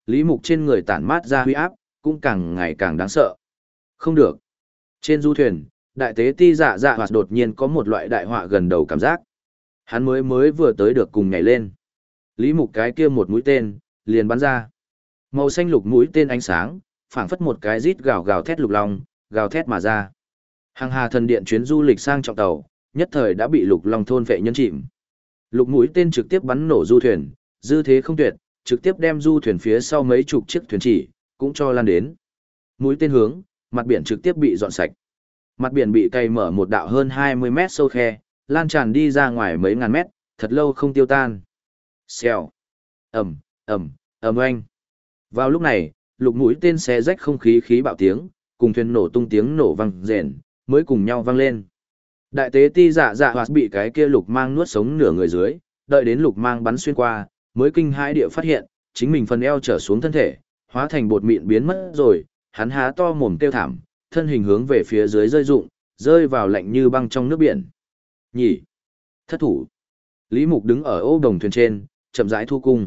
Lý Mục trên người tản mát ra huy áp, cũng càng ngày càng đáng sợ. Không được. Trên du thuyền, đại tế ti dạ dạ hoạt đột nhiên có một loại đại họa gần đầu cảm giác. Hắn mới mới vừa tới được cùng nhảy lên. Lý Mục cái kia một mũi tên, liền bắn ra. Màu xanh lục mũi tên ánh sáng, phảng phất một cái rít gào gào thét lục long, gào thét mà ra. Hàng hà thần điện chuyến du lịch sang trọng tàu, nhất thời đã bị lục long thôn vệ nhân chìm. Lục mũi tên trực tiếp bắn nổ du thuyền, dư thế không tuyệt, trực tiếp đem du thuyền phía sau mấy chục chiếc thuyền chỉ, cũng cho lan đến. Mũi tên hướng, mặt biển trực tiếp bị dọn sạch. Mặt biển bị cày mở một đạo hơn hai mươi mét sâu khe, lan tràn đi ra ngoài mấy ngàn mét, thật lâu không tiêu tan. Xèo. Ầm, ầm, ầm oanh. Vào lúc này, lục mũi tên xé rách không khí khí bạo tiếng, cùng thuyền nổ tung tiếng nổ vang rền, mới cùng nhau vang lên. Đại tế ti dạ dạ hoạt bị cái kia lục mang nuốt sống nửa người dưới, đợi đến lục mang bắn xuyên qua, mới kinh hãi địa phát hiện, chính mình phần eo trở xuống thân thể, hóa thành bột mịn biến mất rồi, hắn há to mồm kêu thảm, thân hình hướng về phía dưới rơi rụng, rơi vào lạnh như băng trong nước biển. Nhỉ? Thất thủ. Lý Mục đứng ở ô đồng thuyền trên, chậm rãi thu cung.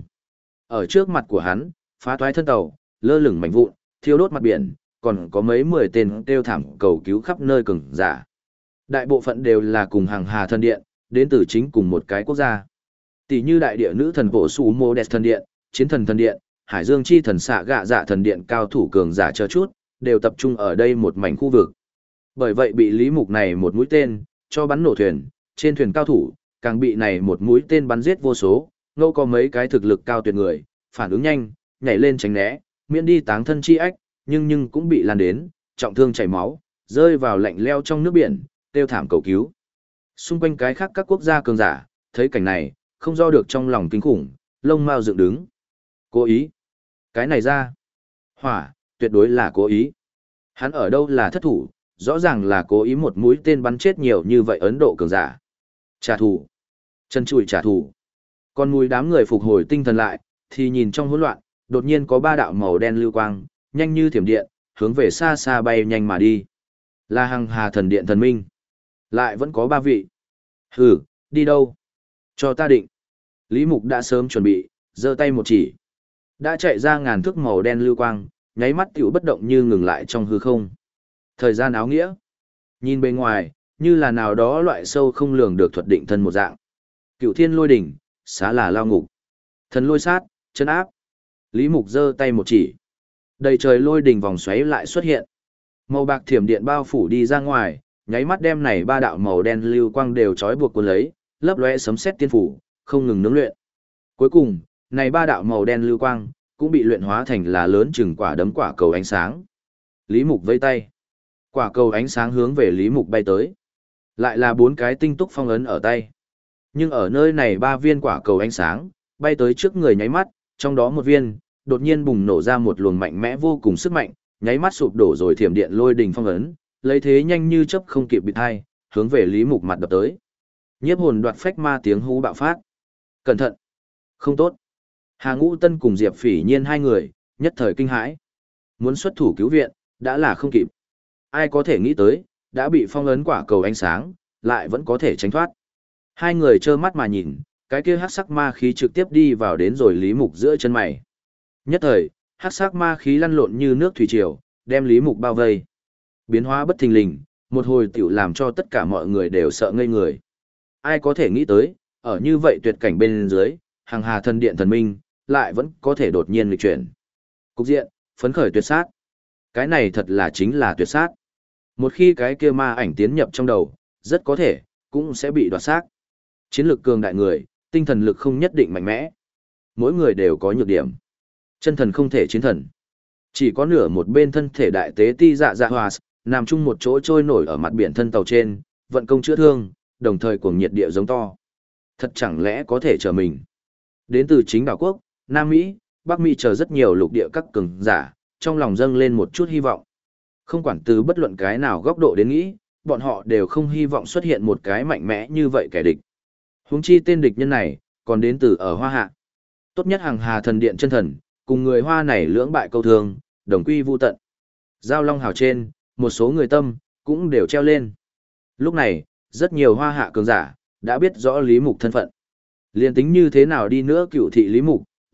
Ở trước mặt của hắn, phá toái thân tàu, lơ lửng mảnh vụn, thiêu đốt mặt biển, còn có mấy mười tên kêu thảm cầu cứu khắp nơi cường giả. Đại bộ phận đều là cùng hàng hà thần điện, đến từ chính cùng một cái quốc gia. Tỷ như đại địa nữ thần bộ Sú Mô Đẹp thần điện, chiến thần thần điện, hải dương chi thần xạ gạ dạ thần điện cao thủ cường giả chờ chút, đều tập trung ở đây một mảnh khu vực. Bởi vậy bị Lý Mục này một mũi tên, cho bắn nổ thuyền, trên thuyền cao thủ, càng bị này một mũi tên bắn giết vô số, ngẫu có mấy cái thực lực cao tuyệt người, phản ứng nhanh, nhảy lên tránh né, miễn đi táng thân chi ách, nhưng nhưng cũng bị lan đến, trọng thương chảy máu, rơi vào lạnh leo trong nước biển, tiêu thảm cầu cứu. Xung quanh cái khác các quốc gia cường giả, thấy cảnh này, không do được trong lòng kinh khủng, lông mao dựng đứng. Cố ý. Cái này ra. Hỏa, tuyệt đối là cố ý. Hắn ở đâu là thất thủ, rõ ràng là cố ý một mũi tên bắn chết nhiều như vậy Ấn Độ cường giả. Trả thù. Chân chùi trả thù. Còn mùi đám người phục hồi tinh thần lại, thì nhìn trong hỗn loạn, đột nhiên có ba đạo màu đen lưu quang, nhanh như thiểm điện, hướng về xa xa bay nhanh mà đi. Là hằng hà thần điện thần minh. Lại vẫn có ba vị. Hừ, đi đâu? Cho ta định. Lý Mục đã sớm chuẩn bị, giơ tay một chỉ. Đã chạy ra ngàn thước màu đen lưu quang, nháy mắt tiểu bất động như ngừng lại trong hư không. Thời gian áo nghĩa. Nhìn bên ngoài, như là nào đó loại sâu không lường được thuật định thân một dạng. Cựu thiên lôi đỉnh, xá là lao ngục. Thần lôi sát, chân áp. Lý Mục giơ tay một chỉ. Đầy trời lôi đỉnh vòng xoáy lại xuất hiện. Màu bạc thiểm điện bao phủ đi ra ngoài, nháy mắt đem này ba đạo màu đen lưu quang đều trói buộc cuốn lấy, lấp lóe sấm sét tiên phủ, không ngừng nướng luyện. Cuối cùng, này ba đạo màu đen lưu quang cũng bị luyện hóa thành là lớn chừng quả đấm quả cầu ánh sáng. Lý Mục vẫy tay, quả cầu ánh sáng hướng về Lý Mục bay tới. Lại là bốn cái tinh túc phong ấn ở tay. Nhưng ở nơi này ba viên quả cầu ánh sáng bay tới trước người nháy mắt, trong đó một viên đột nhiên bùng nổ ra một luồng mạnh mẽ vô cùng sức mạnh, nháy mắt sụp đổ rồi thiểm điện lôi đình phong ấn, lấy thế nhanh như chớp không kịp bị thai, hướng về Lý Mục mặt đập tới. Nhiếp hồn đoạt phách ma tiếng hú bạo phát. Cẩn thận! Không tốt! Hà Ngũ Tân cùng Diệp Phỉ Nhiên hai người, nhất thời kinh hãi. Muốn xuất thủ cứu viện, đã là không kịp. Ai có thể nghĩ tới, đã bị phong ấn quả cầu ánh sáng, lại vẫn có thể tránh thoát. Hai người trơ mắt mà nhìn, cái kia hắc sắc ma khí trực tiếp đi vào đến rồi Lý Mục giữa chân mày. Nhất thời, hắc sắc ma khí lăn lộn như nước thủy triều, đem Lý Mục bao vây. Biến hóa bất thình lình, một hồi tiểu làm cho tất cả mọi người đều sợ ngây người. Ai có thể nghĩ tới, ở như vậy tuyệt cảnh bên dưới, hàng hà thần điện thần minh, lại vẫn có thể đột nhiên lịch chuyển. Cục diện, phấn khởi tuyệt sát. Cái này thật là chính là tuyệt sát. Một khi cái kia ma ảnh tiến nhập trong đầu, rất có thể, cũng sẽ bị đoạt xác. Chiến lược cường đại người, tinh thần lực không nhất định mạnh mẽ. Mỗi người đều có nhược điểm. Chân thần không thể chiến thần. Chỉ có nửa một bên thân thể đại tế ti dạ dạ hòa, nằm chung một chỗ trôi nổi ở mặt biển thân tàu trên, vận công chữa thương, đồng thời cuồng nhiệt địa giống to. Thật chẳng lẽ có thể chờ mình. Đến từ chính đảo quốc, Nam Mỹ, Bắc Mỹ chờ rất nhiều lục địa các cường giả, trong lòng dâng lên một chút hy vọng. Không quản từ bất luận cái nào góc độ đến nghĩ, bọn họ đều không hy vọng xuất hiện một cái mạnh mẽ như vậy kẻ địch. Huống chi tên địch nhân này, còn đến từ ở Hoa Hạ. Tốt nhất hàng hà thần điện chân thần, cùng người Hoa này lưỡng bại câu thương, đồng quy vu tận. Giao Long Hào trên, một số người tâm, cũng đều treo lên. Lúc này, rất nhiều Hoa Hạ cường giả, đã biết rõ Lý Mục thân phận. Liên tính như thế nào đi nữa cựu thị Lý Mục,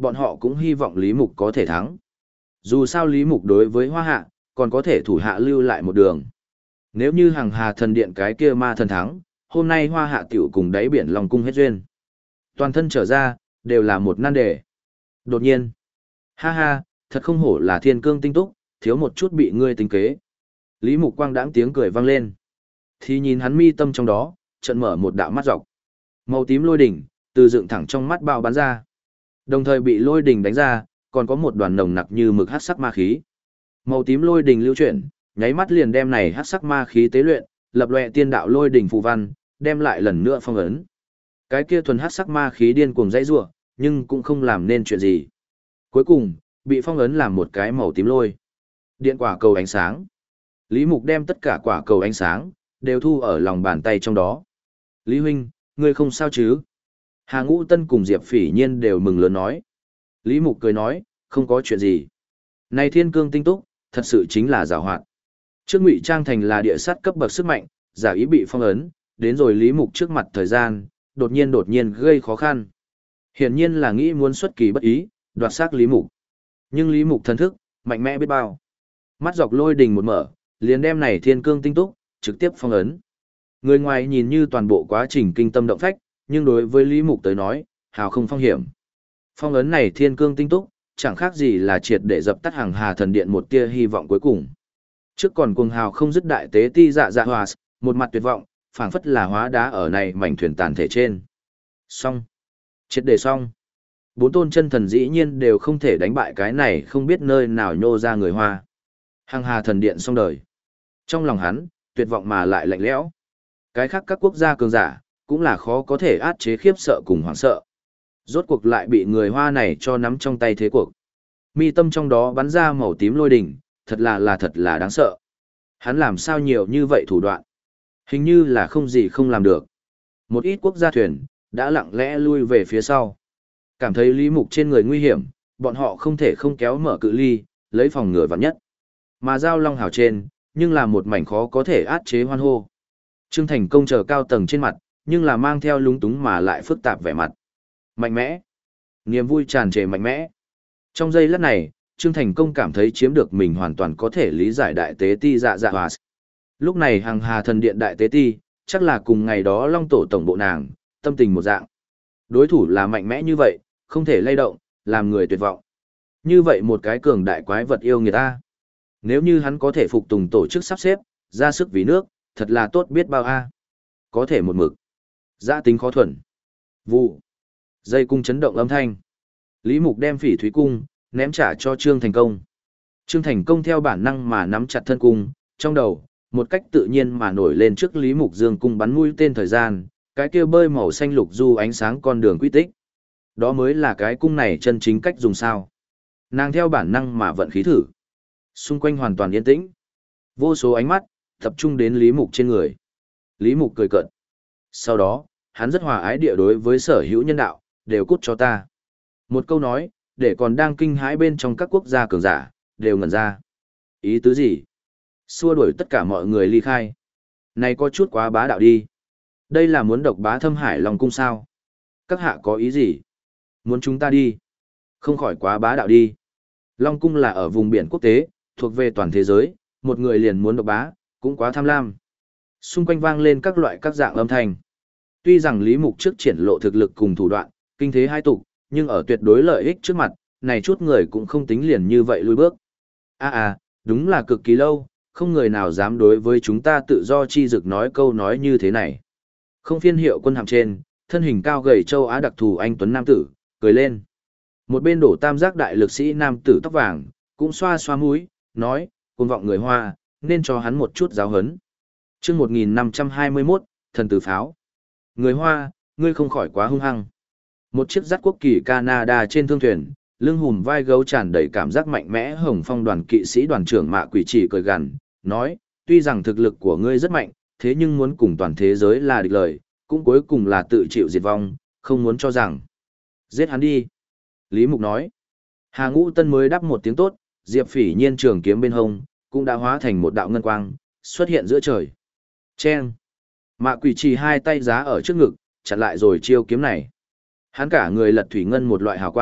bọn họ cũng hy vọng Lý Mục có thể thắng. Dù sao Lý Mục đối với Hoa Hạ, còn có thể thủ hạ lưu lại một đường. Nếu như Hằng Hà Thần Điện cái kia ma thần thắng, hôm nay Hoa Hạ tiểu cùng đáy biển Long Cung hết duyên. Toàn thân trở ra, đều là một nan đề. Đột nhiên, ha ha, thật không hổ là thiên cương tinh túc, thiếu một chút bị ngươi tính kế. Lý Mục Quang đãng tiếng cười vang lên. Thì nhìn hắn mi tâm trong đó, trận mở một đạo mắt dọc. Màu tím lôi đỉnh, từ dựng thẳng trong mắt bao bắn ra. Đồng thời bị lôi đỉnh đánh ra, còn có một đoàn nồng nặc như mực hắc sắc ma khí. Màu tím lôi đỉnh lưu chuyển, nháy mắt liền đem này hắc sắc ma khí tế luyện, lập lòe tiên đạo lôi đỉnh phù văn, đem lại lần nữa phong ấn. Cái kia thuần hắc sắc ma khí điên cuồng dãy rủa, nhưng cũng không làm nên chuyện gì. Cuối cùng, bị phong ấn làm một cái màu tím lôi. Điện quả cầu ánh sáng. Lý Mục đem tất cả quả cầu ánh sáng đều thu ở lòng bàn tay trong đó. Lý huynh, ngươi không sao chứ? Hà Ngũ Tân cùng Diệp Phỉ Nhiên đều mừng lớn nói. Lý Mục cười nói, không có chuyện gì. Này thiên cương tinh túc, thật sự chính là giảo hoạt. Trước ngụy trang thành là địa sát cấp bậc sức mạnh, giả ý bị phong ấn, đến rồi Lý Mục trước mặt thời gian, đột nhiên đột nhiên gây khó khăn. Hiển nhiên là nghĩ muốn xuất kỳ bất ý, đoạt xác Lý Mục. Nhưng Lý Mục thần thức, mạnh mẽ biết bao. Mắt dọc lôi đình một mở, liền đem này thiên cương tinh túc, trực tiếp phong ấn. Người ngoài nhìn như toàn bộ quá trình kinh tâm động phách, nhưng đối với Lý Mục tới nói, hào không phong hiểm. Phong ấn này thiên cương tinh túc, chẳng khác gì là triệt để dập tắt Hằng Hà Thần Điện một tia hy vọng cuối cùng. Trước còn cuồng hào không dứt đại tế ti dạ dạ hòa, một mặt tuyệt vọng, phảng phất là hóa đá ở này mảnh thuyền tàn thể trên. Xong. Triệt để xong. Bốn tôn chân thần dĩ nhiên đều không thể đánh bại cái này không biết nơi nào nhô ra người Hoa. Hằng Hà Thần Điện xong đời. Trong lòng hắn, tuyệt vọng mà lại lạnh lẽo. Cái khác các quốc gia cường giả, cũng là khó có thể át chế khiếp sợ cùng hoảng sợ. Rốt cuộc lại bị người Hoa này cho nắm trong tay thế cuộc. Mi tâm trong đó bắn ra màu tím lôi đỉnh, thật là là thật là đáng sợ. Hắn làm sao nhiều như vậy thủ đoạn. Hình như là không gì không làm được. Một ít quốc gia thuyền, đã lặng lẽ lui về phía sau. Cảm thấy Lý Mục trên người nguy hiểm, bọn họ không thể không kéo mở cự ly, lấy phòng ngừa vạn nhất. Mà giao long hào trên, nhưng là một mảnh khó có thể át chế hoan hô. Trương Thành Công chờ cao tầng trên mặt, nhưng là mang theo lúng túng mà lại phức tạp vẻ mặt. Mạnh mẽ. Niềm vui tràn trề mạnh mẽ. Trong giây lát này, Trương Thành Công cảm thấy chiếm được mình hoàn toàn có thể lý giải đại tế ti dạ dạ hòa. Lúc này Hằng Hà Thần Điện đại tế ti, chắc là cùng ngày đó Long Tổ tổng bộ nàng, tâm tình một dạng. Đối thủ là mạnh mẽ như vậy, không thể lay động, làm người tuyệt vọng. Như vậy một cái cường đại quái vật yêu người ta. Nếu như hắn có thể phục tùng tổ chức sắp xếp, ra sức vì nước, thật là tốt biết bao a. Có thể một mực. Giã tính khó thuần. Vụ. Dây cung chấn động âm thanh. Lý Mục đem Phỉ Thúy cung ném trả cho Trương Thành Công. Trương Thành Công theo bản năng mà nắm chặt thân cung, trong đầu, một cách tự nhiên mà nổi lên trước Lý Mục dương cung bắn mũi tên thời gian, cái kia bơi màu xanh lục du ánh sáng con đường quy tích. Đó mới là cái cung này chân chính cách dùng sao. Nàng theo bản năng mà vận khí thử. Xung quanh hoàn toàn yên tĩnh. Vô số ánh mắt, tập trung đến Lý Mục trên người. Lý Mục cười cợt. Sau đó, hắn rất hòa ái địa đối với sở hữu nhân đạo, đều cút cho ta. Một câu nói, để còn đang kinh hãi bên trong các quốc gia cường giả, đều ngẩn ra. Ý tứ gì? Xua đuổi tất cả mọi người ly khai. Này có chút quá bá đạo đi. Đây là muốn độc bá Thâm Hải Long cung sao? Các hạ có ý gì? Muốn chúng ta đi? Không khỏi quá bá đạo đi. Long cung là ở vùng biển quốc tế, thuộc về toàn thế giới, một người liền muốn độc bá, cũng quá tham lam. Xung quanh vang lên các loại các dạng âm thanh. Tuy rằng Lý Mục trước triển lộ thực lực cùng thủ đoạn, kinh thế hai tục, nhưng ở tuyệt đối lợi ích trước mặt, này chút người cũng không tính liền như vậy lùi bước. À à, đúng là cực kỳ lâu, không người nào dám đối với chúng ta tự do chi dực nói câu nói như thế này. Không phiên hiệu quân hàm trên, thân hình cao gầy châu Á đặc thù anh tuấn nam tử, cười lên. Một bên đổ tam giác đại lực sĩ nam tử tóc vàng, cũng xoa xoa mũi, nói, cuồng vọng người Hoa, nên cho hắn một chút giáo hấn. Chương một nghìn năm trăm hai mươi mốt, thần tử pháo. Người Hoa, ngươi không khỏi quá hung hăng. Một chiếc dắt quốc kỳ Canada trên thương thuyền, lưng hùm vai gấu tràn đầy cảm giác mạnh mẽ hồng phong đoàn kỵ sĩ đoàn trưởng Mạ Quỷ Chỉ cười gằn, nói, tuy rằng thực lực của ngươi rất mạnh, thế nhưng muốn cùng toàn thế giới là địch lời, cũng cuối cùng là tự chịu diệt vong, không muốn cho rằng. Giết hắn đi. Lý Mục nói. Hà Ngũ Tân mới đáp một tiếng tốt, Diệp Phỉ Nhiên trường kiếm bên hông, cũng đã hóa thành một đạo ngân quang, xuất hiện giữa trời. Chen. Mạ Quỷ Chỉ hai tay giá ở trước ngực, chặn lại rồi chiêu kiếm này. Hắn cả người lật thủy ngân một loại hào quang,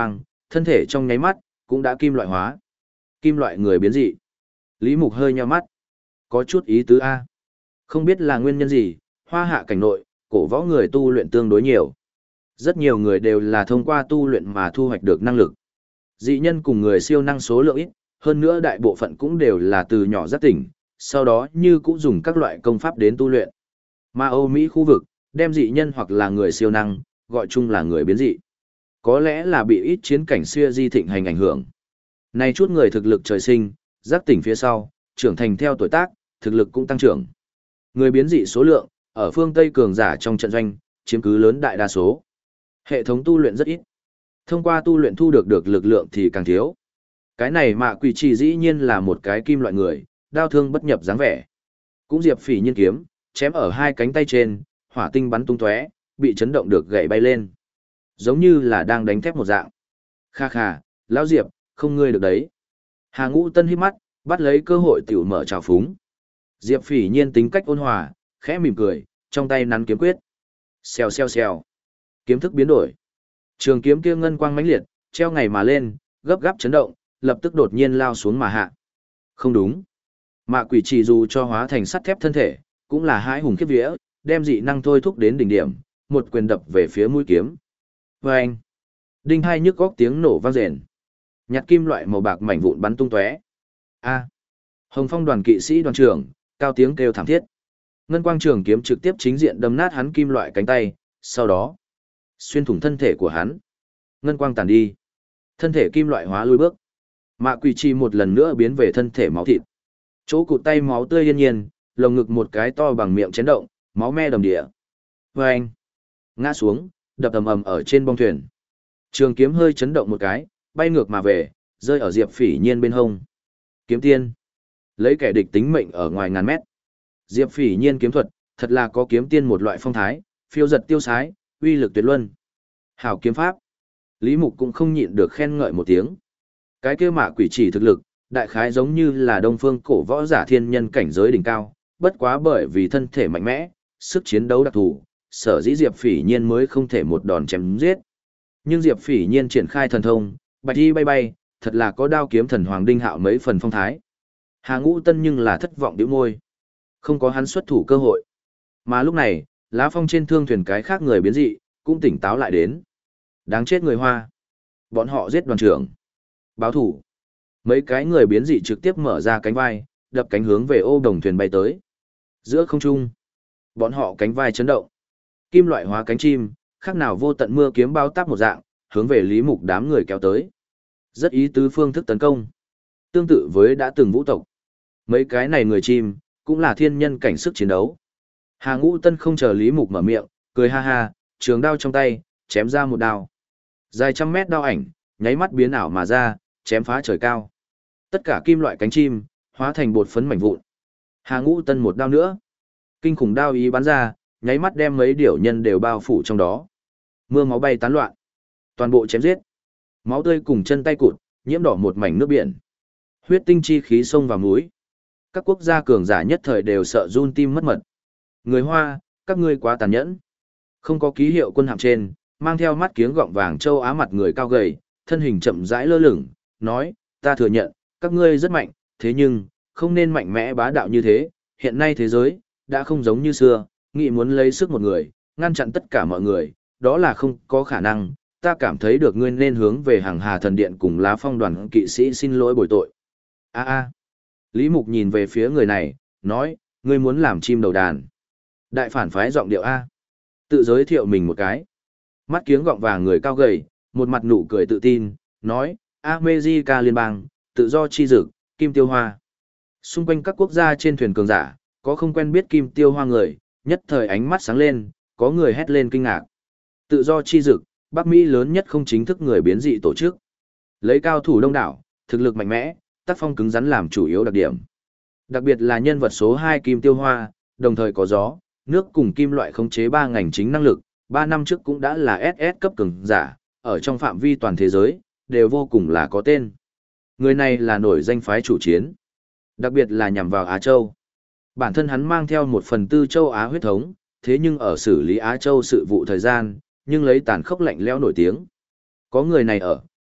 thân thể trong nháy mắt, cũng đã kim loại hóa. Kim loại người biến dị. Lý Mục hơi nheo mắt. Có chút ý tứ A. Không biết là nguyên nhân gì, hoa hạ cảnh nội, cổ võ người tu luyện tương đối nhiều. Rất nhiều người đều là thông qua tu luyện mà thu hoạch được năng lực. Dị nhân cùng người siêu năng số lượng ít, hơn nữa đại bộ phận cũng đều là từ nhỏ giác tỉnh, sau đó như cũng dùng các loại công pháp đến tu luyện. Mà Âu Mỹ khu vực, đem dị nhân hoặc là người siêu năng, gọi chung là người biến dị. Có lẽ là bị ít chiến cảnh xưa di thịnh hành ảnh hưởng. Này chút người thực lực trời sinh, giác tỉnh phía sau, trưởng thành theo tuổi tác, thực lực cũng tăng trưởng. Người biến dị số lượng, ở phương Tây cường giả trong trận doanh, chiếm cứ lớn đại đa số. Hệ thống tu luyện rất ít. Thông qua tu luyện thu được được lực lượng thì càng thiếu. Cái này Mạ Quỷ Trì dĩ nhiên là một cái kim loại người, đao thương bất nhập dáng vẻ. Cũng Diệp Phỉ nhiên kiếm, chém ở hai cánh tay trên, hỏa tinh bắn tung tóe, bị chấn động được gậy bay lên. Giống như là đang đánh thép một dạng. Kha kha, lão Diệp, không ngươi được đấy. Hà Ngũ Tân hít mắt, bắt lấy cơ hội tiểu mở trào phúng. Diệp Phỉ nhiên tính cách ôn hòa, khẽ mỉm cười, trong tay nắn kiếm quyết. Xèo xèo xèo. Kiếm thức biến đổi. Trường kiếm kia ngân quang mãnh liệt, treo ngày mà lên, gấp gáp chấn động, lập tức đột nhiên lao xuống mà hạ. Không đúng. Mạ Quỷ Trì dù cho hóa thành sắt thép thân thể, cũng là hãi hùng khiếp vía, đem dị năng thôi thúc đến đỉnh điểm, một quyền đập về phía mũi kiếm. Vâng! Đinh hai nhức góc tiếng nổ vang rền. Nhặt kim loại màu bạc mảnh vụn bắn tung tóe. A! Hồng Phong đoàn kỵ sĩ đoàn trưởng, cao tiếng kêu thảm thiết. Ngân quang trường kiếm trực tiếp chính diện đâm nát hắn kim loại cánh tay, sau đó xuyên thủng thân thể của hắn. Ngân quang tàn đi. Thân thể kim loại hóa lui bước. Mạ Quỷ Trì một lần nữa biến về thân thể máu thịt. Chỗ cụt tay máu tươi yên nhiên, lồng ngực một cái to bằng miệng chấn động, máu me đầm địa. Vâng! Ngã xuống, đập ầm ầm ở trên bong thuyền. Trường kiếm hơi chấn động một cái, bay ngược mà về, rơi ở Diệp Phỉ nhiên bên hông. Kiếm tiên. Lấy kẻ địch tính mệnh ở ngoài ngàn mét. Diệp Phỉ nhiên kiếm thuật, thật là có kiếm tiên một loại phong thái, phiêu giật tiêu sái, uy lực tuyệt luân. Hảo kiếm pháp. Lý Mục cũng không nhịn được khen ngợi một tiếng. Cái kia Mạ Quỷ Trì thực lực, đại khái giống như là đông phương cổ võ giả thiên nhân cảnh giới đỉnh cao, bất quá bởi vì thân thể mạnh mẽ, sức chiến đấu đặc thù, sở dĩ Diệp Phỉ nhiên mới không thể một đòn chém giết. Nhưng Diệp Phỉ nhiên triển khai thần thông, bạch y bay bay, thật là có đao kiếm thần hoàng đinh hạo mấy phần phong thái. Hà Ngũ Tân nhưng là thất vọng điếu môi. Không có hắn xuất thủ cơ hội. Mà lúc này, lá phong trên thương thuyền cái khác người biến dị, cũng tỉnh táo lại đến. Đáng chết người Hoa. Bọn họ giết đoàn trưởng. Báo thủ. Mấy cái người biến dị trực tiếp mở ra cánh vai, đập cánh hướng về ô đồng thuyền bay tới. Giữa không trung, bọn họ cánh vai chấn động. Kim loại hóa cánh chim, khác nào vô tận mưa kiếm bao táp một dạng, hướng về Lý Mục đám người kéo tới. Rất ý tứ phương thức tấn công. Tương tự với đã từng vũ tộc. Mấy cái này người chim, cũng là thiên nhân cảnh sức chiến đấu. Hà Ngũ Tân không chờ Lý Mục mở miệng, cười ha ha, trường đao trong tay, chém ra một đao. Dài trăm mét đao ảnh, nháy mắt biến ảo mà ra, chém phá trời cao. Tất cả kim loại cánh chim, hóa thành bột phấn mảnh vụn. Hà Ngũ Tân một đao nữa. Kinh khủng đao ý bắn ra, nháy mắt đem mấy điểu nhân đều bao phủ trong đó. Mưa máu bay tán loạn. Toàn bộ chém giết. Máu tươi cùng chân tay cụt, nhiễm đỏ một mảnh nước biển. Huyết tinh chi khí xông vào mũi. Các quốc gia cường giả nhất thời đều sợ run tim mất mật. Người Hoa, các ngươi quá tàn nhẫn. Không có ký hiệu quân hạm trên, mang theo mắt kiếng gọng vàng châu Á mặt người cao gầy, thân hình chậm rãi lơ lửng, nói, ta thừa nhận, các ngươi rất mạnh, thế nhưng, không nên mạnh mẽ bá đạo như thế, hiện nay thế giới, đã không giống như xưa, nghĩ muốn lấy sức một người, ngăn chặn tất cả mọi người, đó là không có khả năng, ta cảm thấy được ngươi nên hướng về hàng hà thần điện cùng lá phong đoàn kỵ sĩ xin lỗi bồi tội. a a Lý Mục nhìn về phía người này, nói, ngươi muốn làm chim đầu đàn. Đại phản phái giọng điệu A. Tự giới thiệu mình một cái. Mắt kiếng gọng vàng người cao gầy, một mặt nụ cười tự tin, nói, America liên bang, tự do chi dực, Kim Tiêu Hoa. Xung quanh các quốc gia trên thuyền cường giả, có không quen biết Kim Tiêu Hoa người, nhất thời ánh mắt sáng lên, có người hét lên kinh ngạc. Tự do chi dực, Bắc Mỹ lớn nhất không chính thức người biến dị tổ chức. Lấy cao thủ đông đảo, thực lực mạnh mẽ, tác phong cứng rắn làm chủ yếu đặc điểm. Đặc biệt là nhân vật số hai Kim Tiêu Hoa, đồng thời có gió, nước cùng kim loại khống chế ba ngành chính năng lực, ba năm trước cũng đã là ét ét cấp cường giả, ở trong phạm vi toàn thế giới, đều vô cùng là có tên. Người này là nổi danh phái chủ chiến, đặc biệt là nhằm vào Á Châu. Bản thân hắn mang theo một phần tư châu Á huyết thống, thế nhưng ở xử lý Á Châu sự vụ thời gian, nhưng lấy tàn khốc lạnh lẽo nổi tiếng. Có người này ở,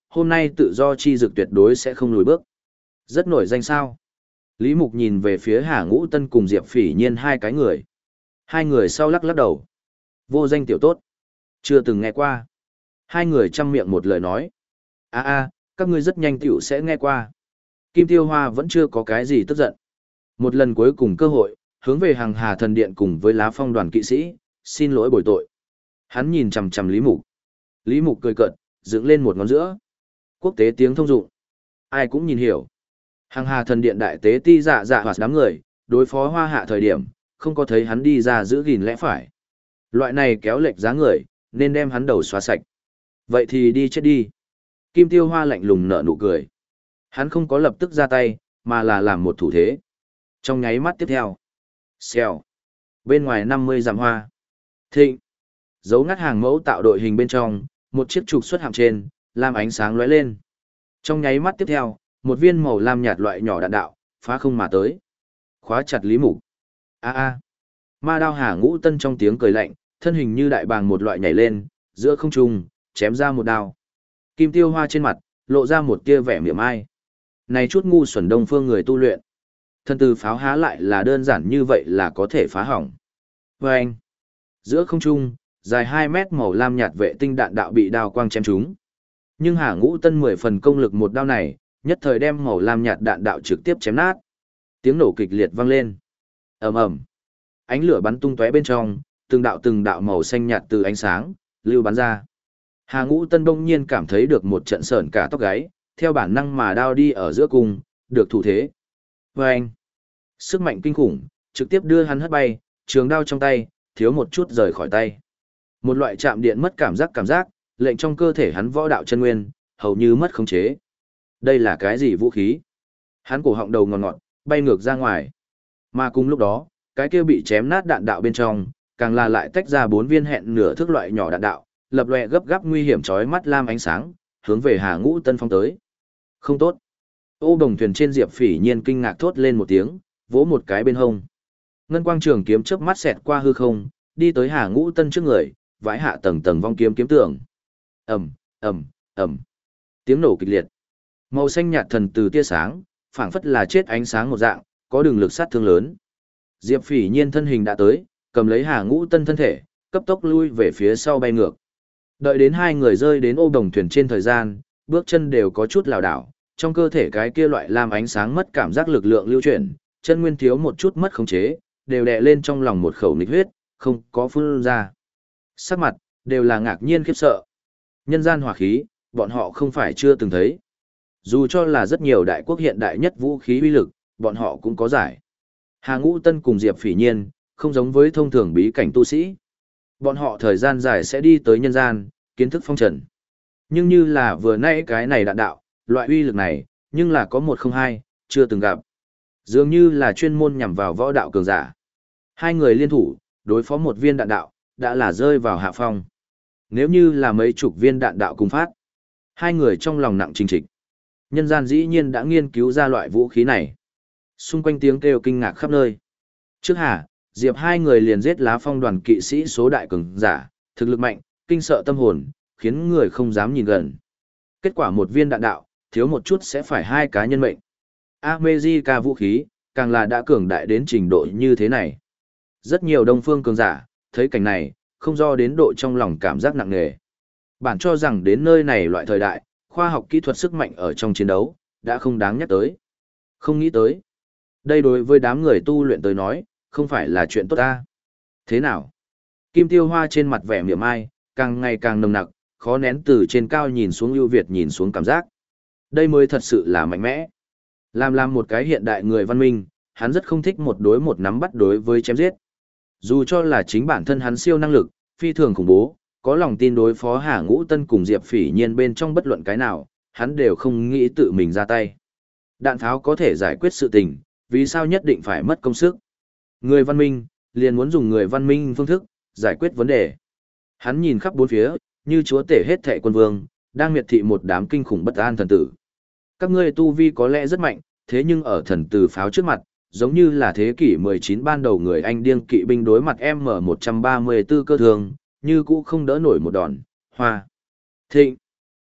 hôm nay tự do chi dực tuyệt đối sẽ không lùi bước. Rất nổi danh sao. Lý Mục nhìn về phía Hà Ngũ Tân cùng Diệp Phỉ Nhiên hai cái người. Hai người sau lắc lắc đầu. Vô danh tiểu tốt. Chưa từng nghe qua. Hai người chăm miệng một lời nói. a a các ngươi rất nhanh tiểu sẽ nghe qua. Kim Tiêu Hoa vẫn chưa có cái gì tức giận. Một lần cuối cùng cơ hội, hướng về Hằng Hà Thần Điện cùng với Lá Phong đoàn kỵ sĩ, xin lỗi bồi tội. Hắn nhìn chằm chằm Lý Mục. Lý Mục cười cợt, dựng lên một ngón giữa. Quốc tế tiếng thông dụng. Ai cũng nhìn hiểu. Hằng Hà Thần Điện đại tế ti dạ dạ hoạt đám người, đối phó Hoa Hạ thời điểm, không có thấy hắn đi ra giữ gìn lẽ phải. Loại này kéo lệch giá người, nên đem hắn đầu xóa sạch. Vậy thì đi chết đi. Kim Tiêu Hoa lạnh lùng nở nụ cười. Hắn không có lập tức ra tay, mà là làm một thủ thế. Trong nháy mắt tiếp theo. Xèo. Bên ngoài năm mươi dặm hoa. Thịnh. Dấu ngắt hàng mẫu tạo đội hình bên trong, một chiếc trục xuất hạm trên, làm ánh sáng lóe lên. Trong nháy mắt tiếp theo, một viên màu lam nhạt loại nhỏ đạn đạo, phá không mà tới. Khóa chặt Lý Mục. A a. Ma đao Hà Ngũ Tân trong tiếng cười lạnh, thân hình như đại bàng một loại nhảy lên, giữa không trung, chém ra một đao. Kim Tiêu Hoa trên mặt, lộ ra một tia vẻ mỉa mai. Này chút ngu xuẩn đông phương người tu luyện. Thân từ pháo há lại là đơn giản như vậy là có thể phá hỏng. Và anh, giữa không trung, dài hai mét màu lam nhạt vệ tinh đạn đạo bị đao quang chém trúng. Nhưng Hà Ngũ Tân mười phần công lực một đao này, nhất thời đem màu lam nhạt đạn đạo trực tiếp chém nát. Tiếng nổ kịch liệt vang lên. Ầm ầm. Ánh lửa bắn tung tóe bên trong, từng đạo từng đạo màu xanh nhạt từ ánh sáng lưu bắn ra. Hà Ngũ Tân đông nhiên cảm thấy được một trận sởn cả tóc gáy, theo bản năng mà đao đi ở giữa cung, được thủ thế. Và anh, sức mạnh kinh khủng, trực tiếp đưa hắn hất bay, trường đao trong tay, thiếu một chút rời khỏi tay. Một loại chạm điện mất cảm giác cảm giác, lệnh trong cơ thể hắn võ đạo chân nguyên, hầu như mất khống chế. Đây là cái gì vũ khí? Hắn cổ họng đầu ngọt ngọt, bay ngược ra ngoài. Mà cùng lúc đó, cái kia bị chém nát đạn đạo bên trong, càng là lại tách ra bốn viên hẹn nửa thước loại nhỏ đạn đạo, lập lòe gấp gáp nguy hiểm chói mắt lam ánh sáng, hướng về Hà Ngũ Tân phong tới. Không tốt. Ô đồng thuyền trên Diệp Phỉ Nhiên kinh ngạc thốt lên một tiếng, vỗ một cái bên hông. Ngân quang trường kiếm chớp mắt xẹt qua hư không, đi tới Hà Ngũ Tân trước người, vãi hạ tầng tầng vong kiếm kiếm tường. Ầm, ầm, ầm. Tiếng nổ kịch liệt. Màu xanh nhạt thần từ tia sáng, phảng phất là chết ánh sáng một dạng, có đường lực sát thương lớn. Diệp Phỉ Nhiên thân hình đã tới, cầm lấy Hà Ngũ Tân thân thể, cấp tốc lui về phía sau bay ngược. Đợi đến hai người rơi đến ô đồng thuyền trên thời gian, bước chân đều có chút lảo đảo, trong cơ thể cái kia loại lam ánh sáng mất cảm giác lực lượng lưu chuyển, chân nguyên thiếu một chút mất khống chế, đều đè lên trong lòng một khẩu nghịch huyết, không có phun ra. Sắc mặt, đều là ngạc nhiên khiếp sợ. Nhân gian hỏa khí, bọn họ không phải chưa từng thấy. Dù cho là rất nhiều đại quốc hiện đại nhất vũ khí uy lực, bọn họ cũng có giải. Hà Ngũ Tân cùng Diệp Phỉ Nhiên, không giống với thông thường bí cảnh tu sĩ. Bọn họ thời gian dài sẽ đi tới nhân gian, kiến thức phong trần. Nhưng như là vừa nãy cái này đạn đạo, loại uy lực này, nhưng là có một không hai, chưa từng gặp. Dường như là chuyên môn nhằm vào võ đạo cường giả. Hai người liên thủ, đối phó một viên đạn đạo, đã là rơi vào hạ phong. Nếu như là mấy chục viên đạn đạo cùng phát, hai người trong lòng nặng trình trịch. Nhân gian dĩ nhiên đã nghiên cứu ra loại vũ khí này. Xung quanh tiếng kêu kinh ngạc khắp nơi. Trước hà, Diệp hai người liền giết Lá Phong đoàn kỵ sĩ số đại cường giả, thực lực mạnh, kinh sợ tâm hồn, khiến người không dám nhìn gần. Kết quả một viên đạn đạo, thiếu một chút sẽ phải hai cá nhân mệnh. America vũ khí, càng là đã cường đại đến trình độ như thế này. Rất nhiều đông phương cường giả, thấy cảnh này, không do đến độ trong lòng cảm giác nặng nề. Bản cho rằng đến nơi này loại thời đại, khoa học kỹ thuật sức mạnh ở trong chiến đấu, đã không đáng nhắc tới. Không nghĩ tới. Đây đối với đám người tu luyện tới nói, không phải là chuyện tốt ta. Thế nào? Kim Tiêu Hoa trên mặt vẻ miệng ai, càng ngày càng nồng nặc, khó nén từ trên cao nhìn xuống ưu việt nhìn xuống cảm giác. Đây mới thật sự là mạnh mẽ. Làm làm một cái hiện đại người văn minh, hắn rất không thích một đối một nắm bắt đối với chém giết. Dù cho là chính bản thân hắn siêu năng lực, phi thường khủng bố, có lòng tin đối phó Hà Ngũ Tân cùng Diệp Phỉ Nhiên bên trong bất luận cái nào, hắn đều không nghĩ tự mình ra tay. Đạn pháo có thể giải quyết sự tình, vì sao nhất định phải mất công sức? Người văn minh, liền muốn dùng người văn minh phương thức, giải quyết vấn đề. Hắn nhìn khắp bốn phía, như chúa tể hết thệ quân vương, đang miệt thị một đám kinh khủng bất an thần tử. Các ngươi tu vi có lẽ rất mạnh, thế nhưng ở thần tử pháo trước mặt, giống như là thế kỷ mười chín ban đầu người Anh điên kỵ binh đối mặt M một ba tư cơ thường, như cũ không đỡ nổi một đòn, hoa. Thịnh.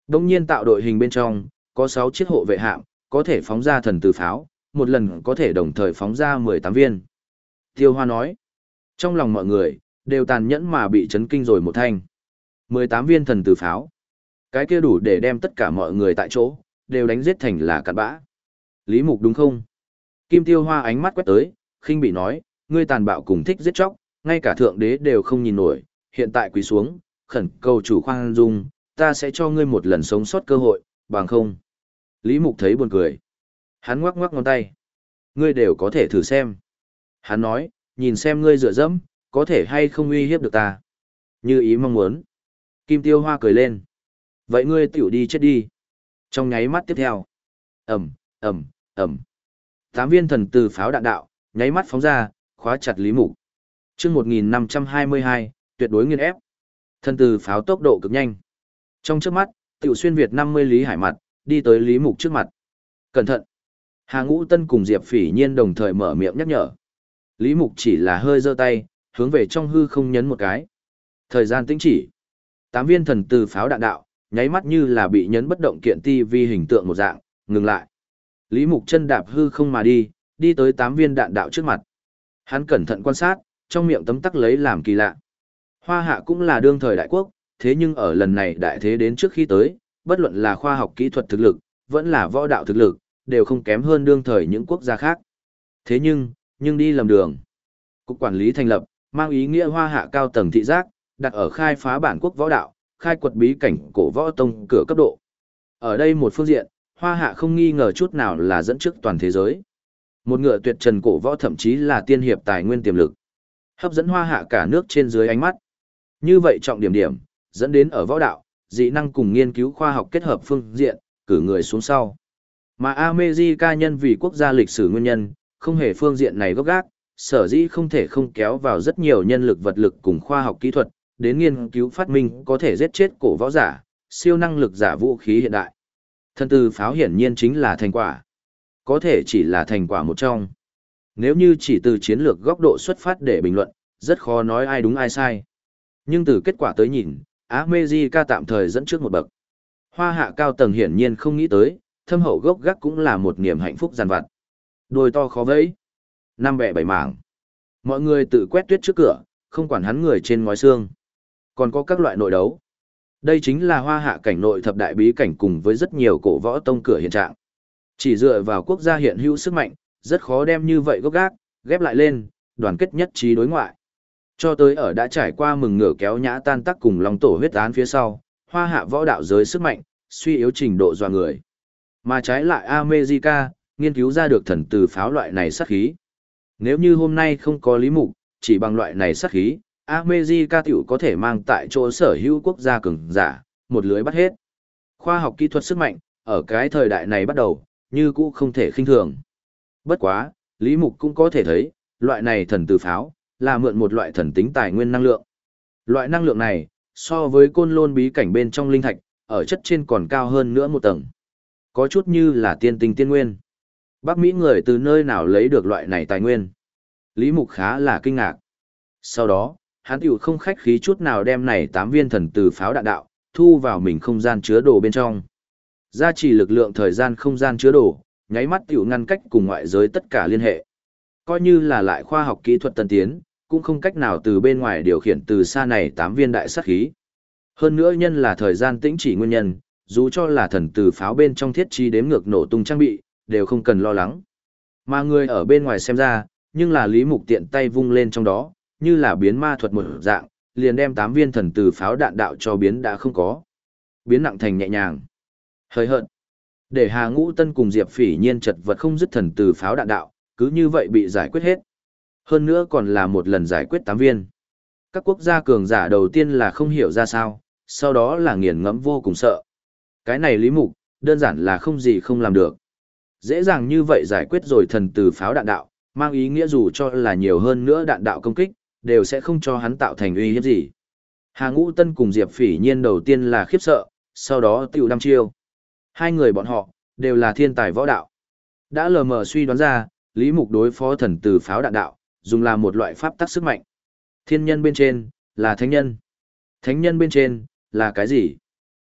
Đông nhiên tạo đội hình bên trong, có sáu chiếc hộ vệ hạm, có thể phóng ra thần từ pháo, một lần có thể đồng thời phóng ra mười tám viên. Tiêu Hoa nói, trong lòng mọi người, đều tàn nhẫn mà bị chấn kinh rồi một thanh. mười tám viên thần từ pháo. Cái kia đủ để đem tất cả mọi người tại chỗ, đều đánh giết thành là cặn bã. Lý Mục đúng không? Kim Tiêu Hoa ánh mắt quét tới, khinh bị nói, ngươi tàn bạo cùng thích giết chóc, ngay cả thượng đế đều không nhìn nổi, hiện tại quỳ xuống, khẩn cầu chủ khoan dung, ta sẽ cho ngươi một lần sống sót cơ hội, bằng không. Lý Mục thấy buồn cười. Hắn ngoắc ngoắc ngón tay. Ngươi đều có thể thử xem. Hắn nói, nhìn xem ngươi dựa dẫm, có thể hay không uy hiếp được ta. Như ý mong muốn. Kim Tiêu Hoa cười lên. Vậy ngươi tiểu đi chết đi. Trong nháy mắt tiếp theo. Ẩm, Ẩm, Ẩm. Tám viên thần từ pháo đạn đạo, nháy mắt phóng ra, khóa chặt Lý Mục. Chương một nghìn năm trăm hai mươi hai, tuyệt đối nghiền ép. Thần từ pháo tốc độ cực nhanh. Trong trước mắt, tiểu xuyên Việt năm mươi lý hải mặt, đi tới Lý Mục trước mặt. Cẩn thận. Hà Ngũ Tân cùng Diệp Phỉ Nhiên đồng thời mở miệng nhắc nhở. Lý Mục chỉ là hơi giơ tay, hướng về trong hư không nhấn một cái. Thời gian tĩnh chỉ. Tám viên thần từ pháo đạn đạo, nháy mắt như là bị nhấn bất động kiện ti vi hình tượng một dạng, ngừng lại. Lý Mục chân đạp hư không mà đi, đi tới tám viên đạn đạo trước mặt. Hắn cẩn thận quan sát, trong miệng tấm tắc lấy làm kỳ lạ. Hoa Hạ cũng là đương thời đại quốc, thế nhưng ở lần này đại thế đến trước khi tới, bất luận là khoa học kỹ thuật thực lực, vẫn là võ đạo thực lực, đều không kém hơn đương thời những quốc gia khác. Thế nhưng, nhưng đi lầm đường. Cục quản lý thành lập, mang ý nghĩa Hoa Hạ cao tầng thị giác, đặt ở khai phá bản quốc võ đạo, khai quật bí cảnh cổ võ tông cửa cấp độ. Ở đây một phương diện, Hoa Hạ không nghi ngờ chút nào là dẫn trước toàn thế giới. Một ngựa tuyệt trần cổ võ thậm chí là tiên hiệp tài nguyên tiềm lực. Hấp dẫn Hoa Hạ cả nước trên dưới ánh mắt. Như vậy trọng điểm điểm, dẫn đến ở võ đạo, dị năng cùng nghiên cứu khoa học kết hợp phương diện, cử người xuống sau. Mà America nhân vì quốc gia lịch sử nguyên nhân, không hề phương diện này gốc gác, sở dĩ không thể không kéo vào rất nhiều nhân lực vật lực cùng khoa học kỹ thuật, đến nghiên cứu phát minh có thể giết chết cổ võ giả, siêu năng lực giả vũ khí hiện đại. Thần từ pháo hiển nhiên chính là thành quả. Có thể chỉ là thành quả một trong. Nếu như chỉ từ chiến lược góc độ xuất phát để bình luận, rất khó nói ai đúng ai sai. Nhưng từ kết quả tới nhìn, America tạm thời dẫn trước một bậc. Hoa Hạ cao tầng hiển nhiên không nghĩ tới, thâm hậu gốc gác cũng là một niềm hạnh phúc giàn vặt. Đôi to khó vẫy. Năm bẹ bảy mảng. Mọi người tự quét tuyết trước cửa, không quản hắn người trên ngói xương. Còn có các loại nội đấu. Đây chính là Hoa Hạ cảnh nội thập đại bí cảnh cùng với rất nhiều cổ võ tông cửa hiện trạng. Chỉ dựa vào quốc gia hiện hữu sức mạnh, rất khó đem như vậy gốc gác, ghép lại lên, đoàn kết nhất trí đối ngoại. Cho tới ở đã trải qua mừng ngửa kéo nhã tan tác cùng lòng tổ huyết án phía sau, Hoa Hạ võ đạo giới sức mạnh, suy yếu trình độ dọa người. Mà trái lại America, nghiên cứu ra được thần từ pháo loại này sát khí. Nếu như hôm nay không có Lý Mục, chỉ bằng loại này sát khí, America tiểu có thể mang tại chỗ sở hữu quốc gia cường giả, một lưới bắt hết. Khoa học kỹ thuật sức mạnh, ở cái thời đại này bắt đầu, như cũ không thể khinh thường. Bất quá, Lý Mục cũng có thể thấy, loại này thần từ pháo, là mượn một loại thần tính tài nguyên năng lượng. Loại năng lượng này, so với côn lôn bí cảnh bên trong linh thạch, ở chất trên còn cao hơn nữa một tầng. Có chút như là tiên tinh tiên nguyên. Bắc Mỹ người từ nơi nào lấy được loại này tài nguyên? Lý Mục khá là kinh ngạc. Sau đó, hắn tiểu không khách khí chút nào đem này tám viên thần từ pháo đạn đạo, thu vào mình không gian chứa đồ bên trong. Gia trì lực lượng thời gian không gian chứa đồ, nháy mắt tiểu ngăn cách cùng ngoại giới tất cả liên hệ. Coi như là lại khoa học kỹ thuật tân tiến, cũng không cách nào từ bên ngoài điều khiển từ xa này tám viên đại sát khí. Hơn nữa nhân là thời gian tĩnh chỉ nguyên nhân, dù cho là thần từ pháo bên trong thiết trí đếm ngược nổ tung trang bị, đều không cần lo lắng. Mà người ở bên ngoài xem ra, nhưng là Lý Mục tiện tay vung lên trong đó, như là biến ma thuật một dạng, liền đem tám viên thần từ pháo đạn đạo cho biến đã không có. Biến nặng thành nhẹ nhàng. Hơi hợt. Để Hà Ngũ Tân cùng Diệp Phỉ Nhiên chật vật không dứt thần từ pháo đạn đạo, cứ như vậy bị giải quyết hết. Hơn nữa còn là một lần giải quyết tám viên. Các quốc gia cường giả đầu tiên là không hiểu ra sao, sau đó là nghiền ngẫm vô cùng sợ. Cái này Lý Mục, đơn giản là không gì không làm được. Dễ dàng như vậy giải quyết rồi thần từ pháo đạn đạo, mang ý nghĩa dù cho là nhiều hơn nữa đạn đạo công kích, đều sẽ không cho hắn tạo thành uy hiếp gì. Hà Ngũ Tân cùng Diệp Phỉ Nhiên đầu tiên là khiếp sợ, sau đó tiểu đăm chiêu. Hai người bọn họ, đều là thiên tài võ đạo. Đã lờ mờ suy đoán ra, Lý Mục đối phó thần từ pháo đạn đạo, dùng là một loại pháp tắc sức mạnh. Thiên nhân bên trên, là thánh nhân. Thánh nhân bên trên, là cái gì?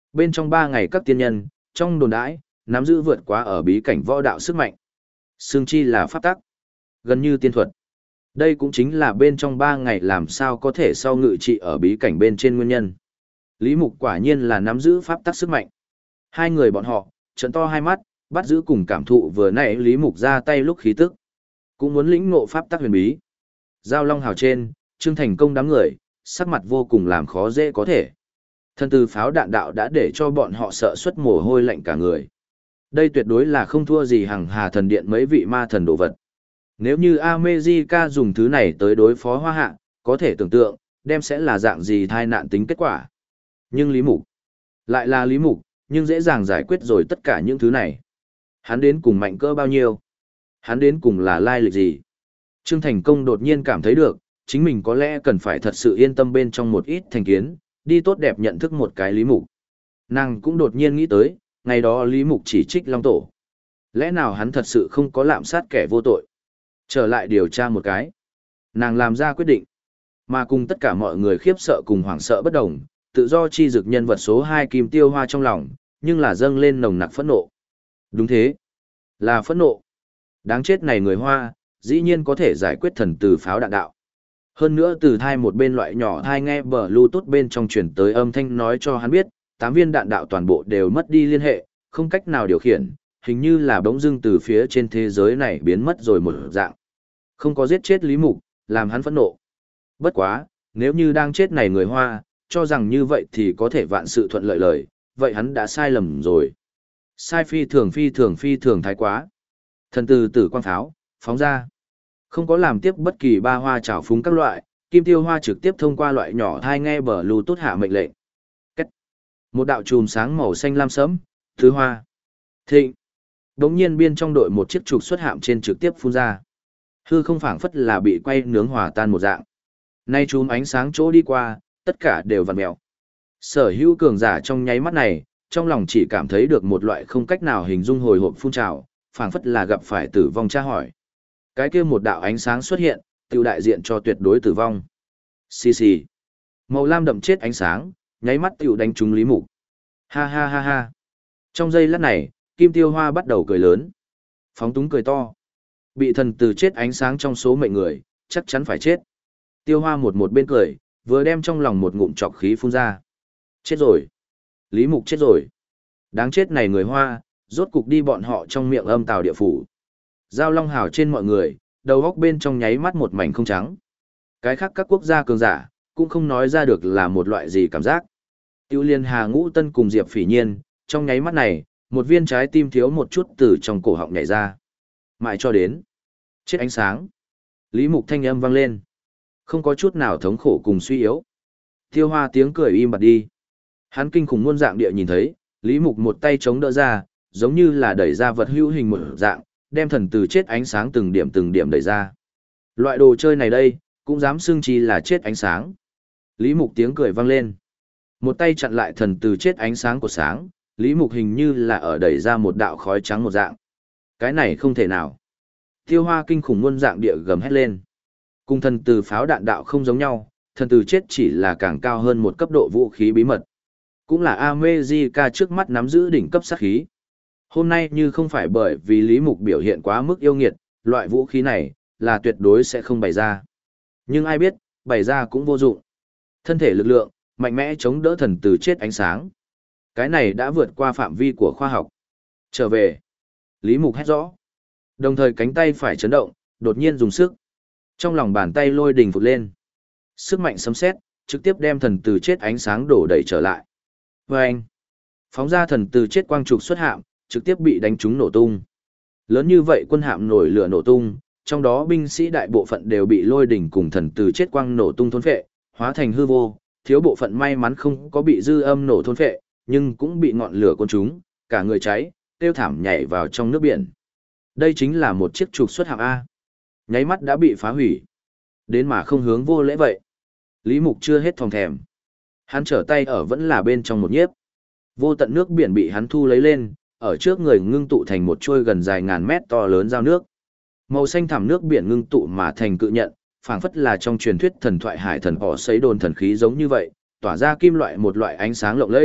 Bên trong ba ngày các tiên nhân, trong đồn đãi, nắm giữ vượt quá ở bí cảnh võ đạo sức mạnh. Xương chi là pháp tắc, gần như tiên thuật. Đây cũng chính là bên trong ba ngày làm sao có thể sau ngự trị ở bí cảnh bên trên nguyên nhân. Lý Mục quả nhiên là nắm giữ pháp tắc sức mạnh. Hai người bọn họ, trợn to hai mắt, bắt giữ cùng cảm thụ vừa nãy Lý Mục ra tay lúc khí tức. Cũng muốn lĩnh ngộ pháp tắc huyền bí. Giao Long Hào trên, Trương Thành Công đám người, sắc mặt vô cùng làm khó dễ có thể. Thần từ pháo đạn đạo đã để cho bọn họ sợ xuất mồ hôi lạnh cả người. Đây tuyệt đối là không thua gì Hằng Hà Thần Điện mấy vị ma thần đồ vật. Nếu như America dùng thứ này tới đối phó Hoa Hạ, có thể tưởng tượng, đem sẽ là dạng gì thai nạn tính kết quả. Nhưng Lý Mục, lại là Lý Mục, nhưng dễ dàng giải quyết rồi tất cả những thứ này. Hắn đến cùng mạnh cỡ bao nhiêu? Hắn đến cùng là lai lịch gì? Trương Thành Công đột nhiên cảm thấy được, chính mình có lẽ cần phải thật sự yên tâm bên trong một ít thành kiến, đi tốt đẹp nhận thức một cái Lý Mục. Nàng cũng đột nhiên nghĩ tới, ngày đó Lý Mục chỉ trích Long Tổ. Lẽ nào hắn thật sự không có lạm sát kẻ vô tội? Trở lại điều tra một cái. Nàng làm ra quyết định. Mà cùng tất cả mọi người khiếp sợ cùng hoảng sợ bất đồng, tự do chi dực nhân vật số hai Kim Tiêu Hoa trong lòng, nhưng là dâng lên nồng nặc phẫn nộ. Đúng thế. Là phẫn nộ. Đáng chết này người Hoa, dĩ nhiên có thể giải quyết thần từ pháo đạn đạo. Hơn nữa từ thai một bên loại nhỏ thai nghe Bluetooth bên trong truyền tới âm thanh nói cho hắn biết, tám viên đạn đạo toàn bộ đều mất đi liên hệ, không cách nào điều khiển, hình như là bỗng dưng từ phía trên thế giới này biến mất rồi một dạng. Không có giết chết Lý Mục, làm hắn phẫn nộ. Bất quá, nếu như đang chết này người Hoa, cho rằng như vậy thì có thể vạn sự thuận lợi lời, vậy hắn đã sai lầm rồi. Sai phi thường phi thường phi thường thái quá. Thần từ tử quang pháo, phóng ra. Không có làm tiếp bất kỳ ba hoa trào phúng các loại, Kim Tiêu Hoa trực tiếp thông qua loại nhỏ thai nghe Bluetooth hạ mệnh lệnh. Cách. Một đạo chùm sáng màu xanh lam sẫm, thứ hoa. Thịnh. Đống nhiên biên trong đội một chiếc trục xuất hạm trên trực tiếp phun ra. Hư không phảng phất là bị quay nướng hòa tan một dạng. Nay chùm ánh sáng chỗ đi qua, tất cả đều vặn mèo. Sở hữu cường giả trong nháy mắt này, trong lòng chỉ cảm thấy được một loại không cách nào hình dung hồi hộp phun trào, phảng phất là gặp phải tử vong tra hỏi. Cái kia một đạo ánh sáng xuất hiện, tiêu đại diện cho tuyệt đối tử vong. Xì xì. Màu lam đậm chết ánh sáng, nháy mắt tiêu đánh trúng Lý Mục. Ha ha ha ha. Trong giây lát này, Kim Tiêu Hoa bắt đầu cười lớn. Phóng túng cười to. Bị thần từ chết ánh sáng trong số mệnh người, chắc chắn phải chết. Tiêu Hoa một một bên cười, vừa đem trong lòng một ngụm trọc khí phun ra. Chết rồi. Lý Mục chết rồi. Đáng chết này người Hoa, rốt cục đi bọn họ trong miệng âm tào địa phủ. Giao Long Hào trên mọi người, đầu góc bên trong nháy mắt một mảnh không trắng. Cái khác các quốc gia cường giả, cũng không nói ra được là một loại gì cảm giác. Tiêu Liên Hà Ngũ Tân cùng Diệp Phỉ Nhiên, trong nháy mắt này, một viên trái tim thiếu một chút từ trong cổ họng nhảy ra. Mãi cho đến. Chết ánh sáng. Lý Mục thanh âm vang lên. Không có chút nào thống khổ cùng suy yếu. Tiêu Hoa tiếng cười im bặt đi. Hắn kinh khủng muôn dạng địa nhìn thấy, Lý Mục một tay chống đỡ ra, giống như là đẩy ra vật hữu hình một dạng, đem thần từ chết ánh sáng từng điểm từng điểm đẩy ra. Loại đồ chơi này đây, cũng dám xưng chi là chết ánh sáng. Lý Mục tiếng cười vang lên. Một tay chặn lại thần từ chết ánh sáng của sáng, Lý Mục hình như là ở đẩy ra một đạo khói trắng một dạng. Cái này không thể nào. Tiêu Hoa kinh khủng muôn dạng địa gầm hét lên. Cùng thần từ pháo đạn đạo không giống nhau, thần từ chết chỉ là càng cao hơn một cấp độ vũ khí bí mật. Cũng là America trước mắt nắm giữ đỉnh cấp sát khí. Hôm nay như không phải bởi vì Lý Mục biểu hiện quá mức yêu nghiệt, loại vũ khí này, là tuyệt đối sẽ không bày ra. Nhưng ai biết, bày ra cũng vô dụng. Thân thể lực lượng, mạnh mẽ chống đỡ thần từ chết ánh sáng. Cái này đã vượt qua phạm vi của khoa học. Trở về. Lý Mục hét rõ. Đồng thời cánh tay phải chấn động, đột nhiên dùng sức. Trong lòng bàn tay lôi đình phụt lên. Sức mạnh sấm sét trực tiếp đem thần từ chết ánh sáng đổ đẩy trở lại. Và anh. Phóng ra thần từ chết quang trục xuất hạm, trực tiếp bị đánh trúng nổ tung. Lớn như vậy quân hạm nổi lửa nổ tung, trong đó binh sĩ đại bộ phận đều bị lôi đỉnh cùng thần từ chết quang nổ tung thôn phệ, hóa thành hư vô, thiếu bộ phận may mắn không có bị dư âm nổ thôn phệ, nhưng cũng bị ngọn lửa cuốn trúng, cả người cháy, tiêu thảm nhảy vào trong nước biển. Đây chính là một chiếc trục xuất hạm A. Nháy mắt đã bị phá hủy. Đến mà không hướng vô lễ vậy. Lý Mục chưa hết thòng thèm. Hắn trở tay ở vẫn là bên trong một nhiếp. Vô tận nước biển bị hắn thu lấy lên, ở trước người ngưng tụ thành một chuôi gần dài ngàn mét to lớn dao nước. Màu xanh thẳm nước biển ngưng tụ mà thành cự nhận, phảng phất là trong truyền thuyết thần thoại hải thần họ sấy đồn thần khí giống như vậy, tỏa ra kim loại một loại ánh sáng lộng lẫy,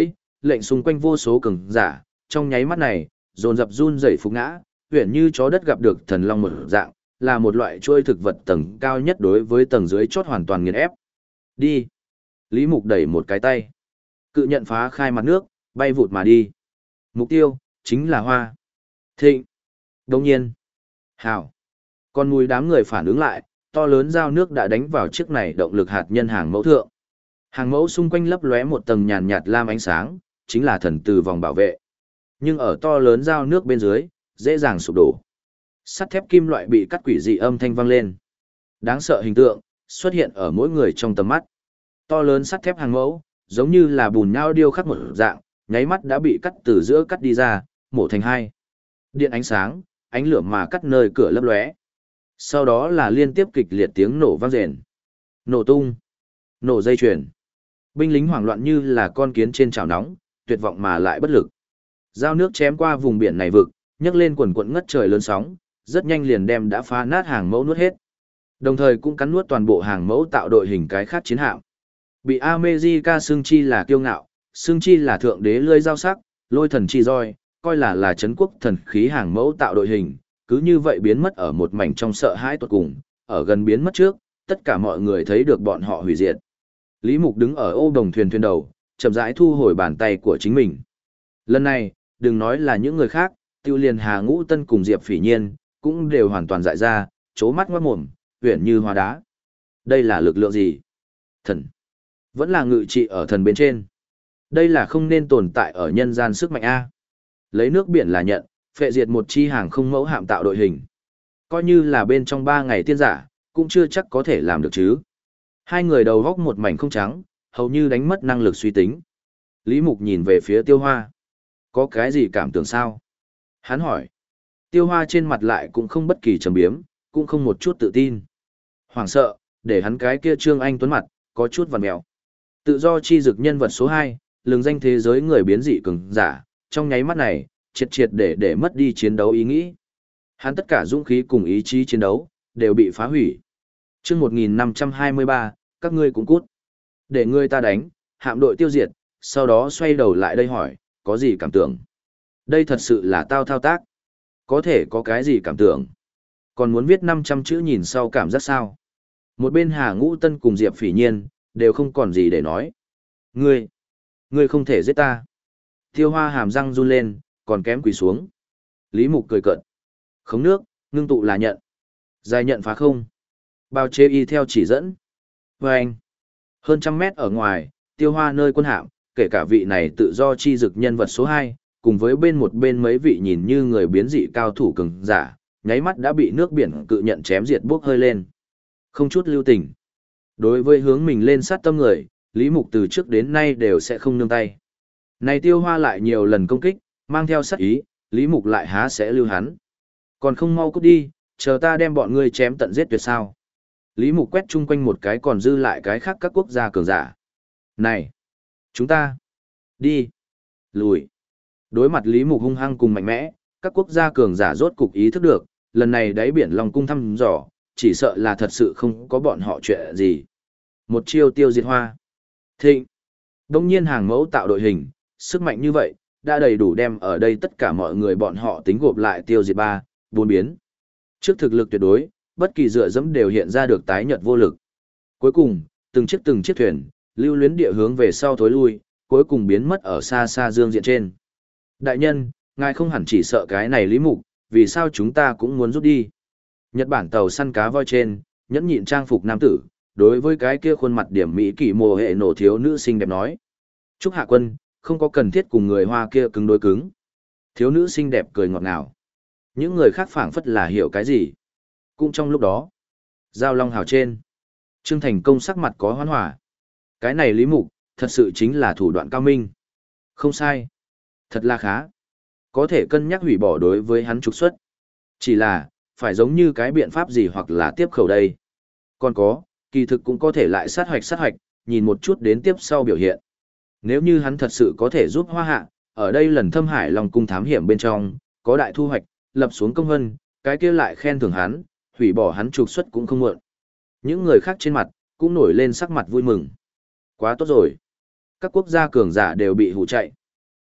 lệnh xung quanh vô số cường giả, trong nháy mắt này, dồn dập run rẩy phục ngã, huyền như chó đất gặp được thần long một dạng, là một loại trôi thực vật tầng cao nhất đối với tầng dưới chót hoàn toàn nghiền ép. Đi. Lý Mục đẩy một cái tay. Cự nhận phá khai mặt nước, bay vụt mà đi. Mục tiêu, chính là Hoa Thịnh. Đồng nhiên. Hảo. Còn mùi đám người phản ứng lại, to lớn dao nước đã đánh vào chiếc này động lực hạt nhân hàng mẫu thượng. Hàng mẫu xung quanh lấp lóe một tầng nhàn nhạt lam ánh sáng, chính là thần từ vòng bảo vệ. Nhưng ở to lớn dao nước bên dưới, dễ dàng sụp đổ. Sắt thép kim loại bị cắt quỷ dị âm thanh vang lên. Đáng sợ hình tượng xuất hiện ở mỗi người trong tầm mắt. To lớn sắt thép hàng mẫu, giống như là bùn nhão điêu khắc một dạng, nháy mắt đã bị cắt từ giữa cắt đi ra, mổ thành hai. Điện ánh sáng, ánh lửa mà cắt nơi cửa lấp lóe. Sau đó là liên tiếp kịch liệt tiếng nổ vang rền. Nổ tung, nổ dây chuyền. Binh lính hoảng loạn như là con kiến trên chảo nóng, tuyệt vọng mà lại bất lực. Dao nước chém qua vùng biển này vực, nhấc lên quần quần ngất trời lớn sóng, rất nhanh liền đem đã phá nát hàng mẫu nuốt hết. Đồng thời cũng cắn nuốt toàn bộ hàng mẫu tạo đội hình cái khác chiến hạm. Bị America xưng chi là kiêu ngạo, xưng chi là thượng đế lưỡi dao sắc, lôi thần chi roi, coi là là chấn quốc thần khí hàng mẫu tạo đội hình, cứ như vậy biến mất ở một mảnh trong sợ hãi tuột cùng, ở gần biến mất trước, tất cả mọi người thấy được bọn họ hủy diệt. Lý Mục đứng ở ô đồng thuyền thuyền đầu, chậm rãi thu hồi bàn tay của chính mình. Lần này, đừng nói là những người khác, tiêu liền Hà Ngũ Tân cùng Diệp Phỉ Nhiên, cũng đều hoàn toàn dại ra, chố mắt ngoát mồm, huyển như hoa đá. Đây là lực lượng gì? Thần. Vẫn là ngự trị ở thần bên trên. Đây là không nên tồn tại ở nhân gian sức mạnh A. Lấy nước biển là nhận, phệ diệt một chi hàng không mẫu hạm tạo đội hình. Coi như là bên trong ba ngày tiên giả, cũng chưa chắc có thể làm được chứ. Hai người đầu góc một mảnh không trắng, hầu như đánh mất năng lực suy tính. Lý Mục nhìn về phía Tiêu Hoa. Có cái gì cảm tưởng sao? Hắn hỏi. Tiêu Hoa trên mặt lại cũng không bất kỳ trầm biếm, cũng không một chút tự tin. Hoảng sợ, để hắn cái kia Trương Anh Tuấn mặt, có chút vằn mèo. Tự do chi dực nhân vật số hai, lừng danh thế giới người biến dị cường giả, trong nháy mắt này, triệt triệt để để mất đi chiến đấu ý nghĩ. Hắn tất cả dũng khí cùng ý chí chiến đấu, đều bị phá hủy. Trước một nghìn năm trăm hai mươi ba, các ngươi cũng cút. Để ngươi ta đánh, hạm đội tiêu diệt, sau đó xoay đầu lại đây hỏi, có gì cảm tưởng? Đây thật sự là tao thao tác. Có thể có cái gì cảm tưởng? Còn muốn viết năm trăm chữ nhìn sau cảm giác sao? Một bên Hà Ngũ Tân cùng Diệp Phỉ Nhiên, đều không còn gì để nói. Ngươi, ngươi không thể giết ta. Tiêu Hoa hàm răng run lên, còn kém quỳ xuống. Lý Mục cười cợt. Khống nước, ngưng tụ là nhận. Dài nhận phá không. Bao chế y theo chỉ dẫn. Và anh. Hơn trăm mét ở ngoài, Tiêu Hoa nơi quân hạm, kể cả vị này tự do chi dực nhân vật số hai, cùng với bên một bên mấy vị nhìn như người biến dị cao thủ cường giả, nháy mắt đã bị nước biển cự nhận chém diệt bốc hơi lên. Không chút lưu tình. Đối với hướng mình lên sát tâm người, Lý Mục từ trước đến nay đều sẽ không nương tay. Này Tiêu Hoa lại nhiều lần công kích, mang theo sát ý, Lý Mục lại há sẽ lưu hắn. Còn không mau cút đi, chờ ta đem bọn ngươi chém tận giết tuyệt sao. Lý Mục quét chung quanh một cái còn dư lại cái khác các quốc gia cường giả. Này! Chúng ta! Đi! Lùi! Đối mặt Lý Mục hung hăng cùng mạnh mẽ, các quốc gia cường giả rốt cục ý thức được, lần này đáy biển Long Cung thăm dò, chỉ sợ là thật sự không có bọn họ chuyện gì. Một chiêu tiêu diệt Hoa Thịnh! Đông nhiên hàng mẫu tạo đội hình, sức mạnh như vậy, đã đầy đủ đem ở đây tất cả mọi người bọn họ tính gộp lại tiêu diệt ba, bốn biến. Trước thực lực tuyệt đối, bất kỳ dựa dẫm đều hiện ra được tái nhợt vô lực. Cuối cùng, từng chiếc từng chiếc thuyền, lưu luyến địa hướng về sau thối lui, cuối cùng biến mất ở xa xa dương diện trên. Đại nhân, ngài không hẳn chỉ sợ cái này Lý Mục, vì sao chúng ta cũng muốn rút đi. Nhật Bản tàu săn cá voi trên, nhẫn nhịn trang phục nam tử, đối với cái kia khuôn mặt điểm mỹ kỳ mồ hệ nổ thiếu nữ xinh đẹp nói. Trúc Hạ Quân, không có cần thiết cùng người Hoa kia cứng đối cứng. Thiếu nữ xinh đẹp cười ngọt ngào. Những người khác phảng phất là hiểu cái gì. Cũng trong lúc đó, Giao Long Hào trên, Trương Thành Công sắc mặt có hoán hỏa. Cái này Lý Mục, thật sự chính là thủ đoạn cao minh. Không sai. Thật là khá. Có thể cân nhắc hủy bỏ đối với hắn trục xuất. Chỉ là, phải giống như cái biện pháp gì hoặc là tiếp khẩu đây. Còn có, kỳ thực cũng có thể lại sát hoạch sát hoạch, nhìn một chút đến tiếp sau biểu hiện. Nếu như hắn thật sự có thể giúp Hoa Hạ, ở đây lần thâm hải Long Cung thám hiểm bên trong, có đại thu hoạch, lập xuống công hân, cái kia lại khen thưởng hắn, hủy bỏ hắn trục xuất cũng không muộn. Những người khác trên mặt, cũng nổi lên sắc mặt vui mừng. Quá tốt rồi. Các quốc gia cường giả đều bị hù chạy.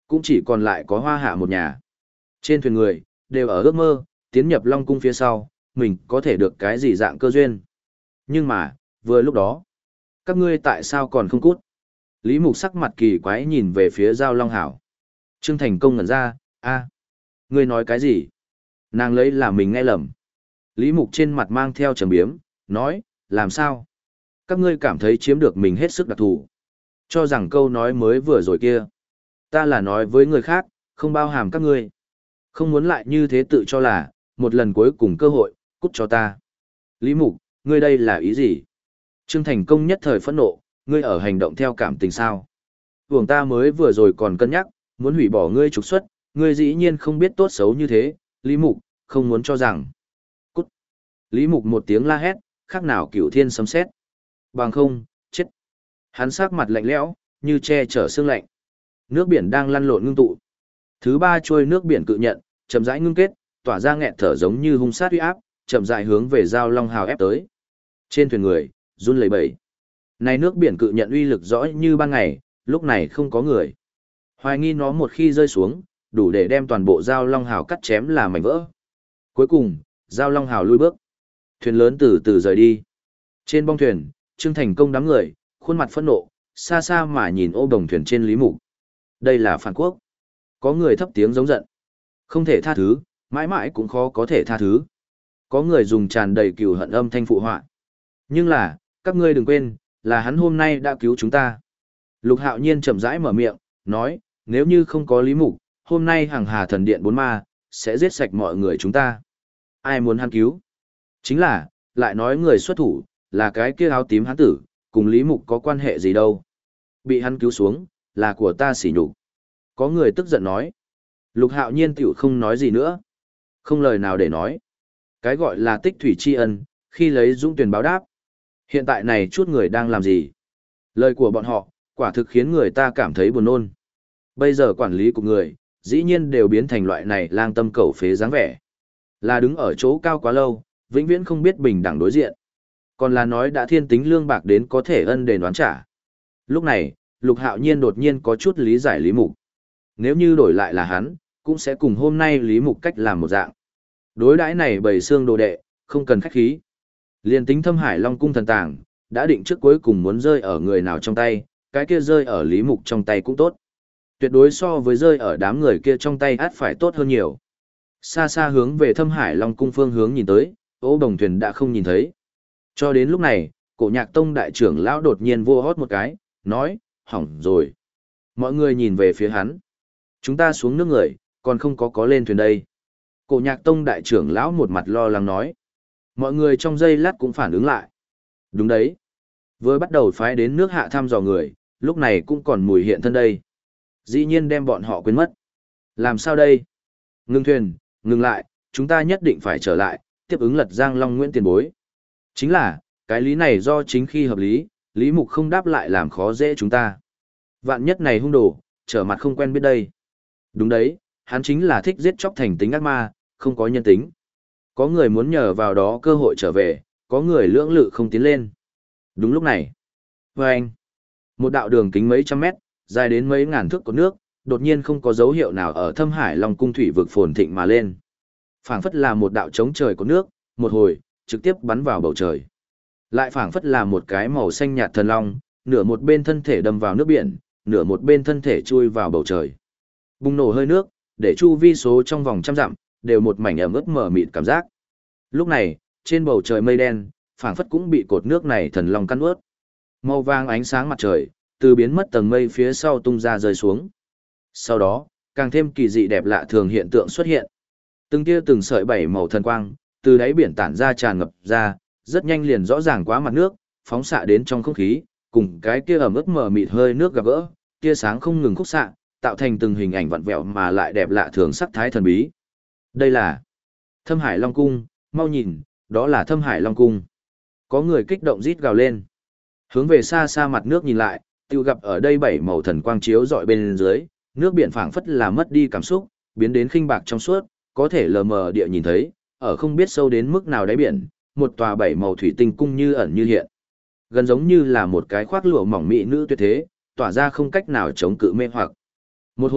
Cũng chỉ còn lại có Hoa Hạ một nhà. Trên thuyền người, đều ở ước mơ, tiến nhập Long Cung phía sau, mình có thể được cái gì dạng cơ duyên. Nhưng mà, vừa lúc đó, các ngươi tại sao còn không cút? Lý Mục sắc mặt kỳ quái nhìn về phía Giao Long Hảo. Trương Thành Công ngẩn ra, a, ngươi nói cái gì? Nàng lấy là mình nghe lầm. Lý Mục trên mặt mang theo trầm biếm, nói, làm sao? Các ngươi cảm thấy chiếm được mình hết sức đặc thù. Cho rằng câu nói mới vừa rồi kia. Ta là nói với người khác, không bao hàm các ngươi. Không muốn lại như thế tự cho là, một lần cuối cùng cơ hội, cút cho ta. Lý Mục, ngươi đây là ý gì? Trương Thành Công nhất thời phẫn nộ, ngươi ở hành động theo cảm tình sao? Vùng ta mới vừa rồi còn cân nhắc, muốn hủy bỏ ngươi trục xuất, ngươi dĩ nhiên không biết tốt xấu như thế, Lý Mục, không muốn cho rằng. Cút. Lý Mục một tiếng la hét, khác nào cửu thiên sấm sét. Bằng không, chết. Hắn sắc mặt lạnh lẽo, như che chở xương lạnh. Nước biển đang lăn lộn ngưng tụ. Thứ ba trôi nước biển cự nhận, chậm rãi ngưng kết, tỏa ra nghẹt thở giống như hung sát uy áp, chậm rãi hướng về Giao Long Hào ép tới. Trên thuyền người, run lẩy bẩy. Này nước biển cự nhận uy lực rõ như ban ngày, lúc này không có người. Hoài nghi nó một khi rơi xuống, đủ để đem toàn bộ Giao Long Hào cắt chém là mảnh vỡ. Cuối cùng, Giao Long Hào lui bước. Thuyền lớn từ từ rời đi. Trên bong thuyền, Trương Thành Công đám người, khuôn mặt phẫn nộ, xa xa mà nhìn ô đồng thuyền trên Lý Mục. Đây là phản quốc. Có người thấp tiếng giống giận. Không thể tha thứ, mãi mãi cũng khó có thể tha thứ. Có người dùng tràn đầy cừu hận âm thanh phụ họa. Nhưng là, các ngươi đừng quên, là hắn hôm nay đã cứu chúng ta. Lục Hạo Nhiên chậm rãi mở miệng, nói, nếu như không có Lý Mục, hôm nay hàng hà thần điện bốn ma, sẽ giết sạch mọi người chúng ta. Ai muốn hắn cứu? Chính là, lại nói người xuất thủ, là cái kia áo tím hắn tử, cùng Lý Mục có quan hệ gì đâu. Bị hắn cứu xuống, là của ta sỉ nhục. Có người tức giận nói. Lục Hạo Nhiên tiểu không nói gì nữa. Không lời nào để nói. Cái gọi là tích thủy tri ân, khi lấy dũng tuyển báo đáp. Hiện tại này chút người đang làm gì? Lời của bọn họ, quả thực khiến người ta cảm thấy buồn nôn. Bây giờ quản lý của người, dĩ nhiên đều biến thành loại này lang tâm cẩu phế dáng vẻ. Là đứng ở chỗ cao quá lâu, vĩnh viễn không biết bình đẳng đối diện. Còn là nói đã thiên tính lương bạc đến có thể ân đền đoán trả. Lúc này, Lục Hạo Nhiên đột nhiên có chút lý giải Lý Mục. Nếu như đổi lại là hắn, cũng sẽ cùng hôm nay Lý Mục cách làm một dạng. Đối đãi này bầy xương đồ đệ, không cần khách khí. Liên tính Thâm Hải Long cung thần tàng, đã định trước cuối cùng muốn rơi ở người nào trong tay, cái kia rơi ở Lý Mục trong tay cũng tốt. Tuyệt đối so với rơi ở đám người kia trong tay át phải tốt hơn nhiều. Xa xa hướng về Thâm Hải Long cung phương hướng nhìn tới, ô đồng thuyền đã không nhìn thấy. Cho đến lúc này, Cổ Nhạc Tông đại trưởng lão đột nhiên vô hót một cái, nói, hỏng rồi. Mọi người nhìn về phía hắn. Chúng ta xuống nước người, còn không có có lên thuyền đây. Cổ Nhạc Tông đại trưởng lão một mặt lo lắng nói. Mọi người trong giây lát cũng phản ứng lại. Đúng đấy. Vừa bắt đầu phái đến nước hạ thăm dò người, lúc này cũng còn mùi hiện thân đây. Dĩ nhiên đem bọn họ quên mất. Làm sao đây? Ngưng thuyền, ngừng lại, chúng ta nhất định phải trở lại, tiếp ứng Lật Giang Long Nguyễn tiền bối. Chính là, cái lý này do chính khi hợp lý, Lý Mục không đáp lại làm khó dễ chúng ta. Vạn nhất này hung đồ, trở mặt không quen biết đây. Đúng đấy, hắn chính là thích giết chóc thành tính ác ma, không có nhân tính. Có người muốn nhờ vào đó cơ hội trở về, có người lưỡng lự không tiến lên. Đúng lúc này. Và anh, một đạo đường kính mấy trăm mét, dài đến mấy ngàn thước của nước, đột nhiên không có dấu hiệu nào ở Thâm Hải Long cung thủy vực phồn thịnh mà lên. Phảng phất là một đạo chống trời của nước, một hồi, trực tiếp bắn vào bầu trời. Lại phảng phất là một cái màu xanh nhạt thần long, nửa một bên thân thể đâm vào nước biển, nửa một bên thân thể chui vào bầu trời. Bùng nổ hơi nước, để chu vi số trong vòng trăm dặm, đều một mảnh ẩm ướt mờ mịt cảm giác. Lúc này, trên bầu trời mây đen, phảng phất cũng bị cột nước này thần long căn ướt. Màu vàng ánh sáng mặt trời, từ biến mất tầng mây phía sau tung ra rơi xuống. Sau đó, càng thêm kỳ dị đẹp lạ thường hiện tượng xuất hiện. Từng tia từng sợi bảy màu thần quang, từ đáy biển tản ra tràn ngập ra, rất nhanh liền rõ ràng quá mặt nước, phóng xạ đến trong không khí, cùng cái kia ẩm ướt mờ mịt hơi nước gặp gỡ, tia sáng không ngừng khúc xạ, tạo thành từng hình ảnh vặn vẹo mà lại đẹp lạ thường sắc thái thần bí. Đây là Thâm Hải Long cung, mau nhìn, đó là Thâm Hải Long cung. Có người kích động rít gào lên. Hướng về xa xa mặt nước nhìn lại, tiêu gặp ở đây bảy màu thần quang chiếu rọi bên dưới, nước biển phảng phất là mất đi cảm xúc, biến đến khinh bạc trong suốt, có thể lờ mờ địa nhìn thấy, ở không biết sâu đến mức nào đáy biển, một tòa bảy màu thủy tinh cung như ẩn như hiện. Gần giống như là một cái khoác lụa mỏng mỹ nữ tuyệt thế, tỏa ra không cách nào chống cự mê hoặc. Một hồi,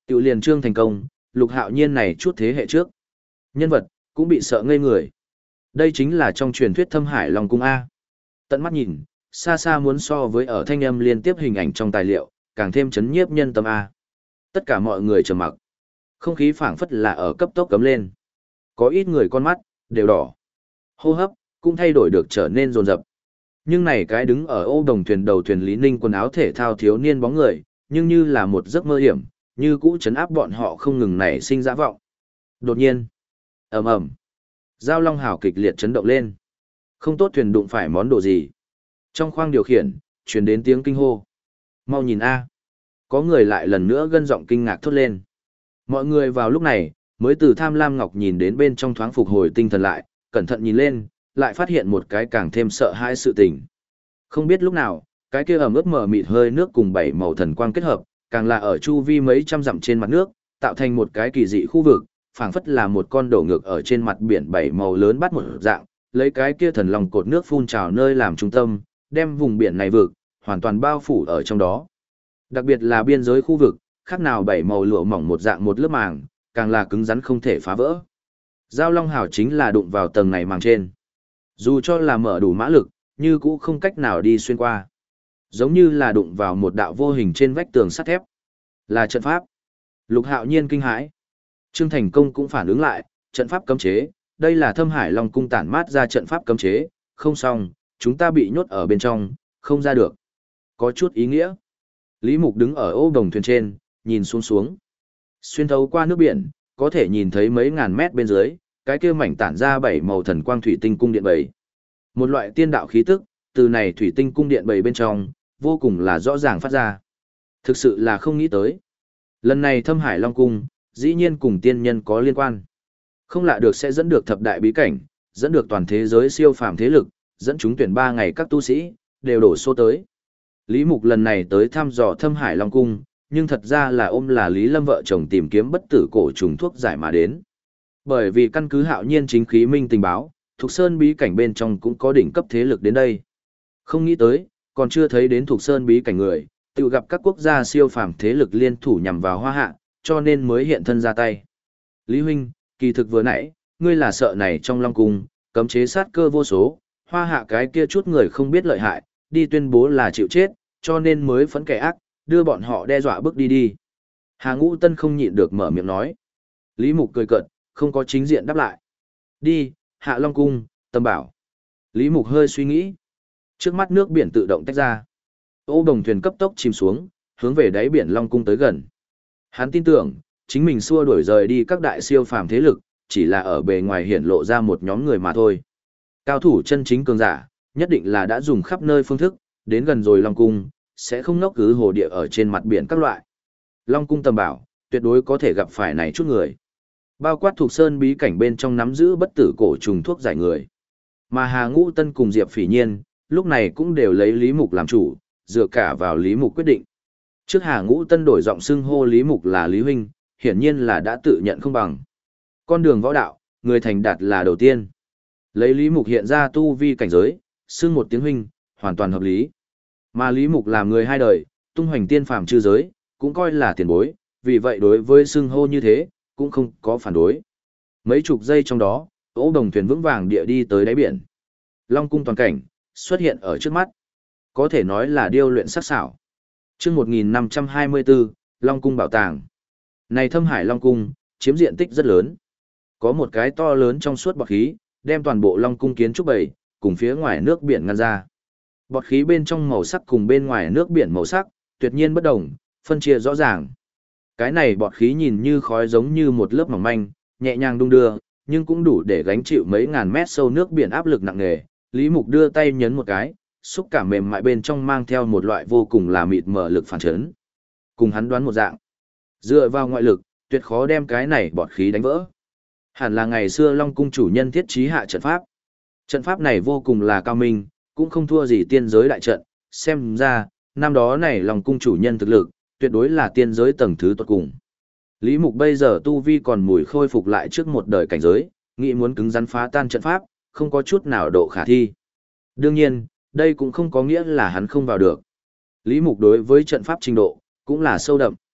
Tiểu liền trương thành công, Lục Hạo Nhiên này chút thế hệ trước. Nhân vật, cũng bị sợ ngây người. Đây chính là trong truyền thuyết Thâm Hải Long Cung A. Tận mắt nhìn, xa xa muốn so với ở thanh âm liên tiếp hình ảnh trong tài liệu, càng thêm chấn nhiếp nhân tâm A. Tất cả mọi người trầm mặc. Không khí phảng phất là ở cấp tốc cấm lên. Có ít người con mắt, đều đỏ. Hô hấp, cũng thay đổi được trở nên rồn rập. Nhưng này cái đứng ở ô đồng thuyền đầu thuyền Lý Ninh quần áo thể thao thiếu niên bóng người, nhưng như là một giấc mơ hiểm, như cũ chấn áp bọn họ không ngừng nảy sinh dã vọng. Đột nhiên, ầm ầm, giao long hào kịch liệt chấn động lên. Không tốt thuyền đụng phải món đồ gì. Trong khoang điều khiển, truyền đến tiếng kinh hô. Mau nhìn a, có người lại lần nữa gân giọng kinh ngạc thốt lên. Mọi người vào lúc này, mới từ Tham Lam Ngọc nhìn đến bên trong thoáng phục hồi tinh thần lại, cẩn thận nhìn lên, lại phát hiện một cái càng thêm sợ hãi sự tình. Không biết lúc nào, cái kia ẩm ướt mờ mịt hơi nước cùng bảy màu thần quang kết hợp, càng là ở chu vi mấy trăm dặm trên mặt nước, tạo thành một cái kỳ dị khu vực, phảng phất là một con đổ ngược ở trên mặt biển bảy màu lớn bắt một dạng, lấy cái kia thần lòng cột nước phun trào nơi làm trung tâm, đem vùng biển này vực hoàn toàn bao phủ ở trong đó. Đặc biệt là biên giới khu vực, khác nào bảy màu lụa mỏng một dạng một lớp màng, càng là cứng rắn không thể phá vỡ. Giao Long Hào chính là đụng vào tầng này màng trên. Dù cho là mở đủ mã lực, như cũ không cách nào đi xuyên qua. Giống như là đụng vào một đạo vô hình trên vách tường sắt thép. Là trận pháp. Lục Hạo Nhiên kinh hãi. Trương Thành Công cũng phản ứng lại, trận pháp cấm chế, đây là Thâm Hải Long Cung tản mát ra trận pháp cấm chế, không xong, chúng ta bị nhốt ở bên trong, không ra được. Có chút ý nghĩa. Lý Mục đứng ở ô đồng thuyền trên, nhìn xuống xuống. Xuyên thấu qua nước biển, có thể nhìn thấy mấy ngàn mét bên dưới, cái kia mảnh tản ra bảy màu thần quang thủy tinh cung điện bảy. Một loại tiên đạo khí tức, từ này thủy tinh cung điện bảy bên trong, vô cùng là rõ ràng phát ra. Thực sự là không nghĩ tới. Lần này Thâm Hải Long Cung, dĩ nhiên cùng tiên nhân có liên quan. Không lạ được sẽ dẫn được thập đại bí cảnh, dẫn được toàn thế giới siêu phàm thế lực, dẫn chúng tuyển ba ngày các tu sĩ, đều đổ xô tới. Lý Mục lần này tới thăm dò Thâm Hải Long Cung, nhưng thật ra là ôm là Lý Lâm vợ chồng tìm kiếm bất tử cổ trùng thuốc giải mà đến. Bởi vì căn cứ Hạo Nhiên chính khí minh tình báo, Thục Sơn bí cảnh bên trong cũng có đỉnh cấp thế lực đến đây. Không nghĩ tới, còn chưa thấy đến Thục Sơn bí cảnh người, tự gặp các quốc gia siêu phàm thế lực liên thủ nhằm vào Hoa Hạ, cho nên mới hiện thân ra tay. Lý huynh, kỳ thực vừa nãy, ngươi là sợ này trong Long Cung, cấm chế sát cơ vô số, Hoa Hạ cái kia chút người không biết lợi hại, đi tuyên bố là chịu chết, cho nên mới phẫn kẻ ác, đưa bọn họ đe dọa bước đi đi. Hà Ngũ Tân không nhịn được mở miệng nói. Lý Mục cười cợt, không có chính diện đáp lại. Đi, Hạ Long Cung, Tâm Bảo. Lý Mục hơi suy nghĩ. Trước mắt nước biển tự động tách ra. Ô đồng thuyền cấp tốc chìm xuống, hướng về đáy biển Long Cung tới gần. Hắn tin tưởng, chính mình xua đuổi rời đi các đại siêu phàm thế lực, chỉ là ở bề ngoài hiển lộ ra một nhóm người mà thôi. Cao thủ chân chính cường giả, nhất định là đã dùng khắp nơi phương thức, đến gần rồi Long Cung, sẽ không ngốc cứ hồ địa ở trên mặt biển các loại. Long Cung Tầm Bảo, tuyệt đối có thể gặp phải này chút người. Bao quát thuộc sơn bí cảnh bên trong nắm giữ bất tử cổ trùng thuốc giải người. Mà Hà Ngũ Tân cùng Diệp Phỉ Nhiên, lúc này cũng đều lấy Lý Mục làm chủ, dựa cả vào Lý Mục quyết định. Trước Hà Ngũ Tân đổi giọng xưng hô Lý Mục là Lý huynh, hiển nhiên là đã tự nhận không bằng. Con đường võ đạo, người thành đạt là đầu tiên. Lấy Lý Mục hiện ra tu vi cảnh giới, xưng một tiếng huynh, hoàn toàn hợp lý. Mà Lý Mục làm người hai đời, tung hoành tiên phàm chư giới, cũng coi là tiền bối, vì vậy đối với xưng hô như thế, cũng không có phản đối. Mấy chục giây trong đó, ố đồng thuyền vững vàng địa đi tới đáy biển. Long Cung toàn cảnh, xuất hiện ở trước mắt. Có thể nói là điêu luyện sắc xảo. Trước một nghìn năm trăm hai mươi tư, Long Cung bảo tàng. Này Thâm Hải Long Cung, chiếm diện tích rất lớn. Có một cái to lớn trong suốt bọt khí, đem toàn bộ Long Cung kiến trúc bầy, cùng phía ngoài nước biển ngăn ra. Bọt khí bên trong màu sắc cùng bên ngoài nước biển màu sắc, tuyệt nhiên bất đồng, phân chia rõ ràng. Cái này bọt khí nhìn như khói giống như một lớp mỏng manh, nhẹ nhàng đung đưa, nhưng cũng đủ để gánh chịu mấy ngàn mét sâu nước biển áp lực nặng nề. Lý Mục đưa tay nhấn một cái, xúc cảm mềm mại bên trong mang theo một loại vô cùng là mịt mờ lực phản chấn. Cùng hắn đoán một dạng. Dựa vào ngoại lực, tuyệt khó đem cái này bọt khí đánh vỡ. Hẳn là ngày xưa Long Cung chủ nhân thiết trí hạ trận pháp. Trận pháp này vô cùng là cao minh, cũng không thua gì tiên giới đại trận, xem ra, năm đó này Long Cung chủ nhân thực lực, tuyệt đối là tiên giới tầng thứ tốt cùng. Lý Mục bây giờ tu vi còn mùi khôi phục lại trước một đời cảnh giới, nghĩ muốn cứng rắn phá tan trận pháp, không có chút nào độ khả thi. Đương nhiên, đây cũng không có nghĩa là hắn không vào được. Lý Mục đối với trận pháp trình độ, cũng là sâu đậm.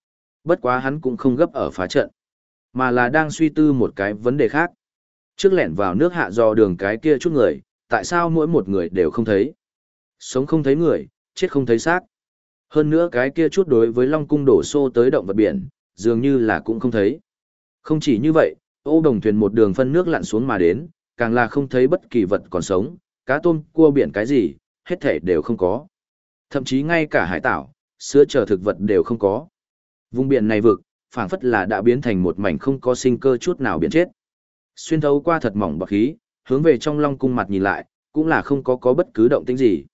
Bất quá hắn cũng không gấp ở phá trận, mà là đang suy tư một cái vấn đề khác. Trước lẻn vào nước hạ dò đường cái kia chút người, tại sao mỗi một người đều không thấy? Sống không thấy người, chết không thấy xác. Hơn nữa cái kia chút đối với Long Cung đổ xô tới động vật biển, dường như là cũng không thấy. Không chỉ như vậy, ô đồng thuyền một đường phân nước lặn xuống mà đến, càng là không thấy bất kỳ vật còn sống, cá tôm, cua biển cái gì, hết thể đều không có. Thậm chí ngay cả hải tảo, sữa chờ thực vật đều không có. Vùng biển này vực, phảng phất là đã biến thành một mảnh không có sinh cơ chút nào biển chết. Xuyên thấu qua thật mỏng bọt khí, hướng về trong Long Cung mặt nhìn lại, cũng là không có có bất cứ động tĩnh gì.